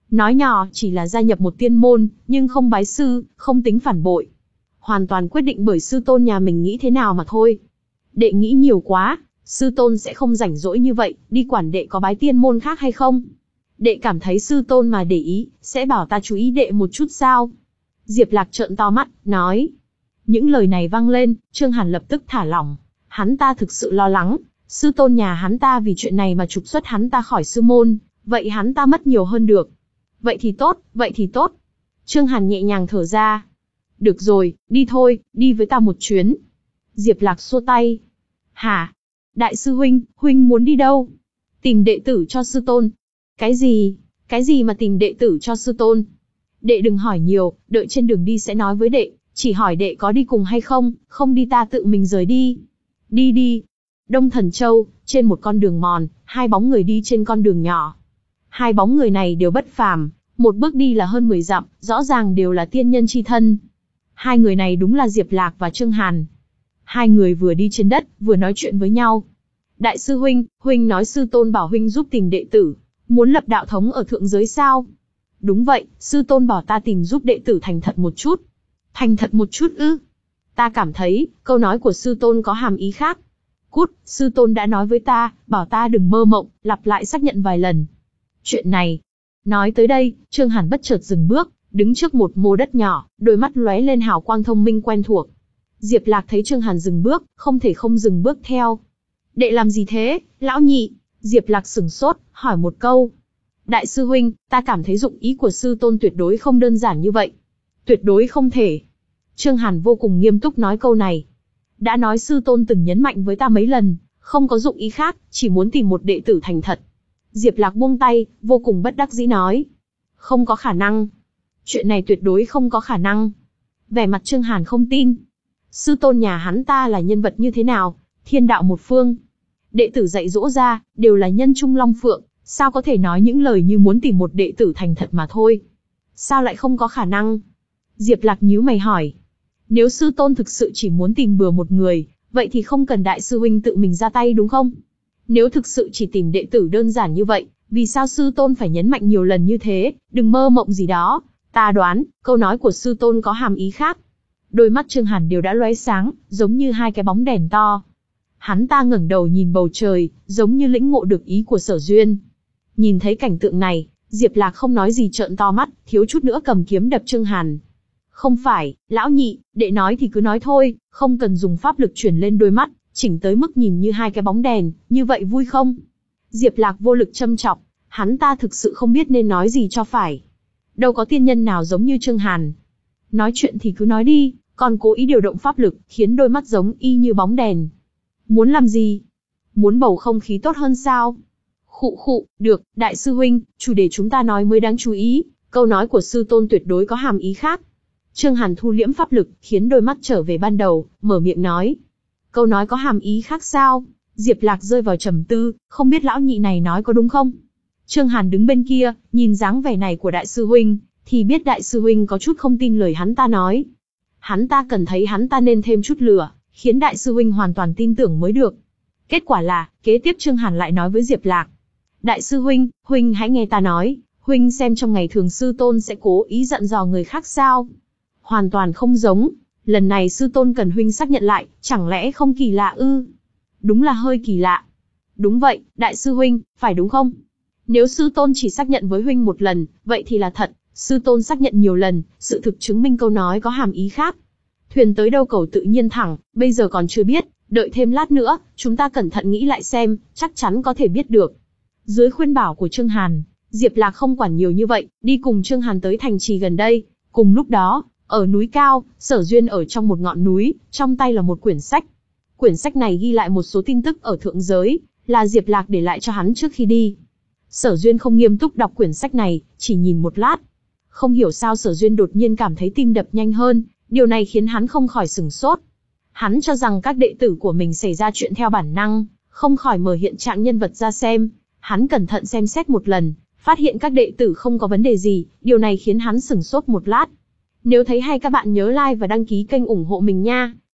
Nói nhỏ chỉ là gia nhập một tiên môn, nhưng không bái sư, không tính phản bội. Hoàn toàn quyết định bởi sư tôn nhà mình nghĩ thế nào mà thôi. Đệ nghĩ nhiều quá, sư tôn sẽ không rảnh rỗi như vậy, đi quản đệ có bái tiên môn khác hay không. Đệ cảm thấy sư tôn mà để ý, sẽ bảo ta chú ý đệ một chút sao? Diệp Lạc trợn to mắt, nói. Những lời này vang lên, Trương Hàn lập tức thả lỏng. Hắn ta thực sự lo lắng, sư tôn nhà hắn ta vì chuyện này mà trục xuất hắn ta khỏi sư môn, vậy hắn ta mất nhiều hơn được. Vậy thì tốt, vậy thì tốt. Trương Hàn nhẹ nhàng thở ra. Được rồi, đi thôi, đi với ta một chuyến. Diệp Lạc xua tay. Hả? Đại sư huynh, huynh muốn đi đâu? Tìm đệ tử cho sư tôn. Cái gì? Cái gì mà tìm đệ tử cho sư tôn? Đệ đừng hỏi nhiều, đợi trên đường đi sẽ nói với đệ, chỉ hỏi đệ có đi cùng hay không, không đi ta tự mình rời đi. Đi đi. Đông Thần Châu, trên một con đường mòn, hai bóng người đi trên con đường nhỏ. Hai bóng người này đều bất phàm, một bước đi là hơn mười dặm, rõ ràng đều là tiên nhân chi thân. Hai người này đúng là Diệp Lạc và Trương Hàn. Hai người vừa đi trên đất, vừa nói chuyện với nhau. Đại sư huynh, huynh nói sư tôn bảo huynh giúp tìm đệ tử, muốn lập đạo thống ở thượng giới sao? Đúng vậy, sư tôn bảo ta tìm giúp đệ tử thành thật một chút. Thành thật một chút ư? Ta cảm thấy, câu nói của sư tôn có hàm ý khác. Cút, sư tôn đã nói với ta, bảo ta đừng mơ mộng, lặp lại xác nhận vài lần. Chuyện này. Nói tới đây, Trương Hàn bất chợt dừng bước, đứng trước một mô đất nhỏ, đôi mắt lóe lên hào quang thông minh quen thuộc. Diệp Lạc thấy Trương Hàn dừng bước, không thể không dừng bước theo. Đệ làm gì thế, lão nhị? Diệp Lạc sửng sốt, hỏi một câu. Đại sư huynh, ta cảm thấy dụng ý của sư tôn tuyệt đối không đơn giản như vậy. Tuyệt đối không thể. Trương Hàn vô cùng nghiêm túc nói câu này. Đã nói sư tôn từng nhấn mạnh với ta mấy lần, không có dụng ý khác, chỉ muốn tìm một đệ tử thành thật. Diệp Lạc buông tay, vô cùng bất đắc dĩ nói. Không có khả năng. Chuyện này tuyệt đối không có khả năng. Vẻ mặt Trương Hàn không tin. Sư tôn nhà hắn ta là nhân vật như thế nào? Thiên đạo một phương. Đệ tử dạy dỗ ra, đều là nhân trung long phượng, sao có thể nói những lời như muốn tìm một đệ tử thành thật mà thôi? Sao lại không có khả năng? Diệp Lạc nhíu mày hỏi. Nếu sư tôn thực sự chỉ muốn tìm bừa một người, vậy thì không cần đại sư huynh tự mình ra tay đúng không? Nếu thực sự chỉ tìm đệ tử đơn giản như vậy, vì sao sư tôn phải nhấn mạnh nhiều lần như thế, đừng mơ mộng gì đó? Ta đoán, câu nói của sư tôn có hàm ý khác. Đôi mắt Trương Hàn đều đã lóe sáng, giống như hai cái bóng đèn to. Hắn ta ngẩng đầu nhìn bầu trời, giống như lĩnh ngộ được ý của Sở Duyên. Nhìn thấy cảnh tượng này, Diệp Lạc không nói gì trợn to mắt, thiếu chút nữa cầm kiếm đập Trương Hàn. Không phải, lão nhị, đệ nói thì cứ nói thôi, không cần dùng pháp lực chuyển lên đôi mắt, chỉnh tới mức nhìn như hai cái bóng đèn, như vậy vui không? Diệp Lạc vô lực châm chọc, hắn ta thực sự không biết nên nói gì cho phải. Đâu có tiên nhân nào giống như Trương Hàn. Nói chuyện thì cứ nói đi, còn cố ý điều động pháp lực, khiến đôi mắt giống y như bóng đèn. Muốn làm gì? Muốn bầu không khí tốt hơn sao? Khụ khụ, được, đại sư huynh, chủ đề chúng ta nói mới đáng chú ý, câu nói của sư tôn tuyệt đối có hàm ý khác. Trương Hàn thu liễm pháp lực, khiến đôi mắt trở về ban đầu, mở miệng nói. Câu nói có hàm ý khác sao? Diệp Lạc rơi vào trầm tư, không biết lão nhị này nói có đúng không? Trương Hàn đứng bên kia, nhìn dáng vẻ này của đại sư huynh, thì biết đại sư huynh có chút không tin lời hắn ta nói. Hắn ta cần thấy hắn ta nên thêm chút lửa, khiến đại sư huynh hoàn toàn tin tưởng mới được. Kết quả là, kế tiếp Trương Hàn lại nói với Diệp Lạc. Đại sư huynh, huynh hãy nghe ta nói, huynh xem trong ngày thường sư tôn sẽ cố ý dặn dò người khác sao? Hoàn toàn không giống, lần này sư tôn cần huynh xác nhận lại, chẳng lẽ không kỳ lạ ư? Đúng là hơi kỳ lạ. Đúng vậy, đại sư huynh, phải đúng không? Nếu sư tôn chỉ xác nhận với huynh một lần, vậy thì là thật, sư tôn xác nhận nhiều lần, sự thực chứng minh câu nói có hàm ý khác. Thuyền tới đâu cầu tự nhiên thẳng, bây giờ còn chưa biết, đợi thêm lát nữa, chúng ta cẩn thận nghĩ lại xem, chắc chắn có thể biết được. Dưới khuyên bảo của Trương Hàn, Diệp Lạc không quản nhiều như vậy, đi cùng Trương Hàn tới thành trì gần đây. Cùng lúc đó, ở núi cao, Sở Duyên ở trong một ngọn núi, trong tay là một quyển sách. Quyển sách này ghi lại một số tin tức ở thượng giới, là Diệp Lạc để lại cho hắn trước khi đi. Sở Duyên không nghiêm túc đọc quyển sách này, chỉ nhìn một lát. Không hiểu sao Sở Duyên đột nhiên cảm thấy tim đập nhanh hơn, điều này khiến hắn không khỏi sửng sốt. Hắn cho rằng các đệ tử của mình xảy ra chuyện theo bản năng, không khỏi mở hiện trạng nhân vật ra xem. Hắn cẩn thận xem xét một lần, phát hiện các đệ tử không có vấn đề gì, điều này khiến hắn sửng sốt một lát. Nếu thấy hay các bạn nhớ like và đăng ký kênh ủng hộ mình nha.